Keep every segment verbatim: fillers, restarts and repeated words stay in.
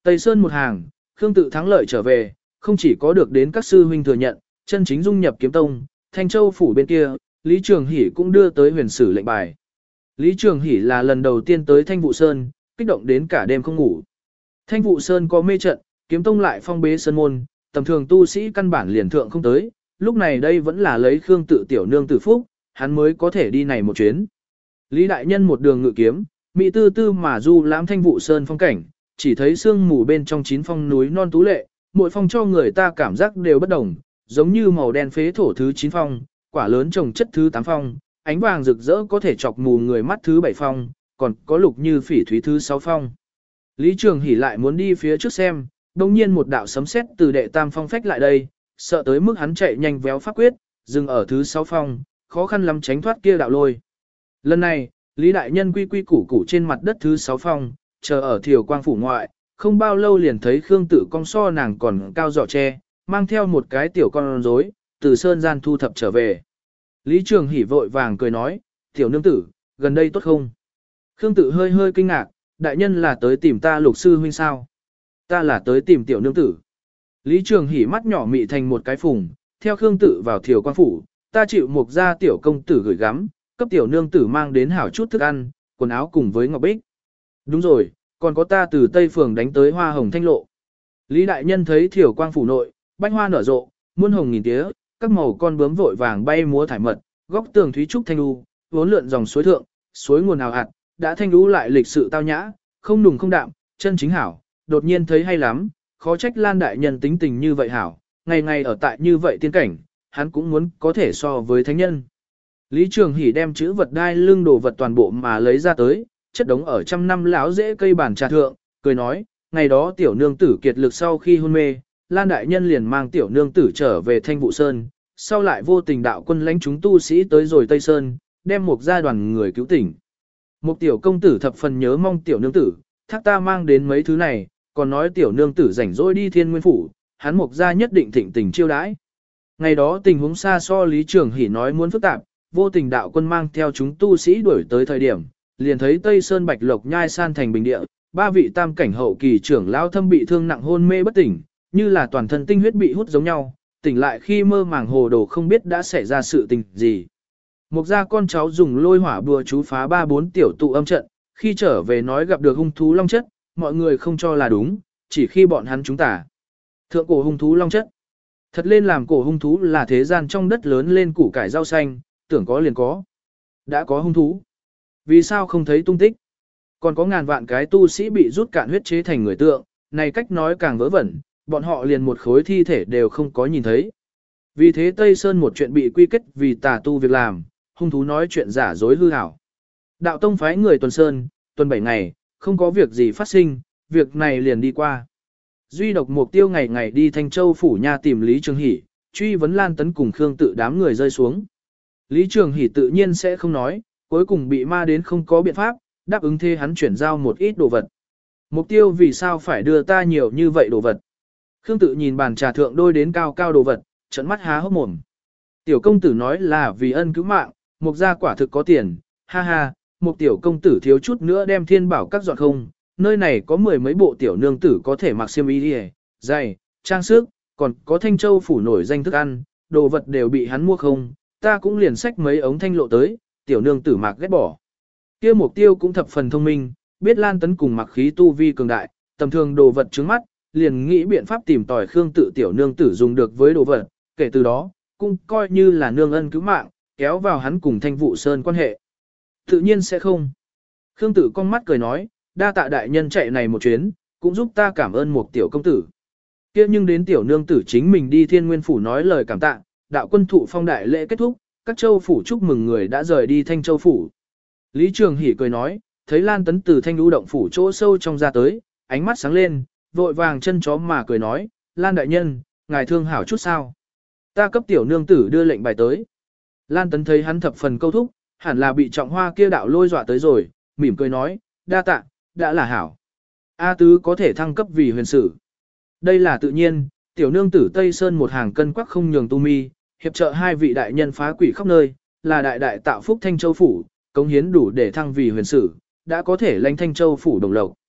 Tây Sơn một hàng, Khương Tự thắng lợi trở về, không chỉ có được đến các sư huynh thừa nhận, chân chính dung nhập kiếm tông, Thanh Châu phủ bên kia, Lý Trường Hỷ cũng đưa tới huyền sử lệnh bài. Lý Trường Hỷ là lần đầu tiên tới Thanh Vụ Sơn, kích động đến cả đêm không ngủ. Thanh Vụ Sơn có mê trận, kiếm tông lại phong bế sơn môn, tầm thường tu sĩ căn bản liền thượng không tới, lúc này đây vẫn là lấy Khương Tự tiểu nương tử phúc, hắn mới có thể đi này một chuyến. Lý đại nhân một đường ngự kiếm, mỹ tư tư mà du lãm Thanh Vụ Sơn phong cảnh, chỉ thấy sương mù bên trong chín phong núi non tú lệ, mỗi phong cho người ta cảm giác đều bất đồng, giống như màu đen phế thổ thứ chín phong, quả lớn trồng chất thứ tám phong, ánh vàng rực rỡ có thể chọc mù người mắt thứ bảy phong, còn có lục như phỉ thúy thứ sáu phong. Lý Trường Hỷ lại muốn đi phía trước xem, đồng nhiên một đạo sấm sét từ đệ tam phong phách lại đây, sợ tới mức hắn chạy nhanh véo pháp quyết, dừng ở thứ sáu phong, khó khăn lắm tránh thoát kia đạo lôi. Lần này, Lý đại nhân quy quy củ củ trên mặt đất thứ sáu phong, chờ ở Thiều Quang phủ ngoại, không bao lâu liền thấy Khương Tự cong so nàng còn cao giỏ tre, mang theo một cái tiểu con rối, từ sơn gian thu thập trở về. Lý Trường Hỷ vội vàng cười nói, tiểu nương tử, gần đây tốt không? Khương Tự hơi hơi kinh ngạc, đại nhân là tới tìm ta Lục sư huynh sao? Ta là tới tìm tiểu nương tử. Lý Trường Hỷ mắt nhỏ mị thành một cái phùng, theo Khương Tự vào Thiều Quang phủ, ta chịu một gia tiểu công tử gửi gắm, cấp tiểu nương tử mang đến hảo chút thức ăn, quần áo cùng với ngọc bích. Đúng rồi, còn có ta từ Tây Phường đánh tới hoa hồng thanh lộ. Lý đại nhân thấy Thiều Quang phủ nội, bách hoa nở rộ, muôn hồng nghìn tía, các màu con bướm vội vàng bay múa thải mật, góc tường thúy trúc thanh lưu, vốn lượn dòng suối thượng, suối nguồn hào hạt, đã thanh lưu lại lịch sự tao nhã, không nùng không đạm, chân chính hảo, đột nhiên thấy hay lắm, khó trách Lan đại nhân tính tình như vậy hảo, ngày ngày ở tại như vậy tiên cảnh, hắn cũng muốn có thể so với thánh nhân. Lý Trường Hỷ đem chữ vật đai lưng đồ vật toàn bộ mà lấy ra tới, chất đống ở trăm năm lão rễ cây bản trà thượng, cười nói, ngày đó tiểu nương tử kiệt lực sau khi hôn mê, Lan đại nhân liền mang tiểu nương tử trở về Thanh Vụ Sơn, sau lại vô tình đạo quân lãnh chúng tu sĩ tới rồi Tây Sơn, đem một gia đoàn người cứu tỉnh. Một tiểu công tử thập phần nhớ mong tiểu nương tử, thác ta mang đến mấy thứ này, còn nói tiểu nương tử rảnh rỗi đi Thiên Nguyên phủ, hắn một gia nhất định thịnh tình chiêu đãi. Ngày đó tình huống xa so Lý Trường Hỷ nói muốn phức tạp, vô tình đạo quân mang theo chúng tu sĩ đuổi tới thời điểm, liền thấy Tây Sơn Bạch Lộc nhai san thành bình địa, ba vị tam cảnh hậu kỳ trưởng lão thâm bị thương nặng hôn mê bất tỉnh, như là toàn thân tinh huyết bị hút giống nhau, tỉnh lại khi mơ màng hồ đồ không biết đã xảy ra sự tình gì. Một gia con cháu dùng lôi hỏa bùa chú phá ba bốn tiểu tụ âm trận, khi trở về nói gặp được hung thú long chất, mọi người không cho là đúng, chỉ khi bọn hắn chúng ta. Thượng cổ hung thú long chất. Thật lên làm cổ hung thú là thế gian trong đất lớn lên củ cải rau xanh, tưởng có liền có. Đã có hung thú. Vì sao không thấy tung tích? Còn có ngàn vạn cái tu sĩ bị rút cạn huyết chế thành người tượng, này cách nói càng vớ vẩn, bọn họ liền một khối thi thể đều không có nhìn thấy. Vì thế Tây Sơn một chuyện bị quy kết vì tà tu việc làm, hung thú nói chuyện giả dối hư ảo. Đạo tông phái người tuần sơn, tuần bảy ngày, không có việc gì phát sinh, việc này liền đi qua. Duy độc mục tiêu ngày ngày đi Thanh Châu phủ nha tìm Lý Trường Hỷ, truy vấn Lan Tấn cùng Khương Tự đám người rơi xuống. Lý Trường Hỷ tự nhiên sẽ không nói, cuối cùng bị ma đến không có biện pháp, đáp ứng thê hắn chuyển giao một ít đồ vật. Mục tiêu vì sao phải đưa ta nhiều như vậy đồ vật? Khương Tự nhìn bàn trà thượng đôi đến cao cao đồ vật, trợn mắt há hốc mồm. Tiểu công tử nói là vì ân cứu mạng, mục gia quả thực có tiền, ha ha, một tiểu công tử thiếu chút nữa đem thiên bảo các dọn không, nơi này có mười mấy bộ tiểu nương tử có thể mặc xiêm y đi, giày, trang sức, còn có Thanh Châu phủ nổi danh thức ăn, đồ vật đều bị hắn mua không, ta cũng liền xách mấy ống thanh lộ tới, tiểu nương tử mặc ghét bỏ. Kia mục tiêu cũng thập phần thông minh, biết Lan Tấn cùng mặc khí tu vi cường đại, tầm thường đồ vật trước mắt, liền nghĩ biện pháp tìm tòi Khương Tự tiểu nương tử dùng được với đồ vật, kể từ đó, cũng coi như là nương ân cứu mạng, kéo vào hắn cùng Thanh Vụ Sơn quan hệ. Tự nhiên sẽ không. Khương Tự con mắt cười nói, đa tạ đại nhân chạy này một chuyến, cũng giúp ta cảm ơn một tiểu công tử. Kia nhưng đến tiểu nương tử chính mình đi Thiên Nguyên phủ nói lời cảm tạ, đạo quân thụ phong đại lễ kết thúc, các châu phủ chúc mừng người đã rời đi Thanh Châu phủ. Lý Trường Hỷ cười nói, thấy Lan Tấn từ Thanh Lũ động phủ chỗ sâu trong ra tới, ánh mắt sáng lên, vội vàng chân chó mà cười nói, Lan đại nhân, ngài thương hảo chút sao? Ta cấp tiểu nương tử đưa lệnh bài tới. Lan Tấn thấy hắn thập phần câu thúc, hẳn là bị trọng hoa kia đạo lôi dọa tới rồi, mỉm cười nói, đa tạ, đã là hảo. A tứ có thể thăng cấp vì huyền sử. Đây là tự nhiên, tiểu nương tử Tây Sơn một hàng cân quắc không nhường tu mi, hiệp trợ hai vị đại nhân phá quỷ khắp nơi, là đại đại tạo phúc Thanh Châu phủ, cống hiến đủ để thăng vì huyền sử, đã có thể lãnh Thanh Châu phủ đồng lộc.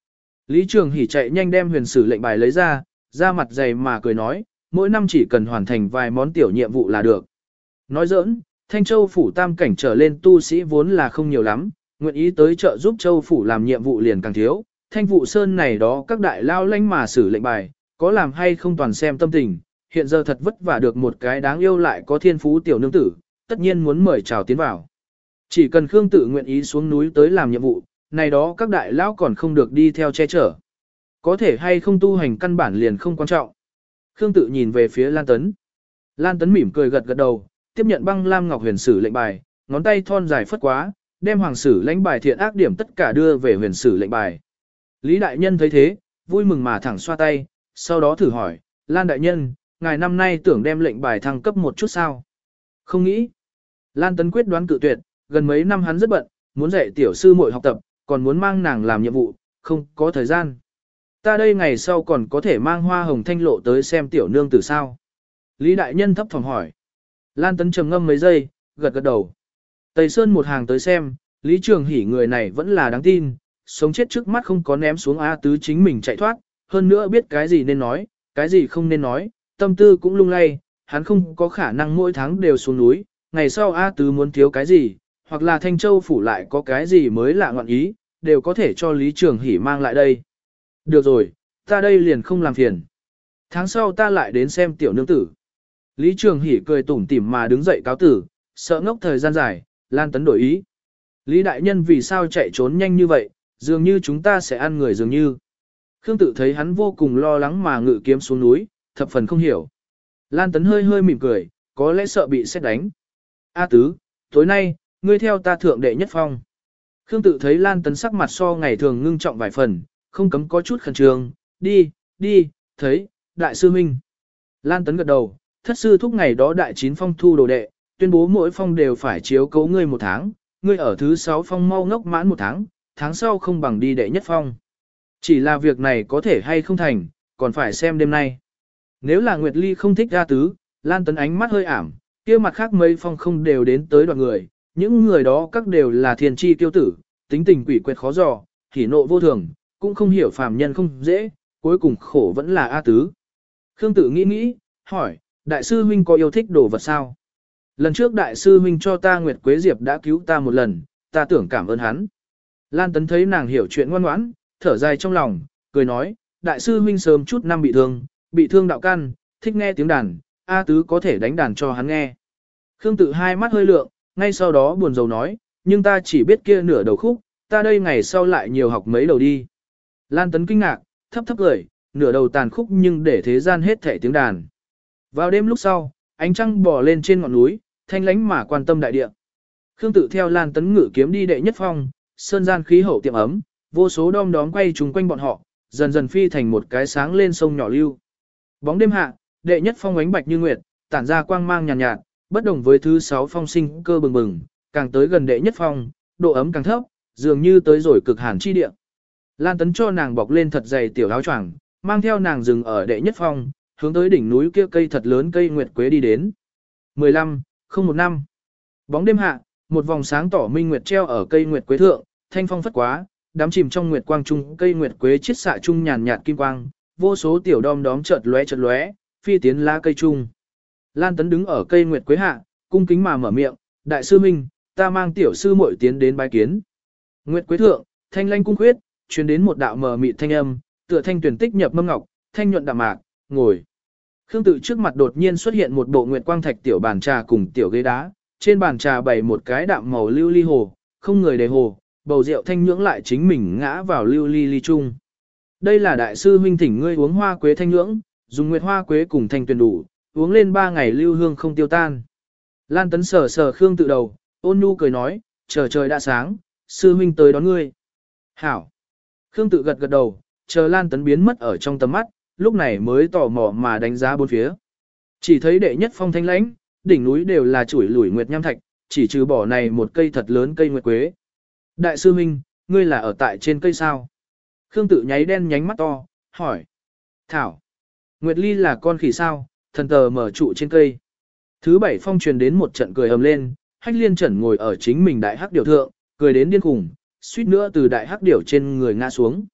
Lý Trường Hỷ chạy nhanh đem huyền sử lệnh bài lấy ra, ra mặt dày mà cười nói, mỗi năm chỉ cần hoàn thành vài món tiểu nhiệm vụ là được. Nói giỡn, Thanh Châu phủ tam cảnh trở lên tu sĩ vốn là không nhiều lắm, nguyện ý tới trợ giúp Châu phủ làm nhiệm vụ liền càng thiếu. Thanh vụ sơn này đó các đại lao lãnh mà xử lệnh bài, có làm hay không toàn xem tâm tình, hiện giờ thật vất vả được một cái đáng yêu lại có thiên phú tiểu nương tử, tất nhiên muốn mời chào tiến vào. Chỉ cần Khương Tự nguyện ý xuống núi tới làm nhiệm vụ, này đó các đại lão còn không được đi theo che chở. Có thể hay không tu hành căn bản liền không quan trọng. Khương Tự nhìn về phía Lan Tấn. Lan Tấn mỉm cười gật gật đầu, tiếp nhận băng lam ngọc huyền sử lệnh bài, ngón tay thon dài phất quá, đem hoàng sử lãnh bài thiện ác điểm tất cả đưa về huyền sử lệnh bài. Lý đại nhân thấy thế, vui mừng mà thẳng xoa tay, sau đó thử hỏi, Lan đại nhân, ngài năm nay tưởng đem lệnh bài thăng cấp một chút sao? Không nghĩ. Lan Tấn quyết đoán cự tuyệt, gần mấy năm hắn rất bận, muốn dạy tiểu sư muội học tập, còn muốn mang nàng làm nhiệm vụ, không có thời gian. Ta đây ngày sau còn có thể mang hoa hồng thanh lộ tới xem tiểu nương tử sao? Lý đại nhân thấp thỏm hỏi. Lan Tấn trầm ngâm mấy giây, gật gật đầu. Tây Sơn một hàng tới xem, Lý Trường Hỷ người này vẫn là đáng tin, sống chết trước mắt không có ném xuống A Tứ chính mình chạy thoát, hơn nữa biết cái gì nên nói, cái gì không nên nói, tâm tư cũng lung lay, hắn không có khả năng mỗi tháng đều xuống núi, ngày sau A Tứ muốn thiếu cái gì, hoặc là Thanh Châu phủ lại có cái gì mới lạ ngọn ý, đều có thể cho Lý Trường Hỷ mang lại đây. Được rồi, ta đây liền không làm phiền. Tháng sau ta lại đến xem tiểu nương tử. Lý Trường Hỷ cười tủm tỉm mà đứng dậy cáo tử, sợ ngốc thời gian dài, Lan Tấn đổi ý. Lý đại nhân vì sao chạy trốn nhanh như vậy, dường như chúng ta sẽ ăn người dường như. Khương Tự thấy hắn vô cùng lo lắng mà ngự kiếm xuống núi, thập phần không hiểu. Lan Tấn hơi hơi mỉm cười, có lẽ sợ bị xét đánh. A Tứ, tối nay, ngươi theo ta thượng đệ nhất phong. Khương Tự thấy Lan Tấn sắc mặt so ngày thường ngưng trọng vài phần, không cấm có chút khẩn trương, đi, đi, thấy, đại sư huynh. Lan Tấn gật đầu, thất sư thúc ngày đó đại chín phong thu đồ đệ, tuyên bố mỗi phong đều phải chiếu cố ngươi một tháng, ngươi ở thứ sáu phong mau ngốc mãn một tháng, tháng sau không bằng đi đệ nhất phong. Chỉ là việc này có thể hay không thành, còn phải xem đêm nay. Nếu là Nguyệt Ly không thích A Tứ, Lan Tấn ánh mắt hơi ảm, kia mặt khác mấy phong không đều đến tới đoàn người, những người đó các đều là thiên tri tiêu tử, tính tình quỷ quyệt khó dò, hỉ nộ vô thường, cũng không hiểu phàm nhân không dễ, cuối cùng khổ vẫn là A Tứ. Khương Tự nghĩ nghĩ, hỏi, đại sư huynh có yêu thích đồ vật sao? Lần trước đại sư huynh cho ta Nguyệt Quế Diệp đã cứu ta một lần, ta tưởng cảm ơn hắn. Lan Tấn thấy nàng hiểu chuyện ngoan ngoãn, thở dài trong lòng, cười nói, đại sư huynh sớm chút năm bị thương, bị thương đạo căn, thích nghe tiếng đàn, A Tứ có thể đánh đàn cho hắn nghe. Khương Tự hai mắt hơi lượng, ngay sau đó buồn rầu nói, nhưng ta chỉ biết kia nửa đầu khúc, ta đây ngày sau lại nhiều học mấy đầu đi. Lan Tấn kinh ngạc, thấp thấp cười, nửa đầu tàn khúc nhưng để thế gian hết thể tiếng đàn. Vào đêm lúc sau, ánh trăng bò lên trên ngọn núi, thanh lánh mà quan tâm đại địa. Khương Tự theo Lan Tấn ngự kiếm đi đệ nhất phong, sơn gian khí hậu tiệm ấm, vô số đom đóm quay trùng quanh bọn họ, dần dần phi thành một cái sáng lên sông nhỏ lưu. Bóng đêm hạ, đệ nhất phong ánh bạch như nguyệt, tản ra quang mang nhàn nhạt, nhạt, bất đồng với thứ sáu phong sinh cơ bừng bừng, càng tới gần đệ nhất phong, độ ấm càng thấp, dường như tới rồi cực hàn chi địa. Lan Tấn cho nàng bọc lên thật dày tiểu áo choàng, mang theo nàng dừng ở đệ nhất phong, hướng tới đỉnh núi kia cây thật lớn cây nguyệt quế đi đến. mười lăm, không một năm. Bóng đêm hạ, một vòng sáng tỏ minh nguyệt treo ở cây nguyệt quế thượng, thanh phong phất quá, đắm chìm trong nguyệt quang trung, cây nguyệt quế chiết xạ trung nhàn nhạt kim quang, vô số tiểu đom đóm chợt lóe chợt lóe, phi tiến lá cây trung. Lan Tấn đứng ở cây nguyệt quế hạ, cung kính mà mở miệng, đại sư minh, ta mang tiểu sư muội tiến đến bái kiến. Nguyệt quế thượng, thanh lanh cung khuyết, truyền đến một đạo mờ mịt thanh âm, tựa thanh tuyển tích nhập mâm ngọc, thanh nhuận đạm mạc, ngồi. Khương Tự trước mặt đột nhiên xuất hiện một bộ nguyệt quang thạch tiểu bàn trà cùng tiểu ghế đá, trên bàn trà bày một cái đạm màu lưu ly hồ, không người đề hồ, bầu rượu thanh nhưỡng lại chính mình ngã vào lưu ly ly chung. Đây là đại sư huynh thỉnh ngươi uống hoa quế thanh nhưỡng, dùng nguyệt hoa quế cùng thanh tuyền đủ, uống lên ba ngày lưu hương không tiêu tan. Lan Tấn sờ sờ Khương Tự đầu, ôn nhu cười nói, chờ trời đã sáng, sư huynh tới đón ngươi. Hảo. Khương Tự gật gật đầu, chờ Lan Tấn biến mất ở trong tầm mắt, lúc này mới tò mò mà đánh giá bốn phía. Chỉ thấy đệ nhất phong thanh lãnh, đỉnh núi đều là chuỗi lủi nguyệt nham thạch, chỉ trừ bỏ này một cây thật lớn cây nguyệt quế. Đại sư huynh, ngươi là ở tại trên cây sao? Khương Tự nháy đen nhánh mắt to, hỏi. Thảo. Nguyệt Ly là con khỉ sao, thần tờ mở trụ trên cây. Thứ bảy phong truyền đến một trận cười ầm lên, Hách Liên Trần ngồi ở chính mình đại hắc điểu thượng, cười đến điên khủng, suýt nữa từ đại hắc điểu trên người ngã xuống.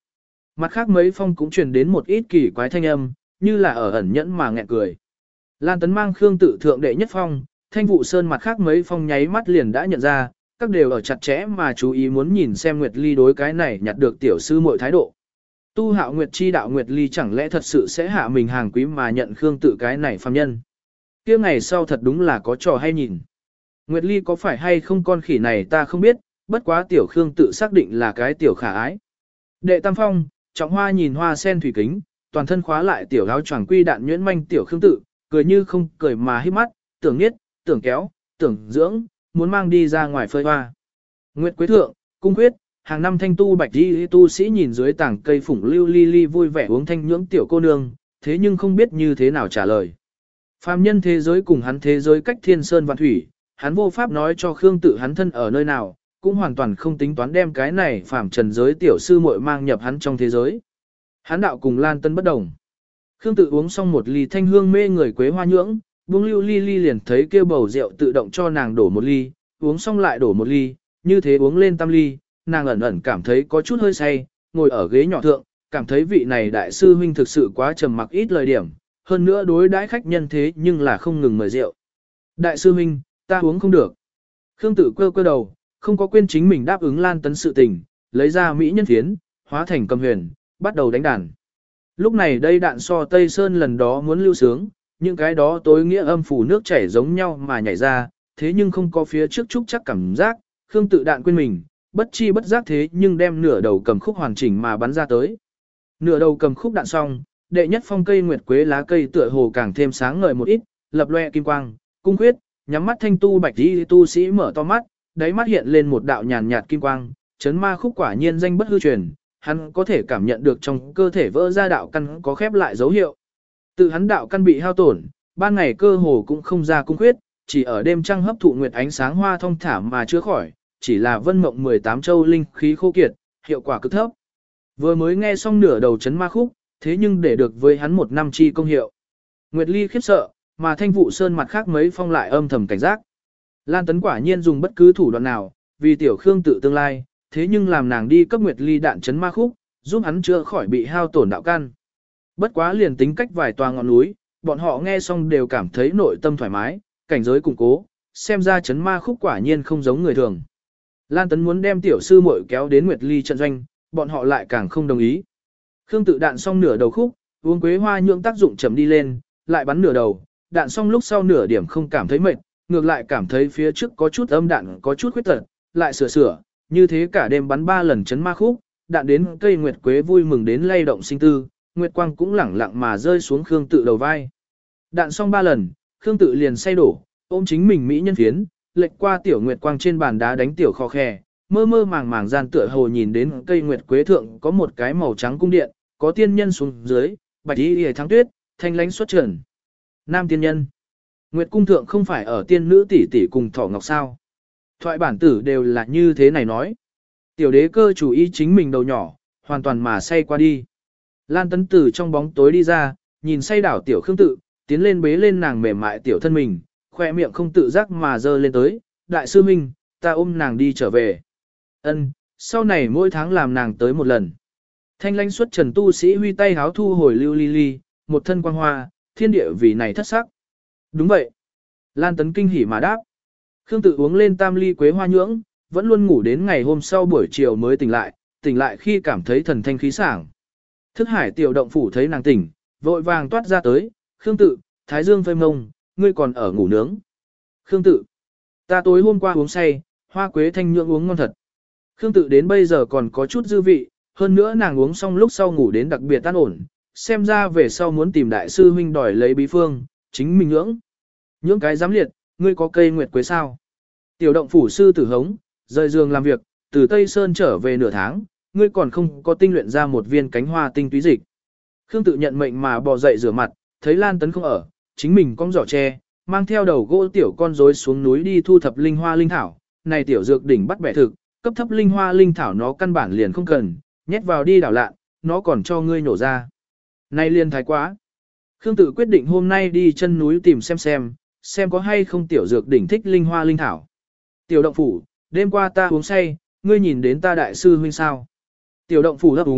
Mặt khác mấy phong cũng truyền đến một ít kỳ quái thanh âm, như là ở ẩn nhẫn mà nghẹn cười. Lan Tấn mang Khương Tự thượng đệ nhất phong, Thanh Vụ Sơn mặt khác mấy phong nháy mắt liền đã nhận ra, các đều ở chặt chẽ mà chú ý muốn nhìn xem Nguyệt Ly đối cái này nhặt được tiểu sư muội thái độ. Tu Hạo Nguyệt chi đạo Nguyệt Ly chẳng lẽ thật sự sẽ hạ mình hàng quý mà nhận Khương Tự cái này phàm nhân. Kia ngày sau thật đúng là có trò hay nhìn. Nguyệt Ly có phải hay không con khỉ này ta không biết, bất quá tiểu Khương Tự xác định là cái tiểu khả ái. Đệ Tam Phong, Trọng Hoa nhìn hoa sen thủy kính, toàn thân khóa lại tiểu áo choàng quy đạn nhuyễn manh tiểu Khương Tự, cười như không cười mà hít mắt, tưởng niết, tưởng kéo, tưởng dưỡng, muốn mang đi ra ngoài phơi hoa. Nguyệt Quế Thượng, Cung Khuyết, hàng năm thanh tu bạch đi tu sĩ nhìn dưới tảng cây phủng lưu ly ly vui vẻ uống thanh nhưỡng tiểu cô nương, thế nhưng không biết như thế nào trả lời. Phàm nhân thế giới cùng hắn thế giới cách thiên sơn vạn thủy, hắn vô pháp nói cho Khương Tự hắn thân ở nơi nào, cũng hoàn toàn không tính toán đem cái này phàm trần giới tiểu sư muội mang nhập hắn trong thế giới. Hắn đạo cùng Lan Tân bất đồng. Khương Tự uống xong một ly thanh hương mê người quế hoa nhưỡng, buông lưu ly ly liền thấy kêu bầu rượu tự động cho nàng đổ một ly, uống xong lại đổ một ly, như thế uống lên tam ly, nàng ẩn ẩn cảm thấy có chút hơi say, ngồi ở ghế nhỏ thượng, cảm thấy vị này đại sư huynh thực sự quá trầm mặc ít lời điểm, hơn nữa đối đãi khách nhân thế nhưng là không ngừng mời rượu. Đại sư huynh, ta uống không được. Khương Tự quơ quơ đầu, không có quên chính mình đáp ứng Lan Tấn sự tình, lấy ra mỹ nhân phiến, hóa thành cầm huyền, bắt đầu đánh đàn. Lúc này đây đạn so Tây Sơn lần đó muốn lưu sướng, những cái đó tối nghĩa âm phủ nước chảy giống nhau mà nhảy ra, thế nhưng không có phía trước trúc chắc cảm giác, Khương Tự đạn quên mình, bất chi bất giác thế nhưng đem nửa đầu cầm khúc hoàn chỉnh mà bắn ra tới. Nửa đầu cầm khúc đạn xong, đệ nhất phong cây nguyệt quế lá cây tựa hồ càng thêm sáng ngời một ít, lập loe kim quang, cung khuyết, nhắm mắt thanh tu bạch đi tu sĩ mở to mắt, đáy mắt hiện lên một đạo nhàn nhạt kim quang, chấn ma khúc quả nhiên danh bất hư truyền, hắn có thể cảm nhận được trong cơ thể vỡ ra đạo căn có khép lại dấu hiệu. Tự hắn đạo căn bị hao tổn, ban ngày cơ hồ cũng không ra cung khuyết, chỉ ở đêm trăng hấp thụ nguyệt ánh sáng hoa thông thả mà chữa khỏi, chỉ là vân mộng mười tám châu linh khí khô kiệt, hiệu quả cực thấp. Vừa mới nghe xong nửa đầu chấn ma khúc, thế nhưng để được với hắn một năm chi công hiệu. Nguyệt Ly khiếp sợ, mà Thanh Vụ Sơn mặt khác mấy phong lại âm thầm cảnh giác. Lan Tấn quả nhiên dùng bất cứ thủ đoạn nào, vì tiểu Khương Tự tương lai, thế nhưng làm nàng đi cấp Nguyệt Ly đạn chấn ma khúc, giúp hắn chữa khỏi bị hao tổn đạo căn. Bất quá liền tính cách vài tòa ngọn núi, bọn họ nghe xong đều cảm thấy nội tâm thoải mái, cảnh giới củng cố, xem ra chấn ma khúc quả nhiên không giống người thường. Lan Tấn muốn đem tiểu sư muội kéo đến Nguyệt Ly trận doanh, bọn họ lại càng không đồng ý. Khương Tự đạn xong nửa đầu khúc, uống quế hoa nhượng tác dụng chậm đi lên, lại bắn nửa đầu, đạn xong lúc sau nửa điểm không cảm thấy mệt, ngược lại cảm thấy phía trước có chút âm đạn có chút khuyết tật, lại sửa sửa, như thế cả đêm bắn ba lần chấn ma khúc, đạn đến cây nguyệt quế vui mừng đến lay động sinh tư, nguyệt quang cũng lẳng lặng mà rơi xuống Khương Tự đầu vai. Đạn xong ba lần, Khương Tự liền say đổ, ôm chính mình mỹ nhân phiến, lệch qua tiểu nguyệt quang trên bàn đá đánh tiểu kho khe, mơ mơ màng màng gian tựa hồ nhìn đến cây nguyệt quế thượng có một cái màu trắng cung điện, có tiên nhân xuống dưới, bạch y hề thắng tuyết, thanh lãnh xuất trần. Nam tiên nhân. Nguyệt cung thượng không phải ở tiên nữ tỷ tỷ cùng thỏ ngọc sao? Thoại bản tử đều là như thế này nói. Tiểu đế cơ chủ ý chính mình đầu nhỏ, hoàn toàn mà say qua đi. Lan Tấn Tử trong bóng tối đi ra, nhìn say đảo tiểu Khương Tự, tiến lên bế lên nàng mềm mại tiểu thân mình, khoe miệng không tự giác mà dơ lên tới. Đại sư Minh, ta ôm nàng đi trở về. Ân, sau này mỗi tháng làm nàng tới một lần. Thanh lãnh xuất trần tu sĩ huy tay háo thu hồi lưu ly ly, một thân quang hoa, thiên địa vì này thất sắc. Đúng vậy. Lan Tấn kinh hỉ mà đáp. Khương Tự uống lên tam ly quế hoa nhưỡng, vẫn luôn ngủ đến ngày hôm sau buổi chiều mới tỉnh lại, tỉnh lại khi cảm thấy thần thanh khí sảng. Thức hải tiểu động phủ thấy nàng tỉnh, vội vàng toát ra tới, Khương Tự, Thái Dương phơi mông, ngươi còn ở ngủ nướng. Khương Tự, ta tối hôm qua uống say, hoa quế thanh nhưỡng uống ngon thật. Khương Tự đến bây giờ còn có chút dư vị, hơn nữa nàng uống xong lúc sau ngủ đến đặc biệt an ổn, xem ra về sau muốn tìm đại sư huynh đòi lấy bí phương, chính mình nhưỡng. Nhưỡng cái giám liệt, ngươi có cây nguyệt quế sao? Tiểu động phủ sư tử hống, rời giường làm việc, từ Tây Sơn trở về nửa tháng, ngươi còn không có tinh luyện ra một viên cánh hoa tinh túy dịch. Khương Tự nhận mệnh mà bò dậy rửa mặt, thấy Lan Tấn không ở, chính mình cong giỏ tre, mang theo đầu gỗ tiểu con rối xuống núi đi thu thập linh hoa linh thảo. Này tiểu dược đỉnh bắt bẻ thực, cấp thấp linh hoa linh thảo nó căn bản liền không cần, nhét vào đi đảo lạn, nó còn cho ngươi nhổ ra. Này liền thái quá. Khương Tự quyết định hôm nay đi chân núi tìm xem xem, xem có hay không tiểu dược đỉnh thích linh hoa linh thảo. Tiểu động phủ, đêm qua ta uống say, ngươi nhìn đến ta đại sư huynh sao? Tiểu động phủ đáp úng,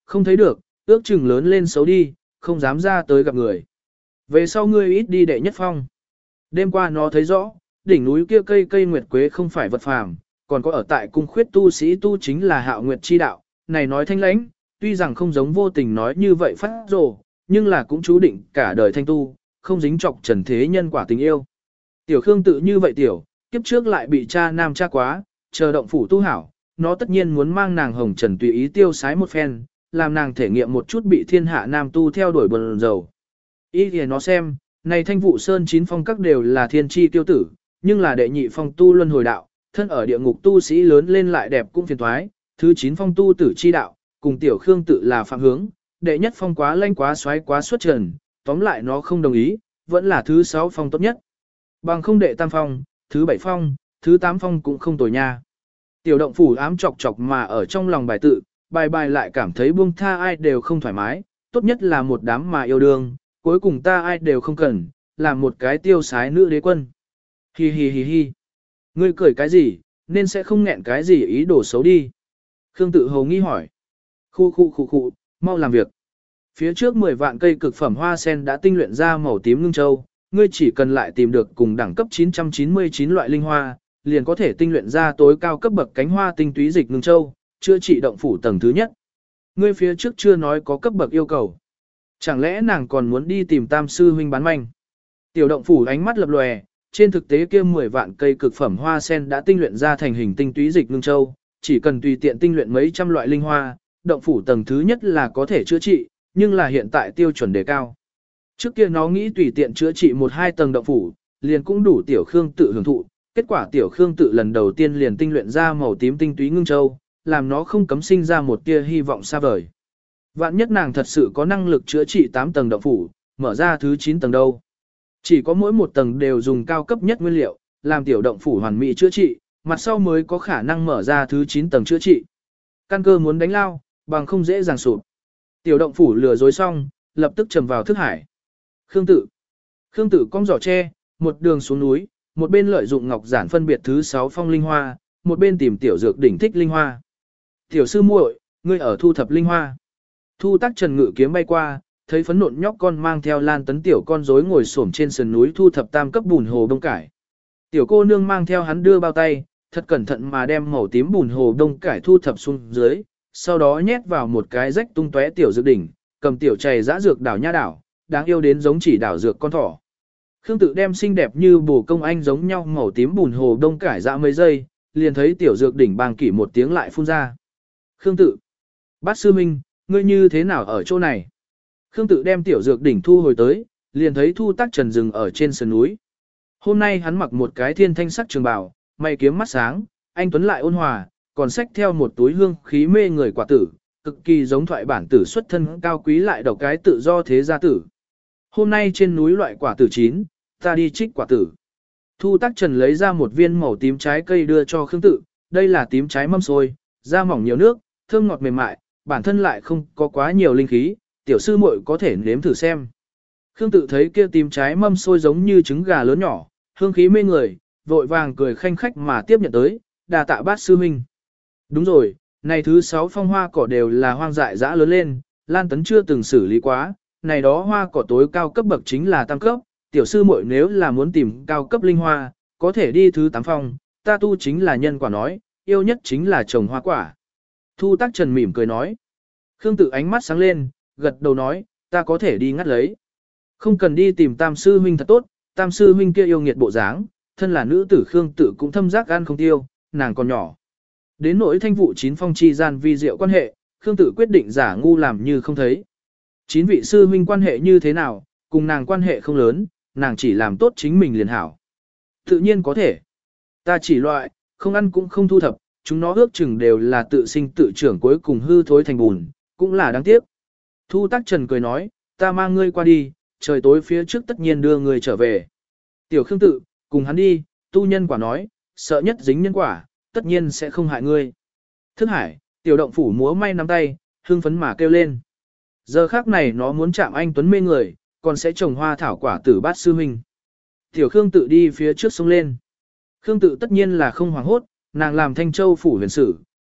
không thấy được, ước chừng lớn lên xấu đi, không dám ra tới gặp người. Về sau ngươi ít đi đệ nhất phong. Đêm qua nó thấy rõ, đỉnh núi kia cây cây nguyệt quế không phải vật phàm, còn có ở tại cung khuyết tu sĩ tu chính là hạo nguyệt chi đạo, này nói thanh lãnh, tuy rằng không giống vô tình nói như vậy phát rồ, nhưng là cũng chú định cả đời thanh tu, không dính chọc trần thế nhân quả tình yêu. Tiểu Khương tự như vậy tiểu, kiếp trước lại bị cha nam cha quá, chờ động phủ tu hảo, nó tất nhiên muốn mang nàng hồng trần tùy ý tiêu sái một phen, làm nàng thể nghiệm một chút bị thiên hạ nam tu theo đuổi bần dầu. Ý thì nó xem, này thanh vụ sơn chín phong các đều là thiên tri tiêu tử, nhưng là đệ nhị phong tu luân hồi đạo, thân ở địa ngục tu sĩ lớn lên lại đẹp cũng phiền thoái, thứ chín phong tu tử chi đạo, cùng tiểu Khương tự là phạm hướng, đệ nhất phong quá lanh quá xoáy quá xuất trần, tóm lại nó không đồng ý, vẫn là thứ sáu phong tốt nhất. Bằng không đệ tam phong, thứ bảy phong, thứ tám phong cũng không tồi nha. Tiểu động phủ ám chọc chọc mà ở trong lòng bài tự, bài bài lại cảm thấy buông tha ai đều không thoải mái, tốt nhất là một đám mà yêu đương, cuối cùng ta ai đều không cần, làm một cái tiêu sái nữ đế quân. Hi hi hi hi. Ngươi cười cái gì, nên sẽ không nghẹn cái gì ý đồ xấu đi. Khương tự hồ nghi hỏi. Khu khu khu khu, mau làm việc. Phía trước mười vạn cây cực phẩm hoa sen đã tinh luyện ra màu tím ngưng châu, ngươi chỉ cần lại tìm được cùng đẳng cấp chín trăm chín mươi chín loại linh hoa, liền có thể tinh luyện ra tối cao cấp bậc cánh hoa tinh túy dịch ngưng châu, chữa trị động phủ tầng thứ nhất. Ngươi phía trước chưa nói có cấp bậc yêu cầu. Chẳng lẽ nàng còn muốn đi tìm tam sư huynh bán manh? Tiểu động phủ ánh mắt lập lòe, trên thực tế kia mười vạn cây cực phẩm hoa sen đã tinh luyện ra thành hình tinh túy dịch ngưng châu, chỉ cần tùy tiện tinh luyện mấy trăm loại linh hoa, động phủ tầng thứ nhất là có thể chữa trị, nhưng là hiện tại tiêu chuẩn đề cao. Trước kia nó nghĩ tùy tiện chữa trị một hai tầng động phủ, liền cũng đủ tiểu Khương tự hưởng thụ, kết quả tiểu Khương tự lần đầu tiên liền tinh luyện ra màu tím tinh túy ngưng châu, làm nó không cấm sinh ra một tia hy vọng xa vời. Vạn nhất nàng thật sự có năng lực chữa trị tám tầng động phủ, mở ra thứ chín tầng đâu. Chỉ có mỗi một tầng đều dùng cao cấp nhất nguyên liệu, làm tiểu động phủ hoàn mỹ chữa trị, mặt sau mới có khả năng mở ra thứ chín tầng chữa trị. Căn cơ muốn đánh lao, bằng không dễ dàng sụp. Tiểu động phủ lừa dối xong, lập tức trầm vào thức hải. Khương tự. Khương tự cong giỏ tre, một đường xuống núi, một bên lợi dụng ngọc giản phân biệt thứ sáu phong linh hoa, một bên tìm tiểu dược đỉnh thích linh hoa. Tiểu sư muội, ngươi ở thu thập linh hoa. Thu Tác Trần ngự kiếm bay qua, thấy phấn nộn nhóc con mang theo lan tấn tiểu con rối ngồi xổm trên sườn núi thu thập tam cấp bùn hồ đông cải. Tiểu cô nương mang theo hắn đưa bao tay, thật cẩn thận mà đem màu tím bùn hồ đông cải thu thập xuống dưới, sau đó nhét vào một cái rách tung tóe tiểu dược đỉnh, cầm tiểu chày giã dược đảo nha đảo, đáng yêu đến giống chỉ đảo dược con thỏ. Khương tự đem xinh đẹp như bồ công anh giống nhau màu tím bùn hồ đông cải dã mấy giây, liền thấy tiểu dược đỉnh bàng kỷ một tiếng lại phun ra. Khương tự, Bát sư minh, ngươi như thế nào ở chỗ này? Khương tự đem tiểu dược đỉnh thu hồi tới, liền thấy Thu Tác Trần dừng ở trên sườn núi. Hôm nay hắn mặc một cái thiên thanh sắc trường bào, mày kiếm mắt sáng, anh tuấn lại ôn hòa, còn xách theo một túi hương khí mê người quả tử, cực kỳ giống thoại bản tử xuất thân cao quý lại độc cái tự do thế gia tử. Hôm nay trên núi loại quả tử chín, ta đi trích quả tử. Thu Tác Trần lấy ra một viên màu tím trái cây đưa cho Khương tự, đây là tím trái mâm xôi, da mỏng nhiều nước, thơm ngọt mềm mại, bản thân lại không có quá nhiều linh khí, tiểu sư muội có thể nếm thử xem. Khương tự thấy kia tím trái mâm xôi giống như trứng gà lớn nhỏ, hương khí mê người, vội vàng cười khanh khách mà tiếp nhận tới, đà tạ Bát sư huynh. Đúng rồi, này thứ sáu phong hoa cỏ đều là hoang dại dã lớn lên, Lan Tấn chưa từng xử lý quá, này đó hoa cỏ tối cao cấp bậc chính là tam cấp, tiểu sư muội nếu là muốn tìm cao cấp linh hoa, có thể đi thứ tám phong, ta tu chính là nhân quả nói, yêu nhất chính là trồng hoa quả. Thu Tác Trần mỉm cười nói. Khương tự ánh mắt sáng lên, gật đầu nói, ta có thể đi ngắt lấy. Không cần đi tìm tam sư huynh thật tốt, tam sư huynh kia yêu nghiệt bộ dáng, thân là nữ tử Khương tự cũng thâm giác ăn không tiêu, nàng còn nhỏ. Đến nỗi thanh vụ chín phong chi gian vi diệu quan hệ, Khương tự quyết định giả ngu làm như không thấy. Chín vị sư huynh quan hệ như thế nào, cùng nàng quan hệ không lớn, nàng chỉ làm tốt chính mình liền hảo. Tự nhiên có thể. Ta chỉ loại, không ăn cũng không thu thập, chúng nó ước chừng đều là tự sinh tự trưởng cuối cùng hư thối thành bùn, cũng là đáng tiếc. Thu Tác Trần cười nói, ta mang ngươi qua đi, trời tối phía trước tất nhiên đưa ngươi trở về. Tiểu Khương tự, cùng hắn đi, tu nhân quả nói, sợ nhất dính nhân quả, tất nhiên sẽ không hại ngươi. Thức hải, tiểu động phủ múa may nắm tay, hưng phấn mà kêu lên. Giờ khác này nó muốn chạm anh tuấn mê người, còn sẽ trồng hoa thảo quả tử Bát sư huynh. Tiểu Khương tự đi phía trước sông lên. Khương tự tất nhiên là không hoảng hốt, nàng làm Thanh Châu phủ huyền sử,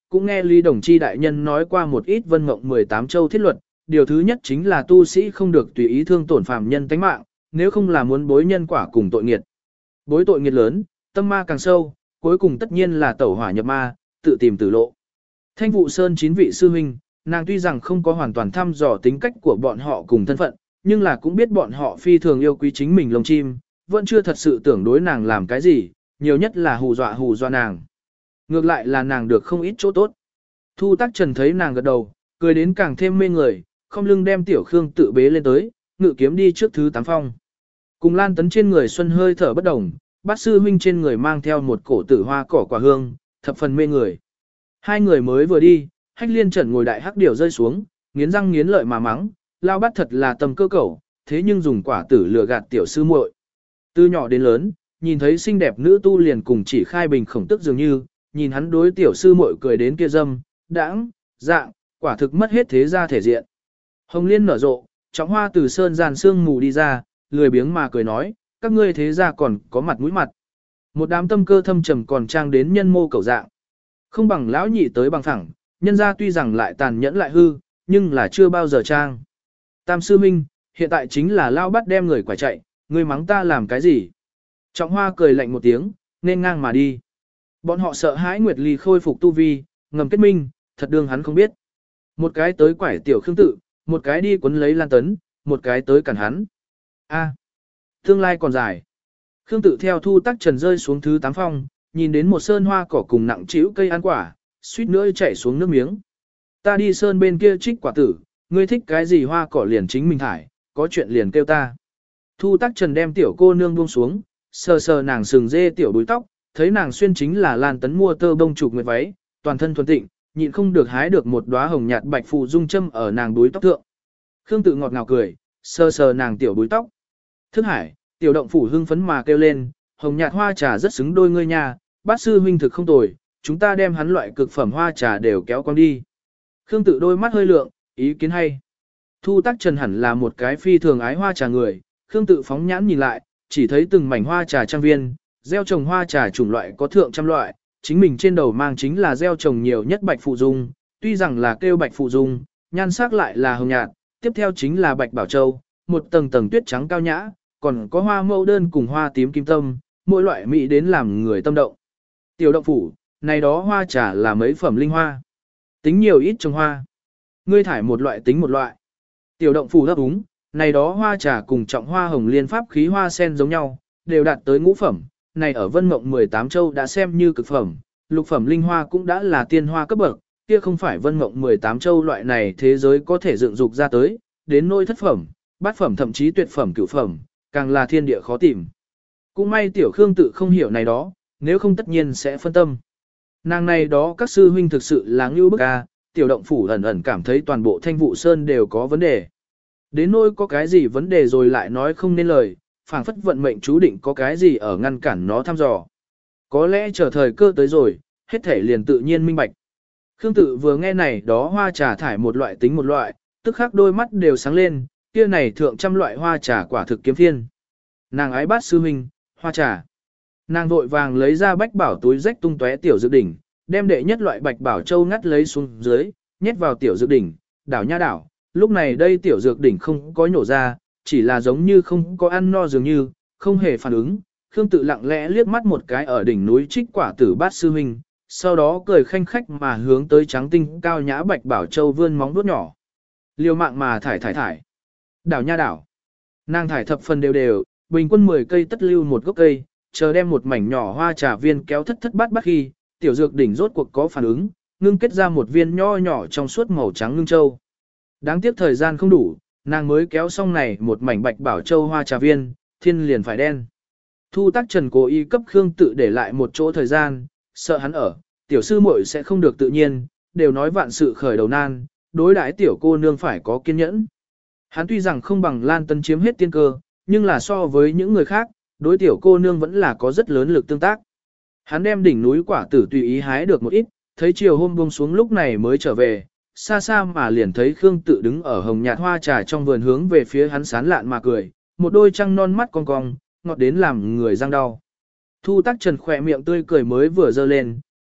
cũng nghe Lý Đồng Chi đại nhân nói qua một ít vân mộng mười tám châu thiết luật, điều thứ nhất chính là tu sĩ không được tùy ý thương tổn phàm nhân tánh mạng, nếu không là muốn bối nhân quả cùng tội nghiệt. Bối tội nghiệt lớn, tâm ma càng sâu, cuối cùng tất nhiên là tẩu hỏa nhập ma, tự tìm tử lộ. Thanh Vụ Sơn chín vị sư huynh, nàng tuy rằng không có hoàn toàn thăm dò tính cách của bọn họ cùng thân phận, nhưng là cũng biết bọn họ phi thường yêu quý chính mình lông chim, vẫn chưa thật sự tưởng đối nàng làm cái gì, nhiều nhất là hù dọa hù dọa nàng. Ngược lại là nàng được không ít chỗ tốt. Thu Tác Trần thấy nàng gật đầu, cười đến càng thêm mê người, không lưng đem Tiểu Khương tự bế lên tới, ngự kiếm đi trước thứ tám phong. Cùng Lan Tấn trên người xuân hơi thở bất đồng, Bát sư huynh trên người mang theo một cổ tử hoa cỏ quả hương, thập phần mê người. Hai người mới vừa đi, Hách Liên Trần ngồi đại hắc điểu rơi xuống, nghiến răng nghiến lợi mà mắng, lao Bát thật là tầm cơ cẩu, thế nhưng dùng quả tử lừa gạt tiểu sư muội. Từ nhỏ đến lớn, nhìn thấy xinh đẹp nữ tu liền cùng chỉ khai bình khổng tức dường như, nhìn hắn đối tiểu sư muội cười đến kia dâm, đãng, dạng, quả thực mất hết thế gia thể diện. Hồng Liên nở rộ, trọng hoa từ sơn giàn sương mù đi ra, lười biếng mà cười nói, các ngươi thế gia còn có mặt mũi mặt. Một đám tâm cơ thâm trầm còn trang đến nhân mô cầu dạng. Không bằng lão nhị tới bằng thẳng, nhân gia tuy rằng lại tàn nhẫn lại hư, nhưng là chưa bao giờ trang. Tam sư minh, hiện tại chính là lao bắt đem người quả chạy, ngươi mắng ta làm cái gì? Trọng hoa cười lạnh một tiếng, nên ngang mà đi. Bọn họ sợ hãi Nguyệt Ly khôi phục tu vi, ngầm kết minh, thật đương hắn không biết. Một cái tới quải tiểu Khương tự, một cái đi quấn lấy Lan Tấn, một cái tới cản hắn. A, tương lai còn dài. Khương tự theo Thu Tác Trần rơi xuống thứ tám phong, nhìn đến một sơn hoa cỏ cùng nặng trĩu cây ăn quả, suýt nữa chảy xuống nước miếng. Ta đi sơn bên kia trích quả tử, ngươi thích cái gì hoa cỏ liền chính mình thải, có chuyện liền kêu ta. Thu Tác Trần đem tiểu cô nương buông xuống, sờ sờ nàng sừng dê tiểu đuôi tóc, thấy nàng xuyên chính là Lan Tấn mua tơ bông chụp nguyệt váy, toàn thân thuần tịnh, nhịn không được hái được một đóa hồng nhạt bạch phù dung châm ở nàng đuôi tóc thượng. Khương tự ngọt ngào cười, sờ sờ nàng tiểu đuôi tóc. Thức hải, tiểu động phủ hưng phấn mà kêu lên, hồng nhạt hoa trà rất xứng đôi ngươi nha, bát sư huynh thực không tồi, chúng ta đem hắn loại cực phẩm hoa trà đều kéo con đi. Khương tự đôi mắt hơi lượng, ý kiến hay. Thu Tác Trần hẳn là một cái phi thường ái hoa trà người, Khương tự phóng nhãn nhìn lại, chỉ thấy từng mảnh hoa trà trang viên, gieo trồng hoa trà chủng loại có thượng trăm loại, chính mình trên đầu mang chính là gieo trồng nhiều nhất bạch phụ dung, tuy rằng là kêu bạch phụ dung, nhan sắc lại là hồng nhạt, tiếp theo chính là bạch bảo châu, một tầng tầng tuyết trắng cao nhã, còn có hoa mẫu đơn cùng hoa tím kim tâm, mỗi loại mỹ đến làm người tâm động. Tiểu động phủ, này đó hoa trà là mấy phẩm linh hoa. Tính nhiều ít trồng hoa. Ngươi thải một loại tính một loại. Tiểu động phủ đáp úng, này đó hoa trà cùng trọng hoa hồng liên pháp khí hoa sen giống nhau, đều đạt tới ngũ phẩm. Này ở Vân Mộng mười tám châu đã xem như cực phẩm, lục phẩm linh hoa cũng đã là tiên hoa cấp bậc, kia không phải Vân Mộng mười tám châu loại này thế giới có thể dựng dục ra tới, đến nôi thất phẩm, bát phẩm thậm chí tuyệt phẩm cửu phẩm, càng là thiên địa khó tìm. Cũng may tiểu Khương tự không hiểu này đó, nếu không tất nhiên sẽ phân tâm. Nàng này đó các sư huynh thực sự là ngưu bức a, tiểu động phủ ẩn ẩn cảm thấy toàn bộ Thanh Vụ Sơn đều có vấn đề. Đến nỗi có cái gì vấn đề rồi lại nói không nên lời, phảng phất vận mệnh chú định có cái gì ở ngăn cản nó thăm dò. Có lẽ chờ thời cơ tới rồi, hết thể liền tự nhiên minh bạch. Khương tự vừa nghe này đó hoa trà thải một loại tính một loại, tức khắc đôi mắt đều sáng lên, kia này thượng trăm loại hoa trà quả thực kiếm phiên. Nàng ái bát sư huynh, hoa trà. Nàng vội vàng lấy ra bách bảo túi rách tung tóe tiểu dược đỉnh, đem đệ nhất loại bạch bảo châu ngắt lấy xuống dưới, nhét vào tiểu dược đỉnh, đảo nha đảo. Lúc này đây tiểu dược đỉnh không có nhổ ra, chỉ là giống như không có ăn no dường như, không hề phản ứng. Khương tự lặng lẽ liếc mắt một cái ở đỉnh núi trích quả tử bát sư huynh, sau đó cười khanh khách mà hướng tới trắng tinh cao nhã bạch bảo châu vươn móng vuốt nhỏ. Liều mạng mà thải thải thải. Đảo nha đảo. Nàng thải thập phần đều đều, bình quân mười cây tất lưu một gốc cây, chờ đem một mảnh nhỏ hoa trà viên kéo thất thất bát bát khi, tiểu dược đỉnh rốt cuộc có phản ứng, ngưng kết ra một viên nho nhỏ trong suốt màu trắng ngưng châu. Đáng tiếc thời gian không đủ, nàng mới kéo xong này một mảnh bạch bảo châu hoa trà viên, thiên liền phải đen. Thu Tác Trần cố ý cấp Khương tự để lại một chỗ thời gian, sợ hắn ở, tiểu sư muội sẽ không được tự nhiên, đều nói vạn sự khởi đầu nan, đối đãi tiểu cô nương phải có kiên nhẫn. Hắn tuy rằng không bằng Lan Tấn chiếm hết tiên cơ, nhưng là so với những người khác, đối tiểu cô nương vẫn là có rất lớn lực tương tác. Hắn đem đỉnh núi quả tử tùy ý hái được một ít, thấy chiều hôm buông xuống lúc này mới trở về, xa xa mà liền thấy Khương tự đứng ở hồng nhạt hoa trà trong vườn hướng về phía hắn sán lạn mà cười, một đôi trăng non mắt cong cong, ngọt đến làm người răng đau. Thu Tác Trần khỏe miệng tươi cười mới vừa dơ lên,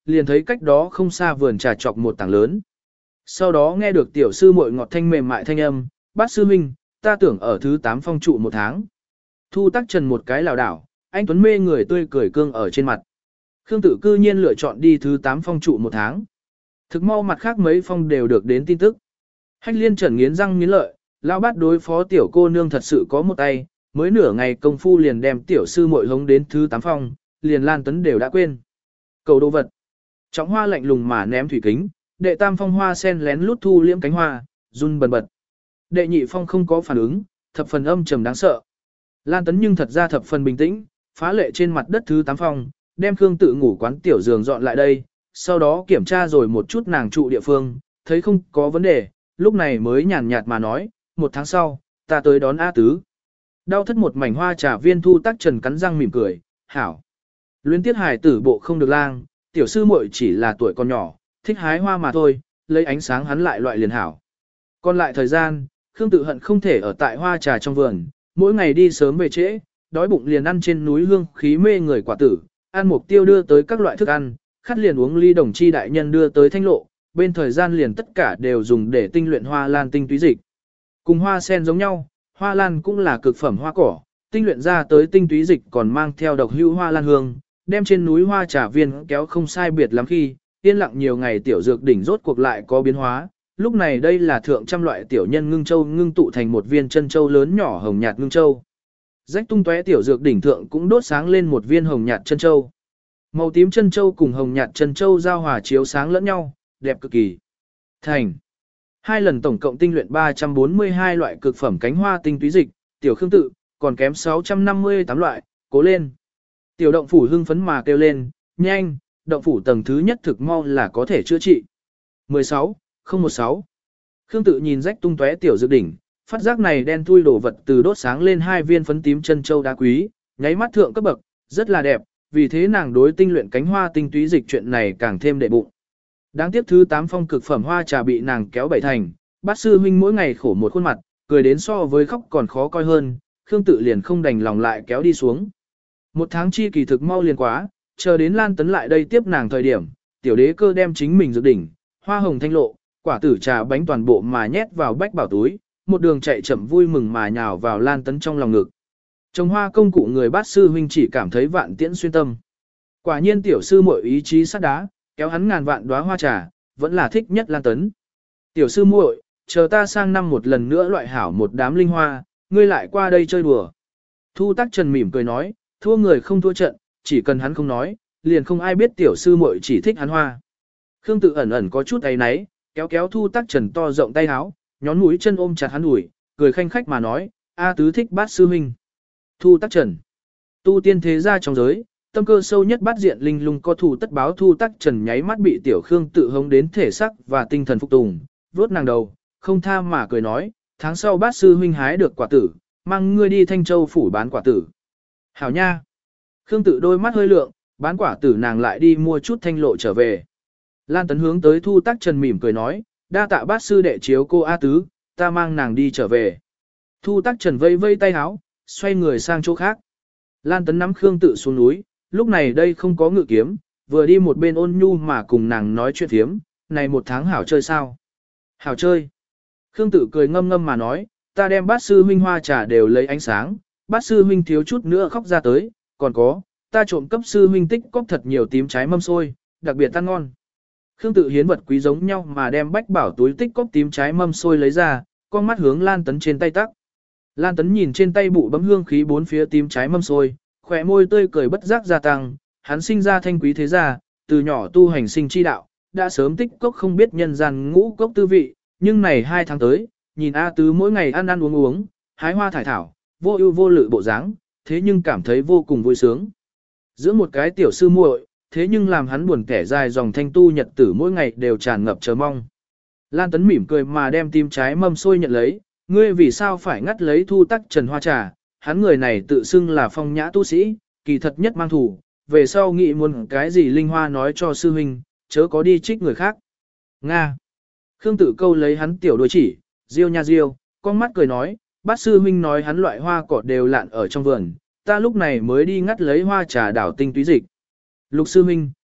liền thấy cách đó không xa vườn trà chọc một tảng lớn. Sau đó nghe được tiểu sư muội ngọt thanh mềm mại thanh âm, bát sư huynh, ta tưởng ở thứ tám phong trụ một tháng. Thu Tắc Trần một cái lảo đảo, anh Tuấn mê người tươi cười cương ở trên mặt. Khương Tự cư nhiên lựa chọn đi thứ tám phong trụ một tháng. Thực mau mặt khác mấy phong đều được đến tin tức. Hách Liên Trần nghiến răng nghiến lợi, lão bát đối phó tiểu cô nương thật sự có một tay, mới nửa ngày công phu liền đem tiểu sư muội hống đến thứ tám phong, liền Lan Tuấn đều đã quên. Cầu đồ vật. Trọng hoa lạnh lùng mà ném thủy kính, đệ tam phong hoa sen lén lút thu liễm cánh hoa, run bần bật. Đệ nhị phong không có phản ứng, thập phần âm trầm đáng sợ. Lan Tấn nhưng thật ra thập phần bình tĩnh, phá lệ trên mặt đất thứ tám phong, đem Khương Tự ngủ quán tiểu giường dọn lại đây, sau đó kiểm tra rồi một chút nàng trụ địa phương, thấy không có vấn đề, lúc này mới nhàn nhạt mà nói, một tháng sau, ta tới đón A Tứ. Đau thất một mảnh hoa trà viên Thu Tắc Trần cắn răng mỉm cười, hảo. Luyến tiết hải tử bộ không được lang, tiểu sư muội chỉ là tuổi còn nhỏ, thích hái hoa mà thôi, lấy ánh sáng hắn lại loại liền hảo. Còn lại thời gian, Khương Tự hận không thể ở tại hoa trà trong vườn, mỗi ngày đi sớm về trễ, đói bụng liền ăn trên núi hương khí mê người quả tử, ăn mục tiêu đưa tới các loại thức ăn, khát liền uống ly đồng chi đại nhân đưa tới thanh lộ, bên thời gian liền tất cả đều dùng để tinh luyện hoa lan tinh túy dịch. Cùng hoa sen giống nhau, hoa lan cũng là cực phẩm hoa cỏ, tinh luyện ra tới tinh túy dịch còn mang theo độc hữu hoa lan hương, đem trên núi hoa trà viên kéo không sai biệt lắm khi, yên lặng nhiều ngày tiểu dược đỉnh rốt cuộc lại có biến hóa. Lúc này đây là thượng trăm loại tiểu nhân ngưng châu ngưng tụ thành một viên chân châu lớn nhỏ hồng nhạt ngưng châu. Rách tung tóe tiểu dược đỉnh thượng cũng đốt sáng lên một viên hồng nhạt chân châu. Màu tím chân châu cùng hồng nhạt chân châu giao hòa chiếu sáng lẫn nhau, đẹp cực kỳ. Thành. Hai lần tổng cộng tinh luyện ba trăm bốn mươi hai loại cực phẩm cánh hoa tinh túy dịch, tiểu Khương Tự, còn kém sáu trăm năm mươi tám loại, cố lên. Tiểu động phủ hưng phấn mà kêu lên, nhanh, động phủ tầng thứ nhất thực mau là có thể chữa trị. mười sáu, không một sáu. Khương Tự nhìn rách tung tóe tiểu dược đỉnh, phát giác này đen thui đổ vật từ đốt sáng lên hai viên phấn tím chân châu đá quý, nháy mắt thượng cấp bậc, rất là đẹp, vì thế nàng đối tinh luyện cánh hoa tinh túy dịch chuyện này càng thêm đệ bụng. Đáng tiếc thứ tám phong cực phẩm hoa trà bị nàng kéo bảy thành, bát sư huynh mỗi ngày khổ một khuôn mặt, cười đến so với khóc còn khó coi hơn, Khương Tự liền không đành lòng lại kéo đi xuống. Một tháng chi kỳ thực mau liền quá, chờ đến Lan Tấn lại đây tiếp nàng thời điểm, tiểu đế cơ đem chính mình dược đỉnh, hoa hồng thanh lộ, quả tử trà bánh toàn bộ mà nhét vào bách bảo túi, một đường chạy chậm vui mừng mà nhào vào Lan Tấn trong lòng ngực. Trồng hoa công cụ người bát sư huynh chỉ cảm thấy vạn tiễn xuyên tâm. Quả nhiên tiểu sư muội ý chí sắt đá, kéo hắn ngàn vạn đóa hoa trà, vẫn là thích nhất Lan Tấn. Tiểu sư muội, chờ ta sang năm một lần nữa loại hảo một đám linh hoa, ngươi lại qua đây chơi đùa. Thu Tắc Trần mỉm cười nói, thua người không thua trận, chỉ cần hắn không nói, liền không ai biết tiểu sư muội chỉ thích hắn hoa. Khương Tự ẩn ẩn có chút áy náy, kéo kéo Thu Tắc Trần to rộng tay áo, nhón mũi chân ôm chặt hắn ủi, cười khanh khách mà nói, A Tứ thích bát sư huynh. Thu Tắc Trần, tu tiên thế gia trong giới, tâm cơ sâu nhất bát diện linh lung có thù tất báo. Thu Tắc Trần nháy mắt bị tiểu Khương Tự hống đến thể sắc và tinh thần phục tùng, vuốt nàng đầu, không tha mà cười nói, tháng sau bát sư huynh hái được quả tử, mang ngươi đi Thanh Châu phủ bán quả tử. Hảo nha. Khương Tự đôi mắt hơi lượng, bán quả tử nàng lại đi mua chút thanh lộ trở về. Lan Tấn hướng tới Thu Tắc Trần mỉm cười nói, đa tạ bát sư đệ chiếu cô A Tứ, ta mang nàng đi trở về. Thu Tắc Trần vây vây tay háo, xoay người sang chỗ khác. Lan Tấn nắm Khương Tự xuống núi, lúc này đây không có ngự kiếm, vừa đi một bên ôn nhu mà cùng nàng nói chuyện thiếm, này một tháng hảo chơi sao? Hảo chơi. Khương Tự cười ngâm ngâm mà nói, ta đem bát sư huynh hoa trà đều lấy ánh sáng, bát sư huynh thiếu chút nữa khóc ra tới, còn có, ta trộm cấp sư huynh tích cóp thật nhiều tím trái mâm xôi, đặc biệt ăn ngon. Khương Tự hiến vật quý giống nhau mà đem bách bảo túi tích cóp tím trái mâm xôi lấy ra, con mắt hướng Lan Tấn trên tay tắc. Lan Tấn nhìn trên tay bụ bấm hương khí bốn phía tím trái mâm xôi, khỏe môi tươi cười bất giác gia tăng, hắn sinh ra thanh quý thế gia, từ nhỏ tu hành sinh chi đạo, đã sớm tích cốc không biết nhân gian ngũ cốc tư vị, nhưng này hai tháng tới, nhìn A Tứ mỗi ngày ăn ăn uống uống, hái hoa thải thảo, vô ưu vô lự bộ dáng, thế nhưng cảm thấy vô cùng vui sướng. Giữa một cái tiểu sư muội, thế nhưng làm hắn buồn kẻ dài dòng thanh tu nhật tử mỗi ngày đều tràn ngập chờ mong. Lan Tấn mỉm cười mà đem tim trái mâm xôi nhận lấy, ngươi vì sao phải ngắt lấy Thu Tắc Trần hoa trà, hắn người này tự xưng là phong nhã tu sĩ, kỳ thật nhất mang thủ, về sau nghĩ muốn cái gì linh hoa nói cho sư huynh, chớ có đi trích người khác. Nga. Khương Tự câu lấy hắn tiểu đuôi chỉ, diêu nha diêu, con mắt cười nói, bát sư huynh nói hắn loại hoa cỏ đều lạn ở trong vườn, ta lúc này mới đi ngắt lấy hoa trà đảo tinh túy dịch. Lục sư huynh,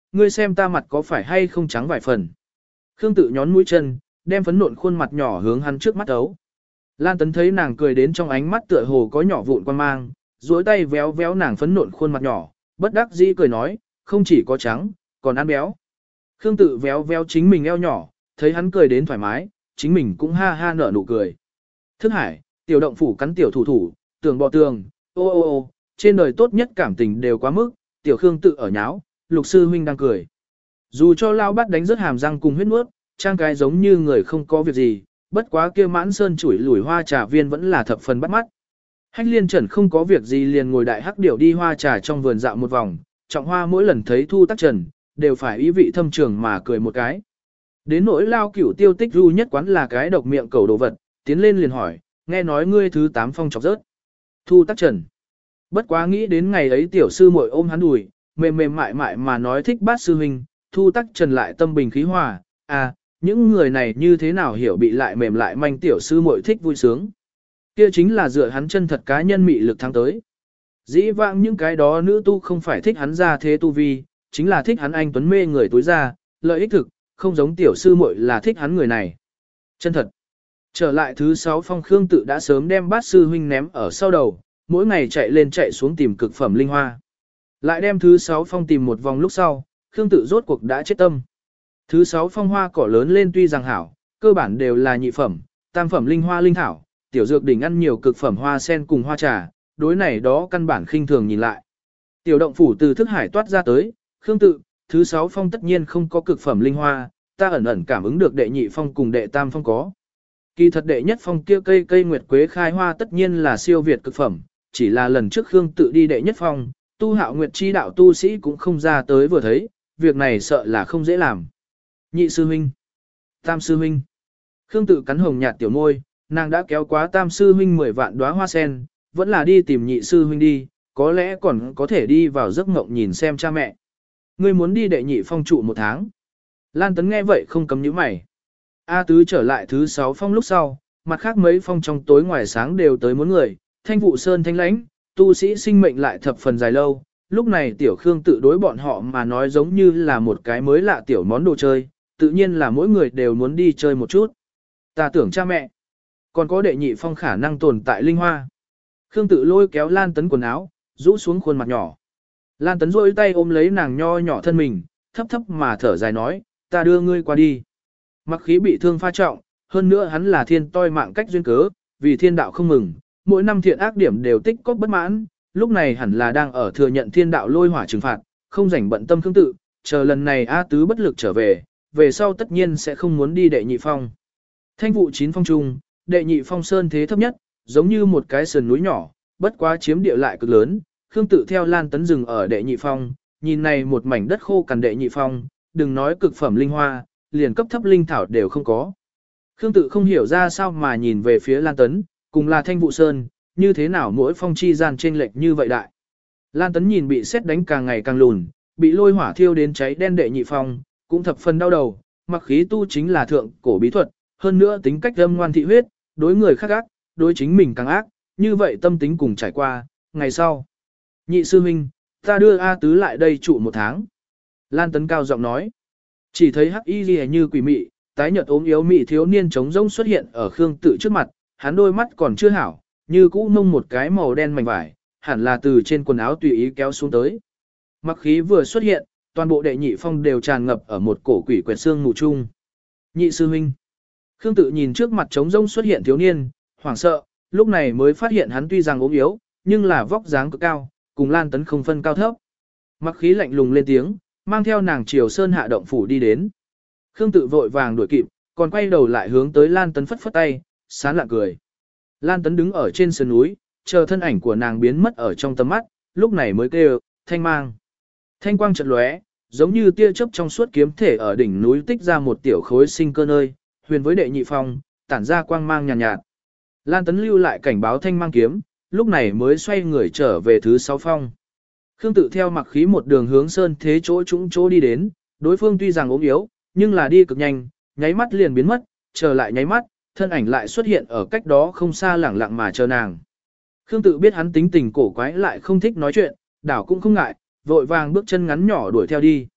ngươi xem ta mặt có phải hay không trắng vài phần. Khương Tự nhón mũi chân, đem phấn nộn khuôn mặt nhỏ hướng hắn trước mắt ấu. Lan Tấn thấy nàng cười đến trong ánh mắt tựa hồ có nhỏ vụn quan mang, duỗi tay véo véo nàng phấn nộn khuôn mặt nhỏ, bất đắc dĩ cười nói, không chỉ có trắng, còn ăn béo. Khương Tự véo véo chính mình eo nhỏ, thấy hắn cười đến thoải mái, chính mình cũng ha ha nở nụ cười. Thức Hải, tiểu động phủ cắn tiểu thủ thủ, tường bò tường, ô ô ô, trên đời tốt nhất cảm tình đều quá mức, tiểu Khương Tự ở nháo, Lục sư huynh đang cười. Dù cho lao bắt đánh rớt hàm răng cùng huyết nuốt, trang cái giống như người không có việc gì, bất quá kia mãn sơn chủi lủi hoa trà viên vẫn là thập phần bắt mắt. Hách liên trần không có việc gì liền ngồi đại hắc điểu đi hoa trà trong vườn dạo một vòng, trọng hoa mỗi lần thấy thu tắc trần, đều phải ý vị thâm trường mà cười một cái. Đến nỗi lao cửu tiêu tích du nhất quán là cái độc miệng cầu đồ vật, tiến lên liền hỏi, nghe nói ngươi thứ tám phong chọc rớt. Thu tắc trần. Bất quá nghĩ đến ngày ấy tiểu sư muội ôm hắn đùi, mềm mềm mại mại mà nói thích bát sư huynh, thu tắc trần lại tâm bình khí hòa, à, những người này như thế nào hiểu bị lại mềm lại manh tiểu sư muội thích vui sướng. Kia chính là dựa hắn chân thật cá nhân mị lực thắng tới. Dĩ vãng những cái đó nữ tu không phải thích hắn ra thế tu vi, chính là thích hắn anh tuấn mê người tối ra, lợi ích thực, không giống tiểu sư muội là thích hắn người này. Chân thật. Trở lại thứ sáu phong Khương Tự đã sớm đem bát sư huynh ném ở sau đầu, mỗi ngày chạy lên chạy xuống tìm cực phẩm linh hoa. Lại đem thứ sáu phong tìm một vòng lúc sau, Khương Tự rốt cuộc đã chết tâm. Thứ sáu phong hoa cỏ lớn lên tuy rằng hảo, cơ bản đều là nhị phẩm, tam phẩm linh hoa linh thảo, tiểu dược đỉnh ăn nhiều cực phẩm hoa sen cùng hoa trà, đối này đó căn bản khinh thường nhìn lại. Tiểu động phủ từ thức hải toát ra tới, Khương Tự, thứ sáu phong tất nhiên không có cực phẩm linh hoa, ta ẩn ẩn cảm ứng được đệ nhị phong cùng đệ tam phong có. Kỳ thật đệ nhất phong kia cây cây nguyệt quế khai hoa tất nhiên là siêu việt cực phẩm, chỉ là lần trước Khương Tự đi đệ nhất phong, tu hạo nguyệt chi đạo tu sĩ cũng không ra tới vừa thấy, việc này sợ là không dễ làm. Nhị sư huynh, tam sư huynh. Khương Tự cắn hồng nhạt tiểu môi, nàng đã kéo quá tam sư huynh mười vạn đóa hoa sen, vẫn là đi tìm nhị sư huynh đi, có lẽ còn có thể đi vào giấc mộng nhìn xem cha mẹ. Ngươi muốn đi đệ nhị phong trụ một tháng. Lan Tấn nghe vậy không cấm nhíu mày. A Tứ trở lại thứ sáu phong lúc sau, mặt khác mấy phong trong tối ngoài sáng đều tới muốn người, thanh vụ sơn thanh lãnh, tu sĩ sinh mệnh lại thập phần dài lâu. Lúc này tiểu Khương Tự đối bọn họ mà nói giống như là một cái mới lạ tiểu món đồ chơi, tự nhiên là mỗi người đều muốn đi chơi một chút. Ta tưởng cha mẹ, còn có đệ nhị phong khả năng tồn tại linh hoa. Khương Tự lôi kéo Lan Tấn quần áo, rũ xuống khuôn mặt nhỏ. Lan Tấn rôi tay ôm lấy nàng nho nhỏ thân mình, thấp thấp mà thở dài nói, ta đưa ngươi qua đi. Mặc khí bị thương pha trọng, hơn nữa hắn là thiên toi mạng cách duyên cớ, vì thiên đạo không mừng, mỗi năm thiện ác điểm đều tích cóp bất mãn, lúc này hẳn là đang ở thừa nhận thiên đạo lôi hỏa trừng phạt, không rảnh bận tâm Khương Tự, chờ lần này A Tứ bất lực trở về, về sau tất nhiên sẽ không muốn đi đệ nhị phong. Thanh vụ chín phong trung, đệ nhị phong sơn thế thấp nhất, giống như một cái sườn núi nhỏ, bất quá chiếm địa lại cực lớn. Khương Tự theo Lan Tấn rừng ở đệ nhị phong, nhìn này một mảnh đất khô cằn đệ nhị phong, đừng nói cực phẩm linh hoa, liền cấp thấp linh thảo đều không có. Khương Tự không hiểu ra sao mà nhìn về phía Lan Tấn, cùng là Thanh vụ sơn, như thế nào mỗi phong chi gian chênh lệch như vậy đại. Lan Tấn nhìn bị xét đánh càng ngày càng lùn, bị lôi hỏa thiêu đến cháy đen đệ nhị phong, cũng thập phần đau đầu, mặc khí tu chính là thượng cổ bí thuật, hơn nữa tính cách âm ngoan thị huyết, đối người khác ác, đối chính mình càng ác, như vậy tâm tính cùng trải qua, ngày sau. Nhị sư huynh, ta đưa A Tứ lại đây trụ một tháng. Lan Tấn cao giọng nói, chỉ thấy hắc y liễu như quỷ mị, tái nhợt ốm yếu mị thiếu niên trống rỗng xuất hiện ở Khương Tự trước mặt, hắn đôi mắt còn chưa hảo, như cũ nông một cái màu đen mảnh vải, hẳn là từ trên quần áo tùy ý kéo xuống tới. Mặc khí vừa xuất hiện, toàn bộ đệ nhị phong đều tràn ngập ở một cổ quỷ quyệt xương mù chung. Nhị sư huynh. Khương Tự nhìn trước mặt trống rỗng xuất hiện thiếu niên, hoảng sợ, lúc này mới phát hiện hắn tuy rằng ốm yếu, nhưng là vóc dáng cực cao, cùng Lan Tấn không phân cao thấp. Mặc khí lạnh lùng lên tiếng, mang theo nàng chiều sơn hạ động phủ đi đến. Khương Tự vội vàng đuổi kịp, còn quay đầu lại hướng tới Lan Tấn phất phất tay, sán lạ cười. Lan Tấn đứng ở trên sườn núi, chờ thân ảnh của nàng biến mất ở trong tầm mắt, lúc này mới kêu, thanh mang. Thanh quang chợt lóe, giống như tia chớp trong suốt kiếm thể ở đỉnh núi tích ra một tiểu khối sinh cơ nơi, huyền với đệ nhị phong, tản ra quang mang nhàn nhạt, nhạt. Lan Tấn lưu lại cảnh báo thanh mang kiếm, lúc này mới xoay người trở về thứ sáu phong. Khương Tự theo mặc khí một đường hướng sơn thế chỗ trũng chỗ đi đến, đối phương tuy rằng ốm yếu, nhưng là đi cực nhanh, nháy mắt liền biến mất, chờ lại nháy mắt, thân ảnh lại xuất hiện ở cách đó không xa lẳng lặng mà chờ nàng. Khương Tự biết hắn tính tình cổ quái lại không thích nói chuyện, đảo cũng không ngại, vội vàng bước chân ngắn nhỏ đuổi theo đi.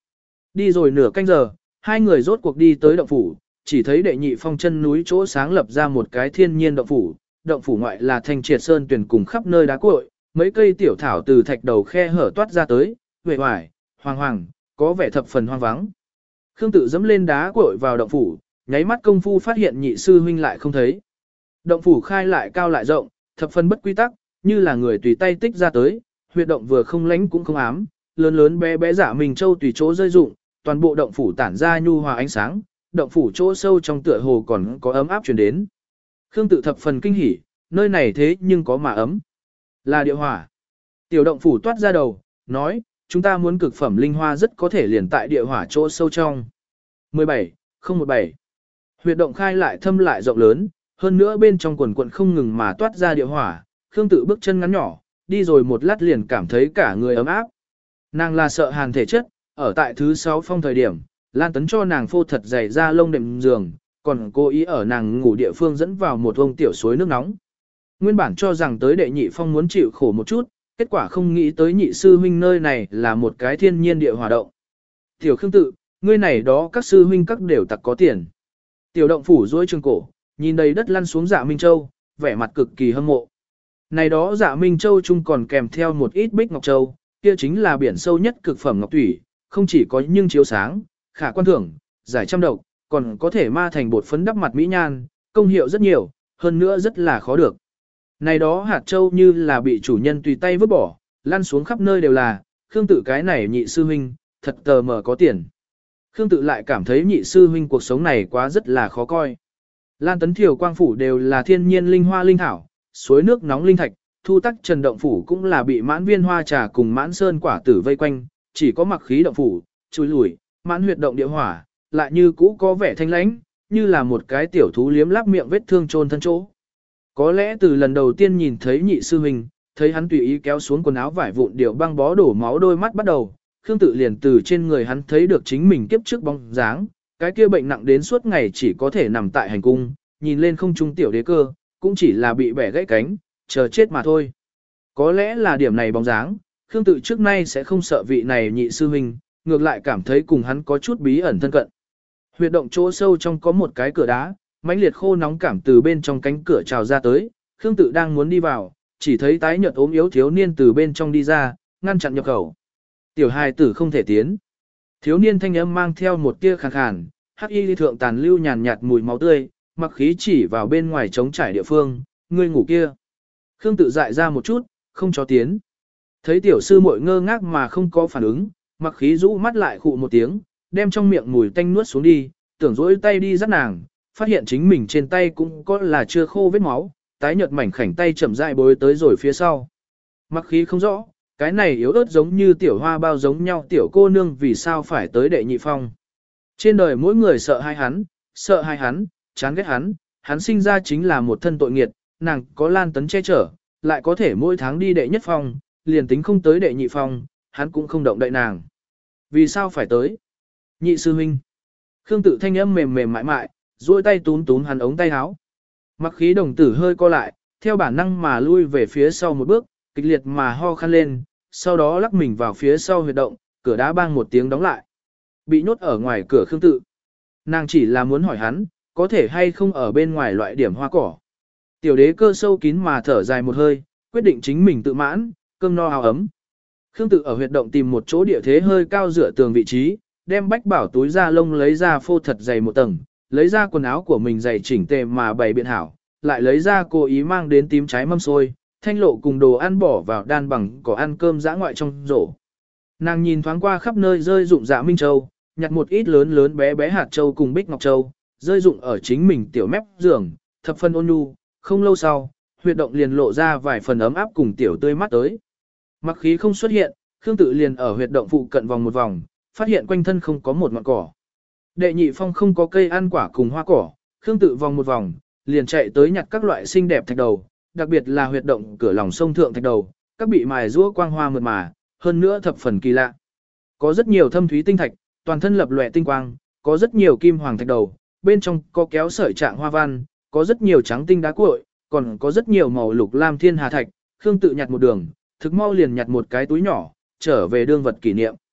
đi rồi nửa canh giờ, hai người rốt cuộc đi tới động phủ, chỉ thấy đệ nhị phong chân núi chỗ sáng lập ra một cái thiên nhiên động phủ, động phủ ngoại là thanh triệt sơn tuyển cùng khắp nơi đá cuội, mấy cây tiểu thảo từ thạch đầu khe hở toát ra tới, huệ hoài, hoàng hoàng, có vẻ thập phần hoang vắng. Khương Tự dẫm lên đá cuội vào động phủ, nháy mắt công phu phát hiện nhị sư huynh lại không thấy. Động phủ khai lại cao lại rộng, thập phần bất quy tắc, như là người tùy tay tích ra tới, huyệt động vừa không lánh cũng không ám, lớn lớn bé bé Dạ Minh Châu tùy chỗ rơi dụng, toàn bộ động phủ tản ra nhu hòa ánh sáng, động phủ chỗ sâu trong tựa hồ còn có ấm áp truyền đến. Khương Tự thập phần kinh hỉ, nơi này thế nhưng có mà ấm. Là địa hỏa. Tiểu động phủ toát ra đầu, nói, chúng ta muốn cực phẩm linh hoa rất có thể liền tại địa hỏa chỗ sâu trong. mười bảy, không một bảy. Huyệt động khai lại thâm lại rộng lớn, hơn nữa bên trong quần quần không ngừng mà toát ra địa hỏa, Khương Tự bước chân ngắn nhỏ, đi rồi một lát liền cảm thấy cả người ấm áp. Nàng là sợ hàn thể chất, ở tại thứ sáu phong thời điểm, Lan Tấn cho nàng phô thật dày da lông đệm giường, còn cố ý ở nàng ngủ địa phương dẫn vào một vông tiểu suối nước nóng. Nguyên bản cho rằng tới đệ nhị phong muốn chịu khổ một chút, kết quả không nghĩ tới nhị sư huynh nơi này là một cái thiên nhiên địa hỏa động. Tiểu Khương Tự, ngươi này đó các sư huynh các đều tặc có tiền. Tiểu động phủ duỗi trường cổ, nhìn đầy đất lăn xuống Dạ Minh Châu, vẻ mặt cực kỳ hâm mộ. Này đó Dạ Minh Châu chung còn kèm theo một ít bích ngọc châu, kia chính là biển sâu nhất cực phẩm ngọc thủy, không chỉ có nhưng chiếu sáng, khả quan thưởng, giải trăm độc, còn có thể ma thành bột phấn đắp mặt mỹ nhan, công hiệu rất nhiều, hơn nữa rất là khó được. Này đó hạt châu như là bị chủ nhân tùy tay vứt bỏ, lăn xuống khắp nơi đều là, Khương Tự cái này nhị sư huynh, thật tờ mờ có tiền. Khương Tự lại cảm thấy nhị sư huynh cuộc sống này quá rất là khó coi. Lan Tấn Thiều Quang Phủ đều là thiên nhiên linh hoa linh thảo, suối nước nóng linh thạch, thu tắc Trần Động Phủ cũng là bị mãn viên hoa trà cùng mãn sơn quả tử vây quanh, chỉ có mặc khí động phủ, chui lùi, mãn huyệt động địa hỏa, lại như cũ có vẻ thanh lãnh, như là một cái tiểu thú liếm láp miệng vết thương chôn thân chỗ. Có lẽ từ lần đầu tiên nhìn thấy nhị sư huynh, thấy hắn tùy ý kéo xuống quần áo vải vụn điều băng bó đổ máu đôi mắt bắt đầu, Khương Tự liền từ trên người hắn thấy được chính mình kiếp trước bóng dáng, cái kia bệnh nặng đến suốt ngày chỉ có thể nằm tại hành cung, nhìn lên không trung tiểu đế cơ, cũng chỉ là bị bẻ gãy cánh, chờ chết mà thôi. Có lẽ là điểm này bóng dáng, Khương Tự trước nay sẽ không sợ vị này nhị sư huynh, ngược lại cảm thấy cùng hắn có chút bí ẩn thân cận. Huyệt động chỗ sâu trong có một cái cửa đá, mãnh liệt khô nóng cảm từ bên trong cánh cửa trào ra tới, Khương Tự đang muốn đi vào, chỉ thấy tái nhợt ốm yếu thiếu niên từ bên trong đi ra, ngăn chặn nhập khẩu. Tiểu hài tử không thể tiến. Thiếu niên thanh âm mang theo một tia khàn khàn, hắc y thượng tàn lưu nhàn nhạt mùi máu tươi, mặc khí chỉ vào bên ngoài trống trải địa phương, ngươi ngủ kia. Khương Tự dại ra một chút, không cho tiến. Thấy tiểu sư muội ngơ ngác mà không có phản ứng, mặc khí rũ mắt lại khụ một tiếng, đem trong miệng mùi tanh nuốt xuống đi, tưởng dỗi tay đi dắt nàng, phát hiện chính mình trên tay cũng có là chưa khô vết máu, tái nhợt mảnh khảnh tay chậm rãi bối tới rồi phía sau. Mặc khí không rõ, cái này yếu ớt giống như tiểu hoa bao giống nhau tiểu cô nương vì sao phải tới đệ nhị phong. Trên đời mỗi người sợ hai hắn, sợ hai hắn, chán ghét hắn, hắn sinh ra chính là một thân tội nghiệt, nàng có Lan Tấn che chở, lại có thể mỗi tháng đi đệ nhất phong, liền tính không tới đệ nhị phong, hắn cũng không động đậy nàng. Vì sao phải tới? Nhị sư huynh. Khương Tự thanh âm mềm mềm mại mại, duỗi tay túm túm hắn ống tay áo. Mặc khí đồng tử hơi co lại, theo bản năng mà lui về phía sau một bước, kịch liệt mà ho khăn lên, sau đó lắc mình vào phía sau huyệt động, cửa đá bang một tiếng đóng lại. Bị nhốt ở ngoài cửa Khương Tự. Nàng chỉ là muốn hỏi hắn, có thể hay không ở bên ngoài loại điểm hoa cỏ. Tiểu đế cơ sâu kín mà thở dài một hơi, quyết định chính mình tự mãn, cơm no áo ấm. Khương Tự ở huyệt động tìm một chỗ địa thế hơi cao dựa tường vị trí, đem bách bảo túi da lông lấy ra phô thật dày một tầng, lấy ra quần áo của mình dày chỉnh tề mà bày biện hảo, lại lấy ra cố ý mang đến tím trái mâm xôi, thanh lộ cùng đồ ăn bỏ vào đan bằng cỏ ăn cơm dã ngoại trong rổ. Nàng nhìn thoáng qua khắp nơi rơi dụng Dạ Minh Châu, nhặt một ít lớn lớn bé bé hạt châu cùng bích ngọc châu, rơi dụng ở chính mình tiểu mép giường, thập phân ôn nhu, không lâu sau, huyệt động liền lộ ra vài phần ấm áp cùng tiểu tươi mắt tới. Mặc khí không xuất hiện, Khương Tự liền ở huyệt động phụ cận vòng một vòng, phát hiện quanh thân không có một ngọn cỏ. Đệ nhị phong không có cây ăn quả cùng hoa cỏ, Khương Tự vòng một vòng, liền chạy tới nhặt các loại xinh đẹp thạch đầu, đặc biệt là huyệt động cửa lòng sông thượng thạch đầu, các bị mài rũa quang hoa mượt mà, hơn nữa thập phần kỳ lạ. Có rất nhiều thâm thúy tinh thạch, toàn thân lập lòe tinh quang, có rất nhiều kim hoàng thạch đầu, bên trong có kéo sợi trạng hoa văn, có rất nhiều trắng tinh đá cuội, còn có rất nhiều màu lục lam thiên hà thạch. Khương Tự nhặt một đường, thực mau liền nhặt một cái túi nhỏ, trở về đương vật kỷ niệm.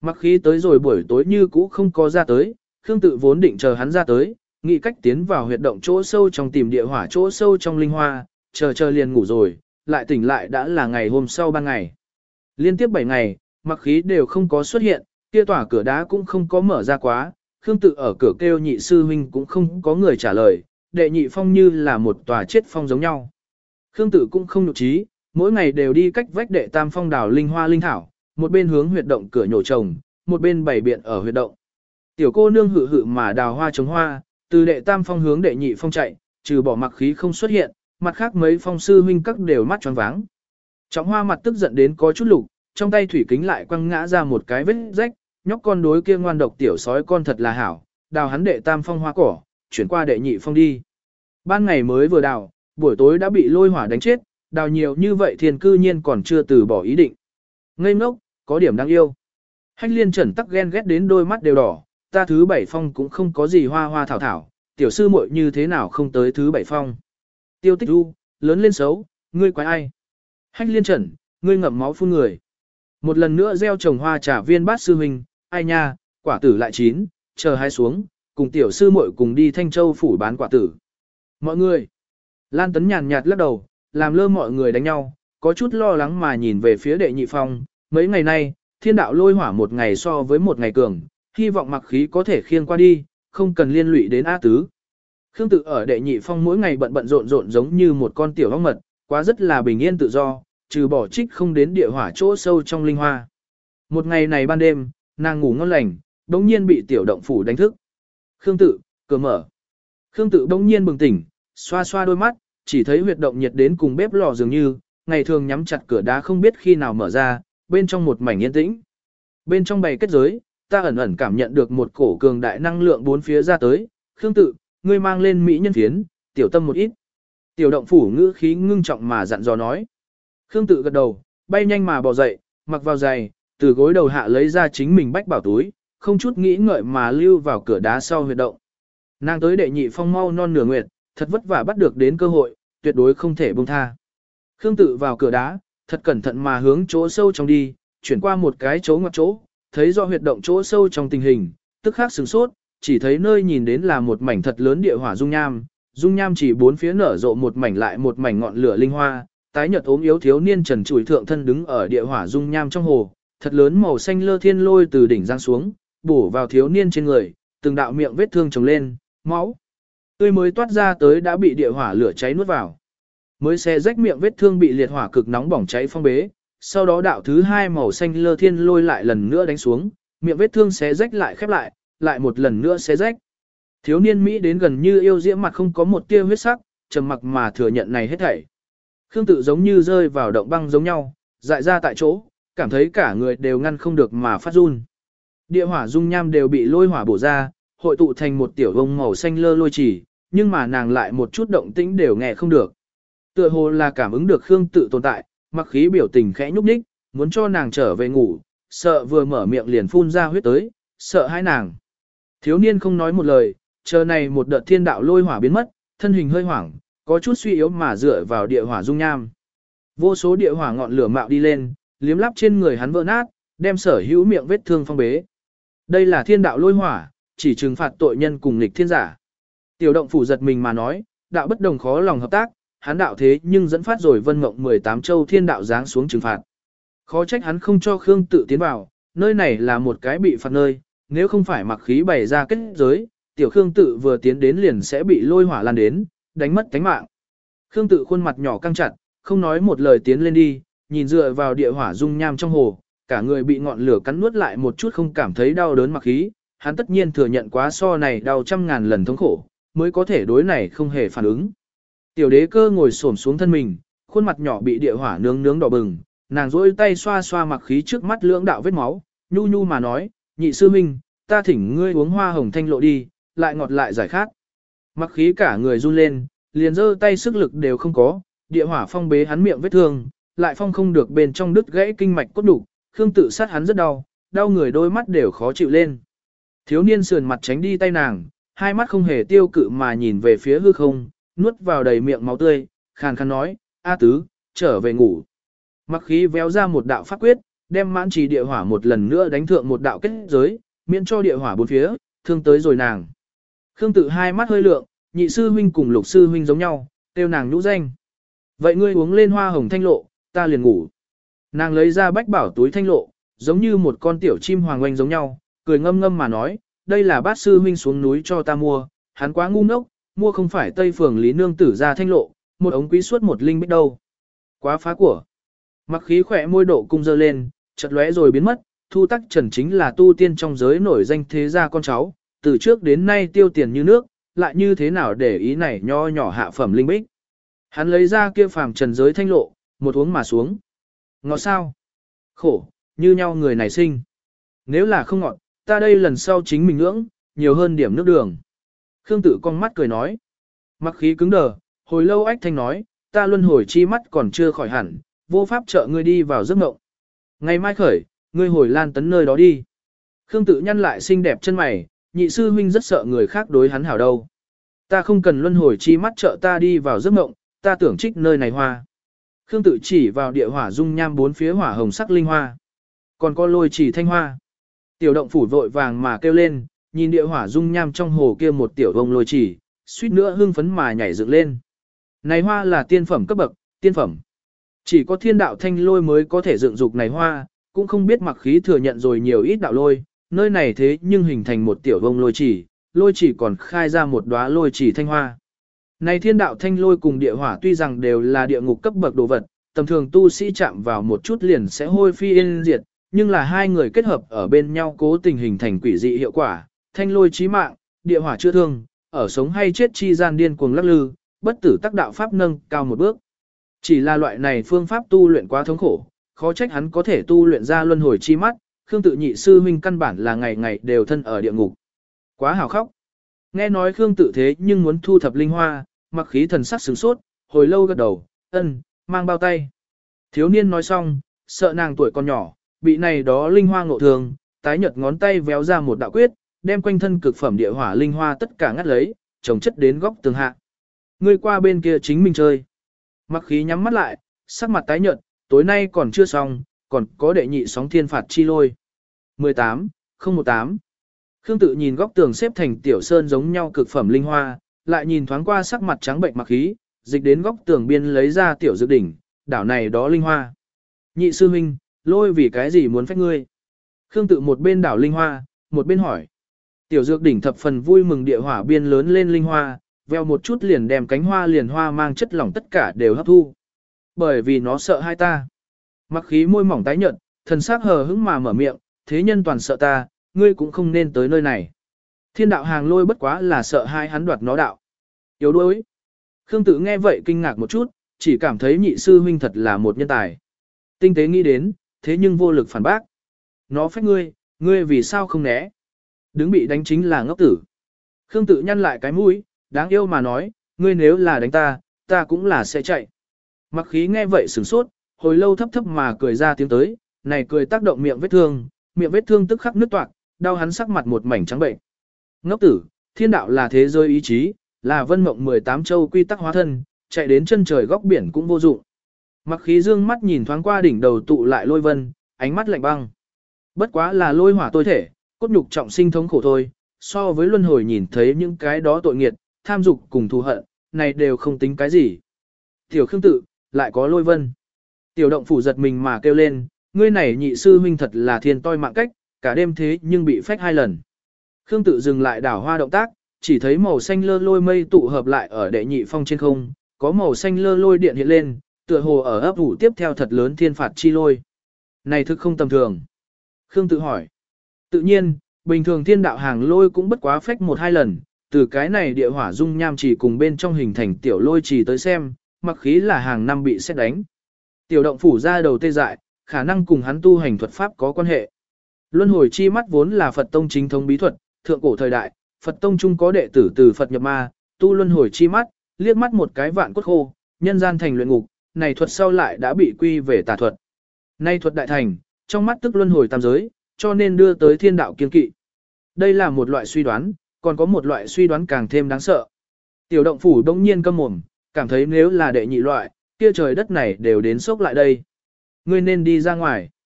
Mặc khí tới rồi buổi tối như cũ không có ra tới, Khương Tự vốn định chờ hắn ra tới, nghĩ cách tiến vào huyệt động chỗ sâu trong tìm địa hỏa chỗ sâu trong linh hoa, chờ chờ liền ngủ rồi, lại tỉnh lại đã là ngày hôm sau ban ngày. Liên tiếp bảy ngày, mặc khí đều không có xuất hiện, kia tỏa cửa đá cũng không có mở ra quá, Khương Tự ở cửa kêu nhị sư huynh cũng không có người trả lời, đệ nhị phong như là một tòa chết phong giống nhau. Khương Tự cũng không nhục trí, mỗi ngày đều đi cách vách đệ tam phong đào linh hoa linh thảo, một bên hướng huyệt động cửa nhổ trồng, một bên bày biện ở huyệt động. Tiểu cô nương hự hự mà đào hoa trồng hoa, từ đệ tam phong hướng đệ nhị phong chạy, trừ bỏ mặc khí không xuất hiện, mặt khác mấy phong sư huynh các đều mắt tròn váng. Trọng hoa mặt tức giận đến có chút lục, trong tay thủy kính lại quăng ngã ra một cái vết rách, nhóc con đối kia ngoan độc tiểu sói con thật là hảo, đào hắn đệ tam phong hoa cỏ, chuyển qua đệ nhị phong đi. Ban ngày mới vừa đào, buổi tối đã bị lôi hỏa đánh chết, đào nhiều như vậy thiên cư nhiên còn chưa từ bỏ ý định. Ngây ngốc, có điểm đáng yêu. Hách liên trần tắc ghen ghét đến đôi mắt đều đỏ, ta thứ bảy phong cũng không có gì hoa hoa thảo thảo, tiểu sư muội như thế nào không tới thứ bảy phong. Tiêu tích u, lớn lên xấu, ngươi quái ai? Hách liên trần, ngươi ngậm máu phun người. Một lần nữa gieo trồng hoa trà viên bát sư huynh, ai nha, quả tử lại chín, chờ hai xuống, cùng tiểu sư muội cùng đi Thanh Châu phủ bán quả tử. Mọi người. Lan Tấn nhàn nhạt lắc đầu, làm lơ mọi người đánh nhau, có chút lo lắng mà nhìn về phía đệ nhị phong. Mấy ngày nay, thiên đạo lôi hỏa một ngày so với một ngày cường, hy vọng mặc khí có thể khiêng qua đi, không cần liên lụy đến A Tứ. Khương Tự ở đệ nhị phong mỗi ngày bận bận rộn rộn giống như một con tiểu ong mật, quá rất là bình yên tự do, trừ bỏ trích không đến địa hỏa chỗ sâu trong linh hoa. Một ngày này ban đêm, nàng ngủ ngon lành, đống nhiên bị tiểu động phủ đánh thức. Khương Tự, cửa mở. Khương Tự đống nhiên bừng tỉnh, xoa xoa đôi mắt, chỉ thấy huyệt động nhiệt đến cùng bếp lò dường như, ngày thường nhắm chặt cửa đá không biết khi nào mở ra, bên trong một mảnh yên tĩnh. Bên trong bày kết giới, ta ẩn ẩn cảm nhận được một cổ cường đại năng lượng bốn phía ra tới, Khương Tự, ngươi mang lên mỹ nhân phiến, tiểu tâm một ít. Tiểu động phủ ngữ khí ngưng trọng mà dặn dò nói. Khương Tự gật đầu, bay nhanh mà bò dậy, mặc vào giày, từ gối đầu hạ lấy ra chính mình bách bảo túi, không chút nghĩ ngợi mà lưu vào cửa đá sau huyệt động. Nàng tới đệ nhị phong mau non nửa nguyệt, thật vất vả bắt được đến cơ hội, tuyệt đối không thể buông tha. Khương Tự vào cửa đá, thật cẩn thận mà hướng chỗ sâu trong đi, chuyển qua một cái chỗ ngoặt chỗ, thấy do huyệt động chỗ sâu trong tình hình, tức khắc sửng sốt, chỉ thấy nơi nhìn đến là một mảnh thật lớn địa hỏa dung nham, dung nham chỉ bốn phía nở rộ một mảnh lại một mảnh ngọn lửa linh hoa, tái nhợt ốm yếu thiếu niên trần trụi thượng thân đứng ở địa hỏa dung nham trong hồ, thật lớn màu xanh lơ thiên lôi từ đỉnh giáng xuống, bổ vào thiếu niên trên người, từng đạo miệng vết thương trồng lên, máu tươi mới toát ra tới đã bị địa hỏa lửa cháy nuốt vào. Mới xé rách miệng vết thương bị liệt hỏa cực nóng bỏng cháy phong bế, sau đó đạo thứ hai màu xanh lơ thiên lôi lại lần nữa đánh xuống, miệng vết thương xé rách lại khép lại, lại một lần nữa xé rách. Thiếu niên Mỹ đến gần như yêu diễm mặt không có một tia huyết sắc, trầm mặc mà thừa nhận này hết thảy. Khương Tự giống như rơi vào động băng giống nhau, dại ra tại chỗ, cảm thấy cả người đều ngăn không được mà phát run. Địa hỏa dung nham đều bị lôi hỏa bổ ra, hội tụ thành một tiểu vông màu xanh lơ lôi chỉ, nhưng mà nàng lại một chút động tĩnh đều nghe không được. Tựa hồ là cảm ứng được Khương Tự tồn tại, mặc khí biểu tình khẽ nhúc nhích, muốn cho nàng trở về ngủ, sợ vừa mở miệng liền phun ra huyết tới, sợ hai nàng. Thiếu niên không nói một lời, chờ này một đợt thiên đạo lôi hỏa biến mất, thân hình hơi hoảng, có chút suy yếu mà dựa vào địa hỏa dung nham. Vô số địa hỏa ngọn lửa mạo đi lên, liếm lắp trên người hắn vỡ nát, đem sở hữu miệng vết thương phong bế. Đây là thiên đạo lôi hỏa, chỉ trừng phạt tội nhân cùng nghịch thiên giả. Tiểu động phủ giật mình mà nói, đạo bất đồng khó lòng hợp tác, hắn đạo thế nhưng dẫn phát rồi vân mộng mười tám châu thiên đạo giáng xuống trừng phạt. Khó trách hắn không cho Khương Tự tiến vào, nơi này là một cái bị phạt nơi, nếu không phải mặc khí bày ra kết giới, tiểu Khương Tự vừa tiến đến liền sẽ bị lôi hỏa lan đến, đánh mất tánh mạng. Khương Tự khuôn mặt nhỏ căng chặt, không nói một lời tiến lên đi, nhìn dựa vào địa hỏa dung nham trong hồ, cả người bị ngọn lửa cắn nuốt lại một chút không cảm thấy đau đớn mặc khí, hắn tất nhiên thừa nhận quá so này đau trăm ngàn lần thống khổ, mới có thể đối này không hề phản ứng. Tiểu đế cơ ngồi xổm xuống thân mình, khuôn mặt nhỏ bị địa hỏa nướng nướng đỏ bừng, nàng rỗi tay xoa xoa mặc khí trước mắt lưỡng đạo vết máu, nhu nhu mà nói, nhị sư minh, ta thỉnh ngươi uống hoa hồng thanh lộ đi, lại ngọt lại giải khát. Mặc khí cả người run lên, liền giơ tay sức lực đều không có, địa hỏa phong bế hắn miệng vết thương, lại phong không được bên trong đứt gãy kinh mạch cốt đủ, Khương Tự sát hắn rất đau, đau người đôi mắt đều khó chịu lên. Thiếu niên sườn mặt tránh đi tay nàng, hai mắt không hề tiêu cự mà nhìn về phía hư không, nuốt vào đầy miệng máu tươi, khàn khàn nói, A Tứ, trở về ngủ. Mặc khí véo ra một đạo pháp quyết, đem mãn trì địa hỏa một lần nữa đánh thượng một đạo kết giới, miễn cho địa hỏa bốn phía, thương tới rồi nàng. Khương Tự hai mắt hơi lượng, nhị sư huynh cùng lục sư huynh giống nhau, tiêu nàng nhũ danh. Vậy ngươi uống lên hoa hồng thanh lộ, ta liền ngủ. Nàng lấy ra bách bảo túi thanh lộ, giống như một con tiểu chim hoàng oanh giống nhau, cười ngâm ngâm mà nói, đây là bát sư huynh xuống núi cho ta mua, hắn quá ngu ngốc, mua không phải Tây Phường Lý Nương tử ra thanh lộ, một ống quý suốt một linh bích đâu. Quá phá của. Mặc khí khỏe môi độ cung dơ lên, chợt lóe rồi biến mất, Thu Tắc Trần chính là tu tiên trong giới nổi danh thế gia con cháu, từ trước đến nay tiêu tiền như nước, lại như thế nào để ý này nho nhỏ hạ phẩm linh bích. Hắn lấy ra kia phàm trần giới thanh lộ, một uống mà xuống. Ngọt sao? Khổ, như nhau người này sinh. Nếu là không ngọt, ta đây lần sau chính mình ngưỡng, nhiều hơn điểm nước đường. Khương Tự con mắt cười nói. Mặc khí cứng đờ, hồi lâu ách thanh nói, ta luân hồi chi mắt còn chưa khỏi hẳn, vô pháp trợ ngươi đi vào giấc mộng. Ngày mai khởi, ngươi hồi Lan Tấn nơi đó đi. Khương Tự nhăn lại xinh đẹp chân mày, nhị sư huynh rất sợ người khác đối hắn hảo đâu. Ta không cần luân hồi chi mắt trợ ta đi vào giấc mộng, ta tưởng trích nơi này hoa. Khương Tự chỉ vào địa hỏa dung nham bốn phía hỏa hồng sắc linh hoa. Còn có lôi chỉ thanh hoa. Tiểu động phủ vội vàng mà kêu lên, nhìn địa hỏa dung nham trong hồ kia một tiểu vông lôi chỉ, suýt nữa hưng phấn mà nhảy dựng lên. Này hoa là tiên phẩm cấp bậc, tiên phẩm. Chỉ có thiên đạo thanh lôi mới có thể dựng dục này hoa, cũng không biết mặc khí thừa nhận rồi nhiều ít đạo lôi, nơi này thế nhưng hình thành một tiểu vông lôi chỉ, lôi chỉ còn khai ra một đóa lôi chỉ thanh hoa. Này thiên đạo thanh lôi cùng địa hỏa tuy rằng đều là địa ngục cấp bậc đồ vật, tầm thường tu sĩ chạm vào một chút liền sẽ hôi phi yên diệt, nhưng là hai người kết hợp ở bên nhau cố tình hình thành quỷ dị hiệu quả, thanh lôi chí mạng, địa hỏa chữa thương, ở sống hay chết chi gian điên cuồng lắc lư, bất tử tác đạo pháp nâng cao một bước. Chỉ là loại này phương pháp tu luyện quá thống khổ, khó trách hắn có thể tu luyện ra luân hồi chi mắt, Khương Tự nhị sư huynh căn bản là ngày ngày đều thân ở địa ngục. Quá hào khóc. Nghe nói Khương Tự thế nhưng muốn thu thập linh hoa, mặc khí thần sắc sửng sốt, hồi lâu gật đầu, ân, mang bao tay. Thiếu niên nói xong, sợ nàng tuổi còn nhỏ, bị này đó linh hoa ngộ thường, tái nhợt ngón tay véo ra một đạo quyết, đem quanh thân cực phẩm địa hỏa linh hoa tất cả ngắt lấy, trồng chất đến góc tường hạ. Ngươi qua bên kia chính mình chơi. Mặc khí nhắm mắt lại, sắc mặt tái nhợt, tối nay còn chưa xong, còn có đệ nhị sóng thiên phạt chi lôi. mười tám, không một tám. Khương Tự nhìn góc tường xếp thành tiểu sơn giống nhau cực phẩm linh hoa, lại nhìn thoáng qua sắc mặt trắng bệnh mặc khí, dịch đến góc tường biên lấy ra tiểu dược đỉnh, đảo này đó linh hoa. Nhị sư huynh, lôi vì cái gì muốn phách ngươi? Khương Tự một bên đảo linh hoa, một bên hỏi. Tiểu dược đỉnh thập phần vui mừng địa hỏa biên lớn lên linh hoa, veo một chút liền đem cánh hoa liền hoa mang chất lỏng tất cả đều hấp thu. Bởi vì nó sợ hai ta. Mặc khí môi mỏng tái nhợt, thần sắc hờ hững mà mở miệng, thế nhân toàn sợ ta, ngươi cũng không nên tới nơi này. Thiên đạo hàng lôi bất quá là sợ hai hắn đoạt nó đạo. Yếu đuối. Khương Tự nghe vậy kinh ngạc một chút, chỉ cảm thấy nhị sư huynh thật là một nhân tài. Tinh tế nghĩ đến, thế nhưng vô lực phản bác. Nó phách ngươi, ngươi vì sao không né? Đứng bị đánh chính là ngốc tử. Khương Tự nhăn lại cái mũi, đáng yêu mà nói, ngươi nếu là đánh ta, ta cũng là sẽ chạy. Mặc khí nghe vậy sửng sốt, hồi lâu thấp thấp mà cười ra tiếng tới, này cười tác động miệng vết thương, miệng vết thương tức khắc nứt toạc, đau hắn sắc mặt một mảnh trắng bệnh. Ngốc tử, thiên đạo là thế giới ý chí, là vân mộng mười tám châu quy tắc hóa thân, chạy đến chân trời góc biển cũng vô dụng. Mặc khí dương mắt nhìn thoáng qua đỉnh đầu tụ lại lôi vân, ánh mắt lạnh băng. Bất quá là lôi hỏa tôi thể, cốt nhục trọng sinh thống khổ thôi, so với luân hồi nhìn thấy những cái đó tội nghiệt, tham dục cùng thù hận, này đều không tính cái gì. Tiểu Khương Tự, lại có lôi vân. Tiểu động phủ giật mình mà kêu lên, ngươi này nhị sư huynh thật là thiên toi mạng cách, cả đêm thế nhưng bị phách hai lần. Khương Tự dừng lại đảo hoa động tác, chỉ thấy màu xanh lơ lôi mây tụ hợp lại ở đệ nhị phong trên không, có màu xanh lơ lôi điện hiện lên, tựa hồ ở ấp ủ tiếp theo thật lớn thiên phạt chi lôi. Này thực không tầm thường. Khương Tự hỏi. Tự nhiên, bình thường thiên đạo hàng lôi cũng bất quá phách một hai lần, từ cái này địa hỏa dung nham chỉ cùng bên trong hình thành tiểu lôi chỉ tới xem, mặc khí là hàng năm bị xét đánh. Tiểu động phủ ra đầu tê dại, khả năng cùng hắn tu hành thuật pháp có quan hệ. Luân hồi chi mắt vốn là Phật tông chính thống bí thuật, thượng cổ thời đại, Phật tông chung có đệ tử từ Phật nhập ma, tu luân hồi chi mắt, liếc mắt một cái vạn cốt khô, nhân gian thành luyện ngục, này thuật sau lại đã bị quy về tà thuật. Nay thuật đại thành, trong mắt tức luân hồi tam giới, cho nên đưa tới thiên đạo kiên kỵ. Đây là một loại suy đoán, còn có một loại suy đoán càng thêm đáng sợ. Tiểu động phủ đông nhiên câm mồm, cảm thấy nếu là đệ nhị loại, kia trời đất này đều đến sốc lại đây. Ngươi nên đi ra ngoài.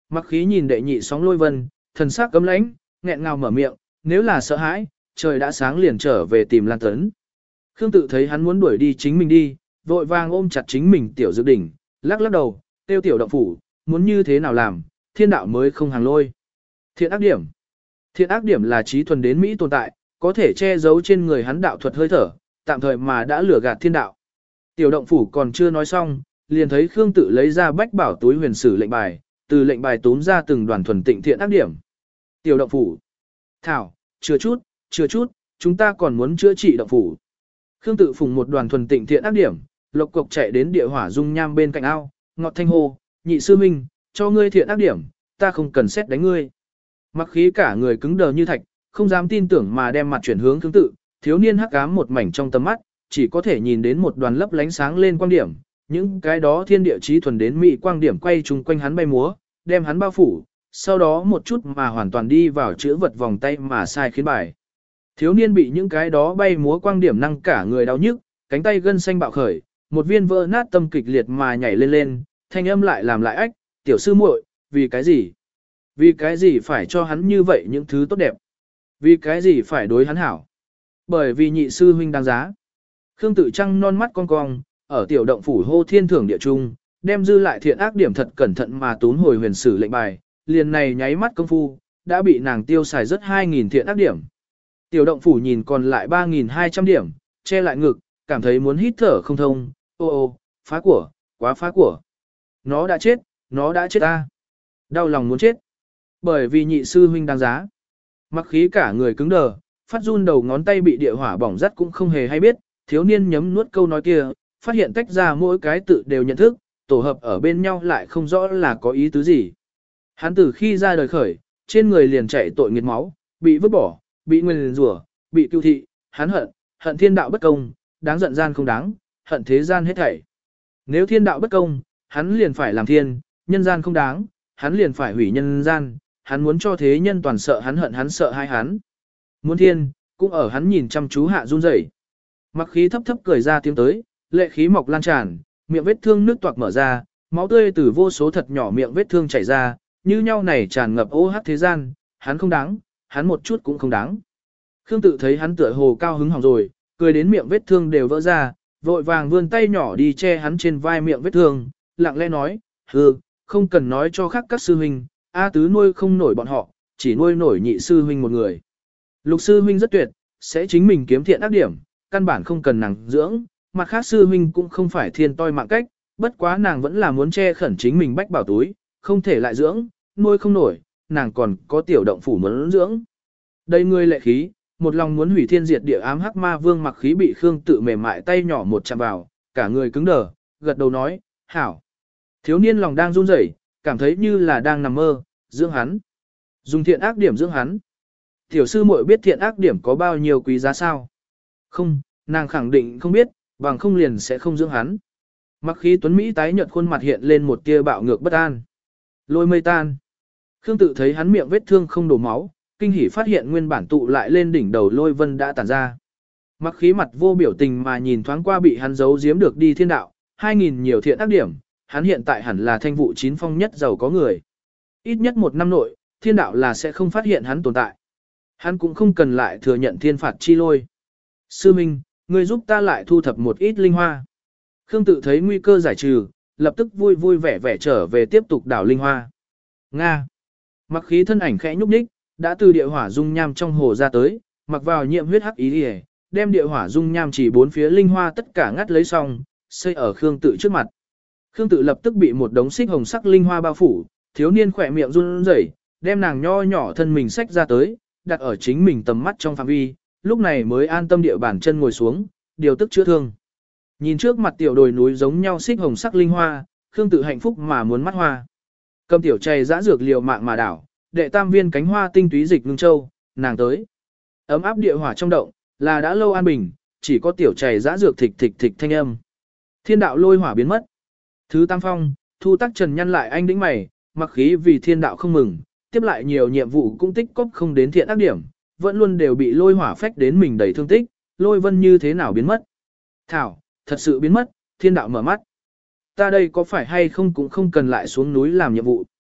Mặc khí nhìn đệ nhị sóng lôi vân, thần sắc cấm lãnh, nghẹn ngào mở miệng, nếu là sợ hãi, trời đã sáng liền trở về tìm Lan Tấn. Khương tự thấy hắn muốn đuổi đi chính mình đi, vội vàng ôm chặt chính mình tiểu dược đỉnh, lắc lắc đầu, tiêu tiểu động phủ, muốn như thế nào làm, thiên đạo mới không hàng lôi. Thiện ác điểm. Thiện ác điểm là trí thuần đến Mỹ tồn tại, có thể che giấu trên người hắn đạo thuật hơi thở, tạm thời mà đã lừa gạt thiên đạo. Tiểu động phủ còn chưa nói xong, liền thấy Khương tự lấy ra bách bảo túi huyền sử lệnh bài, từ lệnh bài túm ra từng đoàn thuần tịnh thiện ác điểm. Tiểu động phủ. Thảo, chưa chút, chưa chút, chúng ta còn muốn chữa trị động phủ. Khương tự phùng một đoàn thuần tịnh thiện ác điểm, lộc cộc chạy đến địa hỏa dung nham bên cạnh ao, ngọt thanh hô, nhị sư minh, cho ngươi thiện ác điểm, ta không cần xét đánh ngươi. Mặc khí cả người cứng đờ như thạch, không dám tin tưởng mà đem mặt chuyển hướng Khương tự, thiếu niên hắc ám một mảnh trong tầm mắt, chỉ có thể nhìn đến một đoàn lấp lánh sáng lên quang điểm, những cái đó thiên địa chí thuần đến mỹ quang điểm quay chung quanh hắn bay múa, đem hắn bao phủ, sau đó một chút mà hoàn toàn đi vào chữ vật vòng tay mà sai khiến bài. Thiếu niên bị những cái đó bay múa quang điểm năng cả người đau nhức, cánh tay gân xanh bạo khởi, một viên vỡ nát tâm kịch liệt mà nhảy lên lên, thanh âm lại làm lại ách, tiểu sư muội, vì cái gì? Vì cái gì phải cho hắn như vậy những thứ tốt đẹp? Vì cái gì phải đối hắn hảo? Bởi vì nhị sư huynh đáng giá. Khương tự trăng non mắt cong cong, ở tiểu động phủ hô thiên thưởng địa trung, đem dư lại thiện ác điểm thật cẩn thận mà tốn hồi huyền sử lệnh bài, liền này nháy mắt công phu, đã bị nàng tiêu xài rất hai nghìn thiện ác điểm. Tiểu động phủ nhìn còn lại ba nghìn hai trăm điểm, che lại ngực, cảm thấy muốn hít thở không thông, ô ô, phá của, quá phá của. Nó đã chết, nó đã chết ta. Đau lòng muốn chết. Bởi vì nhị sư huynh đáng giá. Mặc khí cả người cứng đờ, phát run đầu ngón tay bị địa hỏa bỏng rát cũng không hề hay biết, thiếu niên nhấm nuốt câu nói kia, phát hiện tách ra mỗi cái tự đều nhận thức, tổ hợp ở bên nhau lại không rõ là có ý tứ gì. Hắn từ khi ra đời khởi, trên người liền chạy tội nghiệt máu, bị vứt bỏ, bị nguyền rủa, bị tiêu thị, hắn hận, hận thiên đạo bất công, đáng giận gian không đáng, hận thế gian hết thảy. Nếu thiên đạo bất công, hắn liền phải làm thiên, nhân gian không đáng, hắn liền phải hủy nhân gian, hắn muốn cho thế nhân toàn sợ hắn hận hắn sợ hai hắn. Muốn thiên, cũng ở hắn nhìn chăm chú hạ run rẩy. Mặc khí thấp thấp cười ra tiếng tới, lệ khí mọc lan tràn, miệng vết thương nước toạc mở ra, máu tươi từ vô số thật nhỏ miệng vết thương chảy ra, như nhau này tràn ngập ô hát thế gian, hắn không đáng, hắn một chút cũng không đáng. Khương tự thấy hắn tựa hồ cao hứng hỏng rồi, cười đến miệng vết thương đều vỡ ra, vội vàng vươn tay nhỏ đi che hắn trên vai miệng vết thương, lặng lẽ nói, hừ, không cần nói cho khác các sư huynh, A tứ nuôi không nổi bọn họ, chỉ nuôi nổi nhị sư huynh một người. Lục sư huynh rất tuyệt, sẽ chính mình kiếm thiện ác điểm, căn bản không cần nàng dưỡng, mặt khác sư huynh cũng không phải thiên toi mạng cách, bất quá nàng vẫn là muốn che khẩn chính mình bách bảo túi, không thể lại dưỡng, nuôi không nổi, nàng còn có tiểu động phủ muốn dưỡng. Đây ngươi lệ khí, một lòng muốn hủy thiên diệt địa ám hắc ma vương mặc khí bị Khương tự mềm mại tay nhỏ một chạm vào, cả người cứng đờ, gật đầu nói, hảo. Thiếu niên lòng đang run rẩy, cảm thấy như là đang nằm mơ, dưỡng hắn. Dùng thiện ác điểm dưỡng hắn. Tiểu sư muội biết thiện ác điểm có bao nhiêu quý giá sao? Không, nàng khẳng định không biết, bằng không liền sẽ không dưỡng hắn. Mặc khí tuấn Mỹ tái nhợt khuôn mặt hiện lên một tia bạo ngược bất an. Lôi mây tan. Khương tự thấy hắn miệng vết thương không đổ máu, kinh hỉ phát hiện nguyên bản tụ lại lên đỉnh đầu lôi vân đã tản ra. Mặc khí mặt vô biểu tình mà nhìn thoáng qua bị hắn giấu giếm được đi thiên đạo, hai nghìn nhiều thiện ác điểm, hắn hiện tại hẳn là thanh vụ chín phong nhất giàu có người. Ít nhất một năm nội, thiên đạo là sẽ không phát hiện hắn tồn tại. Hắn cũng không cần lại thừa nhận thiên phạt chi lôi. Sư Minh, ngươi giúp ta lại thu thập một ít linh hoa. Khương tự thấy nguy cơ giải trừ, lập tức vui vui vẻ vẻ trở về tiếp tục đảo linh hoa. Nga. Mặc khí thân ảnh khẽ nhúc nhích, đã từ địa hỏa dung nham trong hồ ra tới, mặc vào nhiệm huyết hắc ý đi, đem địa hỏa dung nham chỉ bốn phía linh hoa tất cả ngắt lấy xong, xây ở Khương tự trước mặt. Khương tự lập tức bị một đống xích hồng sắc linh hoa bao phủ, thiếu niên khỏe miệng run rẩy, đem nàng nho nhỏ thân mình xách ra tới, đặt ở chính mình tầm mắt trong phạm vi, lúc này mới an tâm địa bản chân ngồi xuống, điều tức chữa thương. Nhìn trước mặt tiểu đồi núi giống nhau xích hồng sắc linh hoa, Khương tự hạnh phúc mà muốn mắt hoa. Cầm tiểu chày giã dược liều mạng mà đảo, đệ tam viên cánh hoa tinh túy dịch ngưng châu, nàng tới. Ấm áp địa hỏa trong động, là đã lâu an bình, chỉ có tiểu chày giã dược thịch thịch thịch thanh âm. Thiên đạo lôi hỏa biến mất. Thứ tam phong, thu tắc trần nhăn lại anh đĩnh mày, mặc khí vì thiên đạo không mừng, tiếp lại nhiều nhiệm vụ cũng tích cóp không đến thiện ác điểm, vẫn luôn đều bị lôi hỏa phách đến mình đầy thương tích, lôi vân như thế nào biến mất. Thảo, thật sự biến mất, thiên đạo mở mắt. Ta đây có phải hay không cũng không cần lại xuống núi làm nhiệm vụ.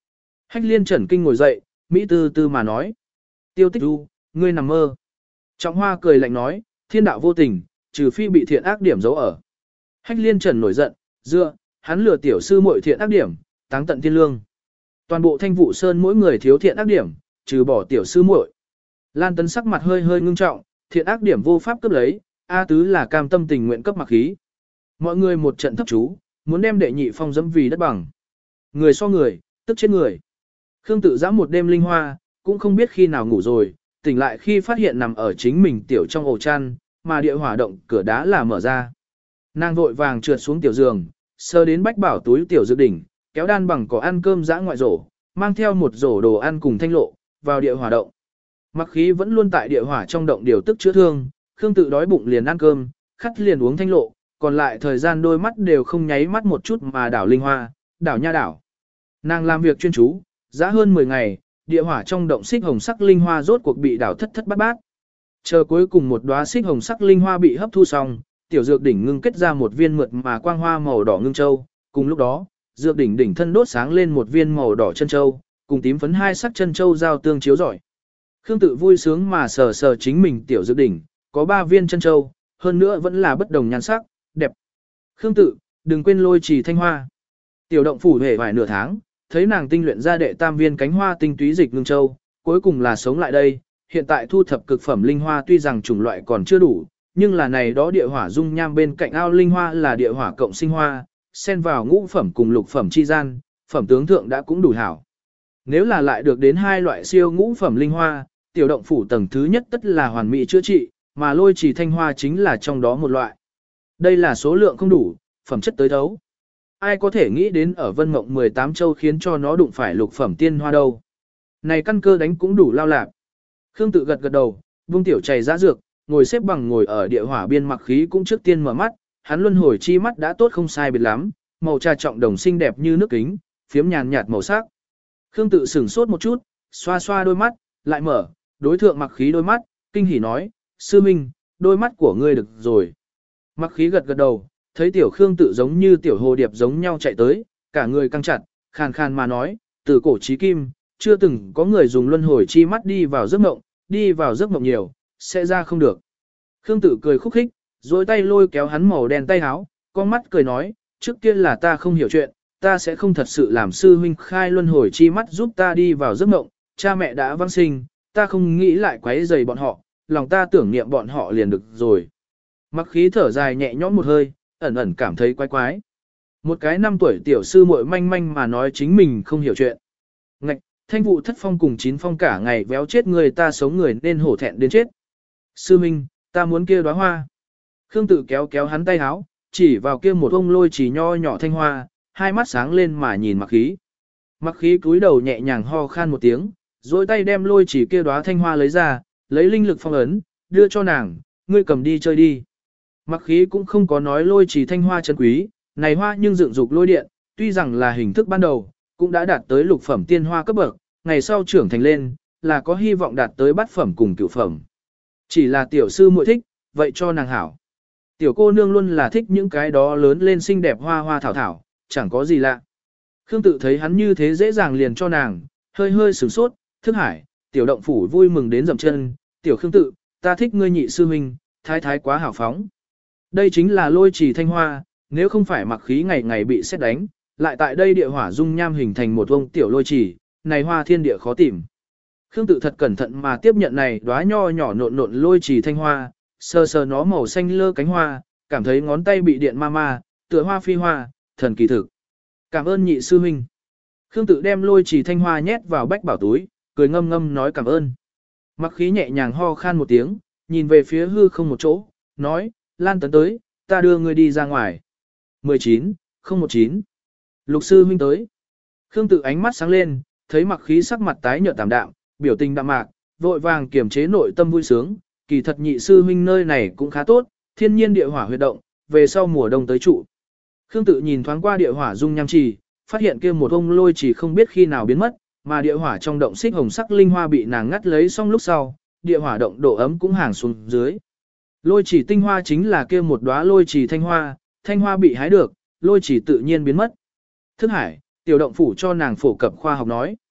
Hách liên chẩn kinh ngồi dậy, Mỹ tư tư mà nói. Tiêu tích du, ngươi nằm mơ. Trọng hoa cười lạnh nói, thiên đạo vô tình, trừ phi bị thiện ác điểm giấu ở. Hách liên trần nổi giận, dựa, hắn lừa tiểu sư muội thiện ác điểm, táng tận thiên lương. Toàn bộ thanh vụ sơn mỗi người thiếu thiện ác điểm, trừ bỏ tiểu sư muội. Lan Tấn sắc mặt hơi hơi ngưng trọng, thiện ác điểm vô pháp cấp lấy, A tứ là cam tâm tình nguyện cấp mặc khí. Mọi người một trận thấp chú, muốn đem đệ nhị phong dẫm vì đất bằng. Người so người, tức chết người. Khương tự giã một đêm linh hoa, cũng không biết khi nào ngủ rồi, tỉnh lại khi phát hiện nằm ở chính mình tiểu trong ổ chăn, mà địa hỏa động cửa đá là mở ra. Nàng vội vàng trượt xuống tiểu giường, sơ đến bách bảo túi tiểu dự đỉnh, kéo đan bằng cỏ ăn cơm dã ngoại rổ, mang theo một rổ đồ ăn cùng thanh lộ, vào địa hỏa động. Mặc khí vẫn luôn tại địa hỏa trong động điều tức chữa thương, Khương tự đói bụng liền ăn cơm, khát liền uống thanh lộ, còn lại thời gian đôi mắt đều không nháy mắt một chút mà đảo linh hoa, đảo nha đảo. Nàng làm việc chuyên chú, dã hơn mười ngày, địa hỏa trong động xích hồng sắc linh hoa rốt cuộc bị đảo thất thất bát bát. Chờ cuối cùng một đóa xích hồng sắc linh hoa bị hấp thu xong, tiểu dược đỉnh ngưng kết ra một viên mượt mà quang hoa màu đỏ ngưng châu, cùng lúc đó, dược đỉnh đỉnh thân đốt sáng lên một viên màu đỏ chân châu, cùng tím phấn hai sắc chân châu giao tương chiếu rọi. Khương tự vui sướng mà sờ sờ chính mình tiểu dược đỉnh, có ba viên chân châu, hơn nữa vẫn là bất đồng nhan sắc, đẹp. Khương tự, đừng quên lôi trì thanh hoa. Tiểu động phủ hề vài nửa tháng, thấy nàng tinh luyện ra đệ tam viên cánh hoa tinh túy dịch ngưng châu, cuối cùng là sống lại đây, hiện tại thu thập cực phẩm linh hoa tuy rằng chủng loại còn chưa đủ, nhưng là này đó địa hỏa dung nham bên cạnh ao linh hoa là địa hỏa cộng sinh hoa, xen vào ngũ phẩm cùng lục phẩm chi gian, phẩm tướng thượng đã cũng đủ hảo. Nếu là lại được đến hai loại siêu ngũ phẩm linh hoa, tiểu động phủ tầng thứ nhất tất là hoàn mỹ chữa trị, mà lôi trì thanh hoa chính là trong đó một loại. Đây là số lượng không đủ, phẩm chất tới thấu. Ai có thể nghĩ đến ở Vân Mộng mười tám châu khiến cho nó đụng phải lục phẩm tiên hoa đâu. Này căn cơ đánh cũng đủ lao lạc. Khương tự gật gật đầu, vung tiểu chày giã dược, ngồi xếp bằng ngồi ở địa hỏa biên mặc khí cũng trước tiên mở mắt, hắn luân hồi chi mắt đã tốt không sai biệt lắm, màu trà trọng đồng xinh đẹp như nước kính, phiếm nhàn nhạt màu sắc. Khương tự sửng sốt một chút, xoa xoa đôi mắt, lại mở, đối thượng mặc khí đôi mắt, kinh hỉ nói, sư minh, đôi mắt của ngươi được rồi. Mặc khí gật gật đầu, thấy tiểu Khương tự giống như tiểu hồ điệp giống nhau chạy tới, cả người căng chặt, khàn khàn mà nói, từ cổ chí kim, chưa từng có người dùng luân hồi chi mắt đi vào giấc mộng, đi vào giấc mộng nhiều, sẽ ra không được. Khương tự cười khúc khích, dối tay lôi kéo hắn màu đen tay háo, con mắt cười nói, trước kia là ta không hiểu chuyện, ta sẽ không thật sự làm sư huynh khai luân hồi chi mắt giúp ta đi vào giấc mộng, cha mẹ đã vãng sinh, ta không nghĩ lại quấy rầy bọn họ, lòng ta tưởng niệm bọn họ liền được rồi. Mặc khí thở dài nhẹ nhõm một hơi, ẩn ẩn cảm thấy quái quái. Một cái năm tuổi tiểu sư muội manh manh mà nói chính mình không hiểu chuyện. Ngạch, thanh vụ thất phong cùng chín phong cả ngày véo chết người ta sống người nên hổ thẹn đến chết. Sư minh, ta muốn kia đóa hoa. Khương tự kéo kéo hắn tay áo, chỉ vào kia một ông lôi chỉ nho nhỏ thanh hoa, hai mắt sáng lên mà nhìn mặc khí. Mặc khí cúi đầu nhẹ nhàng ho khan một tiếng, rồi tay đem lôi chỉ kia đóa thanh hoa lấy ra, lấy linh lực phong ấn, đưa cho nàng, ngươi cầm đi chơi đi. Mặc khí cũng không có nói lôi chỉ thanh hoa chân quý, này hoa nhưng dựng dục lôi điện, tuy rằng là hình thức ban đầu, cũng đã đạt tới lục phẩm tiên hoa cấp bậc, ngày sau trưởng thành lên, là có hy vọng đạt tới bát phẩm cùng cửu phẩm. Chỉ là tiểu sư muội thích, vậy cho nàng hảo. Tiểu cô nương luôn là thích những cái đó lớn lên xinh đẹp hoa hoa thảo thảo, chẳng có gì lạ. Khương tự thấy hắn như thế dễ dàng liền cho nàng, hơi hơi sửng sốt, thức hải, tiểu động phủ vui mừng đến dậm chân, tiểu Khương tự, ta thích ngươi nhị sư huynh, thái thái quá hảo phóng. Đây chính là lôi trì thanh hoa, nếu không phải mặc khí ngày ngày bị xét đánh, lại tại đây địa hỏa dung nham hình thành một vông tiểu lôi trì, này hoa thiên địa khó tìm. Khương tự thật cẩn thận mà tiếp nhận này đóa nho nhỏ nộn nộn lôi trì thanh hoa, sờ sờ nó màu xanh lơ cánh hoa, cảm thấy ngón tay bị điện ma ma, tựa hoa phi hoa, thần kỳ thực. Cảm ơn nhị sư huynh. Khương tự đem lôi trì thanh hoa nhét vào bách bảo túi, cười ngâm ngâm nói cảm ơn. Mặc khí nhẹ nhàng ho khan một tiếng, nhìn về phía hư không một chỗ, nói, Lan Tấn tới, ta đưa ngươi đi ra ngoài. mười chín, không một chín. Lục sư huynh tới. Khương tự ánh mắt sáng lên, thấy mặc khí sắc mặt tái nhợt tạm đạm, biểu tình đạm mạc, vội vàng kiềm chế nội tâm vui sướng, kỳ thật nhị sư huynh nơi này cũng khá tốt, thiên nhiên địa hỏa huyệt động, về sau mùa đông tới trụ. Khương tự nhìn thoáng qua địa hỏa dung nham trì, phát hiện kia một ông lôi trì không biết khi nào biến mất, mà địa hỏa trong động xích hồng sắc linh hoa bị nàng ngắt lấy xong lúc sau, địa hỏa động độ ấm cũng hàng xuống dưới. Lôi trì tinh hoa chính là kia một đóa lôi trì thanh hoa, thanh hoa bị hái được, lôi trì tự nhiên biến mất. Thức hải, tiểu động phủ cho nàng phổ cập khoa học nói.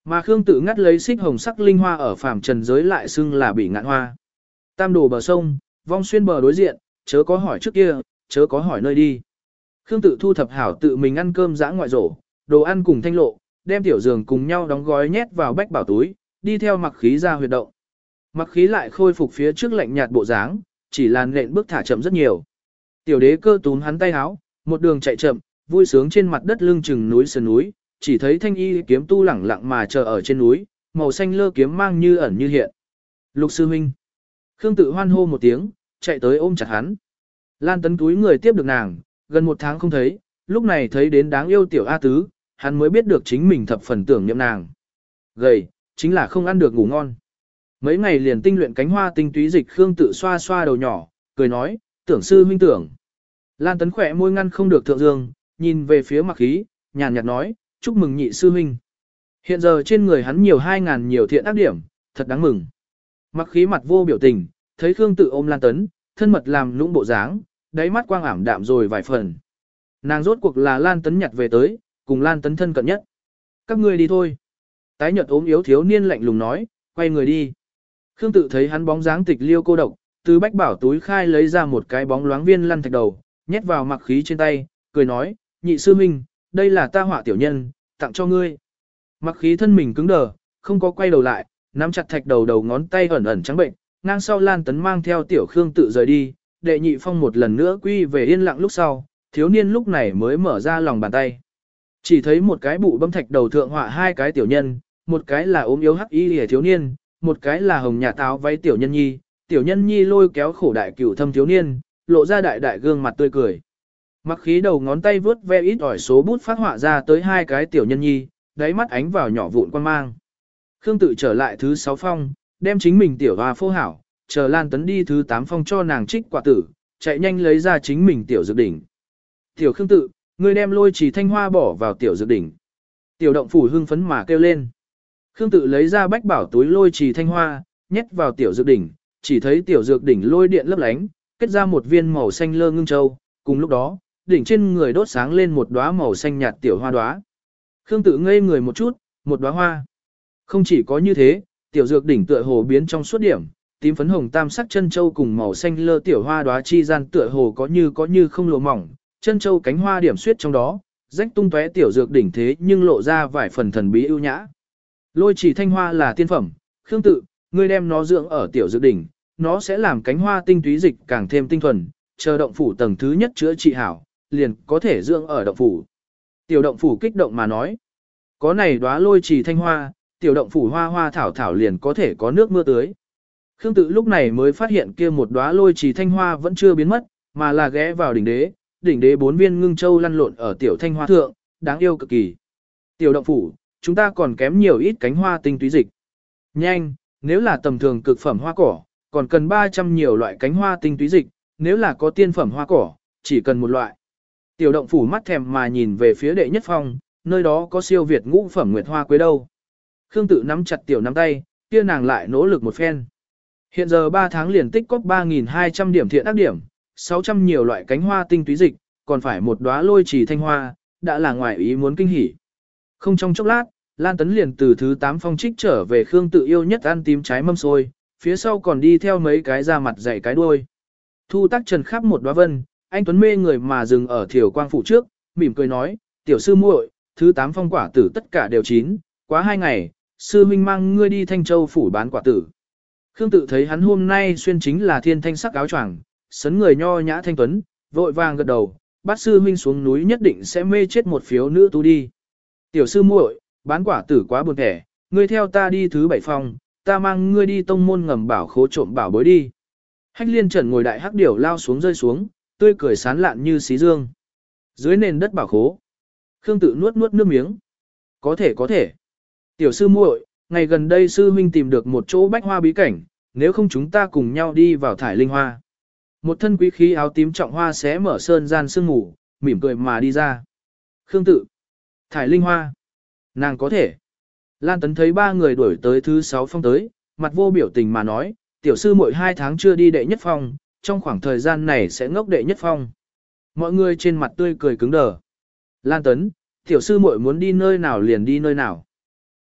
Mà Khương Tự ngắt lấy xích hồng sắc linh hoa ở phàm trần giới lại xưng là bị ngạn hoa. Tam đồ bờ sông, vong xuyên bờ đối diện, chớ có hỏi trước kia, chớ có hỏi nơi đi. Khương Tự thu thập hảo tự mình ăn cơm dã ngoại rổ, đồ ăn cùng thanh lộ, đem tiểu giường cùng nhau đóng gói nhét vào bách bảo túi, đi theo mặc khí ra huyệt động. Mặc khí lại khôi phục phía trước lạnh nhạt bộ dáng, chỉ là nện bước thả chậm rất nhiều. Tiểu đế cơ túm hắn tay háo, một đường chạy chậm, vui sướng trên mặt đất lưng chừng núi sườn núi, chỉ thấy thanh y kiếm tu lẳng lặng mà chờ ở trên núi, màu xanh lơ kiếm mang như ẩn như hiện. Lục sư huynh. Khương Tự hoan hô một tiếng, chạy tới ôm chặt hắn. Lan Tấn túi người tiếp được nàng, gần một tháng không thấy, lúc này thấy đến đáng yêu tiểu A Tứ, hắn mới biết được chính mình thập phần tưởng niệm nàng. Gầy, chính là không ăn được ngủ ngon. Mấy ngày liền tinh luyện cánh hoa tinh túy dịch Khương Tự xoa xoa đầu nhỏ, cười nói, tưởng sư huynh tưởng. Lan Tấn khỏe môi ngăn không được thượng dương, nhìn về phía mặc khí, nhàn nhạt nói, chúc mừng nhị sư huynh. Hiện giờ trên người hắn nhiều hai ngàn nhiều thiện ác điểm, thật đáng mừng. Mặc khí mặt vô biểu tình, thấy Khương Tự ôm Lan Tấn, thân mật làm lũng bộ dáng, đáy mắt quang ảm đạm rồi vài phần. Nàng rốt cuộc là Lan Tấn nhặt về tới, cùng Lan Tấn thân cận nhất. Các ngươi đi thôi. Tái nhợt ốm yếu thiếu niên lạnh lùng nói, quay người đi. Khương Tự thấy hắn bóng dáng tịch liêu cô độc, từ bách bảo túi khai lấy ra một cái bóng loáng viên lăn thạch đầu, nhét vào mặc khí trên tay, cười nói, nhị sư huynh, đây là ta họa tiểu nhân, tặng cho ngươi. Mặc khí thân mình cứng đờ, không có quay đầu lại, nắm chặt thạch đầu đầu ngón tay ẩn ẩn trắng bệnh, ngang sau Lan Tấn mang theo tiểu Khương Tự rời đi, đệ nhị phong một lần nữa quy về yên lặng lúc sau, thiếu niên lúc này mới mở ra lòng bàn tay. Chỉ thấy một cái bụ bấm thạch đầu thượng họa hai cái tiểu nhân, một cái là ốm yếu hắc y lìa thiếu niên, một cái là hồng nhà táo váy tiểu nhân nhi, tiểu nhân nhi lôi kéo khổ đại cửu thâm thiếu niên, lộ ra đại đại gương mặt tươi cười. Mặc khí đầu ngón tay vướt ve ít ỏi số bút phát họa ra tới hai cái tiểu nhân nhi, đáy mắt ánh vào nhỏ vụn quan mang. Khương Tự trở lại thứ sáu phong, đem chính mình tiểu hoa phô hảo, chờ Lan Tấn đi thứ tám phong cho nàng trích quả tử, chạy nhanh lấy ra chính mình tiểu dược đỉnh. Tiểu Khương Tự, ngươi đem lôi trì thanh hoa bỏ vào tiểu dược đỉnh. Tiểu động phủ hưng phấn mà kêu lên. Khương Tự lấy ra bách bảo túi lôi trì thanh hoa, nhét vào tiểu dược đỉnh, chỉ thấy tiểu dược đỉnh lôi điện lấp lánh, kết ra một viên màu xanh lơ ngưng châu, cùng lúc đó, đỉnh trên người đốt sáng lên một đóa màu xanh nhạt tiểu hoa đóa. Khương Tự ngây người một chút, một đóa hoa. Không chỉ có như thế, tiểu dược đỉnh tựa hồ biến trong suốt điểm, tím phấn hồng tam sắc chân châu cùng màu xanh lơ tiểu hoa đóa chi gian tựa hồ có như có như không lộ mỏng, chân châu cánh hoa điểm xuyết trong đó, rách tung tóe tiểu dược đỉnh thế nhưng lộ ra vài phần thần bí ưu nhã. Lôi chỉ thanh hoa là tiên phẩm, Khương Tự, ngươi đem nó dưỡng ở tiểu dược đỉnh, nó sẽ làm cánh hoa tinh túy dịch càng thêm tinh thuần, chờ động phủ tầng thứ nhất chữa trị hảo, liền có thể dưỡng ở động phủ. Tiểu động phủ kích động mà nói, có này đóa lôi trì thanh hoa, tiểu động phủ hoa hoa thảo thảo liền có thể có nước mưa tưới. Khương Tự lúc này mới phát hiện kia một đóa lôi trì thanh hoa vẫn chưa biến mất, mà là ghé vào đỉnh đế, đỉnh đế bốn viên ngưng châu lăn lộn ở tiểu thanh hoa thượng, đáng yêu cực kỳ. Tiểu động phủ, chúng ta còn kém nhiều ít cánh hoa tinh túy dịch. Nhanh, nếu là tầm thường cực phẩm hoa cỏ, còn cần ba trăm nhiều loại cánh hoa tinh túy dịch, nếu là có tiên phẩm hoa cỏ, chỉ cần một loại. Tiểu động phủ mắt thèm mà nhìn về phía đệ nhất phong, nơi đó có siêu việt ngũ phẩm nguyệt hoa quế đâu. Khương Tự nắm chặt tiểu nắm tay, kia nàng lại nỗ lực một phen. Hiện giờ ba tháng liền tích cóp ba nghìn hai trăm điểm thiện ác điểm, sáu trăm nhiều loại cánh hoa tinh túy dịch, còn phải một đóa lôi trì thanh hoa, đã là ngoài ý muốn kinh hỉ. Không trong chốc lát, Lan Tấn liền từ thứ tám phong trích trở về Khương Tự yêu nhất ăn tím trái mâm xôi, phía sau còn đi theo mấy cái da mặt dày cái đuôi. Thu Tác Trần khắp một đóa vân, anh Tuấn mê người mà dừng ở Thiều Quang phủ trước, mỉm cười nói, tiểu sư muội, thứ tám phong quả tử tất cả đều chín, quá hai ngày, sư huynh mang ngươi đi Thanh Châu phủ bán quả tử. Khương Tự thấy hắn hôm nay xuyên chính là thiên thanh sắc áo choàng, sấn người nho nhã thanh tuấn, vội vàng gật đầu, bát sư huynh xuống núi nhất định sẽ mê chết một phiếu nữ tu đi. Tiểu sư muội, bán quả tử quá buồn thẻ, ngươi theo ta đi thứ bảy phòng, ta mang ngươi đi tông môn ngầm bảo khố trộm bảo bối đi. Hách Liên Trần ngồi đại hắc điểu lao xuống rơi xuống, tươi cười sán lạn như xí dương. Dưới nền đất bảo khố, Khương Tự nuốt nuốt nước miếng. Có thể có thể. Tiểu sư muội, ngày gần đây sư huynh tìm được một chỗ bách hoa bí cảnh, nếu không chúng ta cùng nhau đi vào thải linh hoa. Một thân quý khí áo tím trọng hoa xé mở sơn gian sương ngủ, mỉm cười mà đi ra. Khương Tự, thải linh hoa, nàng có thể. Lan Tấn thấy ba người đuổi tới thứ sáu phong tới, mặt vô biểu tình mà nói, tiểu sư mỗi hai tháng chưa đi đệ nhất phong, trong khoảng thời gian này sẽ ngốc đệ nhất phong. Mọi người trên mặt tươi cười cứng đờ. Lan Tấn, tiểu sư muội muốn đi nơi nào liền đi nơi nào.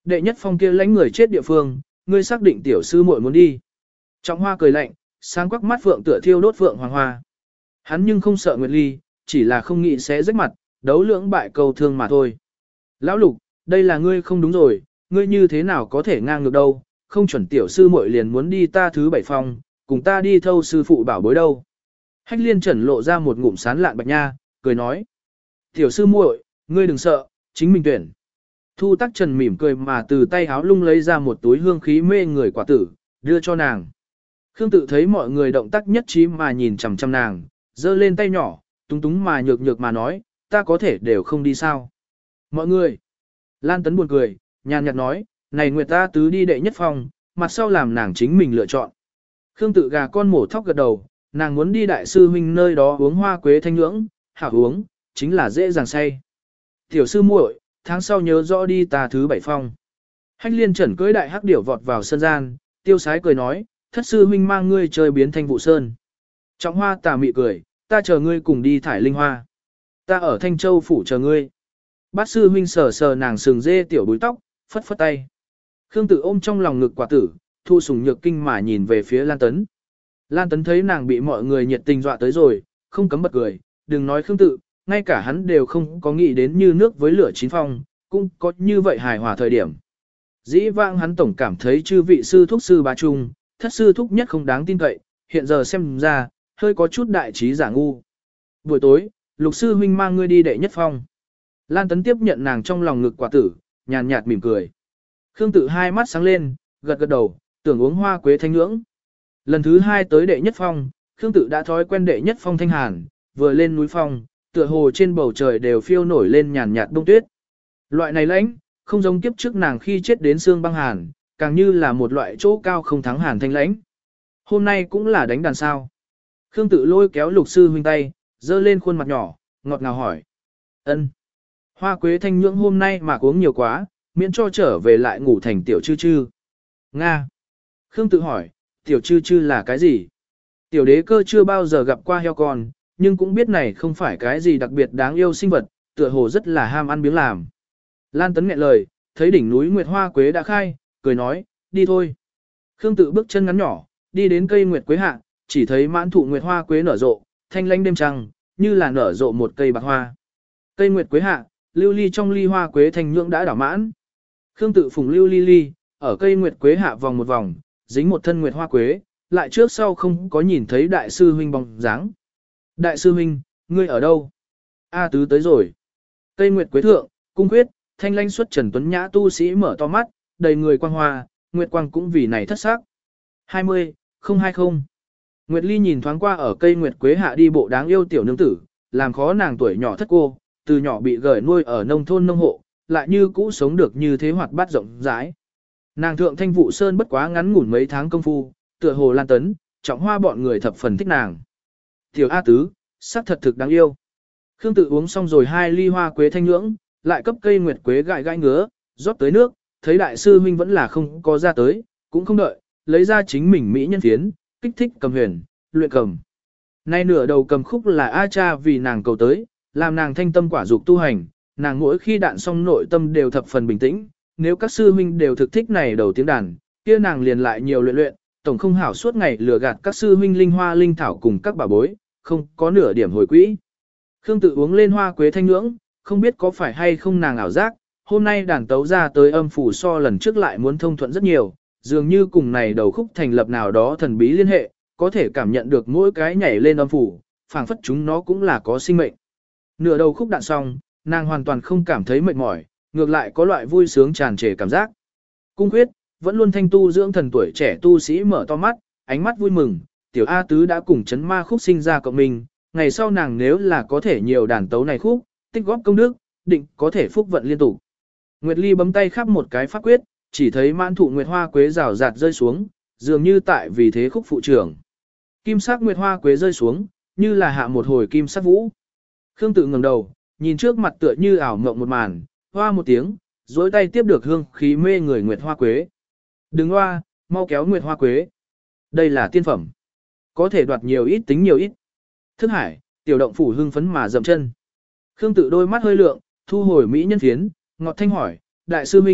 Đệ nhất phong kia lãnh người chết địa phương, ngươi xác định tiểu sư muội muốn đi. Trọng Hoa cười lạnh, sáng quắc mắt phượng tựa thiêu đốt phượng hoàng hoa. Hắn nhưng không sợ Nguyệt Ly, chỉ là không nghĩ sẽ rách mặt, đấu lưỡng bại cầu thương mà thôi. Lão Lục, đây là ngươi không đúng rồi, ngươi như thế nào có thể ngang ngược đâu, không chuẩn tiểu sư muội liền muốn đi ta thứ bảy phong, cùng ta đi thâu sư phụ bảo bối đâu. Hách Liên Trần lộ ra một ngụm sán lạn bạch nha, cười nói. Tiểu sư muội, ngươi đừng sợ, chính mình tuyển. Thu Tắc Trần mỉm cười mà từ tay háo lung lấy ra một túi hương khí mê người quả tử, đưa cho nàng. Khương Tự thấy mọi người động tác nhất trí mà nhìn chằm chằm nàng, giơ lên tay nhỏ, túng túng mà nhược nhược mà nói, ta có thể đều không đi sao. Mọi người. Lan Tấn buồn cười, nhàn nhạt nói, này Nguyệt ta tứ đi đệ nhất phòng, mặt sau làm nàng chính mình lựa chọn. Khương Tự gà con mổ thóc gật đầu, nàng muốn đi đại sư huynh nơi đó uống hoa quế thanh nhưỡng, hảo uống, chính là dễ dàng say. Tiểu sư muội, tháng sau nhớ rõ đi ta thứ bảy phong. Hách Liên Trần cưỡi đại hắc điểu vọt vào sân gian, tiêu sái cười nói, thất sư huynh mang ngươi chơi biến thanh vụ sơn. Trọng Hoa tà mị cười, ta chờ ngươi cùng đi thải linh hoa. Ta ở Thanh Châu phủ chờ ngươi. Bát sư huynh sờ sờ nàng sừng dê tiểu búi tóc, phất phất tay. Khương Tự ôm trong lòng ngực quả tử, thu sủng nhược kinh mà nhìn về phía Lan Tấn. Lan Tấn thấy nàng bị mọi người nhiệt tình dọa tới rồi, không cấm bật cười, đừng nói Khương Tự, ngay cả hắn đều không có nghĩ đến như nước với lửa chín phong, cũng có như vậy hài hòa thời điểm. Dĩ vãng hắn tổng cảm thấy chư vị sư thúc sư bá trung, thất sư thúc nhất không đáng tin cậy, hiện giờ xem ra, hơi có chút đại trí giả ngu. Buổi tối, Lục sư huynh mang ngươi đi đệ nhất phong. Lan Tấn tiếp nhận nàng trong lòng ngực quả tử, nhàn nhạt mỉm cười. Khương Tự hai mắt sáng lên, gật gật đầu, tưởng uống hoa quế thanh nhưỡng. Lần thứ hai tới đệ nhất phong, Khương Tự đã thói quen đệ nhất phong thanh hàn, vừa lên núi phong, tựa hồ trên bầu trời đều phiêu nổi lên nhàn nhạt bông tuyết. Loại này lãnh, không giống kiếp trước nàng khi chết đến xương băng hàn, càng như là một loại chỗ cao không thắng hàn thanh lãnh. Hôm nay cũng là đánh đàn sao. Khương Tự lôi kéo Lục sư huynh tay, dơ lên khuôn mặt nhỏ, ngọt ngào hỏi. Ân. Hoa quế thanh nhưỡng hôm nay mà uống nhiều quá, miễn cho trở về lại ngủ thành tiểu chư chư. Nga. Khương Tự hỏi, tiểu chư chư là cái gì? Tiểu đế cơ chưa bao giờ gặp qua heo con, nhưng cũng biết này không phải cái gì đặc biệt đáng yêu sinh vật, tựa hồ rất là ham ăn biếng làm. Lan Tấn nghẹn lời, thấy đỉnh núi Nguyệt Hoa Quế đã khai, cười nói, đi thôi. Khương Tự bước chân ngắn nhỏ, đi đến cây Nguyệt Quế hạ, chỉ thấy mãn thụ Nguyệt Hoa Quế nở rộ, thanh lãnh đêm trăng, như là nở rộ một cây bạc hoa. Cây Nguyệt Quế hạ, lưu ly trong ly hoa quế thanh nhưỡng đã đảo mãn. Khương Tự phùng lưu ly ly, ở cây Nguyệt Quế hạ vòng một vòng, dính một thân Nguyệt Hoa Quế, lại trước sau không có nhìn thấy đại sư huynh bóng dáng. Đại sư huynh, ngươi ở đâu? A Tứ tới rồi. Cây Nguyệt Quế thượng, cung khuyết, thanh lãnh xuất trần tuấn nhã tu sĩ mở to mắt, đầy người quang hoa, Nguyệt quang cũng vì này thất sắc. hai mươi, không hai không. Nguyệt Ly nhìn thoáng qua ở cây Nguyệt Quế hạ đi bộ đáng yêu tiểu nương tử, làm khó nàng tuổi nhỏ thất cô, từ nhỏ bị gởi nuôi ở nông thôn nông hộ, lại như cũ sống được như thế hoạt bát rộng rãi. Nàng thượng Thanh Vụ Sơn bất quá ngắn ngủn mấy tháng công phu, tựa hồ Lan Tấn, Trọng Hoa bọn người thập phần thích nàng. Tiểu A Tứ, sắc thật thực đáng yêu. Khương Tự uống xong rồi hai ly hoa quế thanh nhưỡng, lại cấp cây Nguyệt Quế gãi gãi ngứa, rót tới nước, thấy đại sư huynh vẫn là không có ra tới, cũng không đợi, lấy ra chính mình mỹ nhân phiến, kích thích cầm huyền, luyện cầm. Nay nửa đầu cầm khúc là A Cha vì nàng cầu tới, làm nàng thanh tâm quả dục tu hành, nàng mỗi khi đạn xong nội tâm đều thập phần bình tĩnh, nếu các sư huynh đều thực thích này đầu tiếng đàn, kia nàng liền lại nhiều luyện luyện, tổng không hảo suốt ngày lừa gạt các sư huynh linh hoa linh thảo cùng các bà bối, không có nửa điểm hồi quỹ. Khương Tự uống lên hoa quế thanh nhưỡng, không biết có phải hay không nàng ảo giác, hôm nay đàn tấu ra tới âm phủ so lần trước lại muốn thông thuận rất nhiều, dường như cùng này đầu khúc thành lập nào đó thần bí liên hệ, có thể cảm nhận được mỗi cái nhảy lên âm phủ, phảng phất chúng nó cũng là có sinh mệnh. Nửa đầu khúc đạn xong, nàng hoàn toàn không cảm thấy mệt mỏi, ngược lại có loại vui sướng tràn trề cảm giác. Cung Khuyết, vẫn luôn thanh tu dưỡng thần tuổi trẻ tu sĩ mở to mắt, ánh mắt vui mừng, tiểu A Tứ đã cùng chấn ma khúc sinh ra cộng mình, ngày sau nàng nếu là có thể nhiều đàn tấu này khúc, tích góp công đức, định có thể phúc vận liên tục. Nguyệt Ly bấm tay khắp một cái pháp quyết, chỉ thấy mãn thụ nguyệt hoa quế rào rạt rơi xuống, dường như tại vì thế khúc phụ trưởng. Kim sắc nguyệt hoa quế rơi xuống, như là hạ một hồi kim sắc vũ. Khương Tự ngẩng đầu, nhìn trước mặt tựa như ảo mộng một màn, hoa một tiếng, duỗi tay tiếp được hương khí mê người nguyệt hoa quế. Đừng hoa, mau kéo nguyệt hoa quế. Đây là tiên phẩm. Có thể đoạt nhiều ít tính nhiều ít. Thức hải, tiểu động phủ hưng phấn mà dậm chân. Khương Tự đôi mắt hơi lượng, thu hồi mỹ nhân phiến, ngọt thanh hỏi, đại sư huynh,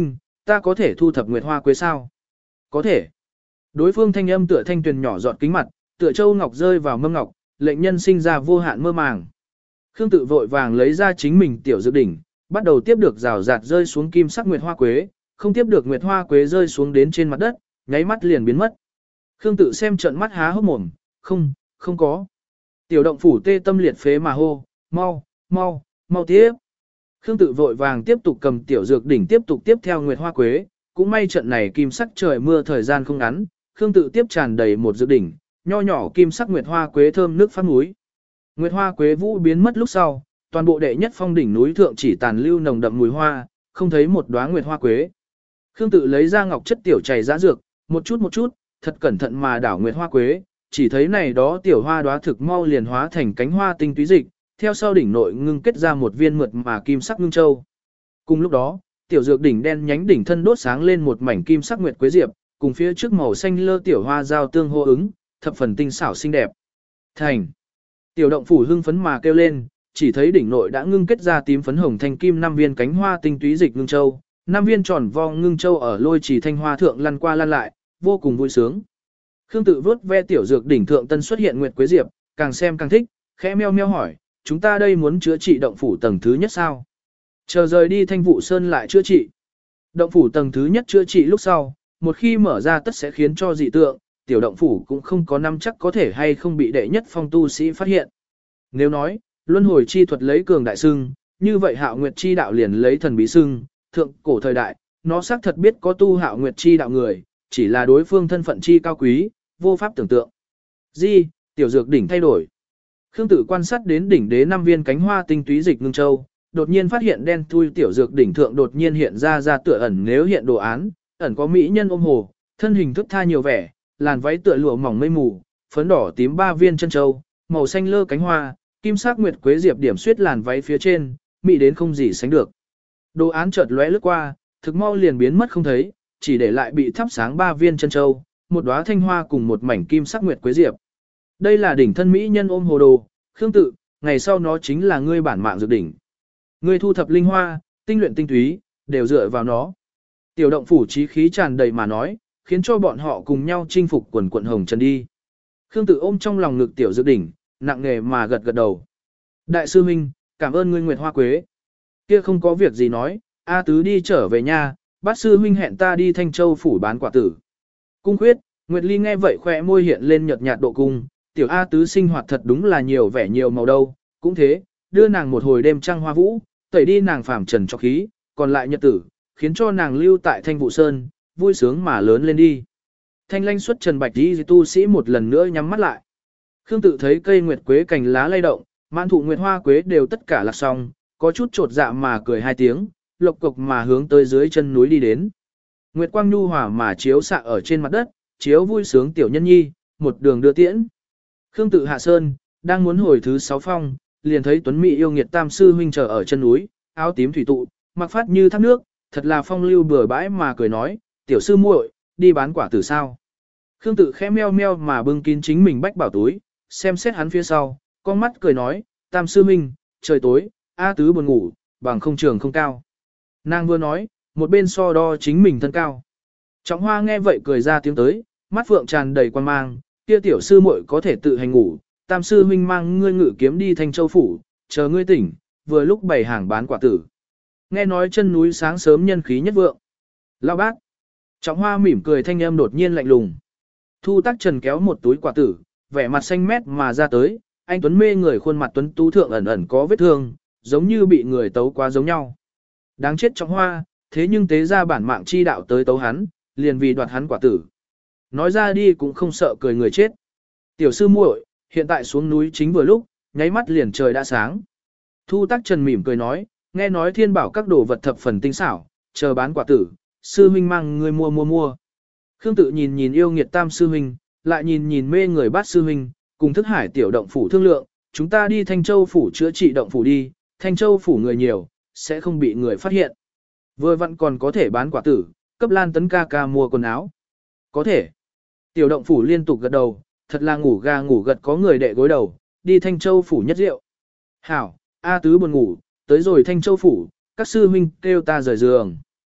ta có thể thu thập nguyệt hoa quế sao? Có thể. Đối phương thanh âm tựa thanh tuyền nhỏ giọt kính mặt, tựa châu ngọc rơi vào mâm ngọc, lệnh nhân sinh ra vô hạn mơ màng. Khương tự vội vàng lấy ra chính mình tiểu dược đỉnh, bắt đầu tiếp được rào rạt rơi xuống kim sắc nguyệt hoa quế, không tiếp được nguyệt hoa quế rơi xuống đến trên mặt đất, nháy mắt liền biến mất. Khương tự xem trận mắt há hốc mồm, không, không có. Tiểu động phủ tê tâm liệt phế mà hô, mau, mau, mau tiếp. Khương tự vội vàng tiếp tục cầm tiểu dược đỉnh tiếp tục tiếp theo nguyệt hoa quế, cũng may trận này kim sắc trời mưa thời gian không ngắn, Khương tự tiếp tràn đầy một dược đỉnh, nho nhỏ kim sắc nguyệt hoa quế thơm nước phát núi. Nguyệt hoa quế vũ biến mất lúc sau, toàn bộ đệ nhất phong đỉnh núi thượng chỉ tàn lưu nồng đậm mùi hoa, không thấy một đóa nguyệt hoa quế. Khương tự lấy ra ngọc chất tiểu chảy giã dược, một chút một chút, thật cẩn thận mà đảo nguyệt hoa quế, chỉ thấy này đó tiểu hoa đóa thực mau liền hóa thành cánh hoa tinh túy dịch, theo sau đỉnh nội ngưng kết ra một viên mượt mà kim sắc ngưng châu. Cùng lúc đó, tiểu dược đỉnh đen nhánh đỉnh thân đốt sáng lên một mảnh kim sắc nguyệt quế diệp, cùng phía trước màu xanh lơ tiểu hoa giao tương hô ứng, thập phần tinh xảo xinh đẹp. Thành. Tiểu động phủ hưng phấn mà kêu lên, chỉ thấy đỉnh nội đã ngưng kết ra tím phấn hồng thanh kim năm viên cánh hoa tinh túy dịch ngưng châu, năm viên tròn vo ngưng châu ở lôi trì thanh hoa thượng lăn qua lăn lại, vô cùng vui sướng. Khương tự vớt ve tiểu dược đỉnh thượng tân xuất hiện nguyệt quế diệp, càng xem càng thích, khẽ meo meo hỏi, chúng ta đây muốn chữa trị động phủ tầng thứ nhất sao? Chờ rời đi Thanh Vụ Sơn lại chữa trị. Động phủ tầng thứ nhất chữa trị lúc sau, một khi mở ra tất sẽ khiến cho dị tượng, tiểu động phủ cũng không có năm chắc có thể hay không bị đệ nhất phong tu sĩ phát hiện. Nếu nói, luân hồi chi thuật lấy cường đại sưng, như vậy Hạo Nguyệt chi đạo liền lấy thần bí sưng, thượng cổ thời đại, nó xác thật biết có tu Hạo Nguyệt chi đạo người, chỉ là đối phương thân phận chi cao quý, vô pháp tưởng tượng. Di, tiểu dược đỉnh thay đổi. Khương Tử quan sát đến đỉnh đế năm viên cánh hoa tinh túy dịch ngưng châu, đột nhiên phát hiện đen thui tiểu dược đỉnh thượng đột nhiên hiện ra ra tựa ẩn nếu hiện đồ án, ẩn có mỹ nhân ôm hồ, thân hình thức tha nhiều vẻ, làn váy tựa lụa mỏng mây mù, phấn đỏ tím ba viên chân châu, màu xanh lơ cánh hoa, kim sắc nguyệt quế diệp điểm xuyết làn váy phía trên, mỹ đến không gì sánh được. Đồ án chợt lóe lướt qua, thực mau liền biến mất không thấy, chỉ để lại bị thắp sáng ba viên chân châu, một đóa thanh hoa cùng một mảnh kim sắc nguyệt quế diệp. Đây là đỉnh thân mỹ nhân ôm hồ đồ, Khương Tự, ngày sau nó chính là ngươi bản mạng dược đỉnh. Ngươi thu thập linh hoa, tinh luyện tinh túy, đều dựa vào nó. Tiểu động phủ trí khí tràn đầy mà nói, khiến cho bọn họ cùng nhau chinh phục quần quận hồng trần đi. Khương Tự ôm trong lòng ngực tiểu dược đỉnh, nặng nề mà gật gật đầu. Đại sư huynh, cảm ơn ngươi nguyệt hoa quế. Kia không có việc gì nói, A Tứ đi trở về nhà, bát sư huynh hẹn ta đi Thanh Châu phủ bán quả tử. Cung khuyết, Nguyệt Ly nghe vậy khỏe môi hiện lên nhợt nhạt độ cung, tiểu A Tứ sinh hoạt thật đúng là nhiều vẻ nhiều màu đâu, cũng thế, đưa nàng một hồi đêm trăng hoa vũ, tẩy đi nàng phàm trần cho khí, còn lại nhật tử, khiến cho nàng lưu tại Thanh Vụ Sơn, vui sướng mà lớn lên đi. Thanh lanh xuất trần bạch đi tu sĩ một lần nữa nhắm mắt lại. Khương Tự thấy cây nguyệt quế cành lá lay động, mãn thụ nguyệt hoa quế đều tất cả lạc xong, có chút trột dạ mà cười hai tiếng, lộc cục mà hướng tới dưới chân núi đi đến. Nguyệt quang nhu hòa mà chiếu xạ ở trên mặt đất, chiếu vui sướng tiểu nhân nhi, một đường đưa tiễn. Khương Tự hạ sơn, đang muốn hồi thứ sáu phong, liền thấy Tuấn Mỹ yêu nghiệt tam sư huynh chờ ở chân núi, áo tím thủy tụ, mặc phát như thác nước, thật là phong lưu bừa bãi mà cười nói, tiểu sư muội, đi bán quả tử sao. Khương Tự khẽ meo meo mà bưng kín chính mình bách bảo túi, xem xét hắn phía sau, con mắt cười nói, tam sư huynh, trời tối, A Tứ buồn ngủ, bằng không trường không cao. Nàng vừa nói, một bên so đo chính mình thân cao. Trọng Hoa nghe vậy cười ra tiếng tới, mắt phượng tràn đầy quan mang, kia tiểu sư muội có thể tự hành ngủ, tam sư huynh mang ngươi ngự kiếm đi Thanh Châu phủ, chờ ngươi tỉnh, vừa lúc bày hàng bán quả tử. Nghe nói chân núi sáng sớm nhân khí nhất vượng. Lão bác. Trọng Hoa mỉm cười thanh âm đột nhiên lạnh lùng. Thu Tác Trần kéo một túi quả tử, vẻ mặt xanh mét mà ra tới, anh Tuấn mê người khuôn mặt Tuấn tú thượng ẩn ẩn có vết thương, giống như bị người tấu quá giống nhau. Đáng chết Trọng Hoa, thế nhưng tế ra bản mạng chi đạo tới tấu hắn, liền vì đoạt hắn quả tử. Nói ra đi cũng không sợ cười người chết. Tiểu sư muội, hiện tại xuống núi chính vừa lúc, nháy mắt liền trời đã sáng. Thu Tác Trần mỉm cười nói, nghe nói thiên bảo các đồ vật thập phần tinh xảo, chờ bán quả tử, sư huynh mang người mua mua mua. Khương Tự nhìn nhìn yêu nghiệt tam sư huynh, lại nhìn nhìn mê người bát sư huynh, cùng thức hải tiểu động phủ thương lượng, chúng ta đi Thanh Châu phủ chữa trị động phủ đi, Thanh Châu phủ người nhiều, sẽ không bị người phát hiện. Vừa vặn còn có thể bán quả tử, cấp Lan Tấn ca ca mua quần áo. Có thể. Tiểu động phủ liên tục gật đầu, thật là ngủ gà ngủ gật có người đệ gối đầu, đi Thanh Châu phủ nhất rượu. Hảo, A Tứ buồn ngủ, tới rồi Thanh Châu phủ, các sư huynh kêu ta rời giường.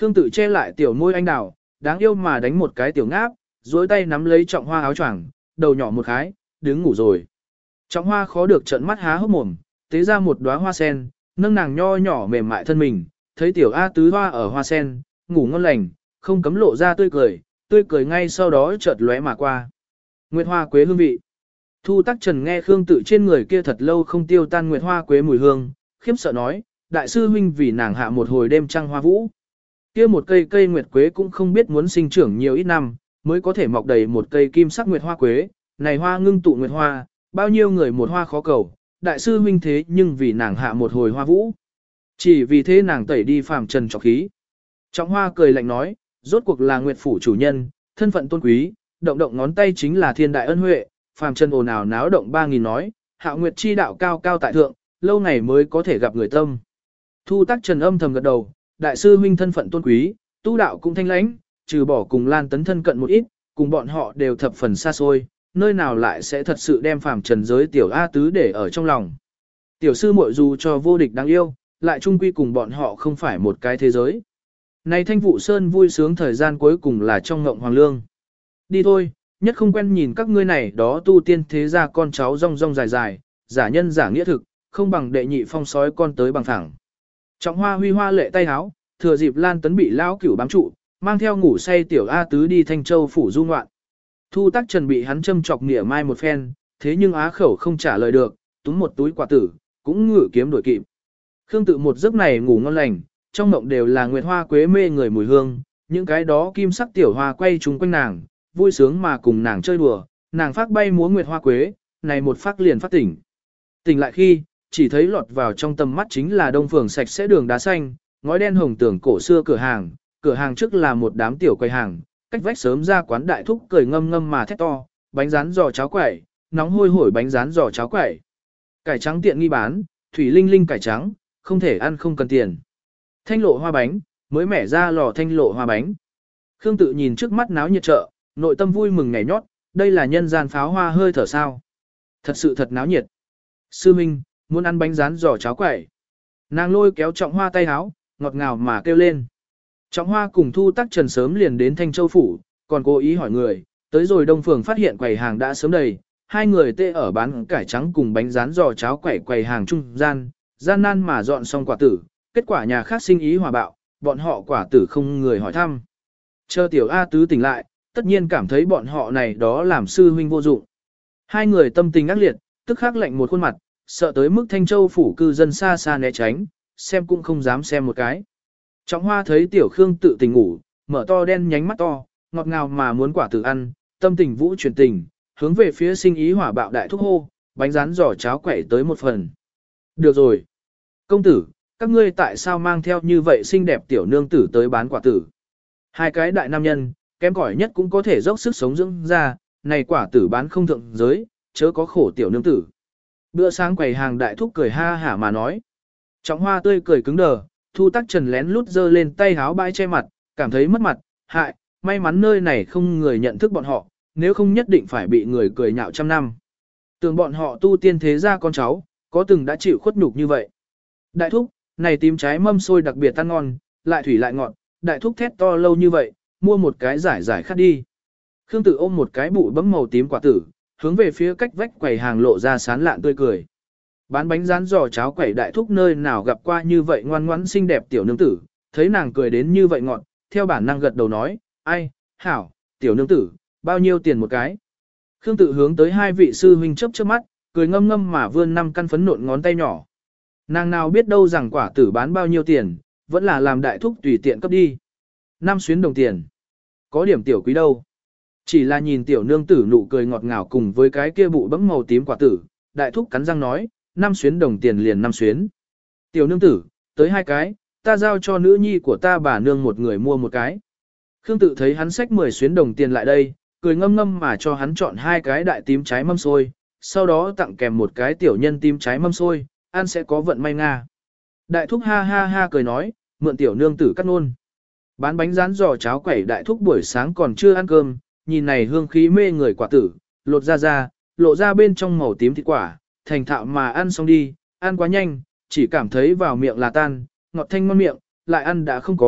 Khương Tự che lại tiểu môi anh đào, đáng yêu mà đánh một cái tiểu ngáp, duỗi tay nắm lấy Trọng Hoa áo choàng, đầu nhỏ một khái, đứng ngủ rồi. Trọng Hoa khó được trợn mắt há hốc mồm, tế ra một đóa hoa sen, nâng nàng nho nhỏ mềm mại thân mình, thấy tiểu A Tứ hoa ở hoa sen, ngủ ngon lành, không cấm lộ ra tươi cười, tươi cười ngay sau đó chợt lóe mà qua. Nguyệt hoa quế hương vị. Thu Tắc Trần nghe Khương Tự trên người kia thật lâu không tiêu tan nguyệt hoa quế mùi hương, khiếp sợ nói, đại sư huynh vì nàng hạ một hồi đêm trăng hoa vũ. Kia một cây cây nguyệt quế cũng không biết muốn sinh trưởng nhiều ít năm, mới có thể mọc đầy một cây kim sắc nguyệt hoa quế, này hoa ngưng tụ nguyệt hoa, bao nhiêu người một hoa khó cầu, đại sư huynh thế nhưng vì nàng hạ một hồi hoa vũ. Chỉ vì thế nàng tẩy đi phàm trần trọc khí. Trọng Hoa cười lạnh nói, rốt cuộc là nguyệt phủ chủ nhân, thân phận tôn quý, động động ngón tay chính là thiên đại ân huệ, phàm trần ồn ào náo động ba nghìn nói, hạ nguyệt chi đạo cao cao tại thượng, lâu ngày mới có thể gặp người tâm. Thu Tắc Trần âm thầm gật đầu, đại sư huynh thân phận tôn quý, tu đạo cũng thanh lãnh, trừ bỏ cùng Lan Tấn thân cận một ít, cùng bọn họ đều thập phần xa xôi, nơi nào lại sẽ thật sự đem phàm trần giới tiểu A Tứ để ở trong lòng. Tiểu sư muội dù cho vô địch đáng yêu, lại chung quy cùng bọn họ không phải một cái thế giới. Này Thanh Vụ Sơn vui sướng thời gian cuối cùng là trong ngộng hoàng lương. Đi thôi, nhất không quen nhìn các ngươi này đó tu tiên thế gia con cháu rong rong dài dài, giả nhân giả nghĩa thực, không bằng đệ nhị phong sói con tới bằng thẳng. Trọng Hoa huy hoa lệ tay háo, thừa dịp Lan Tấn bị lão cửu bám trụ, mang theo ngủ say tiểu A Tứ đi Thanh Châu phủ du ngoạn. Thu Tắc Trần bị hắn châm chọc nịa mai một phen, thế nhưng á khẩu không trả lời được, túm một túi quả tử, cũng ngự kiếm đuổi kịp. Khương Tự một giấc này ngủ ngon lành, trong mộng đều là nguyệt hoa quế mê người mùi hương, những cái đó kim sắc tiểu hoa quay trúng quanh nàng, vui sướng mà cùng nàng chơi đùa, nàng phát bay múa nguyệt hoa quế, này một phát liền phát tỉnh. Tỉnh lại khi, chỉ thấy lọt vào trong tầm mắt chính là đông phường sạch sẽ đường đá xanh, ngói đen hồng tường cổ xưa cửa hàng, cửa hàng trước là một đám tiểu quầy hàng, cách vách sớm ra quán đại thúc cười ngâm ngâm mà thét to, bánh rán giò cháo quẩy, nóng hôi hổi bánh rán giò cháo quẩy. Cải trắng tiện nghi bán, thủy linh linh cải trắng, không thể ăn không cần tiền. Thanh lộ hoa bánh, mới mẻ ra lò thanh lộ hoa bánh. Khương Tự nhìn trước mắt náo nhiệt chợ, nội tâm vui mừng nhảy nhót, đây là nhân gian pháo hoa hơi thở sao. Thật sự thật náo nhiệt. Sư Minh, muốn ăn bánh rán giò cháo quẩy. Nàng lôi kéo Trọng Hoa tay háo, ngọt ngào mà kêu lên. Trọng Hoa cùng Thu Tắc Trần sớm liền đến Thanh Châu phủ, còn cố ý hỏi người, tới rồi Đông Phường phát hiện quầy hàng đã sớm đầy, hai người tê ở bán cải trắng cùng bánh rán giò cháo quẩy quầy hàng trung gian, gian nan mà dọn xong quả tử, kết quả nhà khác sinh ý hòa bạo, bọn họ quả tử không người hỏi thăm. Chờ tiểu A Tứ tỉnh lại, tất nhiên cảm thấy bọn họ này đó làm sư huynh vô dụng. Hai người tâm tình ác liệt, tức khắc lạnh một khuôn mặt, sợ tới mức Thanh Châu phủ cư dân xa xa né tránh, xem cũng không dám xem một cái. Trọng Hoa thấy tiểu Khương Tự tỉnh ngủ, mở to đen nhánh mắt to, ngọt ngào mà muốn quả tử ăn, tâm tình vũ chuyển tình, hướng về phía sinh ý hỏa bạo đại thúc hô, bánh rán giò cháo quẩy tới một phần. Được rồi. Công tử, các ngươi tại sao mang theo như vậy xinh đẹp tiểu nương tử tới bán quả tử? Hai cái đại nam nhân, kém cỏi nhất cũng có thể dốc sức sống dưỡng ra, này quả tử bán không thượng giới, chớ có khổ tiểu nương tử. Bữa sáng quầy hàng đại thúc cười ha hả mà nói. Trọng Hoa tươi cười cứng đờ, Thu Tắc Trần lén lút giơ lên tay háo bãi che mặt, cảm thấy mất mặt, hại, may mắn nơi này không người nhận thức bọn họ, nếu không nhất định phải bị người cười nhạo trăm năm. Tưởng bọn họ tu tiên thế gia con cháu, có từng đã chịu khuất nhục như vậy. Đại thúc, này tím trái mâm xôi đặc biệt ăn ngon, lại thủy lại ngọt, đại thúc thét to lâu như vậy, mua một cái giải giải khát đi. Khương Tự ôm một cái bụi bấm màu tím quả tử, hướng về phía cách vách quầy hàng lộ ra sán lạn tươi cười. Bán bánh rán giò cháo quẩy đại thúc nơi nào gặp qua như vậy ngoan ngoãn xinh đẹp tiểu nương tử, thấy nàng cười đến như vậy ngọt, theo bản năng gật đầu nói, ai, hảo, tiểu nương tử, bao nhiêu tiền một cái. Khương Tự hướng tới hai vị sư huynh chớp chớp mắt, cười ngâm ngâm mà vươn năm căn phấn nộn ngón tay nhỏ. Nàng nào biết đâu rằng quả tử bán bao nhiêu tiền, vẫn là làm đại thúc tùy tiện cấp đi. Năm xuyến đồng tiền. Có điểm tiểu quý đâu. Chỉ là nhìn tiểu nương tử nụ cười ngọt ngào cùng với cái kia bụ bấm màu tím quả tử, đại thúc cắn răng nói, năm xuyến đồng tiền liền năm xuyến. Tiểu nương tử, tới hai cái, ta giao cho nữ nhi của ta bà nương một người mua một cái. Khương Tự thấy hắn xách mười xuyến đồng tiền lại đây, cười ngâm ngâm mà cho hắn chọn hai cái đại tím trái mâm xôi, sau đó tặng kèm một cái tiểu nhân tím trái mâm xôi, ăn sẽ có vận may nga. Đại thúc ha ha ha cười nói, mượn tiểu nương tử cắt nôn. Bán bánh rán giò cháo quẩy đại thúc buổi sáng còn chưa ăn cơm, nhìn này hương khí mê người quả tử, lột ra ra, lộ ra bên trong màu tím thịt quả, thành thạo mà ăn xong đi, ăn quá nhanh, chỉ cảm thấy vào miệng là tan, ngọt thanh ngon miệng, lại ăn đã không có,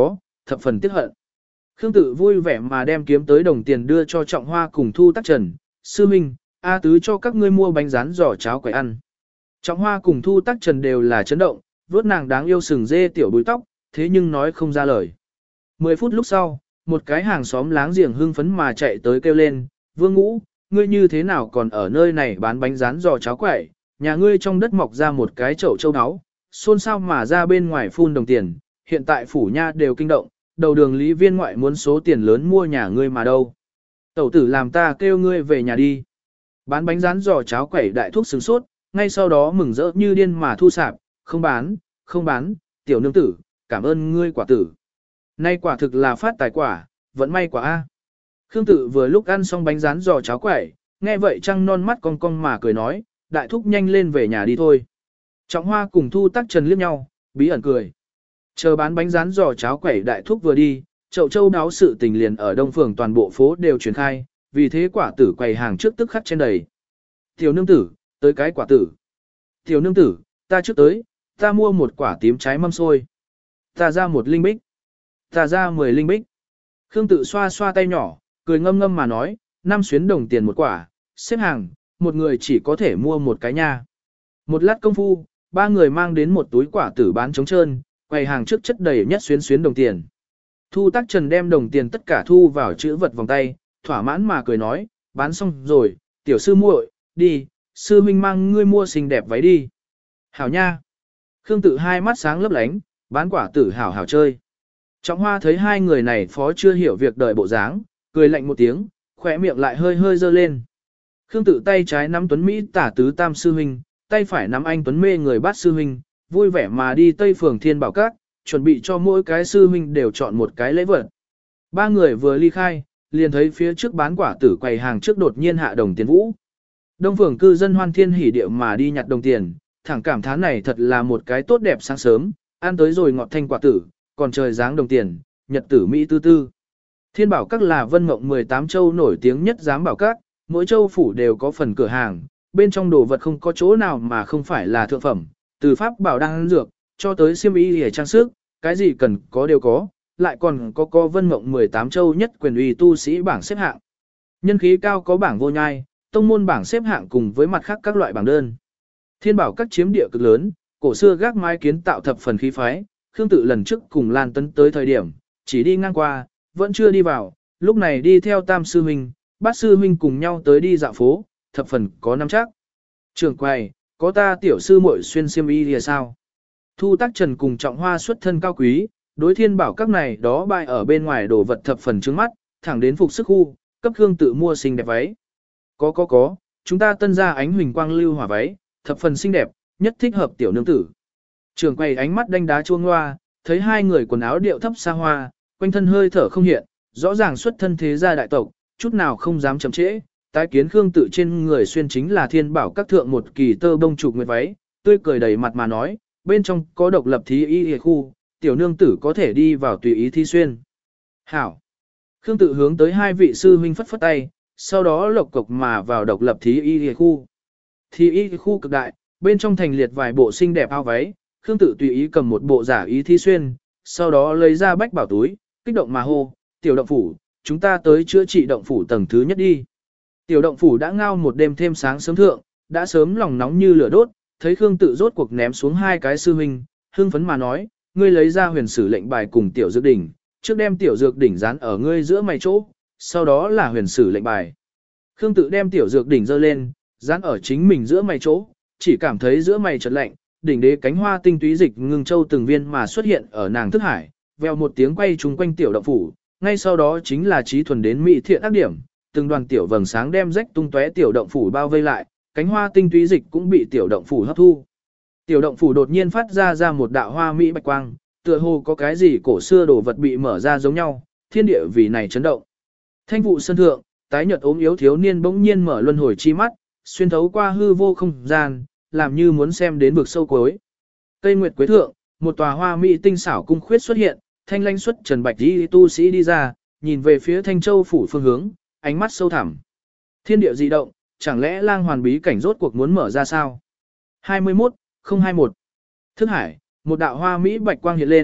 thập phần tiếc hận. Khương Tự vui vẻ mà đem kiếm tới đồng tiền đưa cho Trọng Hoa cùng Thu Tắc Trần, sư minh, A Tứ cho các ngươi mua bánh rán giò cháo quẩy ăn. Trọng Hoa cùng Thu Tắc Trần đều là chấn động, vuốt nàng đáng yêu sừng dê tiểu búi tóc, thế nhưng nói không ra lời. Mười phút lúc sau, một cái hàng xóm láng giềng hưng phấn mà chạy tới kêu lên, Vương Ngũ, ngươi như thế nào còn ở nơi này bán bánh rán giò cháo quẩy, nhà ngươi trong đất mọc ra một cái chậu châu áo, xôn xao mà ra bên ngoài phun đồng tiền, hiện tại phủ nha đều kinh động, đầu đường lý viên ngoại muốn số tiền lớn mua nhà ngươi mà đâu. Tẩu tử làm ta kêu ngươi về nhà đi. Bán bánh rán giò cháo quẩy đại thuốc sướng sốt, ngay sau đó mừng rỡ như điên mà thu sạp, không bán, không bán, tiểu nương tử, cảm ơn ngươi quả tử. Nay quả thực là phát tài quả, vẫn may quả A. Khương Tự vừa lúc ăn xong bánh rán giò cháo quẩy, nghe vậy trăng non mắt cong cong mà cười nói, đại thúc nhanh lên về nhà đi thôi. Trọng Hoa cùng Thu Tắc Trần liếc nhau, bí ẩn cười. Chờ bán bánh rán giò cháo quẩy đại thúc vừa đi, chậu châu đáo sự tình liền ở Đông Phường toàn bộ phố đều truyền khai, vì thế quả tử quầy hàng trước tức khắc trên đầy. Tiểu nương tử, tới cái quả tử. Tiểu nương tử, ta trước tới, ta mua một quả tím trái mâm xôi. Ta ra một linh bích. Ta ra mười linh bích. Khương Tự xoa xoa tay nhỏ, cười ngâm ngâm mà nói, năm xuyến đồng tiền một quả, xếp hàng, một người chỉ có thể mua một cái nha. Một lát công phu, ba người mang đến một túi quả tử bán trống trơn, quầy hàng trước chất đầy nhất xuyến xuyến đồng tiền. Thu Tắc Trần đem đồng tiền tất cả thu vào chữ vật vòng tay, thỏa mãn mà cười nói, bán xong rồi, tiểu sư muội, đi, sư huynh mang ngươi mua xinh đẹp váy đi. Hảo nha. Khương Tự hai mắt sáng lấp lánh, bán quả tử hảo hảo chơi. Trọng Hoa thấy hai người này phó chưa hiểu việc đời bộ dáng, cười lạnh một tiếng, khỏe miệng lại hơi hơi dơ lên. Khương Tự tay trái nắm Tuấn Mỹ tả tứ tam sư huynh, tay phải nắm anh Tuấn mê người bát sư huynh, vui vẻ mà đi Tây Phường Thiên Bảo Các, chuẩn bị cho mỗi cái sư huynh đều chọn một cái lễ vật. Ba người vừa ly khai, liền thấy phía trước bán quả tử quầy hàng trước đột nhiên hạ đồng tiền vũ. Đông Phường cư dân hoan thiên hỉ điệu mà đi nhặt đồng tiền, thẳng cảm thán này thật là một cái tốt đẹp sáng sớm, ăn tới rồi ngọt thanh quả tử, còn trời dáng đồng tiền, nhật tử Mỹ tư tư. Thiên Bảo Các là Vân Mộng mười tám châu nổi tiếng nhất giám bảo các, mỗi châu phủ đều có phần cửa hàng, bên trong đồ vật không có chỗ nào mà không phải là thượng phẩm, từ pháp bảo đan dược, cho tới xiêm y hề trang sức, cái gì cần có đều có, lại còn có có Vân Mộng mười tám châu nhất quyền uy tu sĩ bảng xếp hạng. Nhân khí cao có bảng vô nhai, tông môn bảng xếp hạng cùng với mặt khác các loại bảng đơn. Thiên Bảo Các chiếm địa cực lớn, cổ xưa gác mái kiến tạo thập phần khí phái, Khương Tự lần trước cùng Lan Tấn tới thời điểm, chỉ đi ngang qua, vẫn chưa đi vào, lúc này đi theo Tam sư huynh, Bát sư huynh cùng nhau tới đi dạo phố, thập phần có nắm chắc. Trưởng quầy, có ta tiểu sư muội xuyên xiêm y thì sao? Thu Tắc Trần cùng Trọng Hoa xuất thân cao quý, đối Thiên Bảo Các này đó bày ở bên ngoài đồ vật thập phần trướng mắt, thẳng đến phục sức khu, cấp Khương Tự mua xinh đẹp váy. Có có có, chúng ta tân ra ánh huỳnh quang lưu hỏa váy, thập phần xinh đẹp, nhất thích hợp tiểu nương tử. Trưởng quầy ánh mắt đanh đá chuông hoa, thấy hai người quần áo điệu thấp xa hoa, quanh thân hơi thở không hiện, rõ ràng xuất thân thế gia đại tộc, chút nào không dám chậm trễ. Tái kiến Khương Tự trên người xuyên chính là Thiên Bảo Các thượng một kỳ tơ bông trục nguyệt váy, tươi cười đầy mặt mà nói, bên trong có độc lập thí y y khu, tiểu nương tử có thể đi vào tùy ý thi xuyên. Hảo. Khương Tự hướng tới hai vị sư huynh phất phất tay, sau đó lộc cộc mà vào độc lập thí y y khu. Thí y khu cực đại, bên trong thành liệt vài bộ xinh đẹp áo váy, Khương Tự tùy ý cầm một bộ giả ý thi xuyên, sau đó lấy ra bách bảo túi, kích động mà hô, tiểu động phủ, chúng ta tới chữa trị động phủ tầng thứ nhất đi. Tiểu động phủ đã ngao một đêm thêm sáng sớm thượng, đã sớm lòng nóng như lửa đốt, thấy Khương Tự rốt cuộc ném xuống hai cái sư huynh, hưng phấn mà nói, ngươi lấy ra huyền sử lệnh bài cùng tiểu dược đỉnh, trước đem tiểu dược đỉnh dán ở ngươi giữa mày chỗ, sau đó là huyền sử lệnh bài. Khương Tự đem tiểu dược đỉnh giơ lên, dán ở chính mình giữa mày chỗ, chỉ cảm thấy giữa mày chợt lạnh, đỉnh đế cánh hoa tinh túy dịch ngưng châu từng viên mà xuất hiện ở nàng thức hải, vèo một tiếng quay trúng quanh tiểu động phủ, ngay sau đó chính là trí thuần đến mỹ thiện ác điểm, từng đoàn tiểu vầng sáng đem rách tung tóe tiểu động phủ bao vây lại, cánh hoa tinh túy dịch cũng bị tiểu động phủ hấp thu. Tiểu động phủ đột nhiên phát ra ra một đạo hoa mỹ bạch quang, tựa hồ có cái gì cổ xưa đồ vật bị mở ra giống nhau, thiên địa vì này chấn động. Thanh vụ sân thượng, tái nhợt ốm yếu thiếu niên bỗng nhiên mở luân hồi chi mắt, xuyên thấu qua hư vô không gian, làm như muốn xem đến vực sâu cuối. Cây nguyệt quế thượng, một tòa hoa mỹ tinh xảo cung khuyết xuất hiện, thanh lãnh xuất trần bạch y tu sĩ đi ra, nhìn về phía Thanh Châu phủ phương hướng, ánh mắt sâu thẳm. Thiên địa dị động, chẳng lẽ lang hoàn bí cảnh rốt cuộc muốn mở ra sao? hai mươi mốt không hai mốt Thức hải, một đạo hoa mỹ bạch quang hiện lên,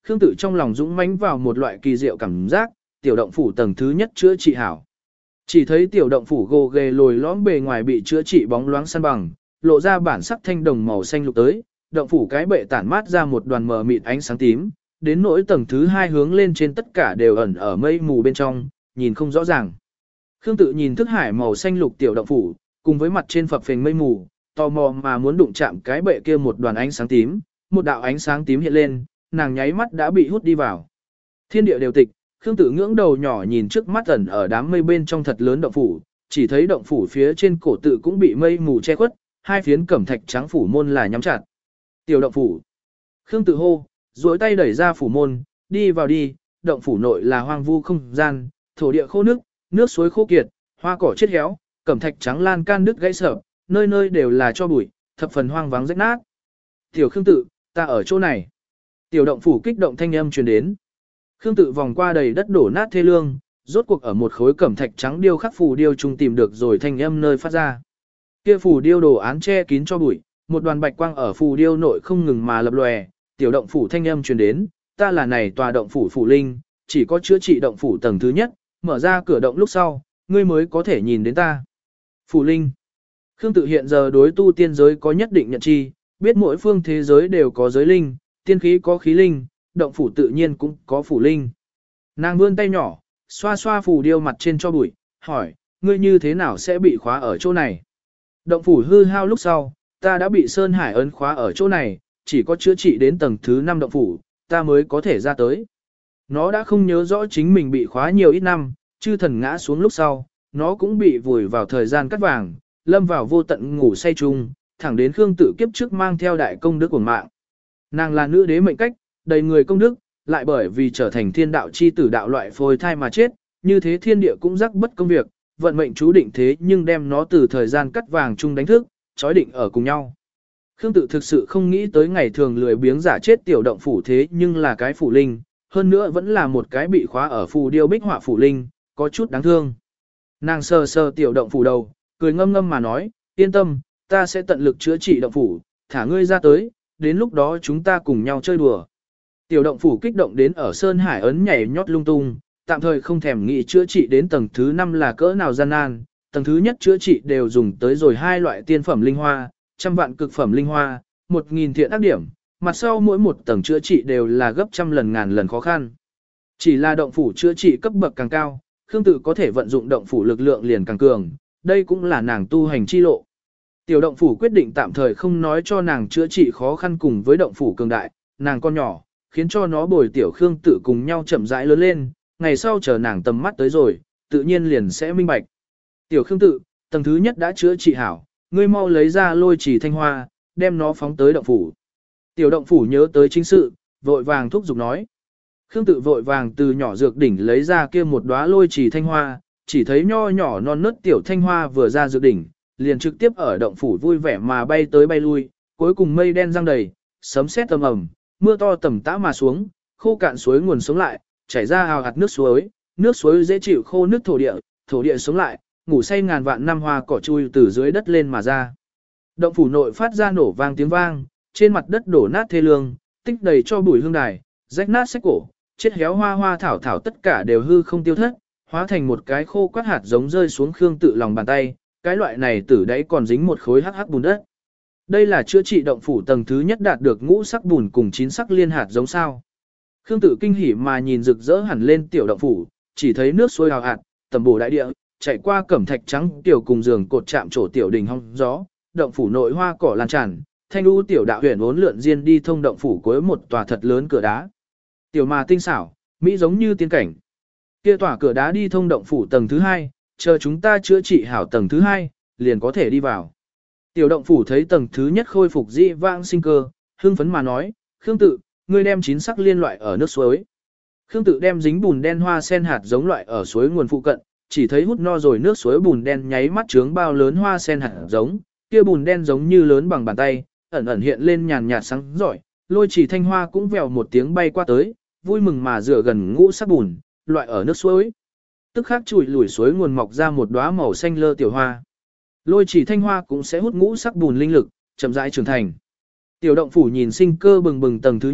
Khương Tự trong lòng dũng mãnh vào một loại kỳ diệu cảm giác, tiểu động phủ tầng thứ nhất chữa trị hảo. Chỉ thấy tiểu động phủ gồ ghề lồi lõm bề ngoài bị chữa trị bóng loáng săn bằng, lộ ra bản sắc thanh đồng màu xanh lục tới, động phủ cái bệ tản mát ra một đoàn mờ mịt ánh sáng tím, đến nỗi tầng thứ hai hướng lên trên tất cả đều ẩn ở mây mù bên trong, nhìn không rõ ràng. Khương Tự nhìn thức hải màu xanh lục tiểu động phủ, cùng với mặt trên phập phình mây mù, tò mò mà muốn đụng chạm cái bệ kia một đoàn ánh sáng tím, một đạo ánh sáng tím hiện lên, nàng nháy mắt đã bị hút đi vào. Thiên địa đều tịch, Khương Tự ngưỡng đầu nhỏ nhìn trước mắt ẩn ở đám mây bên trong thật lớn động phủ, chỉ thấy động phủ phía trên cổ tự cũng bị mây mù che khuất, hai phiến cẩm thạch trắng phủ môn là nhắm chặt. Tiểu động phủ. Khương Tự hô, duỗi tay đẩy ra phủ môn, đi vào đi, động phủ nội là hoang vu không gian, thổ địa khô nước, nước suối khô kiệt, hoa cỏ chết héo, cẩm thạch trắng lan can đứt gãy sở, nơi nơi đều là cho bụi, thập phần hoang vắng rách nát. Tiểu Khương Tự, ta ở chỗ này. Tiểu động phủ kích động thanh âm truyền đến. Khương Tự vòng qua đầy đất đổ nát thê lương, rốt cuộc ở một khối cẩm thạch trắng điêu khắc phù điêu trung tìm được rồi thanh âm nơi phát ra. Kia phù điêu đồ án che kín cho bụi, một đoàn bạch quang ở phù điêu nội không ngừng mà lập lòe, tiểu động phủ thanh âm truyền đến, ta là này tòa động phủ phủ linh, chỉ có chữa trị động phủ tầng thứ nhất, mở ra cửa động lúc sau, ngươi mới có thể nhìn đến ta. Phủ linh. Khương Tự hiện giờ đối tu tiên giới có nhất định nhận chi, biết mỗi phương thế giới đều có giới linh, tiên khí có khí linh, động phủ tự nhiên cũng có phủ linh. Nàng vươn tay nhỏ, xoa xoa phù điêu mặt trên cho bụi, hỏi, ngươi như thế nào sẽ bị khóa ở chỗ này? Động phủ hư hao lúc sau, ta đã bị Sơn Hải ấn khóa ở chỗ này, chỉ có chữa trị đến tầng thứ năm động phủ, ta mới có thể ra tới. Nó đã không nhớ rõ chính mình bị khóa nhiều ít năm, chư thần ngã xuống lúc sau, nó cũng bị vùi vào thời gian cắt vàng, lâm vào vô tận ngủ say chung, thẳng đến Khương Tự kiếp trước mang theo đại công đức của mạng. Nàng là nữ đế mệnh cách, đầy người công đức, lại bởi vì trở thành thiên đạo chi tử đạo loại phôi thai mà chết, như thế thiên địa cũng rắc bất công việc, vận mệnh chú định thế nhưng đem nó từ thời gian cắt vàng chung đánh thức, chói định ở cùng nhau. Khương Tự thực sự không nghĩ tới ngày thường lười biếng giả chết tiểu động phủ thế nhưng là cái phủ linh, hơn nữa vẫn là một cái bị khóa ở phù điêu bích họa phủ linh, có chút đáng thương. Nàng sờ sờ tiểu động phủ đầu, cười ngâm ngâm mà nói, yên tâm, ta sẽ tận lực chữa trị động phủ, thả ngươi ra tới, đến lúc đó chúng ta cùng nhau chơi đùa. Tiểu động phủ kích động đến ở Sơn Hải ấn nhảy nhót lung tung, tạm thời không thèm nghĩ chữa trị đến tầng thứ năm là cỡ nào gian nan, tầng thứ nhất chữa trị đều dùng tới rồi hai loại tiên phẩm linh hoa, trăm vạn cực phẩm linh hoa, một nghìn thiện ác điểm, mặt sau mỗi một tầng chữa trị đều là gấp trăm lần ngàn lần khó khăn. Chỉ là động phủ chữa trị cấp bậc càng cao, Khương Tự có thể vận dụng động phủ lực lượng liền càng cường, đây cũng là nàng tu hành chi lộ. Tiểu động phủ quyết định tạm thời không nói cho nàng chữa trị khó khăn cùng với động phủ cường đại, nàng con nhỏ, khiến cho nó bồi tiểu Khương Tự cùng nhau chậm rãi lớn lên, ngày sau chờ nàng tầm mắt tới rồi, tự nhiên liền sẽ minh bạch. Tiểu Khương Tự, tầng thứ nhất đã chữa trị hảo, ngươi mau lấy ra lôi chỉ thanh hoa, đem nó phóng tới động phủ. Tiểu động phủ nhớ tới chính sự, vội vàng thúc giục nói. Khương Tự vội vàng từ nhỏ dược đỉnh lấy ra kia một đóa lôi chỉ thanh hoa, chỉ thấy nho nhỏ non nớt tiểu thanh hoa vừa ra dược đỉnh, liền trực tiếp ở động phủ vui vẻ mà bay tới bay lui, cuối cùng mây đen giăng đầy, sấm sét tầm ầm, mưa to tầm tã mà xuống, khô cạn suối nguồn sống lại, chảy ra hào hạt nước suối, nước suối dễ chịu khô nước thổ địa, thổ địa sống lại, ngủ say ngàn vạn năm hoa cỏ chui từ dưới đất lên mà ra. Động phủ nội phát ra nổ vang tiếng vang, trên mặt đất đổ nát thê lương, tích đầy cho bụi hương đài, rách nát sách cổ, chết héo hoa hoa thảo thảo tất cả đều hư không tiêu thất, hóa thành một cái khô quắt hạt giống rơi xuống Khương Tự lòng bàn tay, cái loại này tử đáy còn dính một khối hắc hắc bùn đất. Đây là chữa trị động phủ tầng thứ nhất đạt được ngũ sắc bùn cùng chín sắc liên hạt giống sao. Khương Tự kinh hỉ mà nhìn rực rỡ hẳn lên tiểu động phủ, chỉ thấy nước sôi hào hạt, tầm bổ đại địa, chạy qua cẩm thạch trắng tiểu cùng giường cột chạm trổ tiểu đình hong gió, động phủ nội hoa cỏ lan tràn, thanh u tiểu đạo huyền uốn lượn diên đi thông động phủ cuối một tòa thật lớn cửa đá. Tiểu mà tinh xảo, mỹ giống như tiên cảnh. Kia tòa cửa đá đi thông động phủ tầng thứ hai, chờ chúng ta chữa trị hảo tầng thứ hai, liền có thể đi vào. Tiểu động phủ thấy tầng thứ nhất khôi phục dị vãng sinh cơ, hưng phấn mà nói, Khương Tự, ngươi đem chín sắc liên loại ở nước suối. Khương Tự đem dính bùn đen hoa sen hạt giống loại ở suối nguồn phụ cận, chỉ thấy hút no rồi nước suối bùn đen nháy mắt trướng bao lớn hoa sen hạt giống, kia bùn đen giống như lớn bằng bàn tay, ẩn ẩn hiện lên nhàn nhạt sáng giỏi, lôi chỉ thanh hoa cũng vèo một tiếng bay qua tới, vui mừng mà dựa gần ngũ sắc bùn, loại ở nước suối. Tức khắc chùi lùi suối nguồn mọc ra một đóa màu xanh lơ tiểu hoa. Lôi chỉ thanh hoa cũng sẽ hút ngũ sắc bùn linh lực, chậm rãi trưởng thành. Tiểu động phủ nhìn sinh cơ bừng bừng tầng thứ nhất,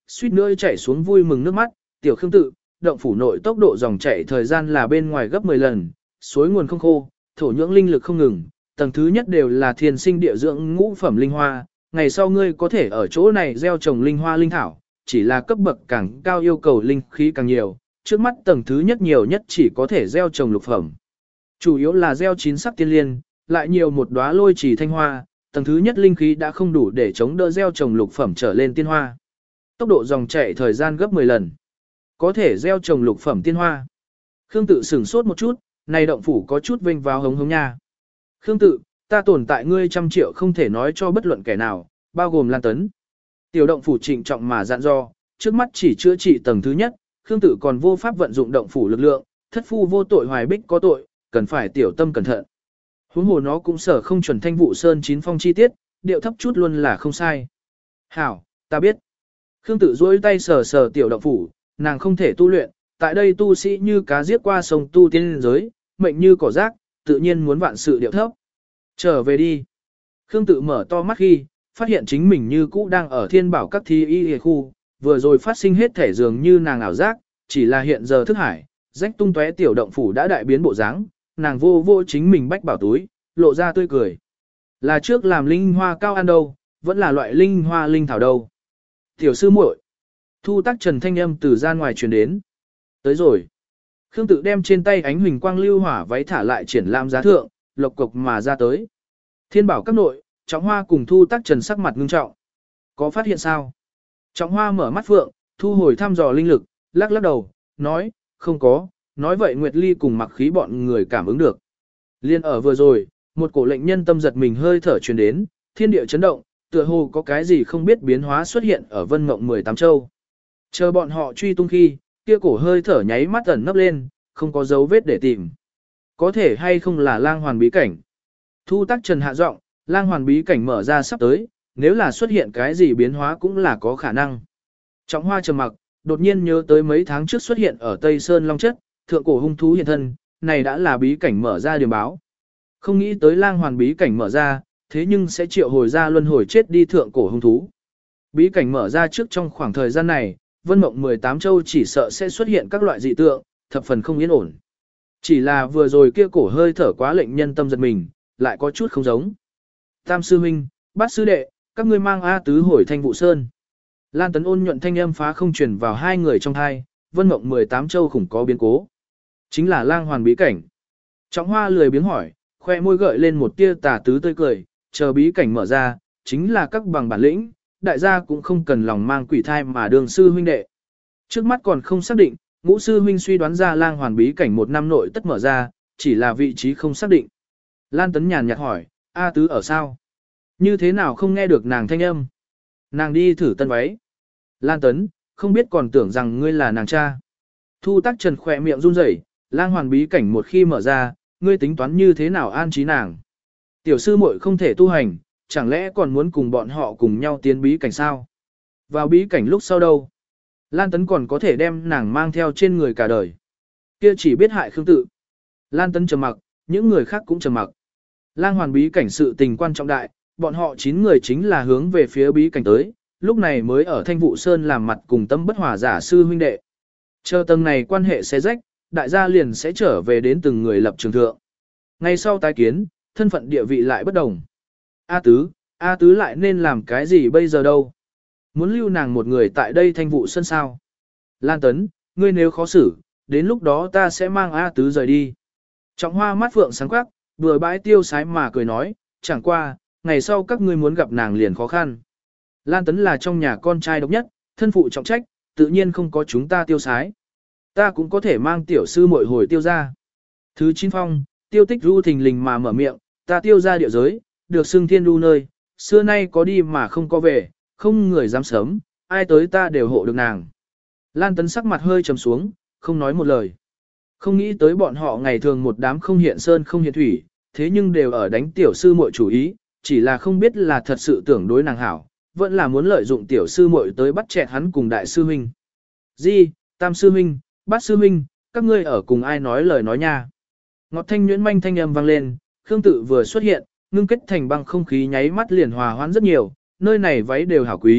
suýt nữa chảy xuống vui mừng nước mắt, tiểu Khương tự, động phủ nội tốc độ dòng chảy thời gian là bên ngoài gấp mười lần, suối nguồn không khô, thổ nhưỡng linh lực không ngừng, tầng thứ nhất đều là thiên sinh địa dưỡng ngũ phẩm linh hoa, ngày sau ngươi có thể ở chỗ này gieo trồng linh hoa linh thảo, chỉ là cấp bậc càng cao yêu cầu linh khí càng nhiều, trước mắt tầng thứ nhất nhiều nhất chỉ có thể gieo trồng lục phẩm. Chủ yếu là gieo chín sắc tiên liên, lại nhiều một đóa lôi chỉ thanh hoa, tầng thứ nhất linh khí đã không đủ để chống đỡ gieo trồng lục phẩm trở lên tiên hoa. Tốc độ dòng chảy thời gian gấp mười lần. Có thể gieo trồng lục phẩm tiên hoa. Khương tự sửng sốt một chút, này động phủ có chút vênh vào hống hống nha. Khương tự, ta tồn tại ngươi trăm triệu không thể nói cho bất luận kẻ nào, bao gồm Lan Tấn. Tiểu động phủ trịnh trọng mà dặn dò, trước mắt chỉ chữa trị tầng thứ nhất, Khương tự còn vô pháp vận dụng động phủ lực lượng, thất phu vô tội hoài bích có tội, cần phải tiểu tâm cẩn thận. Huống hồ nó cũng sở không chuẩn thanh vụ sơn chín phong chi tiết, điệu thấp chút luôn là không sai. Hảo, ta biết. Khương tự duỗi tay sờ sờ tiểu động phủ, nàng không thể tu luyện, tại đây tu sĩ như cá giết qua sông tu tiên giới, mệnh như cỏ rác, tự nhiên muốn vạn sự điệu thấp. Trở về đi. Khương tự mở to mắt khi, phát hiện chính mình như cũ đang ở thiên bảo các thi y y khu, vừa rồi phát sinh hết thể dường như nàng ảo giác, chỉ là hiện giờ thức hải, rách tung tóe tiểu động phủ đã đại biến bộ dáng, nàng vô vô chính mình bách bảo túi, lộ ra tươi cười. Là trước làm linh hoa cao ăn đâu, vẫn là loại linh hoa linh thảo đâu. Tiểu sư muội, Thu Tác Trần thanh âm từ gian ngoài truyền đến. Tới rồi. Khương tự đem trên tay ánh huỳnh quang lưu hỏa váy thả lại triển lãm giá thượng, lộc cục mà ra tới. Thiên bảo các nội, Trọng Hoa cùng Thu Tác Trần sắc mặt ngưng trọng. Có phát hiện sao? Trọng Hoa mở mắt phượng, thu hồi thăm dò linh lực, lắc lắc đầu, nói, không có, nói vậy Nguyệt Ly cùng mặc khí bọn người cảm ứng được. Liên ở vừa rồi, một cổ lệnh nhân tâm giật mình hơi thở truyền đến, thiên địa chấn động, tựa hồ có cái gì không biết biến hóa xuất hiện ở vân mộng mười tám châu. Chờ bọn họ truy tung khi, kia cổ hơi thở nháy mắt ẩn nấp lên, không có dấu vết để tìm. Có thể hay không là lang hoàn bí cảnh. Thu Tác Trần hạ giọng, lang hoàn bí cảnh mở ra sắp tới, nếu là xuất hiện cái gì biến hóa cũng là có khả năng. Trọng Hoa trầm mặc, đột nhiên nhớ tới mấy tháng trước xuất hiện ở Tây Sơn Long Chất, thượng cổ hung thú hiện thân, này đã là bí cảnh mở ra điểm báo. Không nghĩ tới lang hoàn bí cảnh mở ra, thế nhưng sẽ triệu hồi ra luân hồi chết đi thượng cổ hung thú. Bí cảnh mở ra trước trong khoảng thời gian này, vân mộng mười tám châu chỉ sợ sẽ xuất hiện các loại dị tượng, thập phần không yên ổn. Chỉ là vừa rồi kia cổ hơi thở quá lệnh nhân tâm giật mình, lại có chút không giống. Tam sư huynh, bát sư đệ, các ngươi mang A tứ hồi Thanh Vụ Sơn. Lan Tấn ôn nhuận thanh âm phá không truyền vào hai người trong hai, vân mộng mười tám châu khủng có biến cố. Chính là lang hoàn bí cảnh. Trọng Hoa lười biếng hỏi, khoe môi gợi lên một tia tà tứ tươi cười, chờ bí cảnh mở ra, chính là các bằng bản lĩnh, đại gia cũng không cần lòng mang quỷ thai mà đường sư huynh đệ. Trước mắt còn không xác định, ngũ sư huynh suy đoán ra lang hoàn bí cảnh một năm nội tất mở ra, chỉ là vị trí không xác định. Lan Tấn nhàn nhạt hỏi, A tứ ở sao? Như thế nào không nghe được nàng thanh âm? Nàng đi thử tân váy. Lan Tấn, không biết còn tưởng rằng ngươi là nàng cha. Thu Tác Trần khỏe miệng run rẩy, lang hoàn bí cảnh một khi mở ra, ngươi tính toán như thế nào an trí nàng? Tiểu sư muội không thể tu hành, chẳng lẽ còn muốn cùng bọn họ cùng nhau tiến bí cảnh sao? Vào bí cảnh lúc sau đâu? Lan Tấn còn có thể đem nàng mang theo trên người cả đời. Kia chỉ biết hại Khương tự. Lan Tấn trầm mặc, những người khác cũng trầm mặc. Lang hoàn bí cảnh sự tình quan trọng đại, bọn họ chín người chính là hướng về phía bí cảnh tới, lúc này mới ở Thanh Vụ Sơn làm mặt cùng tâm bất hòa giả sư huynh đệ. Chờ tầng này quan hệ sẽ rách, đại gia liền sẽ trở về đến từng người lập trường thượng. Ngay sau tái kiến, thân phận địa vị lại bất đồng. A tứ, A tứ lại nên làm cái gì bây giờ đâu? Muốn lưu nàng một người tại đây Thanh Vụ Sơn sao? Lan Tấn, ngươi nếu khó xử, đến lúc đó ta sẽ mang A tứ rời đi. Trọng Hoa mắt phượng sáng quắc, vừa bãi tiêu sái mà cười nói, chẳng qua, ngày sau các ngươi muốn gặp nàng liền khó khăn. Lan Tấn là trong nhà con trai độc nhất, thân phụ trọng trách, tự nhiên không có chúng ta tiêu sái. Ta cũng có thể mang tiểu sư muội hồi tiêu ra. Thứ chín phong, tiêu tích ru thình lình mà mở miệng, ta tiêu ra địa giới, được xưng thiên đu nơi, xưa nay có đi mà không có về, không người dám sớm, ai tới ta đều hộ được nàng. Lan Tấn sắc mặt hơi trầm xuống, không nói một lời. Không nghĩ tới bọn họ ngày thường một đám không hiện sơn không hiện thủy, thế nhưng đều ở đánh tiểu sư muội chủ ý, chỉ là không biết là thật sự tưởng đối nàng hảo, vẫn là muốn lợi dụng tiểu sư muội tới bắt chẹt hắn cùng đại sư huynh. Di, tam sư huynh, bát sư huynh, các ngươi ở cùng ai nói lời nói nha. Ngọt thanh nhuyễn manh thanh âm vang lên, Khương tự vừa xuất hiện, ngưng kết thành băng không khí nháy mắt liền hòa hoãn rất nhiều, nơi này váy đều hảo quý,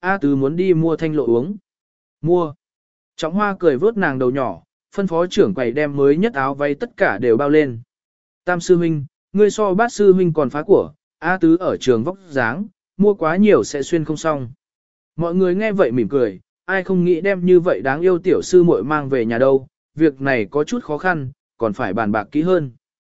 A Tứ muốn đi mua thanh lộ uống. Mua. Trọng Hoa cười vớt nàng đầu nhỏ, phân phó trưởng quầy đem mới nhất áo váy tất cả đều bao lên. Tam sư huynh, ngươi so bát sư huynh còn phá của, A Tứ ở trường vóc dáng, mua quá nhiều sẽ xuyên không xong. Mọi người nghe vậy mỉm cười, ai không nghĩ đem như vậy đáng yêu tiểu sư muội mang về nhà đâu, việc này có chút khó khăn, còn phải bàn bạc kỹ hơn.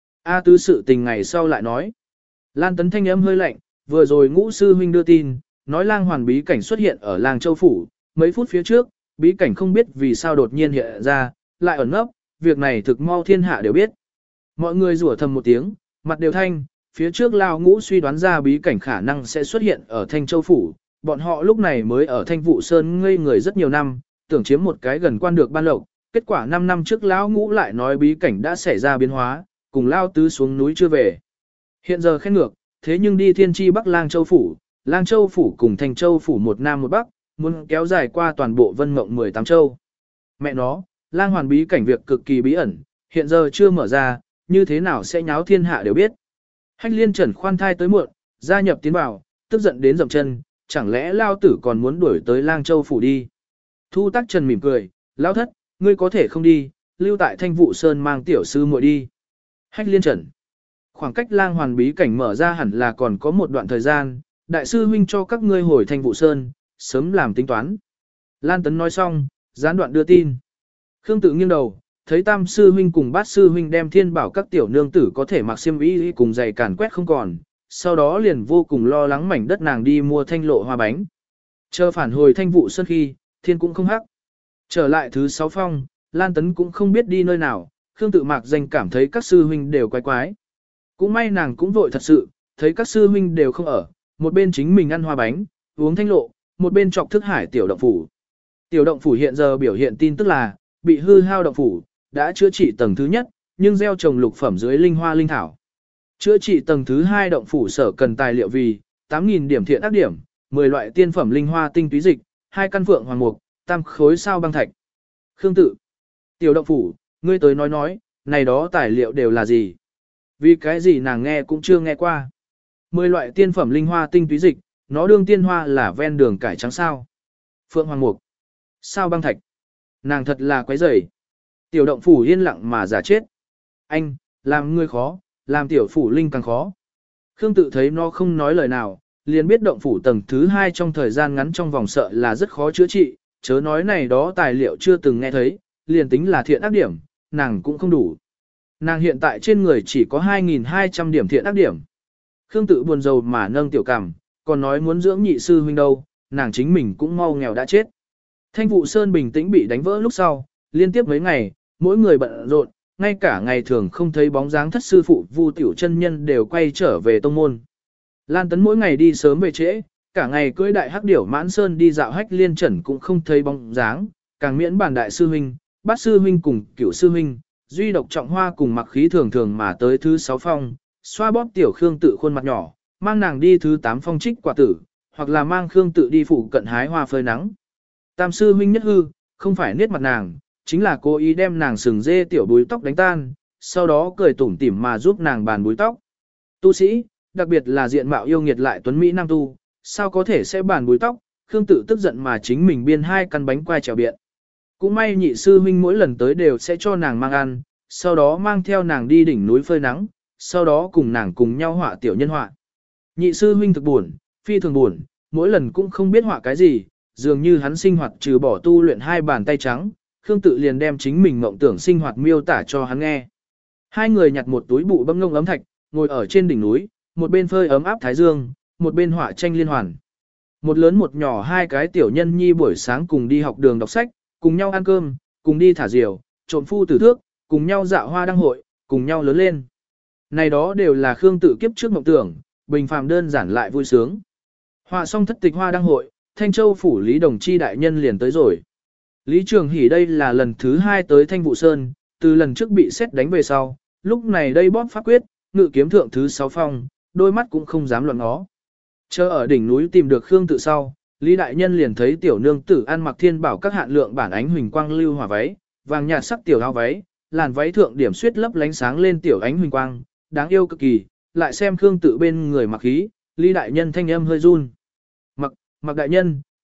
A Tứ sự tình ngày sau lại nói. Lan Tấn thanh âm hơi lạnh, vừa rồi ngũ sư huynh đưa tin, nói lang hoàn bí cảnh xuất hiện ở làng Châu Phủ, mấy phút phía trước, bí cảnh không biết vì sao đột nhiên hiện ra, lại ẩn nấp, việc này thực mau thiên hạ đều biết. Mọi người rủa thầm một tiếng, mặt đều thanh, phía trước lao ngũ suy đoán ra bí cảnh khả năng sẽ xuất hiện ở Thanh Châu Phủ, bọn họ lúc này mới ở Thanh Vụ Sơn ngây người rất nhiều năm, tưởng chiếm một cái gần quan được ban lộc, kết quả năm năm trước lão ngũ lại nói bí cảnh đã xảy ra biến hóa, cùng lao tứ xuống núi chưa về. Hiện giờ khen ngược, thế nhưng đi thiên tri Bắc Lang Châu Phủ, Lang Châu Phủ cùng Thanh Châu Phủ một Nam một Bắc, muốn kéo dài qua toàn bộ vân mộng mười tám châu. Mẹ nó, Lang hoàn bí cảnh việc cực kỳ bí ẩn, hiện giờ chưa mở ra, như thế nào sẽ nháo thiên hạ đều biết. Hách liên trần khoan thai tới muộn, gia nhập tiến vào, tức giận đến dậm chân, chẳng lẽ lao tử còn muốn đuổi tới Lang Châu Phủ đi. Thu Tắc Trần mỉm cười, lão thất, ngươi có thể không đi, lưu tại Thanh Vụ Sơn mang tiểu sư muội đi. Hách liên trần. Khoảng cách lang hoàn bí cảnh mở ra hẳn là còn có một đoạn thời gian, đại sư huynh cho các ngươi hồi Thanh Vụ Sơn, sớm làm tính toán. Lan Tấn nói xong, gián đoạn đưa tin. Khương Tự nghiêng đầu, thấy tam sư huynh cùng bát sư huynh đem thiên bảo các tiểu nương tử có thể mặc xiêm y cùng giày càn quét không còn, sau đó liền vô cùng lo lắng mảnh đất nàng đi mua thanh lộ hoa bánh. Chờ phản hồi Thanh Vụ Sơn khi, thiên cũng không hắc. Trở lại thứ sáu phong, Lan Tấn cũng không biết đi nơi nào, Khương Tự mạc danh cảm thấy các sư huynh đều quái quái. Cũng may nàng cũng vội thật sự, thấy các sư huynh đều không ở, một bên chính mình ăn hoa bánh, uống thanh lộ, một bên trọc thức hải tiểu động phủ. Tiểu động phủ hiện giờ biểu hiện tin tức là, bị hư hao động phủ, đã chữa trị tầng thứ nhất, nhưng gieo trồng lục phẩm dưới linh hoa linh thảo. Chữa trị tầng thứ hai động phủ sở cần tài liệu vì, tám nghìn điểm thiện ác điểm, mười loại tiên phẩm linh hoa tinh túy dịch, hai căn phượng hoàng mục, tam khối sao băng thạch. Khương Tự. Tiểu động phủ, ngươi tới nói nói, này đó tài liệu đều là gì? Vì cái gì nàng nghe cũng chưa nghe qua. Mười loại tiên phẩm linh hoa tinh túy dịch, nó đương tiên hoa là ven đường cải trắng sao. Phượng hoàng mục. Sao băng thạch. Nàng thật là quái rầy. Tiểu động phủ yên lặng mà giả chết. Anh, làm ngươi khó, làm tiểu phủ linh càng khó. Khương Tự thấy nó không nói lời nào, liền biết động phủ tầng thứ hai trong thời gian ngắn trong vòng sợ là rất khó chữa trị, chớ nói này đó tài liệu chưa từng nghe thấy, liền tính là thiện ác điểm, nàng cũng không đủ. Nàng hiện tại trên người chỉ có hai nghìn hai trăm điểm thiện ác điểm. Khương Tự buồn rầu mà nâng tiểu cằm, còn nói muốn dưỡng nhị sư huynh đâu, nàng chính mình cũng mau nghèo đã chết. Thanh Vụ Sơn bình tĩnh bị đánh vỡ lúc sau, liên tiếp mấy ngày, mỗi người bận rộn, ngay cả ngày thường không thấy bóng dáng thất sư phụ Vu Tiểu chân nhân đều quay trở về tông môn. Lan Tấn mỗi ngày đi sớm về trễ, cả ngày cưỡi đại hắc điểu mãn sơn đi dạo Hách liên trần cũng không thấy bóng dáng, càng miễn bản đại sư huynh, bát sư huynh cùng cửu sư huynh, duy độc Trọng Hoa cùng mặc khí thường thường mà tới thứ sáu phong, xoa bóp tiểu Khương Tự khuôn mặt nhỏ, mang nàng đi thứ tám phong trích quả tử, hoặc là mang Khương Tự đi phụ cận hái hoa phơi nắng. Tam sư huynh nhất hư, không phải niết mặt nàng, chính là cố ý đem nàng sừng dê tiểu búi tóc đánh tan, sau đó cười tủm tỉm mà giúp nàng bàn búi tóc. Tu sĩ, đặc biệt là diện mạo yêu nghiệt lại tuấn mỹ nam tu, sao có thể sẽ bàn búi tóc, Khương Tự tức giận mà chính mình biên hai căn bánh quai trèo biện. Cũng may nhị sư huynh mỗi lần tới đều sẽ cho nàng mang ăn, sau đó mang theo nàng đi đỉnh núi phơi nắng, sau đó cùng nàng cùng nhau họa tiểu nhân họa. Nhị sư huynh thực buồn, phi thường buồn, mỗi lần cũng không biết họa cái gì, dường như hắn sinh hoạt trừ bỏ tu luyện hai bàn tay trắng, Khương Tự liền đem chính mình mộng tưởng sinh hoạt miêu tả cho hắn nghe. Hai người nhặt một túi bụ bấm ngông ấm thạch, ngồi ở trên đỉnh núi, một bên phơi ấm áp thái dương, một bên họa tranh liên hoàn. Một lớn một nhỏ hai cái tiểu nhân nhi buổi sáng cùng đi học đường đọc sách, cùng nhau ăn cơm, cùng đi thả diều, trộm phu tử thước, cùng nhau dạo hoa đăng hội, cùng nhau lớn lên. Này đó đều là Khương Tự kiếp trước mộng tưởng, bình phàm đơn giản lại vui sướng. Họa xong thất tịch hoa đăng hội, Thanh Châu phủ Lý Đồng Chi đại nhân liền tới rồi. Lý Trường Hỷ đây là lần thứ hai tới Thanh Vụ Sơn, từ lần trước bị xét đánh về sau, lúc này đây bóp pháp quyết, ngự kiếm thượng thứ sáu phong, đôi mắt cũng không dám loạn ngó. Chờ ở đỉnh núi tìm được Khương Tự sau, Lý đại nhân liền thấy tiểu nương tử ăn mặc thiên bảo các hạn lượng bản ánh huỳnh quang lưu hỏa váy, vàng nhạt sắc tiểu áo váy, làn váy thượng điểm xuyết lấp lánh sáng lên tiểu ánh huỳnh quang, đáng yêu cực kỳ, lại xem Khương Tự bên người mặc khí, Lý đại nhân thanh âm hơi run. "Mặc, Mặc đại nhân,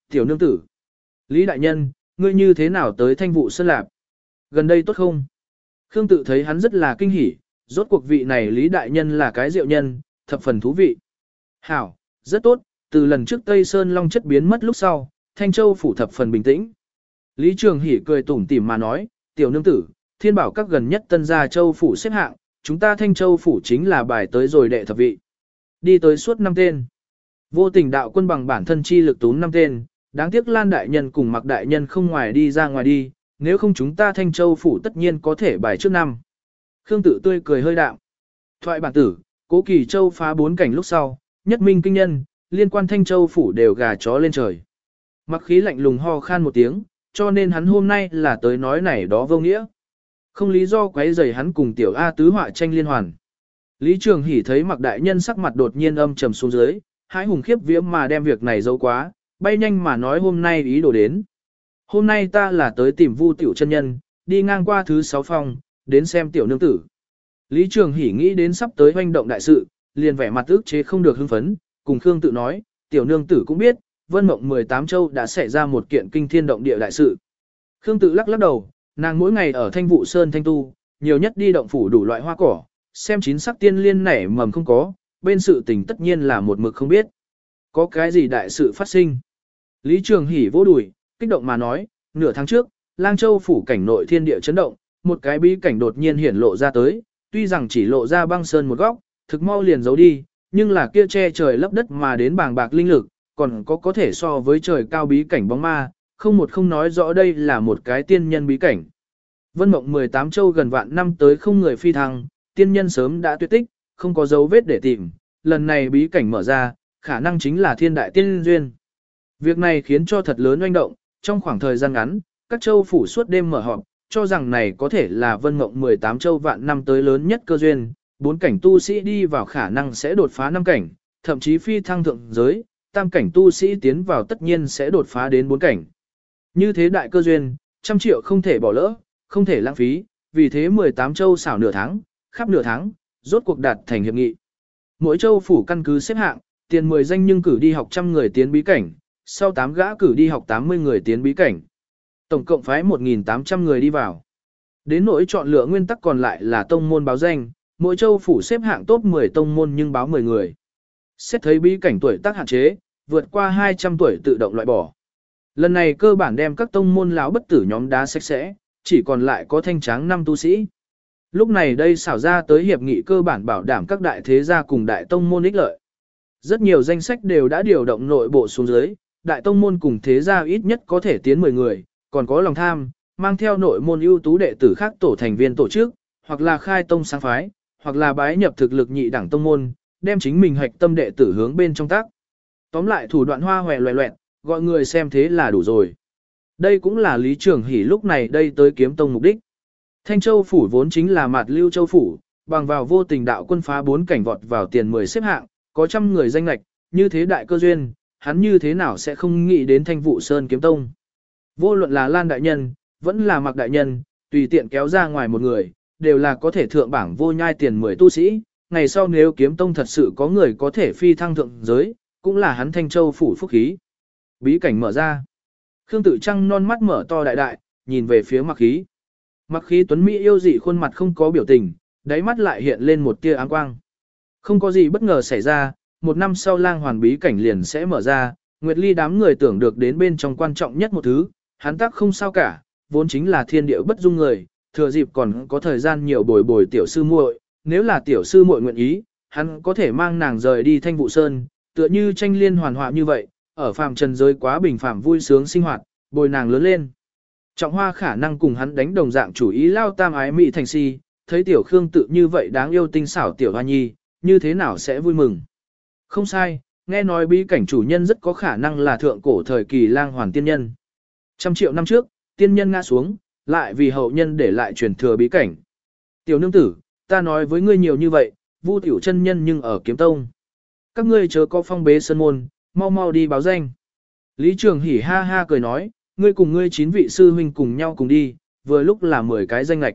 Tiểu nương tử. Lý đại nhân, ngươi như thế nào tới Thanh Vụ Sơn Lạp? Gần đây tốt không? Khương tự thấy hắn rất là kinh hỉ, rốt cuộc vị này Lý đại nhân là cái diệu nhân, thập phần thú vị. Hảo, rất tốt, từ lần trước Tây Sơn Long chất biến mất lúc sau, Thanh Châu phủ thập phần bình tĩnh. Lý Trường Hỷ cười tủm tỉm mà nói, tiểu nương tử, thiên bảo các gần nhất Tân Gia Châu phủ xếp hạng, chúng ta Thanh Châu phủ chính là bài tới rồi đệ thập vị. Đi tới suốt năm tên. Vô tình đạo quân bằng bản thân chi lực tún năm tên, đáng tiếc Lan đại nhân cùng Mạc đại nhân không ngoài đi ra ngoài đi, nếu không chúng ta Thanh Châu phủ tất nhiên có thể bài trước năm. Khương tự tươi cười hơi đạm. Thoại bản tử, Cố Kỳ Châu phá bốn cảnh lúc sau, nhất minh kinh nhân, liên quan Thanh Châu phủ đều gà chó lên trời. Mặc khí lạnh lùng ho khan một tiếng, cho nên hắn hôm nay là tới nói này đó vô nghĩa. Không lý do quấy rầy hắn cùng tiểu A tứ họa tranh liên hoàn. Lý Trường Hỷ thấy Mạc đại nhân sắc mặt đột nhiên âm trầm xuống dưới, hái hùng khiếp vía mà đem việc này giấu quá, bay nhanh mà nói hôm nay ý đồ đến. Hôm nay ta là tới tìm Vu tiểu chân nhân, đi ngang qua thứ sáu phòng, đến xem tiểu nương tử. Lý Trường Hỷ nghĩ đến sắp tới hoành động đại sự, liền vẻ mặt ức chế không được hưng phấn, cùng Khương tự nói, tiểu nương tử cũng biết, Vân Mộng mười tám châu đã xảy ra một kiện kinh thiên động địa đại sự. Khương tự lắc lắc đầu, nàng mỗi ngày ở Thanh Vụ Sơn thanh tu, nhiều nhất đi động phủ đủ loại hoa cỏ, xem chín sắc tiên liên nảy mầm không có, bên sự tình tất nhiên là một mực không biết. Có cái gì đại sự phát sinh? Lý Trường Hỷ vỗ đùi, kích động mà nói, nửa tháng trước, Lang Châu phủ cảnh nội thiên địa chấn động, một cái bí cảnh đột nhiên hiển lộ ra tới, tuy rằng chỉ lộ ra băng sơn một góc, thực mau liền giấu đi, nhưng là kia che trời lấp đất mà đến bàng bạc linh lực, còn có có thể so với trời cao bí cảnh bóng ma, không một không nói rõ đây là một cái tiên nhân bí cảnh. Vân Mộng mười tám châu gần vạn năm tới không người phi thăng, tiên nhân sớm đã tuyệt tích, không có dấu vết để tìm, lần này bí cảnh mở ra, khả năng chính là thiên đại tiên duyên. Việc này khiến cho thật lớn oanh động, trong khoảng thời gian ngắn, các châu phủ suốt đêm mở họp, cho rằng này có thể là Vân Mộng mười tám châu vạn năm tới lớn nhất cơ duyên, bốn cảnh tu sĩ đi vào khả năng sẽ đột phá năm cảnh, thậm chí phi thăng thượng giới, tam cảnh tu sĩ tiến vào tất nhiên sẽ đột phá đến bốn cảnh. Như thế đại cơ duyên, trăm triệu không thể bỏ lỡ, không thể lãng phí, vì thế mười tám châu xảo nửa tháng, khắp nửa tháng, rốt cuộc đạt thành hiệp nghị. Mỗi châu phủ căn cứ xếp hạng, tiền mười danh nhưng cử đi học trăm người tiến bí cảnh, sau tám gã cử đi học tám mươi người tiến bí cảnh. Tổng cộng phái một nghìn tám trăm người đi vào. Đến nỗi chọn lựa nguyên tắc còn lại là tông môn báo danh, mỗi châu phủ xếp hạng top mười tông môn nhưng báo mười người. Xét thấy bí cảnh tuổi tác hạn chế, vượt qua hai trăm tuổi tự động loại bỏ. Lần này cơ bản đem các tông môn lão bất tử nhóm đá sạch sẽ, chỉ còn lại có thanh tráng năm tu sĩ. Lúc này đây xảo ra tới hiệp nghị cơ bản bảo đảm các đại thế gia cùng đại tông môn ích lợi. Rất nhiều danh sách đều đã điều động nội bộ xuống dưới, đại tông môn cùng thế gia ít nhất có thể tiến mười người, còn có lòng tham, mang theo nội môn ưu tú đệ tử khác tổ thành viên tổ chức, hoặc là khai tông sáng phái, hoặc là bái nhập thực lực nhị đẳng tông môn, đem chính mình hạch tâm đệ tử hướng bên trong tác. Tóm lại thủ đoạn hoa hòe loẹ loẹt, gọi người xem thế là đủ rồi. Đây cũng là Lý Trường Hỷ lúc này đây tới kiếm tông mục đích. Thanh Châu phủ vốn chính là Mạt Lưu Châu phủ, bằng vào vô tình đạo quân phá bốn cảnh vọt vào tiền mười xếp hạng, có trăm người danh lệch, như thế đại cơ duyên, hắn như thế nào sẽ không nghĩ đến Thanh Vụ Sơn kiếm tông. Vô luận là Lan đại nhân, vẫn là Mạc đại nhân, tùy tiện kéo ra ngoài một người, đều là có thể thượng bảng vô nhai tiền mười tu sĩ, ngày sau nếu kiếm tông thật sự có người có thể phi thăng thượng giới, cũng là hắn Thanh Châu phủ phúc khí. Bí cảnh mở ra. Khương Tự Trăng non mắt mở to đại đại, nhìn về phía Mạc Khí. Mạc Khí tuấn mỹ yêu dị khuôn mặt không có biểu tình, đáy mắt lại hiện lên một tia áng quang. Không có gì bất ngờ xảy ra, một năm sau Lang Hoàn bí cảnh liền sẽ mở ra, Nguyệt Ly đám người tưởng được đến bên trong quan trọng nhất một thứ, hắn tác không sao cả, vốn chính là thiên địa bất dung người, thừa dịp còn có thời gian nhiều bồi bồi tiểu sư muội, nếu là tiểu sư muội nguyện ý, hắn có thể mang nàng rời đi Thanh Vụ Sơn, tựa như tranh liên hoàn họa như vậy, ở phàm trần giới quá bình phàm vui sướng sinh hoạt, bồi nàng lớn lên. Trọng Hoa khả năng cùng hắn đánh đồng dạng chủ ý lao tam ái mỹ thành si, thấy tiểu Khương Tự như vậy đáng yêu tinh xảo tiểu hoa nhi, như thế nào sẽ vui mừng. Không sai, nghe nói bí cảnh chủ nhân rất có khả năng là thượng cổ thời kỳ Lang Hoàn tiên nhân. Trăm triệu năm trước, tiên nhân ngã xuống, lại vì hậu nhân để lại truyền thừa bí cảnh. Tiểu nương tử, ta nói với ngươi nhiều như vậy, Vu tiểu chân nhân nhưng ở kiếm tông. Các ngươi chớ có phong bế sân môn, mau mau đi báo danh. Lý Trường Hỷ ha ha cười nói, ngươi cùng ngươi chín vị sư huynh cùng nhau cùng đi, vừa lúc là mười cái danh lạch.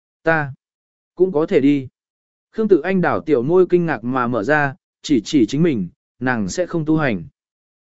Ta cũng có thể đi. Khương Tự Anh đảo tiểu môi kinh ngạc mà mở ra, chỉ chỉ chính mình, nàng sẽ không tu hành.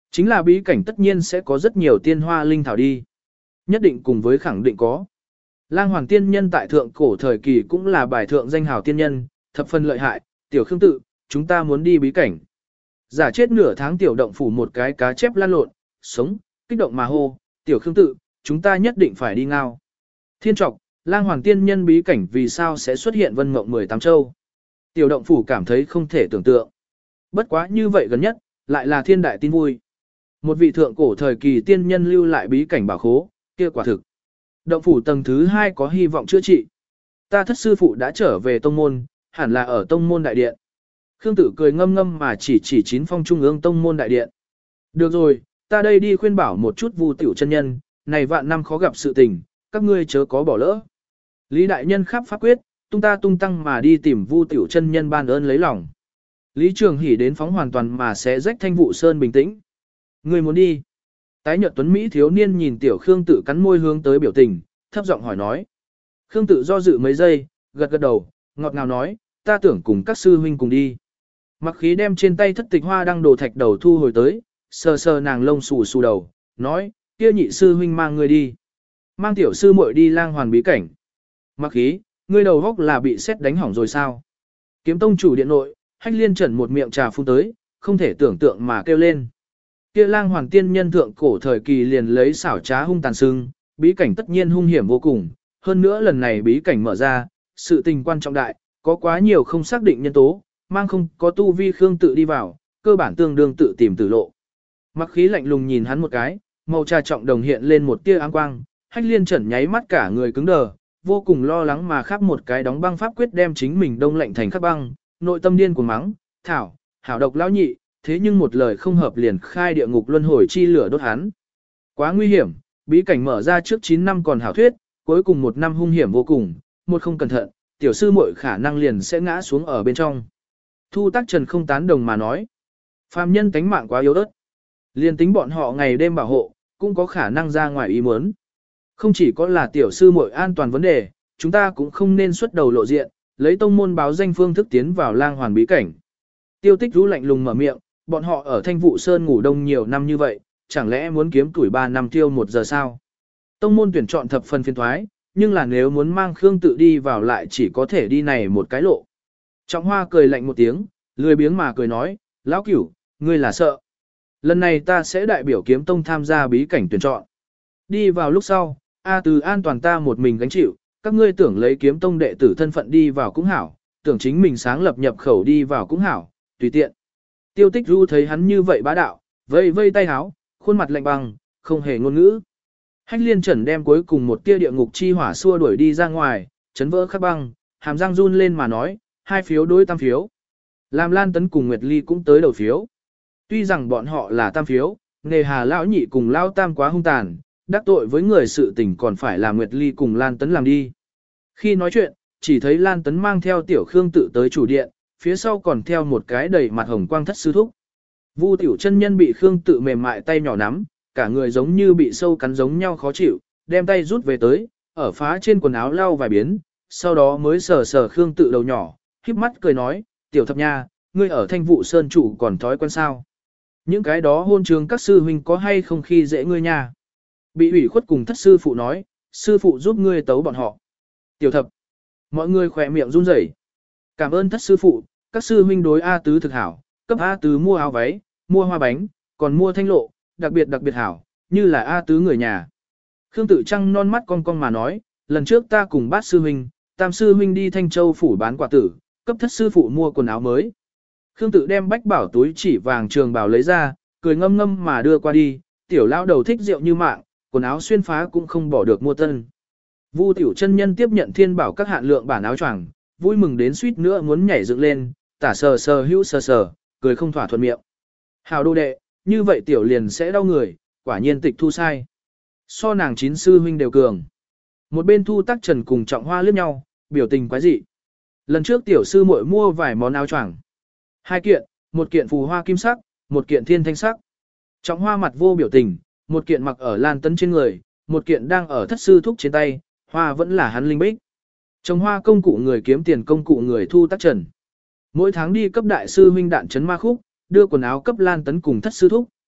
Chính là bí cảnh tất nhiên sẽ có rất nhiều tiên hoa linh thảo đi. Nhất định cùng với khẳng định có. Lang Hoàng tiên nhân tại thượng cổ thời kỳ cũng là bài thượng danh hào tiên nhân, thập phần lợi hại, tiểu Khương tự, chúng ta muốn đi bí cảnh. Giả chết nửa tháng tiểu động phủ một cái cá chép lan lộn, sống, kích động mà hô, tiểu Khương tự, chúng ta nhất định phải đi ngao. Thiên trọc, Lang Hoàng tiên nhân bí cảnh vì sao sẽ xuất hiện vân mộng mười tám châu. Tiểu động phủ cảm thấy không thể tưởng tượng. Bất quá như vậy gần nhất, lại là thiên đại tin vui. Một vị thượng cổ thời kỳ tiên nhân lưu lại bí cảnh bảo khố, kia quả thực. Động phủ tầng thứ hai có hy vọng chữa trị. Ta thất sư phụ đã trở về tông môn, hẳn là ở tông môn đại điện. Khương Tử cười ngâm ngâm mà chỉ chỉ chín phong trung ương tông môn đại điện. Được rồi, ta đây đi khuyên bảo một chút Vu tiểu chân nhân, này vạn năm khó gặp sự tình, các ngươi chớ có bỏ lỡ. Lý đại nhân khắp pháp quyết, tung ta tung tăng mà đi tìm Vu tiểu chân nhân ban ơn lấy lòng. Lý Trường Hỷ đến phóng hoàn toàn mà sẽ rách thanh vụ sơn bình tĩnh. Ngươi muốn đi? Tái nhợt tuấn Mỹ thiếu niên nhìn tiểu Khương Tự cắn môi hướng tới biểu tình, thấp giọng hỏi nói. Khương Tự do dự mấy giây, gật gật đầu, ngọt ngào nói, ta tưởng cùng các sư huynh cùng đi. Mặc khí đem trên tay thất tịch hoa đăng đồ thạch đầu thu hồi tới, sờ sờ nàng lông xù xù đầu, nói, kia nhị sư huynh mang ngươi đi. Mang tiểu sư muội đi Lang Hoàn bí cảnh. Mặc khí, ngươi đầu góc là bị sét đánh hỏng rồi sao? Kiếm tông chủ điện nội, Hách Liên Trần một miệng trà phun tới, không thể tưởng tượng mà kêu lên. Kia Lang Hoàn tiên nhân thượng cổ thời kỳ liền lấy xảo trá hung tàn sưng, bí cảnh tất nhiên hung hiểm vô cùng, hơn nữa lần này bí cảnh mở ra, sự tình quan trọng đại, có quá nhiều không xác định nhân tố, mang không có tu vi Khương Tự đi vào, cơ bản tương đương tự tìm tử lộ. Mặc khí lạnh lùng nhìn hắn một cái, màu trà trọng đồng hiện lên một tia áng quang, Hách Liên Trần nháy mắt cả người cứng đờ, vô cùng lo lắng mà khắp một cái đóng băng pháp quyết đem chính mình đông lạnh thành khắc băng, nội tâm điên cuồng mắng, thảo, hảo độc lão nhị, thế nhưng một lời không hợp liền khai địa ngục luân hồi chi lửa đốt hắn. Quá nguy hiểm, bí cảnh mở ra trước chín năm còn hảo thuyết, cuối cùng một năm hung hiểm vô cùng, một không cẩn thận, tiểu sư muội khả năng liền sẽ ngã xuống ở bên trong. Thu Tác Trần không tán đồng mà nói, phàm nhân tánh mạng quá yếu ớt, liền tính bọn họ ngày đêm bảo hộ, cũng có khả năng ra ngoài ý muốn. Không chỉ có là tiểu sư muội an toàn vấn đề, chúng ta cũng không nên xuất đầu lộ diện, lấy tông môn báo danh phương thức tiến vào Lang Hoàn bí cảnh. Tiêu Tích rú lạnh lùng mở miệng, bọn họ ở Thanh Vụ Sơn ngủ đông nhiều năm như vậy, chẳng lẽ muốn kiếm tuổi ba năm tiêu một giờ sao? Tông môn tuyển chọn thập phần phiên thoái, nhưng là nếu muốn mang Khương Tự đi vào lại chỉ có thể đi này một cái lộ. Trọng Hoa cười lạnh một tiếng, lười biếng mà cười nói, lão cửu, ngươi là sợ. Lần này ta sẽ đại biểu kiếm tông tham gia bí cảnh tuyển chọn. Đi vào lúc sau, A từ an toàn ta một mình gánh chịu, các ngươi tưởng lấy kiếm tông đệ tử thân phận đi vào cũng hảo, tưởng chính mình sáng lập nhập khẩu đi vào cũng hảo, tùy tiện. Tiêu Tích Du thấy hắn như vậy bá đạo, vây vây tay háo, khuôn mặt lạnh băng, không hề ngôn ngữ. Hách Liên Trần đem cuối cùng một tia địa ngục chi hỏa xua đuổi đi ra ngoài, chấn vỡ khắc băng, hàm răng run lên mà nói, hai phiếu đối tam phiếu. Làm Lan Tấn cùng Nguyệt Ly cũng tới đầu phiếu. Tuy rằng bọn họ là tam phiếu, nghề hà lão nhị cùng lão tam quá hung tàn, đắc tội với người sự tình còn phải là Nguyệt Ly cùng Lan Tấn làm đi. Khi nói chuyện, chỉ thấy Lan Tấn mang theo tiểu Khương Tự tới chủ điện, phía sau còn theo một cái đầy mặt hồng quang thất sư thúc. Vu tiểu chân nhân bị Khương Tự mềm mại tay nhỏ nắm, cả người giống như bị sâu cắn giống nhau khó chịu, đem tay rút về tới, ở phá trên quần áo lau vài biến, sau đó mới sờ sờ Khương Tự đầu nhỏ, híp mắt cười nói, tiểu thập nha, ngươi ở Thanh Vụ Sơn chủ còn thói quen sao? Những cái đó hôn trường các sư huynh có hay không khi dễ ngươi nha? Bị ủy khuất cùng thất sư phụ nói, sư phụ giúp ngươi tấu bọn họ. Tiểu thập, mọi người khỏe miệng run rẩy. Cảm ơn thất sư phụ, các sư huynh đối A Tứ thực hảo, cấp A Tứ mua áo váy, mua hoa bánh, còn mua thanh lộ, đặc biệt đặc biệt hảo, như là A Tứ người nhà. Khương Tự Trăng non mắt cong cong mà nói, lần trước ta cùng bát sư huynh, tam sư huynh đi Thanh Châu phủ bán quả tử, cấp thất sư phụ mua quần áo mới. Khương Tự đem bách bảo túi chỉ vàng trường bào lấy ra, cười ngâm ngâm mà đưa qua đi, tiểu lão đầu thích rượu như mạng, quần áo xuyên phá cũng không bỏ được mua tân. Vu tiểu chân nhân tiếp nhận thiên bảo các hạn lượng bản áo choàng, vui mừng đến suýt nữa muốn nhảy dựng lên, tả sờ sờ hữu sờ sờ, cười không thỏa thuận miệng. Hào đô đệ, như vậy tiểu liền sẽ đau người, quả nhiên tịch thu sai. So nàng chín sư huynh đều cường. Một bên Thu Tác Trần cùng Trọng Hoa liếc nhau, biểu tình quái dị. Lần trước tiểu sư muội mua vài món áo choàng. Hai kiện, một kiện phù hoa kim sắc, một kiện thiên thanh sắc. Trọng Hoa mặt vô biểu tình, một kiện mặc ở Lan Tấn trên người, một kiện đang ở thất sư thúc trên tay, hoa vẫn là hắn linh bích. Trồng hoa công cụ người kiếm tiền công cụ người Thu Tác Trần. Mỗi tháng đi cấp đại sư huynh đạn chấn ma khúc, đưa quần áo cấp Lan Tấn cùng thất sư thúc,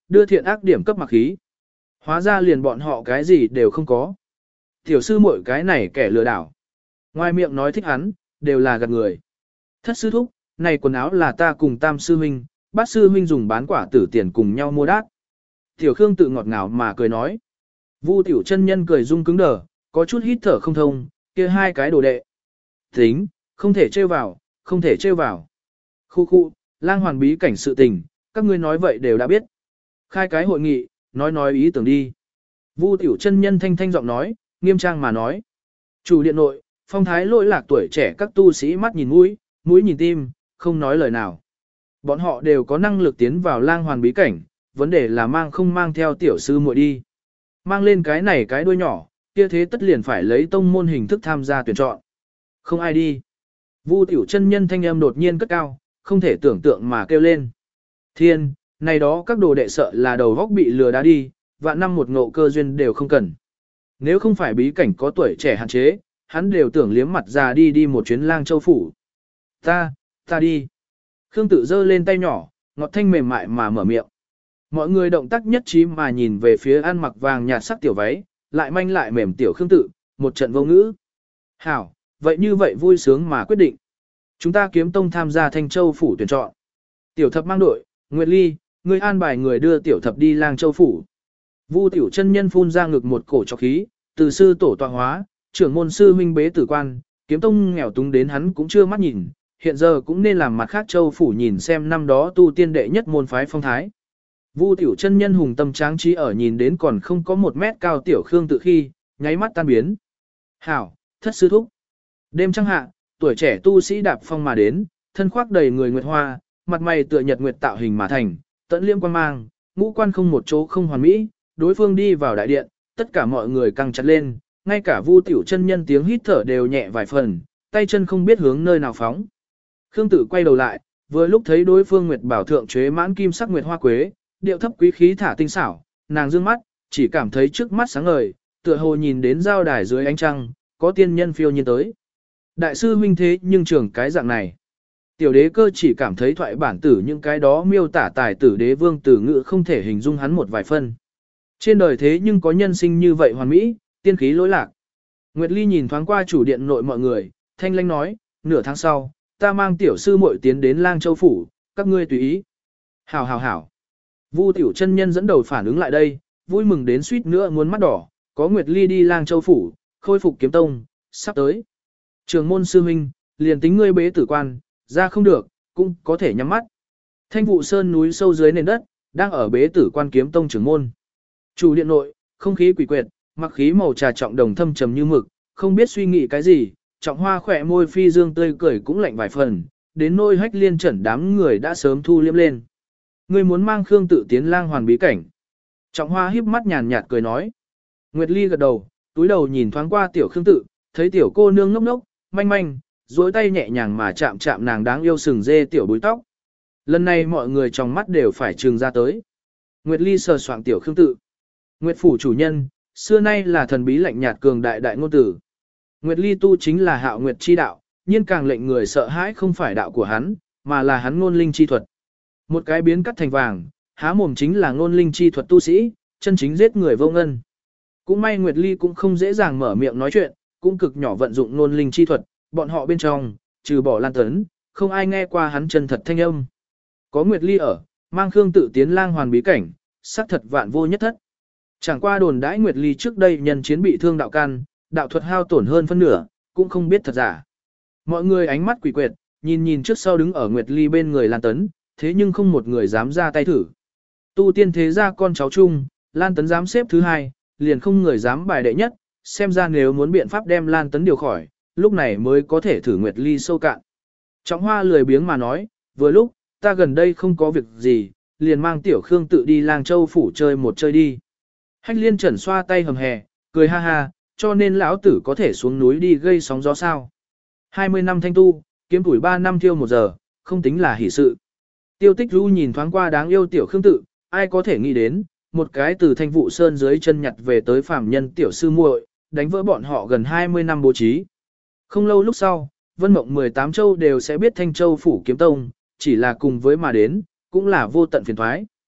đưa thiện ác điểm cấp mặc khí. Hóa ra liền bọn họ cái gì đều không có. Tiểu sư muội cái này kẻ lừa đảo. Ngoài miệng nói thích hắn, đều là gạt người. Thất sư thúc, này quần áo là ta cùng tam sư huynh, bát sư huynh dùng bán quả tử tiền cùng nhau mua đát. Tiểu Khương tự ngọt ngào mà cười nói. Vu tiểu chân nhân cười rung cứng đờ, có chút hít thở không thông, kia hai cái đồ đệ. Tính, không thể trêu vào, không thể trêu vào. Khu khu, lang hoàn bí cảnh sự tình, các ngươi nói vậy đều đã biết. Khai cái hội nghị, nói nói ý tưởng đi. Vu tiểu chân nhân thanh thanh giọng nói, nghiêm trang mà nói. Chủ điện nội, phong thái lỗi lạc tuổi trẻ các tu sĩ mắt nhìn mũi, mũi nhìn tim, không nói lời nào. Bọn họ đều có năng lực tiến vào lang hoàn bí cảnh, vấn đề là mang không mang theo tiểu sư muội đi. Mang lên cái này cái đuôi nhỏ, kia thế tất liền phải lấy tông môn hình thức tham gia tuyển chọn. Không ai đi. Vu tiểu chân nhân thanh âm đột nhiên cất cao, không thể tưởng tượng mà kêu lên. Thiên, này đó các đồ đệ sợ là đầu góc bị lừa đá đi, vạn năm một ngộ cơ duyên đều không cần. Nếu không phải bí cảnh có tuổi trẻ hạn chế, hắn đều tưởng liếm mặt già đi đi một chuyến lang châu phủ. Ta, ta đi. Khương tự giơ lên tay nhỏ, ngọt thanh mềm mại mà mở miệng. Mọi người động tác nhất trí mà nhìn về phía ăn mặc vàng nhạt sắc tiểu váy, lại manh lại mềm tiểu Khương tự, một trận vô ngữ. Hảo, vậy như vậy vui sướng mà quyết định. Chúng ta kiếm tông tham gia Thanh Châu phủ tuyển chọn. Tiểu thập mang đội, Nguyệt Ly, ngươi an bài người đưa tiểu thập đi lang châu phủ. Vu tiểu chân nhân phun ra ngực một cổ cho khí, từ sư tổ tọa hóa, trưởng môn sư huynh bế tử quan, kiếm tông nghèo túng đến hắn cũng chưa mắt nhìn, hiện giờ cũng nên làm mặt khác châu phủ nhìn xem năm đó tu tiên đệ nhất môn phái phong thái. Vu tiểu chân nhân hùng tâm tráng trí ở nhìn đến còn không có một mét cao tiểu Khương tự khi, nháy mắt tan biến. Hảo, thất sư thúc. Đêm trăng hạ, tuổi trẻ tu sĩ đạp phong mà đến, thân khoác đầy người nguyệt hoa, mặt mày tựa nhật nguyệt tạo hình mà thành, tận liêm quan mang, ngũ quan không một chỗ không hoàn mỹ, đối phương đi vào đại điện, tất cả mọi người căng chặt lên, ngay cả Vu tiểu chân nhân tiếng hít thở đều nhẹ vài phần, tay chân không biết hướng nơi nào phóng. Khương Tử quay đầu lại, vừa lúc thấy đối phương nguyệt bảo thượng chế mãn kim sắc nguyệt hoa quế, điệu thấp quý khí thả tinh xảo, nàng dương mắt, chỉ cảm thấy trước mắt sáng ngời, tựa hồ nhìn đến giao đài dưới ánh trăng, có tiên nhân phiêu nhiên tới. Đại sư huynh thế nhưng trưởng cái dạng này. Tiểu đế cơ chỉ cảm thấy thoại bản tử những cái đó miêu tả tài tử đế vương tử ngữ không thể hình dung hắn một vài phân. Trên đời thế nhưng có nhân sinh như vậy hoàn mỹ, tiên khí lỗi lạc. Nguyệt Ly nhìn thoáng qua chủ điện nội mọi người, thanh lãnh nói, nửa tháng sau, ta mang tiểu sư muội tiến đến Lang Châu phủ, các ngươi tùy ý. Hảo hảo hảo. Vu tiểu chân nhân dẫn đầu phản ứng lại đây, vui mừng đến suýt nữa muốn mắt đỏ, có Nguyệt Ly đi Lang Châu phủ, khôi phục kiếm tông, sắp tới. Trường môn sư huynh, liền tính ngươi bế tử quan, ra không được, cũng có thể nhắm mắt. Thanh vụ sơn núi sâu dưới nền đất, đang ở bế tử quan kiếm tông trưởng môn. Chủ điện nội, không khí quỷ quyệt, mặc khí màu trà trọng đồng thâm trầm như mực, không biết suy nghĩ cái gì, trọng hoa khỏe môi phi dương tươi cười cũng lạnh vài phần, đến nôi hách liên chẩn đám người đã sớm thu liếm lên. Ngươi muốn mang Khương tự tiến lang hoàn bí cảnh. Trọng hoa híp mắt nhàn nhạt cười nói. Nguyệt Ly gật đầu, túi đầu nhìn thoáng qua tiểu Khương tự, thấy tiểu cô nương ngốc ngốc, manh manh, duỗi tay nhẹ nhàng mà chạm chạm nàng đáng yêu sừng dê tiểu búi tóc. Lần này mọi người trong mắt đều phải trừng ra tới. Nguyệt Ly sờ soạng tiểu Khương tự. Nguyệt phủ chủ nhân, xưa nay là thần bí lạnh nhạt cường đại đại ngôn tử. Nguyệt Ly tu chính là hạo nguyệt chi đạo, nhiên càng lệnh người sợ hãi không phải đạo của hắn, mà là hắn ngôn linh chi thuật. Một cái biến cắt thành vàng, há mồm chính là ngôn linh chi thuật tu sĩ, chân chính giết người vô ngân. Cũng may Nguyệt Ly cũng không dễ dàng mở miệng nói chuyện, cũng cực nhỏ vận dụng ngôn linh chi thuật, bọn họ bên trong, trừ bỏ Lan Tấn, không ai nghe qua hắn chân thật thanh âm. Có Nguyệt Ly ở, mang Khương tự tiến lang hoàn bí cảnh, xác thật vạn vô nhất thất. Chẳng qua đồn đãi Nguyệt Ly trước đây nhân chiến bị thương đạo can, đạo thuật hao tổn hơn phân nửa, cũng không biết thật giả. Mọi người ánh mắt quỷ quyệt, nhìn nhìn trước sau đứng ở Nguyệt Ly bên người Lan Tấn, thế nhưng không một người dám ra tay thử. Tu tiên thế gia con cháu chung, Lan Tấn dám xếp thứ hai, liền không người dám bài đệ nhất, xem ra nếu muốn biện pháp đem Lan Tấn điều khỏi, lúc này mới có thể thử Nguyệt Ly sâu cạn. Trọng Hoa lười biếng mà nói, vừa lúc, ta gần đây không có việc gì, liền mang tiểu Khương tự đi Lang Châu phủ chơi một chơi đi. Hách liên trần xoa tay hầm hè, cười ha ha, cho nên lão tử có thể xuống núi đi gây sóng gió sao. hai mươi năm thanh tu, kiếm tuổi ba năm thiêu một giờ, không tính là hỷ sự. Tiêu Tích Du nhìn thoáng qua đáng yêu tiểu Khương tự, ai có thể nghĩ đến, một cái từ thanh vụ sơn dưới chân nhặt về tới phàm nhân tiểu sư muội, đánh vỡ bọn họ gần hai mươi năm bố trí. Không lâu lúc sau, Vân Mộng mười tám châu đều sẽ biết Thanh Châu phủ kiếm tông, chỉ là cùng với mà đến, cũng là vô tận phiền thoái.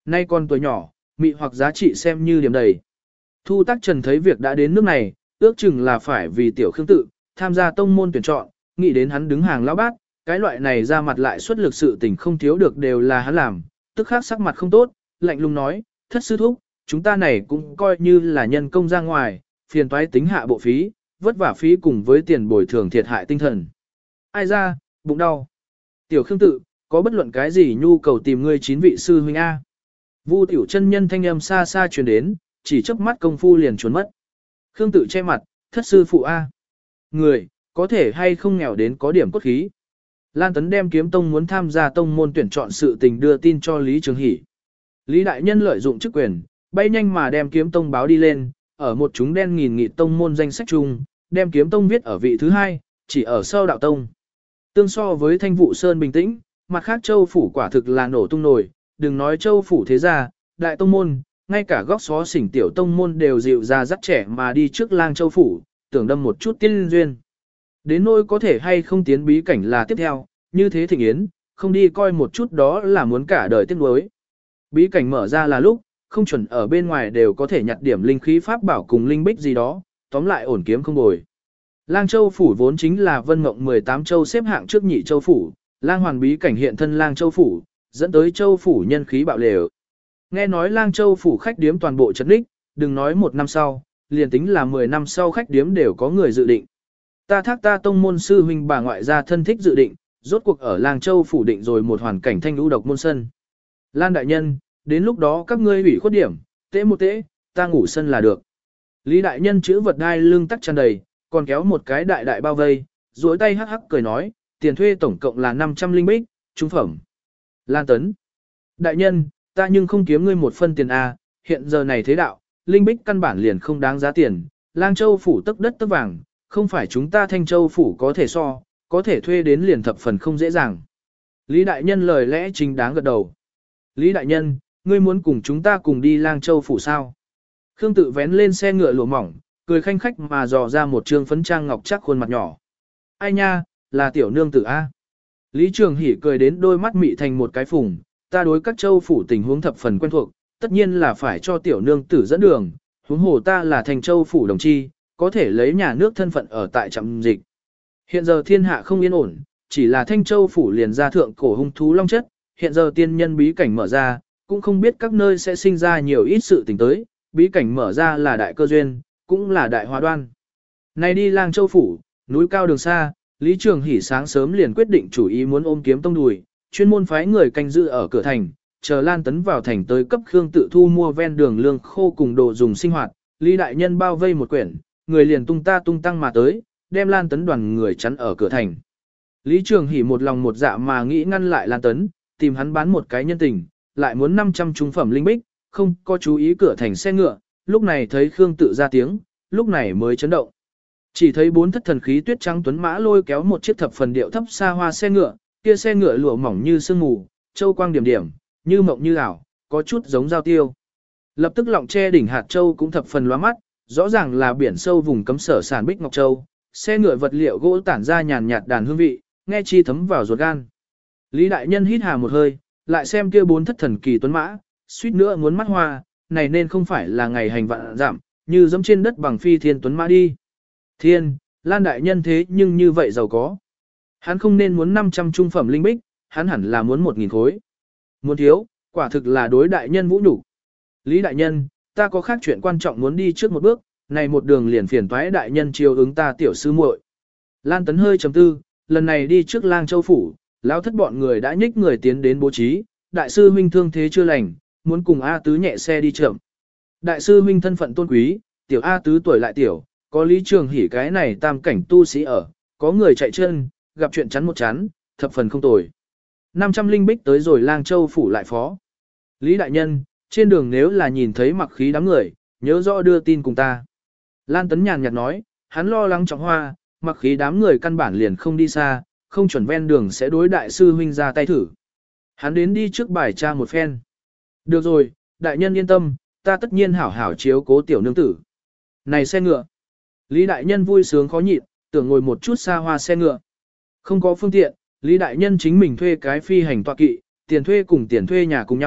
Nay con tuổi nhỏ, mị hoặc giá trị xem như điểm đầy. Thu Tác Trần thấy việc đã đến nước này, ước chừng là phải vì tiểu Khương Tự, tham gia tông môn tuyển chọn, nghĩ đến hắn đứng hàng lão bát, cái loại này ra mặt lại xuất lực sự tình không thiếu được đều là hắn làm, tức khắc sắc mặt không tốt, lạnh lùng nói, thất sư thúc, chúng ta này cũng coi như là nhân công ra ngoài, phiền toái tính hạ bộ phí, vất vả phí cùng với tiền bồi thường thiệt hại tinh thần. Ai ra, bụng đau. Tiểu Khương Tự, có bất luận cái gì nhu cầu tìm ngươi chín vị sư huynh A. Vu tiểu chân nhân thanh âm xa xa truyền đến, chỉ chớp mắt công phu liền trốn mất. Khương Tự che mặt, thất sư phụ A. Người, có thể hay không nghèo đến có điểm cốt khí. Lan Tấn đem kiếm tông muốn tham gia tông môn tuyển chọn sự tình đưa tin cho Lý Trường Hỷ. Lý Đại Nhân lợi dụng chức quyền, bay nhanh mà đem kiếm tông báo đi lên, ở một chúng đen nghìn nghị tông môn danh sách chung, đem kiếm tông viết ở vị thứ hai, chỉ ở sau đạo tông. Tương so với Thanh Vụ Sơn bình tĩnh, mặt khác châu phủ quả thực là nổ tung nổi, đừng nói châu phủ thế gia, đại tông môn, ngay cả góc xó xỉnh tiểu tông môn đều dịu ra dắt trẻ mà đi trước lang châu phủ, tưởng đâm một chút tiên duyên. Đến nỗi có thể hay không tiến bí cảnh là tiếp theo, như thế thịnh yến, không đi coi một chút đó là muốn cả đời tiếc nuối. Bí cảnh mở ra là lúc, không chuẩn ở bên ngoài đều có thể nhặt điểm linh khí pháp bảo cùng linh bích gì đó, tóm lại ổn kiếm không bồi. Lang Châu phủ vốn chính là Vân Mộng mười tám châu xếp hạng trước nhị châu phủ, Lang Hoàn bí cảnh hiện thân Lang Châu phủ, dẫn tới châu phủ nhân khí bạo lều. Nghe nói Lang Châu phủ khách điếm toàn bộ chấn đích, đừng nói một năm sau, liền tính là mười năm sau khách điếm đều có người dự định. Ta thác ta tông môn sư huynh bà ngoại gia thân thích dự định, rốt cuộc ở Lang Châu phủ định rồi một hoàn cảnh thanh lũ độc môn sân. Lan đại nhân, đến lúc đó các ngươi hủy khuất điểm, tễ một tễ, ta ngủ sân là được. Lý đại nhân chữ vật đai lưng tắc tràn đầy, còn kéo một cái đại đại bao vây, duỗi tay hắc hắc cười nói, tiền thuê tổng cộng là năm trăm linh bích, trung phẩm. Lan Tấn. Đại nhân, ta nhưng không kiếm ngươi một phân tiền A, hiện giờ này thế đạo, linh bích căn bản liền không đáng giá tiền, Lang Châu phủ tức đất tức vàng, không phải chúng ta Thanh Châu phủ có thể so, có thể thuê đến liền thập phần không dễ dàng. Lý đại nhân lời lẽ chính đáng gật đầu. Lý đại nhân, ngươi muốn cùng chúng ta cùng đi Lang Châu phủ sao? Khương Tự vén lên xe ngựa lụa mỏng, cười khanh khách mà dò ra một trương phấn trang ngọc chắc khuôn mặt nhỏ. Ai nha, là tiểu nương tử A. Lý Trường Hỷ cười đến đôi mắt mị thành một cái phùng, ta đối các châu phủ tình huống thập phần quen thuộc, tất nhiên là phải cho tiểu nương tử dẫn đường, huống hồ ta là thành châu phủ đồng chi, có thể lấy nhà nước thân phận ở tại trạm dịch. Hiện giờ thiên hạ không yên ổn, chỉ là Thanh Châu phủ liền ra thượng cổ hung thú long chất, hiện giờ tiên nhân bí cảnh mở ra, cũng không biết các nơi sẽ sinh ra nhiều ít sự tình tới, bí cảnh mở ra là đại cơ duyên, cũng là đại hóa đoan. Này đi Lang Châu phủ, núi cao đường xa, Lý Trường Hỷ sáng sớm liền quyết định chủ ý muốn ôm kiếm tông đùi, chuyên môn phái người canh giữ ở cửa thành, chờ Lan Tấn vào thành tới cấp Khương Tự thu mua ven đường lương khô cùng đồ dùng sinh hoạt, Lý đại nhân bao vây một quyển, người liền tung ta tung tăng mà tới, đem Lan Tấn đoàn người chắn ở cửa thành. Lý Trường Hỷ một lòng một dạ mà nghĩ ngăn lại Lan Tấn, tìm hắn bán một cái nhân tình, lại muốn năm trăm trung phẩm linh bích, không có chú ý cửa thành xe ngựa, lúc này thấy Khương Tự ra tiếng, lúc này mới chấn động. Chỉ thấy bốn thất thần khí tuyết trắng tuấn mã lôi kéo một chiếc thập phần điệu thấp xa hoa xe ngựa, kia xe ngựa lụa mỏng như sương mù, châu quang điểm điểm, như mộng như ảo, có chút giống giao tiêu. Lập tức lọng che đỉnh hạt châu cũng thập phần lóa mắt, rõ ràng là biển sâu vùng cấm sở sản bích ngọc châu, xe ngựa vật liệu gỗ tản ra nhàn nhạt đàn hương vị, nghe chi thấm vào ruột gan. Lý đại nhân hít hà một hơi, lại xem kia bốn thất thần kỳ tuấn mã, suýt nữa muốn mắt hoa, này nên không phải là ngày hành vạn giảm, như dẫm trên đất bằng phi thiên tuấn mã đi. Thiên, Lan đại nhân thế nhưng như vậy giàu có. Hắn không nên muốn năm trăm trung phẩm linh bích, hắn hẳn là muốn một nghìn khối. Muốn thiếu, quả thực là đối đại nhân vũ nhục. Lý đại nhân, ta có khác chuyện quan trọng muốn đi trước một bước, này một đường liền phiền toái đại nhân chiều ứng ta tiểu sư muội. Lan Tấn hơi trầm tư, lần này đi trước Lang Châu phủ, lão thất bọn người đã nhích người tiến đến bố trí, đại sư huynh thương thế chưa lành, muốn cùng A Tứ nhẹ xe đi chậm. Đại sư huynh thân phận tôn quý, tiểu A Tứ tuổi lại tiểu, có Lý Trường Hỷ cái này tam cảnh tu sĩ ở, có người chạy chân, gặp chuyện chắn một chắn, thập phần không tồi. năm trăm linh bích tới rồi Lang Châu phủ lại phó. Lý đại nhân, trên đường nếu là nhìn thấy mặc khí đám người, nhớ rõ đưa tin cùng ta. Lan Tấn nhàn nhạt nói, hắn lo lắng trọng hoa, mặc khí đám người căn bản liền không đi xa, không chuẩn ven đường sẽ đối đại sư huynh ra tay thử. Hắn đến đi trước bài tra một phen. Được rồi, đại nhân yên tâm, ta tất nhiên hảo hảo chiếu cố tiểu nương tử. Này xe ngựa. Lý đại nhân vui sướng khó nhịn, tưởng ngồi một chút xa hoa xe ngựa. Không có phương tiện, Lý đại nhân chính mình thuê cái phi hành tọa kỵ, tiền thuê cùng tiền thuê nhà cùng nhau,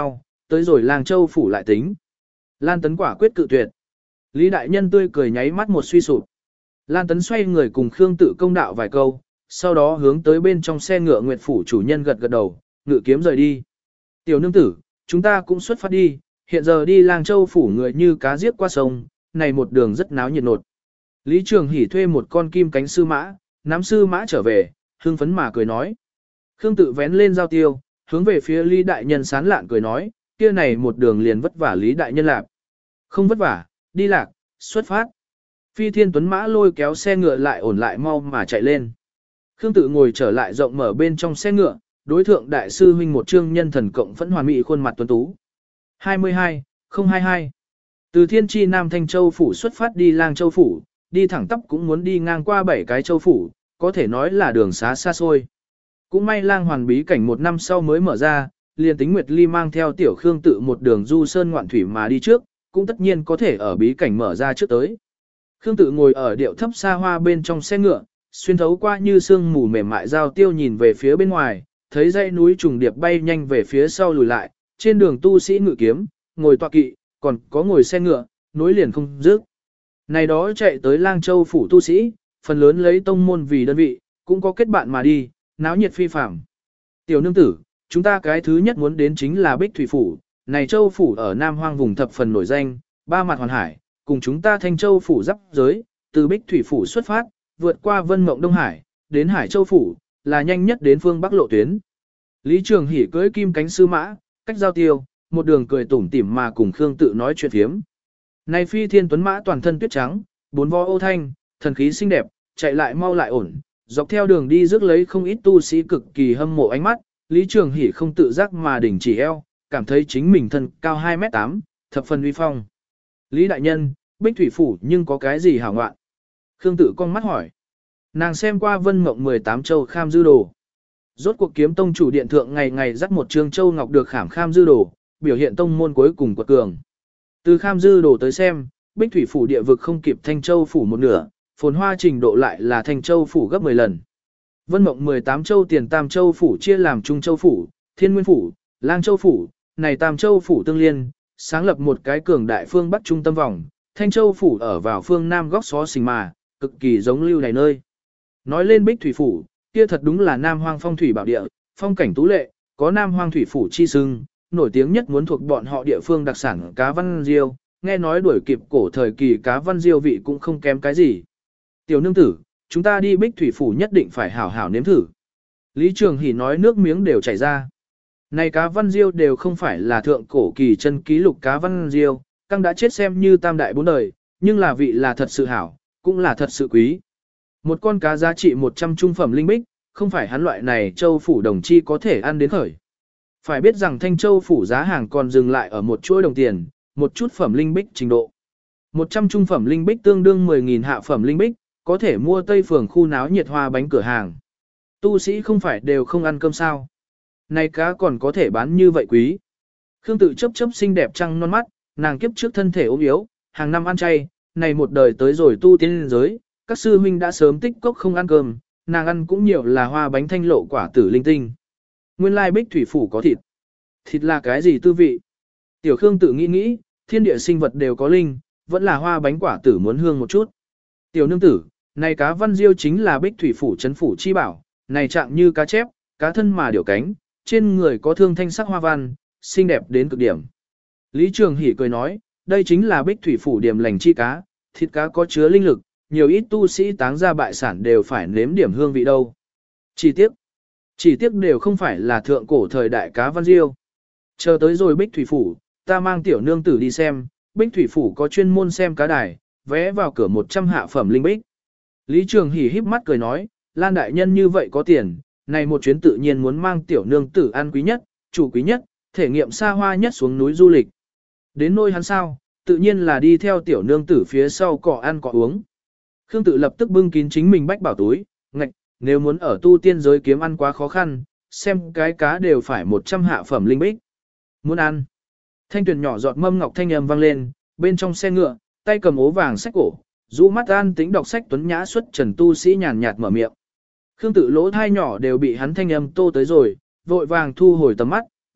tới rồi Lang Châu phủ lại tính. Lan Tấn quả quyết cự tuyệt. Lý đại nhân tươi cười nháy mắt một suy sụp. Lan Tấn xoay người cùng Khương Tự công đạo vài câu, sau đó hướng tới bên trong xe ngựa Nguyệt phủ chủ nhân gật gật đầu, ngự kiếm rời đi. Tiểu nương tử, chúng ta cũng xuất phát đi, hiện giờ đi Lang Châu phủ người như cá giết qua sông, này một đường rất náo nhiệt nột. Lý Trường Hỷ thuê một con kim cánh sư mã, nắm sư mã trở về, hưng phấn mà cười nói. Khương Tự vén lên giao tiêu, hướng về phía Lý đại nhân sán lạn cười nói, kia này một đường liền vất vả Lý đại nhân lạc. Không vất vả, đi lạc, xuất phát. Phi Thiên Tuấn mã lôi kéo xe ngựa lại ổn lại mau mà chạy lên. Khương Tự ngồi trở lại rộng mở bên trong xe ngựa, đối thượng đại sư huynh một trương nhân thần cộng phẫn hoàn mỹ khuôn mặt tuấn tú. hai mươi hai, không hai hai. Từ Thiên Chi Nam Thanh Châu phủ xuất phát đi Lang Châu phủ, đi thẳng tắp cũng muốn đi ngang qua bảy cái châu phủ, có thể nói là đường xá xa xôi. Cũng may Lang Hoàn bí cảnh một năm sau mới mở ra, liền tính Nguyệt Ly mang theo tiểu Khương Tự một đường du sơn ngoạn thủy mà đi trước, cũng tất nhiên có thể ở bí cảnh mở ra trước tới. Khương Tự ngồi ở điệu thấp xa hoa bên trong xe ngựa, xuyên thấu qua như sương mù mềm mại giao tiêu nhìn về phía bên ngoài, thấy dãy núi trùng điệp bay nhanh về phía sau lùi lại, trên đường tu sĩ ngự kiếm, ngồi tọa kỵ, còn có ngồi xe ngựa, nối liền không dứt. Này đó chạy tới Lang Châu phủ tu sĩ, phần lớn lấy tông môn vì đơn vị, cũng có kết bạn mà đi, náo nhiệt phi phàm. Tiểu nương tử, chúng ta cái thứ nhất muốn đến chính là Bích Thủy phủ, này Châu phủ ở Nam Hoang vùng thập phần nổi danh, ba mặt hoàn hải, cùng chúng ta Thanh Châu phủ giáp giới, từ Bích Thủy phủ xuất phát, vượt qua Vân Mộng Đông Hải, đến Hải Châu phủ, là nhanh nhất đến phương Bắc lộ tuyến. Lý Trường Hỷ cưỡi kim cánh sư mã, cách giao tiêu, một đường cười tủm tỉm mà cùng Khương Tự nói chuyện phiếm. Này Phi Thiên Tuấn mã toàn thân tuyết trắng, bốn vó ô thanh, thần khí xinh đẹp, chạy lại mau lại ổn, dọc theo đường đi rước lấy không ít tu sĩ cực kỳ hâm mộ ánh mắt, Lý Trường Hỷ không tự giác mà đỉnh chỉ eo, cảm thấy chính mình thân cao hai mét tám, thập phần uy phong. Lý đại nhân, Bích Thủy phủ nhưng có cái gì hảo ngoạn? Khương Tự con mắt hỏi. Nàng xem qua Vân Mộng mười tám châu kham dư đồ. Rốt cuộc Kiếm Tông chủ điện thượng ngày ngày dắt một trương châu ngọc được khảm kham dư đồ, biểu hiện tông môn cuối cùng của cường. Từ kham dư đồ tới xem, Bích Thủy phủ địa vực không kịp Thanh Châu phủ một nửa, phồn hoa trình độ lại là Thanh Châu phủ gấp mười lần. Vân Mộng mười tám châu tiền Tam Châu phủ chia làm Trung Châu phủ, Thiên Nguyên phủ, Lang Châu phủ, này Tam Châu phủ tương liên, sáng lập một cái cường đại phương Bắc trung tâm vòng, Thanh Châu phủ ở vào phương Nam góc xó xình mà, cực kỳ giống lưu này nơi. Nói lên Bích Thủy phủ, kia thật đúng là Nam Hoang phong thủy bảo địa, phong cảnh tú lệ, có Nam Hoang thủy phủ chi sưng, nổi tiếng nhất muốn thuộc bọn họ địa phương đặc sản cá văn diêu, nghe nói đuổi kịp cổ thời kỳ cá văn diêu vị cũng không kém cái gì. Tiểu nương tử, chúng ta đi Bích Thủy phủ nhất định phải hảo hảo nếm thử. Lý Trường Hỷ nói nước miếng đều chảy ra. Này cá văn diêu đều không phải là thượng cổ kỳ chân ký lục cá văn diêu, căng đã chết xem như tam đại bốn đời, nhưng là vị là thật sự hảo, cũng là thật sự quý. Một con cá giá trị một trăm trung phẩm linh bích, không phải hắn loại này châu phủ đồng chi có thể ăn đến khởi. Phải biết rằng Thanh Châu phủ giá hàng còn dừng lại ở một chuỗi đồng tiền, một chút phẩm linh bích trình độ. một trăm trung phẩm linh bích tương đương mười nghìn hạ phẩm linh bích, có thể mua Tây Phường khu náo nhiệt hoa bánh cửa hàng. Tu sĩ không phải đều không ăn cơm sao. Này cá còn có thể bán như vậy quý. Khương Tự chớp chớp xinh đẹp trăng non mắt, nàng kiếp trước thân thể ốm yếu, hàng năm ăn chay, này một đời tới rồi tu tiên giới, các sư huynh đã sớm tích cốc không ăn cơm, nàng ăn cũng nhiều là hoa bánh thanh lộ quả tử linh tinh. Nguyên lai Bích Thủy phủ có thịt. Thịt là cái gì tư vị? Tiểu Khương Tự nghĩ nghĩ, thiên địa sinh vật đều có linh, vẫn là hoa bánh quả tử muốn hương một chút. Tiểu nương tử, này cá văn diêu chính là Bích Thủy phủ trấn phủ chi bảo, này trạng như cá chép, cá thân mà điều cánh, trên người có thương thanh sắc hoa văn, xinh đẹp đến cực điểm. Lý Trường Hỷ cười nói, đây chính là Bích Thủy phủ điểm lành chi cá, thịt cá có chứa linh lực, nhiều ít tu sĩ táng ra bại sản đều phải nếm điểm hương vị đâu. Chỉ tiếc, chỉ tiếc đều không phải là thượng cổ thời đại cá văn diêu. Chờ tới rồi Bích Thủy phủ, ta mang tiểu nương tử đi xem, Bích Thủy phủ có chuyên môn xem cá đài, vé vào cửa một trăm hạ phẩm linh bích. Lý Trường Hỷ híp mắt cười nói, Lan đại nhân như vậy có tiền, này một chuyến tự nhiên muốn mang tiểu nương tử ăn quý nhất, chủ quý nhất, thể nghiệm xa hoa nhất xuống núi du lịch. Đến nôi hắn sao, tự nhiên là đi theo tiểu nương tử phía sau cọ ăn cọ uống. Khương Tự lập tức bưng kín chính mình bách bảo túi, ngạch, nếu muốn ở tu tiên giới kiếm ăn quá khó khăn, xem cái cá đều phải một trăm hạ phẩm linh bích. Muốn ăn. Thanh tuyển nhỏ giọt mâm ngọc thanh âm vang lên, bên trong xe ngựa, tay cầm ố vàng sách cổ, rũ mắt an tính đọc sách tuấn nhã xuất trần tu sĩ nhàn nhạt mở miệng. Khương Tự lỗ thai nhỏ đều bị hắn thanh âm tô tới rồi, vội vàng thu hồi tầm mắt,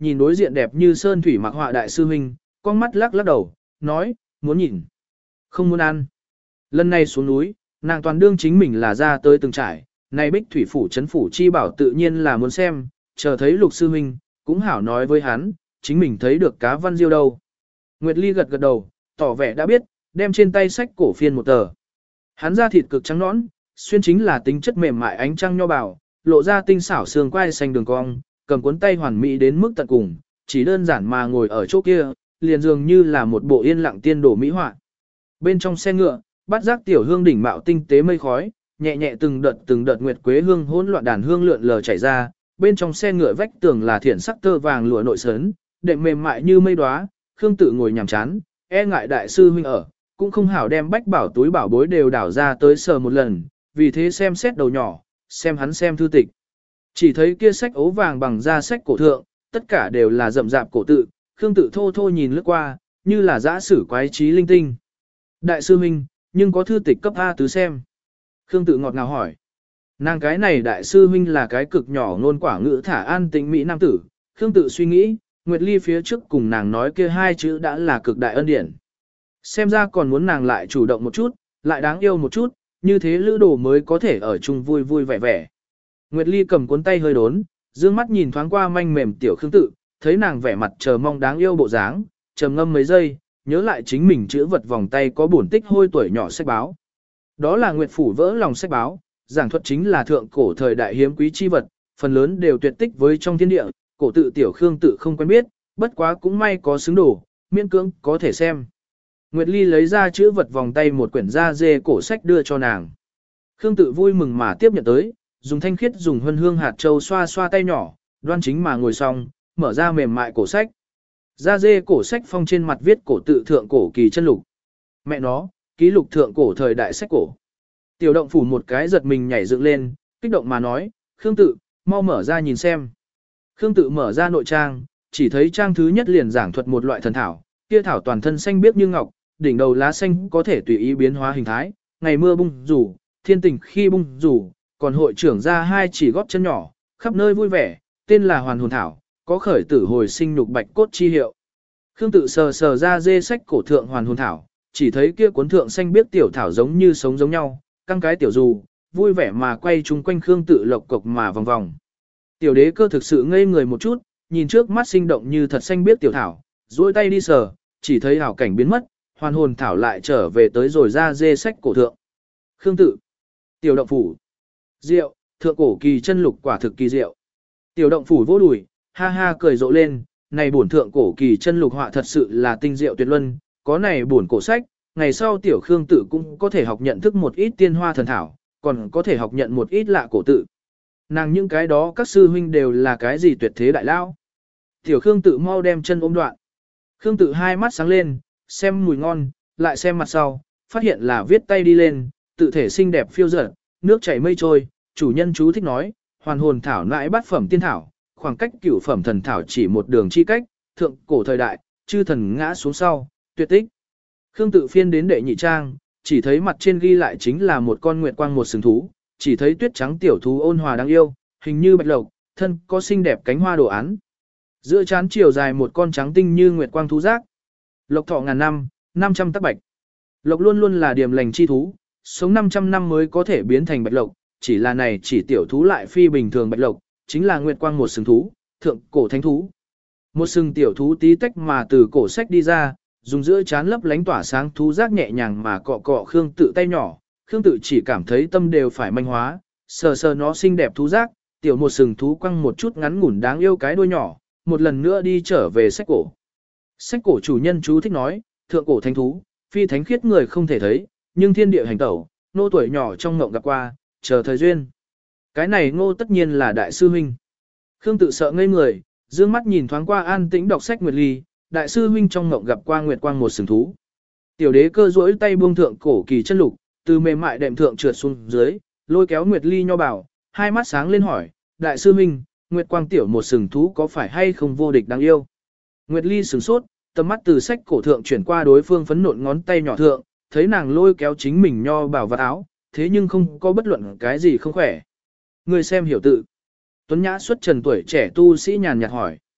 nhìn đối diện đẹp như sơn thủy mặc họa đại sư huynh, con mắt lắc lắc đầu, nói, muốn nhìn, không muốn ăn. Lần này xuống núi, nàng toàn đương chính mình là ra tới từng trải, này bích thủy phủ chấn phủ chi bảo tự nhiên là muốn xem, chờ thấy lục sư huynh, cũng hảo nói với hắn, chính mình thấy được cá văn diêu đâu. Nguyệt Ly gật gật đầu, tỏ vẻ đã biết, đem trên tay sách cổ phiên một tờ. Hắn da thịt cực trắng nõn, xuyên chính là tính chất mềm mại ánh trăng nho bảo, lộ ra tinh xảo xương quai xanh đường cong, cầm cuốn tay hoàn mỹ đến mức tận cùng, chỉ đơn giản mà ngồi ở chỗ kia, liền dường như là một bộ yên lặng tiên đổ mỹ họa. Bên trong xe ngựa, bát giác tiểu hương đỉnh mạo tinh tế mây khói, nhẹ nhẹ từng đợt từng đợt nguyệt quế hương hỗn loạn đàn hương lượn lờ chảy ra, bên trong xe ngựa vách tường là thiển sắc tơ vàng lụa nội sớn, đệm mềm mại như mây đóa, Khương Tự ngồi nhàm chán, e ngại đại sư huynh ở, cũng không hảo đem bách bảo túi bảo bối đều đảo ra tới sờ một lần, vì thế xem xét đầu nhỏ, xem hắn xem thư tịch. Chỉ thấy kia sách ố vàng bằng da sách cổ thượng, tất cả đều là rậm rạp cổ tự, Khương Tự thô thô nhìn lướt qua, như là dã sử quái trí linh tinh. Đại sư huynh, nhưng có thư tịch cấp A tứ xem. Khương Tự ngọt ngào hỏi. Nàng cái này đại sư huynh là cái cực nhỏ ngôn quả ngữ thả an tĩnh mỹ nam tử, Khương Tự suy nghĩ, Nguyệt Ly phía trước cùng nàng nói kia hai chữ đã là cực đại ân điển. Xem ra còn muốn nàng lại chủ động một chút, lại đáng yêu một chút, như thế lữ đồ mới có thể ở chung vui vui vẻ vẻ. Nguyệt Ly cầm cuốn tay hơi đốn, dương mắt nhìn thoáng qua manh mềm tiểu Khương Tự, thấy nàng vẻ mặt chờ mong đáng yêu bộ dáng, trầm ngâm mấy giây, nhớ lại chính mình chữ vật vòng tay có bổn tích hôi tuổi nhỏ sách báo. Đó là Nguyệt phủ vỡ lòng sách báo, giảng thuật chính là thượng cổ thời đại hiếm quý chi vật, phần lớn đều tuyệt tích với trong thiên địa, cổ tự tiểu Khương Tự không quen biết, bất quá cũng may có xứng đồ, miễn cưỡng có thể xem. Nguyệt Ly lấy ra chữ vật vòng tay một quyển da dê cổ sách đưa cho nàng. Khương Tự vui mừng mà tiếp nhận tới, dùng thanh khiết dùng hân hương hạt châu xoa xoa tay nhỏ, đoan chính mà ngồi xong, mở ra mềm mại cổ sách. Da dê cổ sách phong trên mặt viết cổ tự thượng cổ kỳ chân lục. Mẹ nó, ký lục thượng cổ thời đại sách cổ. Tiểu động phủ một cái giật mình nhảy dựng lên, kích động mà nói, Khương Tự, mau mở ra nhìn xem. Khương Tự mở ra nội trang, chỉ thấy trang thứ nhất liền giảng thuật một loại thần thảo, kia thảo toàn thân xanh biếc như ngọc, đỉnh đầu lá xanh có thể tùy ý biến hóa hình thái, ngày mưa bung rủ, thiên tình khi bung rủ, còn hội trưởng ra hai chỉ gót chân nhỏ, khắp nơi vui vẻ, tên là hoàn hồn thảo, có khởi tử hồi sinh nhục bạch cốt chi hiệu. Khương Tự sờ sờ ra dê sách cổ thượng hoàn hồn thảo, chỉ thấy kia cuốn thượng xanh biếc tiểu thảo giống như sống giống nhau, căng cái tiểu dù, vui vẻ mà quay chung quanh Khương Tự lộc cộc mà vòng vòng. Tiểu đế cơ thực sự ngây người một chút, nhìn trước mắt sinh động như thật xanh biếc tiểu thảo, duỗi tay đi sờ, chỉ thấy hảo cảnh biến mất, hoàn hồn thảo lại trở về tới rồi ra dê sách cổ thượng. Khương Tự, tiểu động phủ, diệu, thượng cổ kỳ chân lục quả thực kỳ diệu. Tiểu động phủ vỗ đùi, ha ha cười rộ lên, này bổn thượng cổ kỳ chân lục họa thật sự là tinh diệu tuyệt luân, có này bổn cổ sách, ngày sau tiểu Khương Tự cũng có thể học nhận thức một ít tiên hoa thần thảo, còn có thể học nhận một ít lạ cổ tự. Nàng những cái đó các sư huynh đều là cái gì tuyệt thế đại lao. Tiểu Khương Tự mau đem chân ôm đoạn. Khương Tự hai mắt sáng lên, xem mùi ngon, lại xem mặt sau, phát hiện là viết tay đi lên, tự thể xinh đẹp phiêu dở, nước chảy mây trôi, chủ nhân chú thích nói, hoàn hồn thảo nãi bát phẩm tiên thảo, khoảng cách cửu phẩm thần thảo chỉ một đường chi cách, thượng cổ thời đại, chư thần ngã xuống sau, tuyệt tích. Khương Tự phiên đến đệ nhị trang, chỉ thấy mặt trên ghi lại chính là một con nguyệt quang một sừng thú, chỉ thấy tuyết trắng tiểu thú ôn hòa đáng yêu, hình như bạch lộc, thân có xinh đẹp cánh hoa đồ án. Giữa trán chiều dài một con trắng tinh như nguyệt quang thú giác. Lộc thọ ngàn năm, năm trăm tắc bạch. Lộc luôn luôn là điềm lành chi thú, sống năm trăm năm mới có thể biến thành bạch lộc, chỉ là này chỉ tiểu thú lại phi bình thường bạch lộc, chính là nguyệt quang một sừng thú, thượng cổ thánh thú. Một sừng tiểu thú tí tách mà từ cổ sách đi ra, dùng giữa trán lấp lánh tỏa sáng thú giác nhẹ nhàng mà cọ cọ Khương Tự tay nhỏ, Khương Tự chỉ cảm thấy tâm đều phải manh hóa, sờ sờ nó xinh đẹp thú giác, tiểu một sừng thú quăng một chút ngắn ngủn đáng yêu cái đuôi nhỏ, một lần nữa đi trở về sách cổ. Sách cổ chủ nhân chú thích nói, thượng cổ thánh thú, phi thánh khiết người không thể thấy, nhưng thiên địa hành tẩu, nô tuổi nhỏ trong ngộng gặp qua, chờ thời duyên. Cái này ngô tất nhiên là đại sư huynh. Khương Tự sợ ngây người, dương mắt nhìn thoáng qua an tĩnh đọc sách Nguyệt Ly, đại sư huynh trong ngộng gặp qua nguyệt quang một sừng thú. Tiểu đế cơ duỗi tay buông thượng cổ kỳ chân lục, từ mềm mại đệm thượng trượt xuống dưới, lôi kéo Nguyệt Ly nho bảo, hai mắt sáng lên hỏi, đại sư huynh, nguyệt quang tiểu một sừng thú có phải hay không vô địch đáng yêu? Nguyệt Ly sửng sốt, tầm mắt từ sách cổ thượng chuyển qua đối phương phấn nộn ngón tay nhỏ thượng, thấy nàng lôi kéo chính mình nho bảo vật áo, thế nhưng không có bất luận cái gì không khỏe. Người xem hiểu tự. Tuấn Nhã xuất trần tuổi trẻ tu sĩ nhàn nhạt hỏi.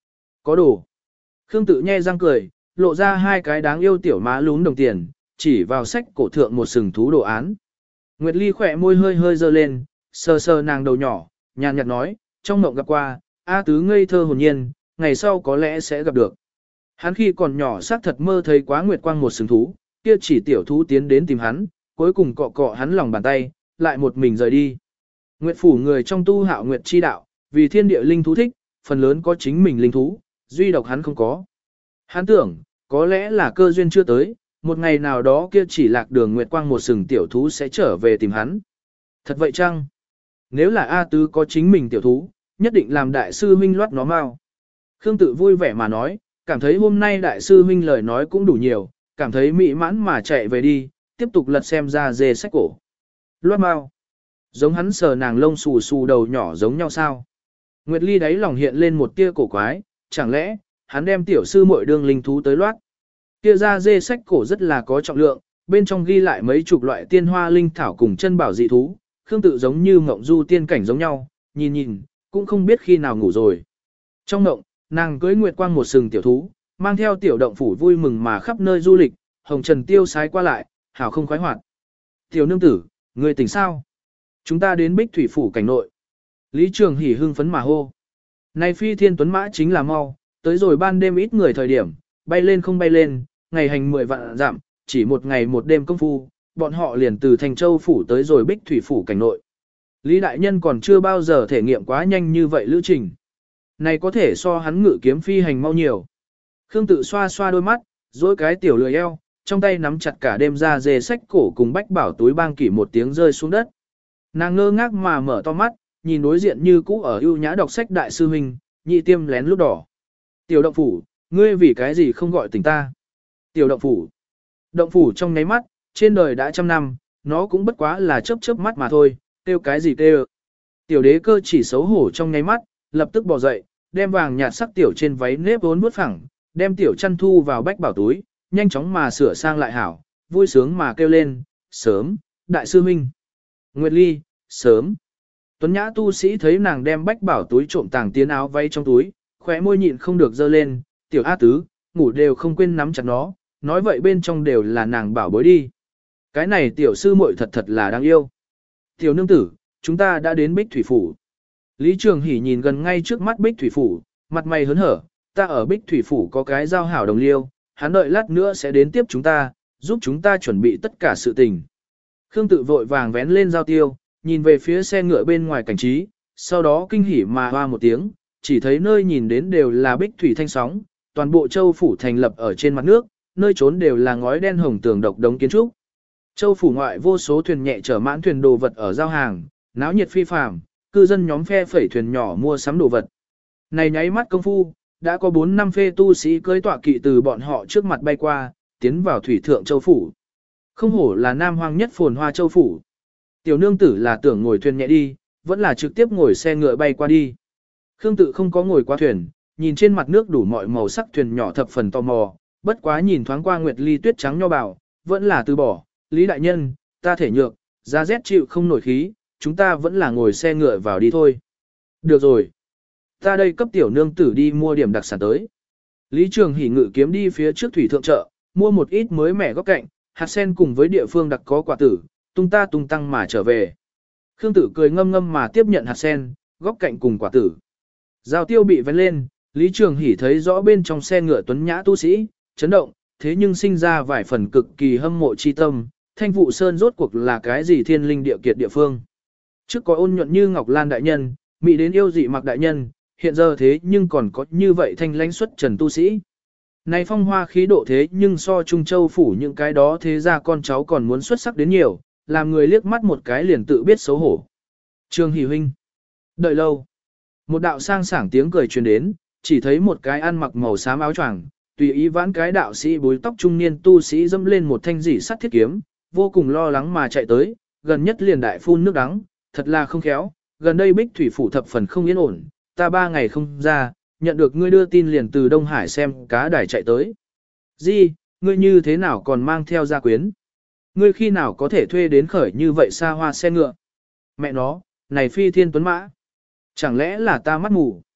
Có đồ. Khương tự nhe răng cười, lộ ra hai cái đáng yêu tiểu má lún đồng tiền, chỉ vào sách cổ thượng một sừng thú đồ án. Nguyệt Ly khỏe môi hơi hơi dơ lên, sờ sờ nàng đầu nhỏ, nhàn nhạt nói, trong mộng gặp qua, A Tứ ngây thơ hồn nhiên, ngày sau có lẽ sẽ gặp được. Hắn khi còn nhỏ xác thật mơ thấy quá nguyệt quang một sừng thú, kia chỉ tiểu thú tiến đến tìm hắn, cuối cùng cọ cọ hắn lòng bàn tay, lại một mình rời đi. Nguyệt phủ người trong tu hạo nguyệt chi đạo, vì thiên địa linh thú thích, phần lớn có chính mình linh thú, duy độc hắn không có. Hắn tưởng, có lẽ là cơ duyên chưa tới, một ngày nào đó kia chỉ lạc đường nguyệt quang một sừng tiểu thú sẽ trở về tìm hắn. Thật vậy chăng? Nếu là A Tứ có chính mình tiểu thú, nhất định làm đại sư huynh loát nó mau. Khương tự vui vẻ mà nói, cảm thấy hôm nay đại sư huynh lời nói cũng đủ nhiều, cảm thấy mỹ mãn mà chạy về đi, tiếp tục lật xem ra dê sách cổ. Loát mau. Giống hắn sờ nàng lông xù xù đầu nhỏ giống nhau sao? Nguyệt Ly đáy lòng hiện lên một tia cổ quái, chẳng lẽ, hắn đem tiểu sư muội đương linh thú tới loát. Kia ra dê sách cổ rất là có trọng lượng, bên trong ghi lại mấy chục loại tiên hoa linh thảo cùng chân bảo dị thú, Khương tự giống như ngộng du tiên cảnh giống nhau, nhìn nhìn, cũng không biết khi nào ngủ rồi. Trong ngộng, nàng cưới nguyệt quang một sừng tiểu thú, mang theo tiểu động phủ vui mừng mà khắp nơi du lịch, hồng trần tiêu sái qua lại, hảo không khoái hoạt. Tiểu nương tử, người tỉnh sao? Chúng ta đến Bích Thủy phủ cảnh nội. Lý Trường Hỉ hưng phấn mà hô. Này phi thiên tuấn mã chính là mau, tới rồi ban đêm ít người thời điểm, bay lên không bay lên, ngày hành mười vạn dặm, chỉ một ngày một đêm công phu, bọn họ liền từ Thành Châu phủ tới rồi Bích Thủy phủ cảnh nội. Lý đại nhân còn chưa bao giờ thể nghiệm quá nhanh như vậy lữ trình. Này có thể so hắn ngự kiếm phi hành mau nhiều. Khương tự xoa xoa đôi mắt, dối cái tiểu lười eo, trong tay nắm chặt cả đêm ra dê sách cổ cùng bách bảo túi bang kỷ một tiếng rơi xuống đất. Nàng ngơ ngác mà mở to mắt, nhìn đối diện như cũ ở ưu nhã đọc sách đại sư huynh, nhị tiêm lén lút đỏ. Tiểu động phủ, ngươi vì cái gì không gọi tỉnh ta? Tiểu động phủ. Động phủ trong nháy mắt, trên đời đã trăm năm, nó cũng bất quá là chớp chớp mắt mà thôi, kêu cái gì kêu. Tiểu đế cơ chỉ xấu hổ trong nháy mắt, lập tức bò dậy, đem vàng nhạt sắc tiểu trên váy nếp vốn vuốt phẳng, đem tiểu chăn thu vào bách bảo túi, nhanh chóng mà sửa sang lại hảo, vui sướng mà kêu lên, sớm, đại sư huynh. Nguyệt Ly, sớm. Tuấn nhã tu sĩ thấy nàng đem bách bảo túi trộm tàng tiến áo váy trong túi, khóe môi nhịn không được dơ lên, tiểu A Tứ, ngủ đều không quên nắm chặt nó, nói vậy bên trong đều là nàng bảo bối đi. Cái này tiểu sư muội thật thật là đáng yêu. Tiểu nương tử, chúng ta đã đến Bích Thủy Phủ. Lý Trường Hỷ nhìn gần ngay trước mắt Bích Thủy Phủ, mặt mày hớn hở, ta ở Bích Thủy Phủ có cái giao hảo đồng liêu, hắn đợi lát nữa sẽ đến tiếp chúng ta, giúp chúng ta chuẩn bị tất cả sự tình. Khương tự vội vàng vén lên giao tiêu, nhìn về phía xe ngựa bên ngoài cảnh trí, sau đó kinh hỉ mà hoa một tiếng, chỉ thấy nơi nhìn đến đều là bích thủy thanh sóng, toàn bộ châu phủ thành lập ở trên mặt nước, nơi trốn đều là ngói đen hồng tường độc đống kiến trúc. Châu phủ ngoại vô số thuyền nhẹ chở mãn thuyền đồ vật ở giao hàng, náo nhiệt phi phàm, cư dân nhóm phe phẩy thuyền nhỏ mua sắm đồ vật. Này nháy mắt công phu, đã có bốn năm phê tu sĩ cưỡi tọa kỵ từ bọn họ trước mặt bay qua, tiến vào thủy thượng châu phủ. Không hổ là nam hoang nhất phồn hoa châu phủ. Tiểu nương tử là tưởng ngồi thuyền nhẹ đi, vẫn là trực tiếp ngồi xe ngựa bay qua đi. Khương tự không có ngồi qua thuyền, nhìn trên mặt nước đủ mọi màu sắc thuyền nhỏ thập phần tò mò, bất quá nhìn thoáng qua Nguyệt Ly tuyết trắng nho bảo, vẫn là từ bỏ, Lý đại nhân, ta thể nhược, ra rét chịu không nổi khí, chúng ta vẫn là ngồi xe ngựa vào đi thôi. Được rồi. Ta đây cấp tiểu nương tử đi mua điểm đặc sản tới. Lý Trường Hỷ ngự kiếm đi phía trước thủy thượng chợ, mua một ít mới mẻ góc cạnh, hạt sen cùng với địa phương đặc có quả tử, tung ta tung tăng mà trở về. Khương tử cười ngâm ngâm mà tiếp nhận hạt sen, góc cạnh cùng quả tử. Giao tiêu bị vén lên, Lý Trường Hỷ thấy rõ bên trong xe ngựa tuấn nhã tu sĩ, chấn động, thế nhưng sinh ra vài phần cực kỳ hâm mộ chi tâm, Thanh Vụ Sơn rốt cuộc là cái gì thiên linh địa kiệt địa phương. Trước có ôn nhuận như Ngọc Lan đại nhân, mỹ đến yêu dị mặc đại nhân, hiện giờ thế nhưng còn có như vậy thanh lãnh xuất trần tu sĩ. Này phong hoa khí độ thế nhưng so Trung Châu phủ những cái đó thế ra con cháu còn muốn xuất sắc đến nhiều, làm người liếc mắt một cái liền tự biết xấu hổ. Trường Hỷ huynh. Đợi lâu. Một đạo sang sảng tiếng cười truyền đến, chỉ thấy một cái ăn mặc màu xám áo choàng, tùy ý vãn cái đạo sĩ búi tóc trung niên tu sĩ dâm lên một thanh dỉ sắt thiết kiếm, vô cùng lo lắng mà chạy tới, gần nhất liền đại phun nước đắng, thật là không khéo, gần đây Bích Thủy phủ thập phần không yên ổn, ta ba ngày không ra, nhận được ngươi đưa tin liền từ Đông Hải xem cá đài chạy tới. Di, ngươi như thế nào còn mang theo gia quyến? Ngươi khi nào có thể thuê đến khởi như vậy xa hoa xe ngựa? Mẹ nó, này phi thiên tuấn mã. Chẳng lẽ là ta mắt mù?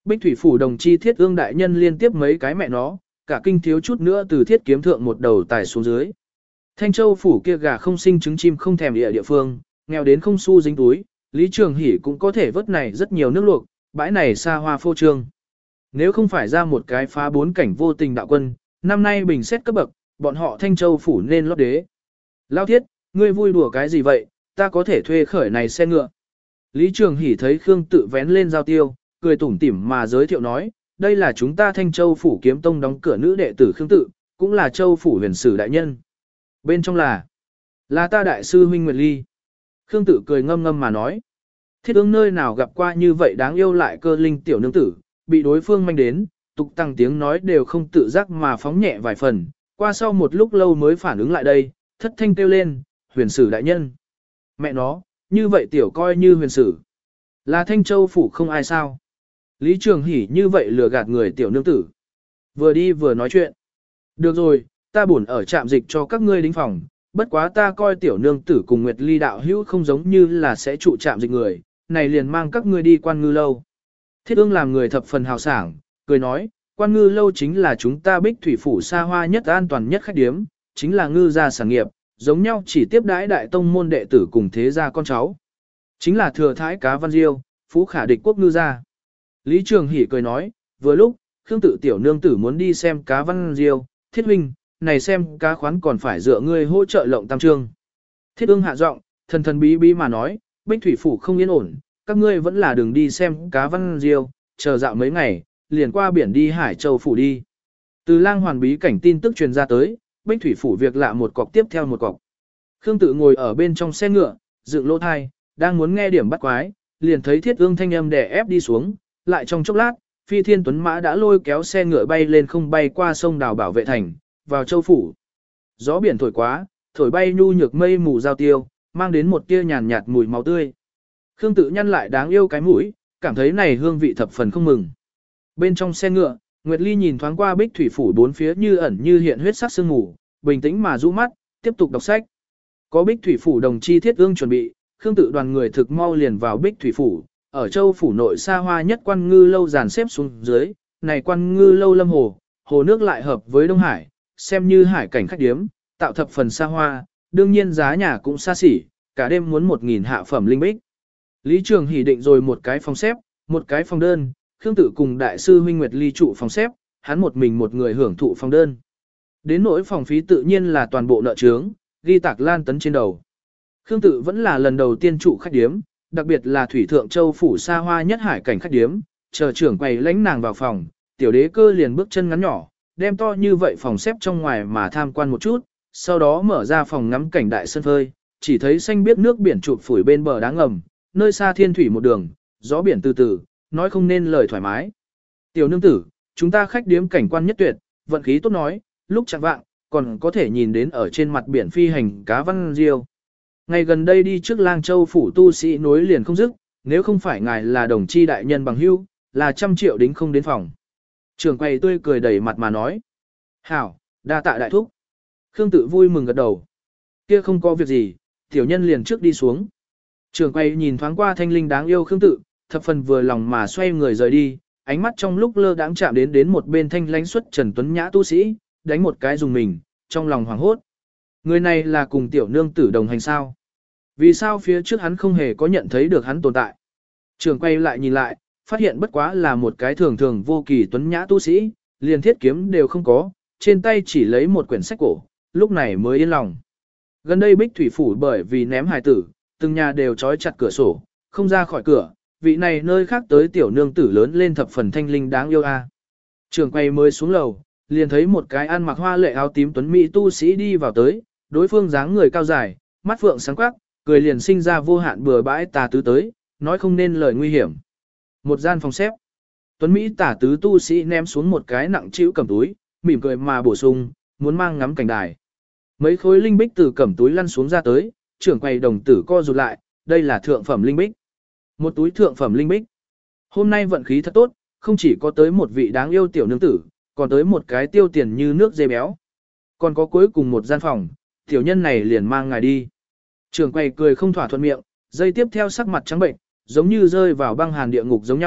Bích thủy phủ đồng chi thiết ương đại nhân liên tiếp mấy cái mẹ nó, cả kinh thiếu chút nữa từ thiết kiếm thượng một đầu tài xuống dưới. Thanh Châu phủ kia gà không sinh trứng chim không thèm địa địa phương, nghèo đến không xu dính túi, Lý Trường Hỷ cũng có thể vớt này rất nhiều nước luộc, bãi này xa hoa phô trương. Nếu không phải ra một cái phá bốn cảnh vô tình đạo quân, năm nay bình xét cấp bậc, bọn họ Thanh Châu phủ nên lót đế. Lao thiết, ngươi vui đùa cái gì vậy, ta có thể thuê khởi này xe ngựa. Lý Trường Hỷ thấy Khương Tự vén lên giao tiêu, cười tủm tỉm mà giới thiệu nói, đây là chúng ta Thanh Châu phủ kiếm tông đóng cửa nữ đệ tử Khương Tự, cũng là Châu phủ huyền sử đại nhân. Bên trong là, là ta đại sư huynh Nguyệt Ly. Khương Tự cười ngâm ngâm mà nói, thiết ương nơi nào gặp qua như vậy đáng yêu lại cơ linh tiểu nương tử, bị đối phương manh đến, tục tăng tiếng nói đều không tự giác mà phóng nhẹ vài phần, qua sau một lúc lâu mới phản ứng lại đây, thất thanh kêu lên, huyền sử đại nhân. Mẹ nó, như vậy tiểu coi như huyền sử. Là Thanh Châu phủ không ai sao. Lý Trường Hỷ như vậy lừa gạt người tiểu nương tử. Vừa đi vừa nói chuyện. Được rồi, ta buồn ở trạm dịch cho các ngươi đính phòng, bất quá ta coi tiểu nương tử cùng Nguyệt Ly đạo hữu không giống như là sẽ trụ trạm dịch người, này liền mang các ngươi đi quan ngư lâu. Thiết ương làm người thập phần hào sảng, cười nói, quan ngư lâu chính là chúng ta Bích thủy phủ xa hoa nhất an toàn nhất khách điếm, chính là ngư gia sản nghiệp, giống nhau chỉ tiếp đãi đại tông môn đệ tử cùng thế gia con cháu. Chính là thừa thái cá văn diêu, phú khả địch quốc ngư gia. Lý Trường Hỷ cười nói, vừa lúc, Khương Tự tiểu nương tử muốn đi xem cá văn diêu, thiết huynh, này xem cá khoán còn phải dựa ngươi hỗ trợ lộng tam trương. Thiết ương hạ giọng, thần thần bí bí mà nói, Bích thủy phủ không yên ổn, các ngươi vẫn là đường đi xem cá văn diêu, chờ dạo mấy ngày, liền qua biển đi Hải Châu phủ đi. Từ lang hoàn bí cảnh tin tức truyền ra tới, Bích thủy phủ việc lạ một cọc tiếp theo một cọc. Khương Tự ngồi ở bên trong xe ngựa, dựng lỗ thai, đang muốn nghe điểm bắt quái, liền thấy thiết ương thanh âm đè ép đi xuống, lại trong chốc lát, phi thiên tuấn mã đã lôi kéo xe ngựa bay lên không bay qua sông đào bảo vệ thành, vào châu phủ. Gió biển thổi quá, thổi bay nhu nhược mây mù giao tiêu, mang đến một tia nhàn nhạt mùi máu tươi. Khương Tự nhăn lại đáng yêu cái mũi, cảm thấy này hương vị thập phần không mừng. Bên trong xe ngựa, Nguyệt Ly nhìn thoáng qua Bích thủy phủ bốn phía như ẩn như hiện huyết sắc sương mù, bình tĩnh mà rũ mắt, tiếp tục đọc sách. Có Bích thủy phủ đồng chi thiết ương chuẩn bị, Khương Tự đoàn người thực mau liền vào Bích thủy phủ, ở châu phủ nội xa hoa nhất quan ngư lâu dàn xếp xuống dưới, này quan ngư lâu lâm hồ, hồ nước lại hợp với Đông Hải, xem như hải cảnh khách điếm, tạo thập phần xa hoa, đương nhiên giá nhà cũng xa xỉ, cả đêm muốn một nghìn hạ phẩm linh bích. Lý Trường Hỷ định rồi một cái phòng xếp, một cái phòng đơn, Khương Tự cùng đại sư huynh Nguyệt Ly trụ phòng xếp, hắn một mình một người hưởng thụ phòng đơn. Đến nỗi phòng phí tự nhiên là toàn bộ nợ trướng, ghi tạc lan tấn trên đầu. Khương Tự vẫn là lần đầu tiên trụ khách điếm, đặc biệt là Thủy Thượng Châu phủ xa hoa nhất hải cảnh khách điếm, chờ trưởng quầy lãnh nàng vào phòng, tiểu đế cơ liền bước chân ngắn nhỏ, đem to như vậy phòng xếp trong ngoài mà tham quan một chút, sau đó mở ra phòng ngắm cảnh đại sân phơi, chỉ thấy xanh biếc nước biển chụp phủi bên bờ đá ngầm, nơi xa thiên thủy một đường, gió biển từ từ, nói không nên lời thoải mái. Tiểu nương tử, chúng ta khách điếm cảnh quan nhất tuyệt, vận khí tốt nói, lúc chẳng vạng, còn có thể nhìn đến ở trên mặt biển phi hành cá văn diêu. Ngày gần đây đi trước Lang Châu phủ tu sĩ nối liền không dứt, nếu không phải ngài là đồng chi đại nhân bằng hữu, là trăm triệu đính không đến phòng. Trường quầy tươi cười đầy mặt mà nói. Hảo, đa tạ đại thúc. Khương Tự vui mừng gật đầu. Kia không có việc gì, tiểu nhân liền trước đi xuống. Trường quầy nhìn thoáng qua thanh linh đáng yêu Khương Tự, thập phần vừa lòng mà xoay người rời đi, ánh mắt trong lúc lơ đãng chạm đến đến một bên thanh lãnh xuất Trần Tuấn Nhã tu sĩ, đánh một cái dùng mình, trong lòng hoảng hốt. Người này là cùng tiểu nương tử đồng hành sao? Vì sao phía trước hắn không hề có nhận thấy được hắn tồn tại? Trường quay lại nhìn lại, phát hiện bất quá là một cái thường thường vô kỳ tuấn nhã tu sĩ, liền thiết kiếm đều không có, trên tay chỉ lấy một quyển sách cổ, lúc này mới yên lòng. Gần đây Bích thủy phủ bởi vì ném hài tử, từng nhà đều trói chặt cửa sổ, không ra khỏi cửa, vị này nơi khác tới tiểu nương tử lớn lên thập phần thanh linh đáng yêu a. Trường quay mới xuống lầu, liền thấy một cái ăn mặc hoa lệ áo tím tuấn mỹ tu sĩ đi vào tới, đối phương dáng người cao dài, mắt phượng sáng quắc, cười liền sinh ra vô hạn bừa bãi tà tứ tới, nói không nên lời nguy hiểm. Một gian phòng xếp, tuấn mỹ tả tứ tu sĩ ném xuống một cái nặng chịu cầm túi, mỉm cười mà bổ sung, muốn mang ngắm cảnh đài. Mấy khối linh bích từ cầm túi lăn xuống ra tới, trưởng quầy đồng tử co rụt lại, đây là thượng phẩm linh bích. Một túi thượng phẩm linh bích. Hôm nay vận khí thật tốt, không chỉ có tới một vị đáng yêu tiểu nương tử, còn tới một cái tiêu tiền như nước dê béo. Còn có cuối cùng một gian phòng, tiểu nhân này liền mang ngài đi. Trưởng quầy cười không thỏa thuận miệng, dây tiếp theo sắc mặt trắng bệnh, giống như rơi vào băng hàn địa ngục giống nhau,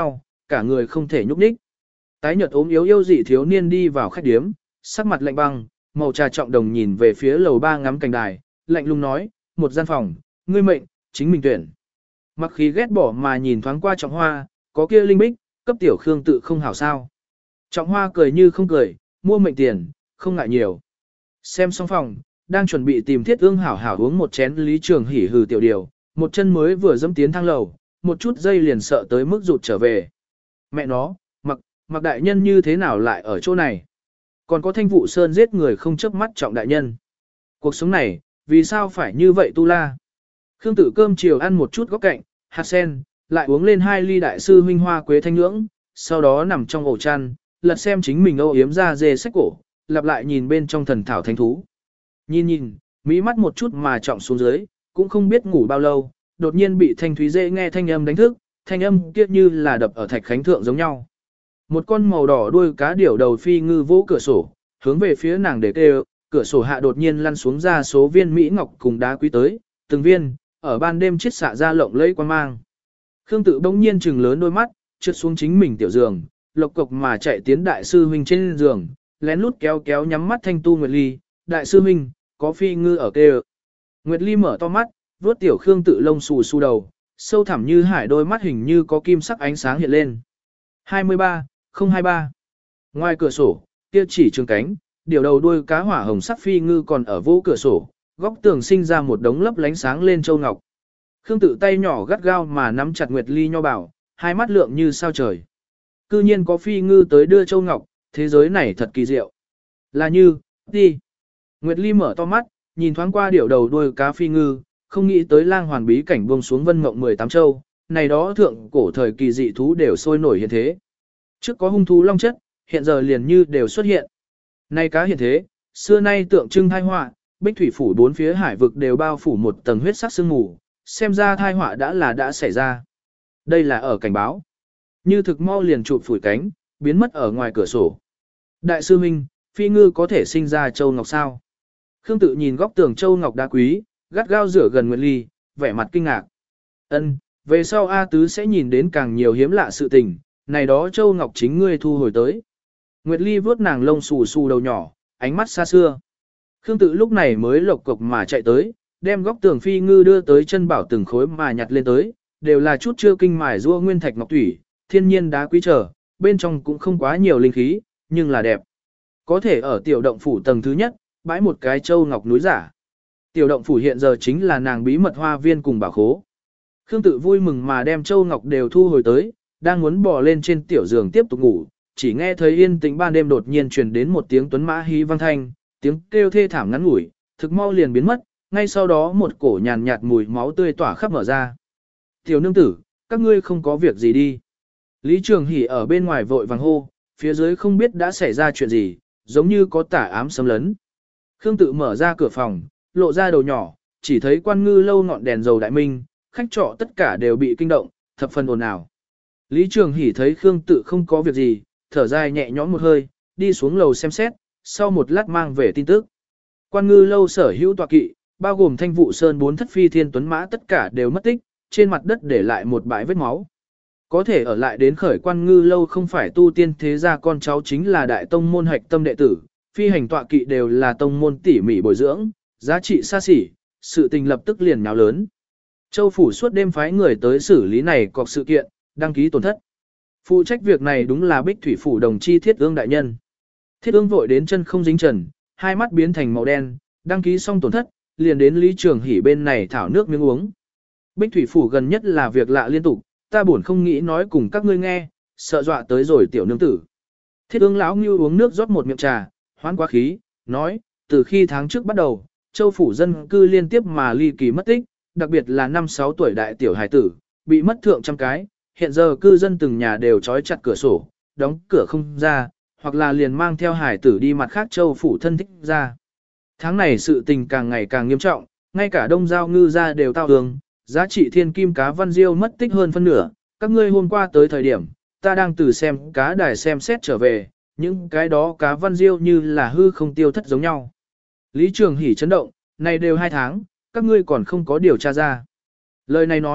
cả người không thể nhúc nhích. Tái nhợt ốm yếu yêu dị thiếu niên đi vào khách điếm, sắc mặt lạnh băng, màu trà trọng đồng nhìn về phía lầu ba ngắm cảnh đài, lạnh lùng nói, một gian phòng, ngươi mệnh, chính mình tuyển. Mặc khí ghét bỏ mà nhìn thoáng qua Trọng Hoa, có kia linh bích, cấp tiểu Khương tự không hảo sao. Trọng Hoa cười như không cười, mua mệnh tiền, không ngại nhiều. Xem xong phòng, đang chuẩn bị tìm Thiết Ương hảo hảo uống một chén Lý Trường Hỉ hừ tiểu điều, một chân mới vừa dẫm tiến thang lầu, một chút giây liền sợ tới mức rụt trở về. Mẹ nó, mặc, mặc đại nhân như thế nào lại ở chỗ này? Còn có Thanh Vụ Sơn giết người không chớp mắt Trọng đại nhân. Cuộc sống này, vì sao phải như vậy tu la? Khương Tử cơm chiều ăn một chút góc cạnh, hạt sen, lại uống lên hai ly đại sư huynh hoa quế thanh nhưỡng, sau đó nằm trong ổ chăn, lật xem chính mình âu yếm ra dê sách cổ, lặp lại nhìn bên trong thần thảo thánh thú. Nhìn nhìn, mỹ mắt một chút mà trọng xuống dưới, cũng không biết ngủ bao lâu, đột nhiên bị thanh thúy dê nghe thanh âm đánh thức, thanh âm kia như là đập ở thạch khánh thượng giống nhau. Một con màu đỏ đuôi cá điểu đầu phi ngư vỗ cửa sổ, hướng về phía nàng để kêu, cửa sổ hạ đột nhiên lăn xuống ra số viên mỹ ngọc cùng đá quý tới, từng viên, ở ban đêm chiết xạ ra lộng lẫy quang mang. Khương Tự bỗng nhiên trừng lớn đôi mắt, trượt xuống chính mình tiểu giường, lộc cộc mà chạy tiến đại sư huynh trên giường, lén lút kéo kéo nhắm mắt Thanh Tu Nguyệt Ly, đại sư huynh, có phi ngư ở kêu. Nguyệt Ly mở to mắt, vuốt tiểu Khương Tự lông xù xù đầu, sâu thẳm như hải đôi mắt hình như có kim sắc ánh sáng hiện lên. hai mươi ba, không hai ba. Ngoài cửa sổ, kia chỉ trường cánh, điều đầu đuôi cá hỏa hồng sắc phi ngư còn ở vô cửa sổ, góc tường sinh ra một đống lấp lánh sáng lên châu ngọc. Khương Tự tay nhỏ gắt gao mà nắm chặt Nguyệt Ly nho bảo, hai mắt lượng như sao trời. Cư nhiên có phi ngư tới đưa châu ngọc, thế giới này thật kỳ diệu. Là như, đi. Nguyệt Ly mở to mắt, nhìn thoáng qua điểu đầu đuôi cá phi ngư, không nghĩ tới lang hoàn bí cảnh buông xuống vân mộng mười tám châu, này đó thượng cổ thời kỳ dị thú đều sôi nổi hiện thế. Trước có hung thú long chất, hiện giờ liền như đều xuất hiện. Nay cá hiện thế, xưa nay tượng trưng tai họa, Bích Thủy phủ bốn phía hải vực đều bao phủ một tầng huyết sắc sương mù, xem ra tai họa đã là đã xảy ra. Đây là ở cảnh báo. Như thực mau liền chụp phủi cánh, biến mất ở ngoài cửa sổ. Đại sư huynh, phi ngư có thể sinh ra châu ngọc sao? Khương Tự nhìn góc tường châu ngọc đá quý, gắt gao rửa gần Nguyệt Ly, vẻ mặt kinh ngạc. Ân, về sau A Tứ sẽ nhìn đến càng nhiều hiếm lạ sự tình, này đó châu ngọc chính ngươi thu hồi tới. Nguyệt Ly vuốt nàng lông xù xù đầu nhỏ, ánh mắt xa xưa. Khương Tự lúc này mới lộc cộc mà chạy tới, đem góc tường phi ngư đưa tới chân bảo từng khối mà nhặt lên tới, đều là chút chưa kinh mài rua nguyên thạch ngọc thủy, thiên nhiên đá quý trở, bên trong cũng không quá nhiều linh khí, nhưng là đẹp. Có thể ở tiểu động phủ tầng thứ nhất, bãi một cái châu ngọc núi giả. Tiểu động phủ hiện giờ chính là nàng bí mật hoa viên cùng bảo khố. Khương Tự vui mừng mà đem châu ngọc đều thu hồi tới, đang muốn bò lên trên tiểu giường tiếp tục ngủ, chỉ nghe thấy yên tĩnh ban đêm đột nhiên truyền đến một tiếng tuấn mã hí vang thanh, tiếng kêu thê thảm ngắn ngủi, thực mau liền biến mất, ngay sau đó một cổ nhàn nhạt mùi máu tươi tỏa khắp mở ra. Tiểu nương tử, các ngươi không có việc gì đi. Lý Trường Hỷ ở bên ngoài vội vàng hô, phía dưới không biết đã xảy ra chuyện gì, giống như có tả ám xâm lấn. Khương Tự mở ra cửa phòng, lộ ra đầu nhỏ, chỉ thấy quan ngư lâu ngọn đèn dầu đại minh, khách trọ tất cả đều bị kinh động, thập phần ồn ào. Lý Trường Hỷ thấy Khương Tự không có việc gì, thở dài nhẹ nhõm một hơi, đi xuống lầu xem xét, sau một lát mang về tin tức. Quan ngư lâu sở hữu tọa kỵ, bao gồm Thanh Vụ Sơn bốn thất phi thiên tuấn mã tất cả đều mất tích, trên mặt đất để lại một bãi vết máu. Có thể ở lại đến khởi quan ngư lâu không phải tu tiên thế gia con cháu chính là đại tông môn hạch tâm đệ tử, phi hành tọa kỵ đều là tông môn tỉ mỉ bồi dưỡng, giá trị xa xỉ, sự tình lập tức liền nháo lớn. Châu phủ suốt đêm phái người tới xử lý này cọc sự kiện, đăng ký tổn thất. Phụ trách việc này đúng là Bích Thủy phủ đồng chi Thiết Ương đại nhân. Thiết Ương vội đến chân không dính trần, hai mắt biến thành màu đen, đăng ký xong tổn thất, liền đến Lý Trường Hỷ bên này thảo nước miếng uống. Bích Thủy phủ gần nhất là việc lạ liên tục, ta buồn không nghĩ nói cùng các ngươi nghe, sợ dọa tới rồi tiểu nương tử. Thiết Ương lão Ngưu uống nước rót một miệng trà, hoán quá khí, nói, từ khi tháng trước bắt đầu, châu phủ dân cư liên tiếp mà ly kỳ mất tích, đặc biệt là năm sáu tuổi đại tiểu hài tử, bị mất thượng trăm cái, hiện giờ cư dân từng nhà đều trói chặt cửa sổ, đóng cửa không ra, hoặc là liền mang theo hài tử đi mặt khác châu phủ thân thích ra. Tháng này sự tình càng ngày càng nghiêm trọng, ngay cả đông giao ngư ra đều tao hương, giá trị thiên kim cá văn diêu mất tích hơn phân nửa, các ngươi hôm qua tới thời điểm, ta đang từ xem cá đài xem xét trở về, những cái đó cá văn diêu như là hư không tiêu thất giống nhau. Lý Trường Hỷ chấn động, này đều hai tháng, các ngươi còn không có điều tra ra. Lời này nói,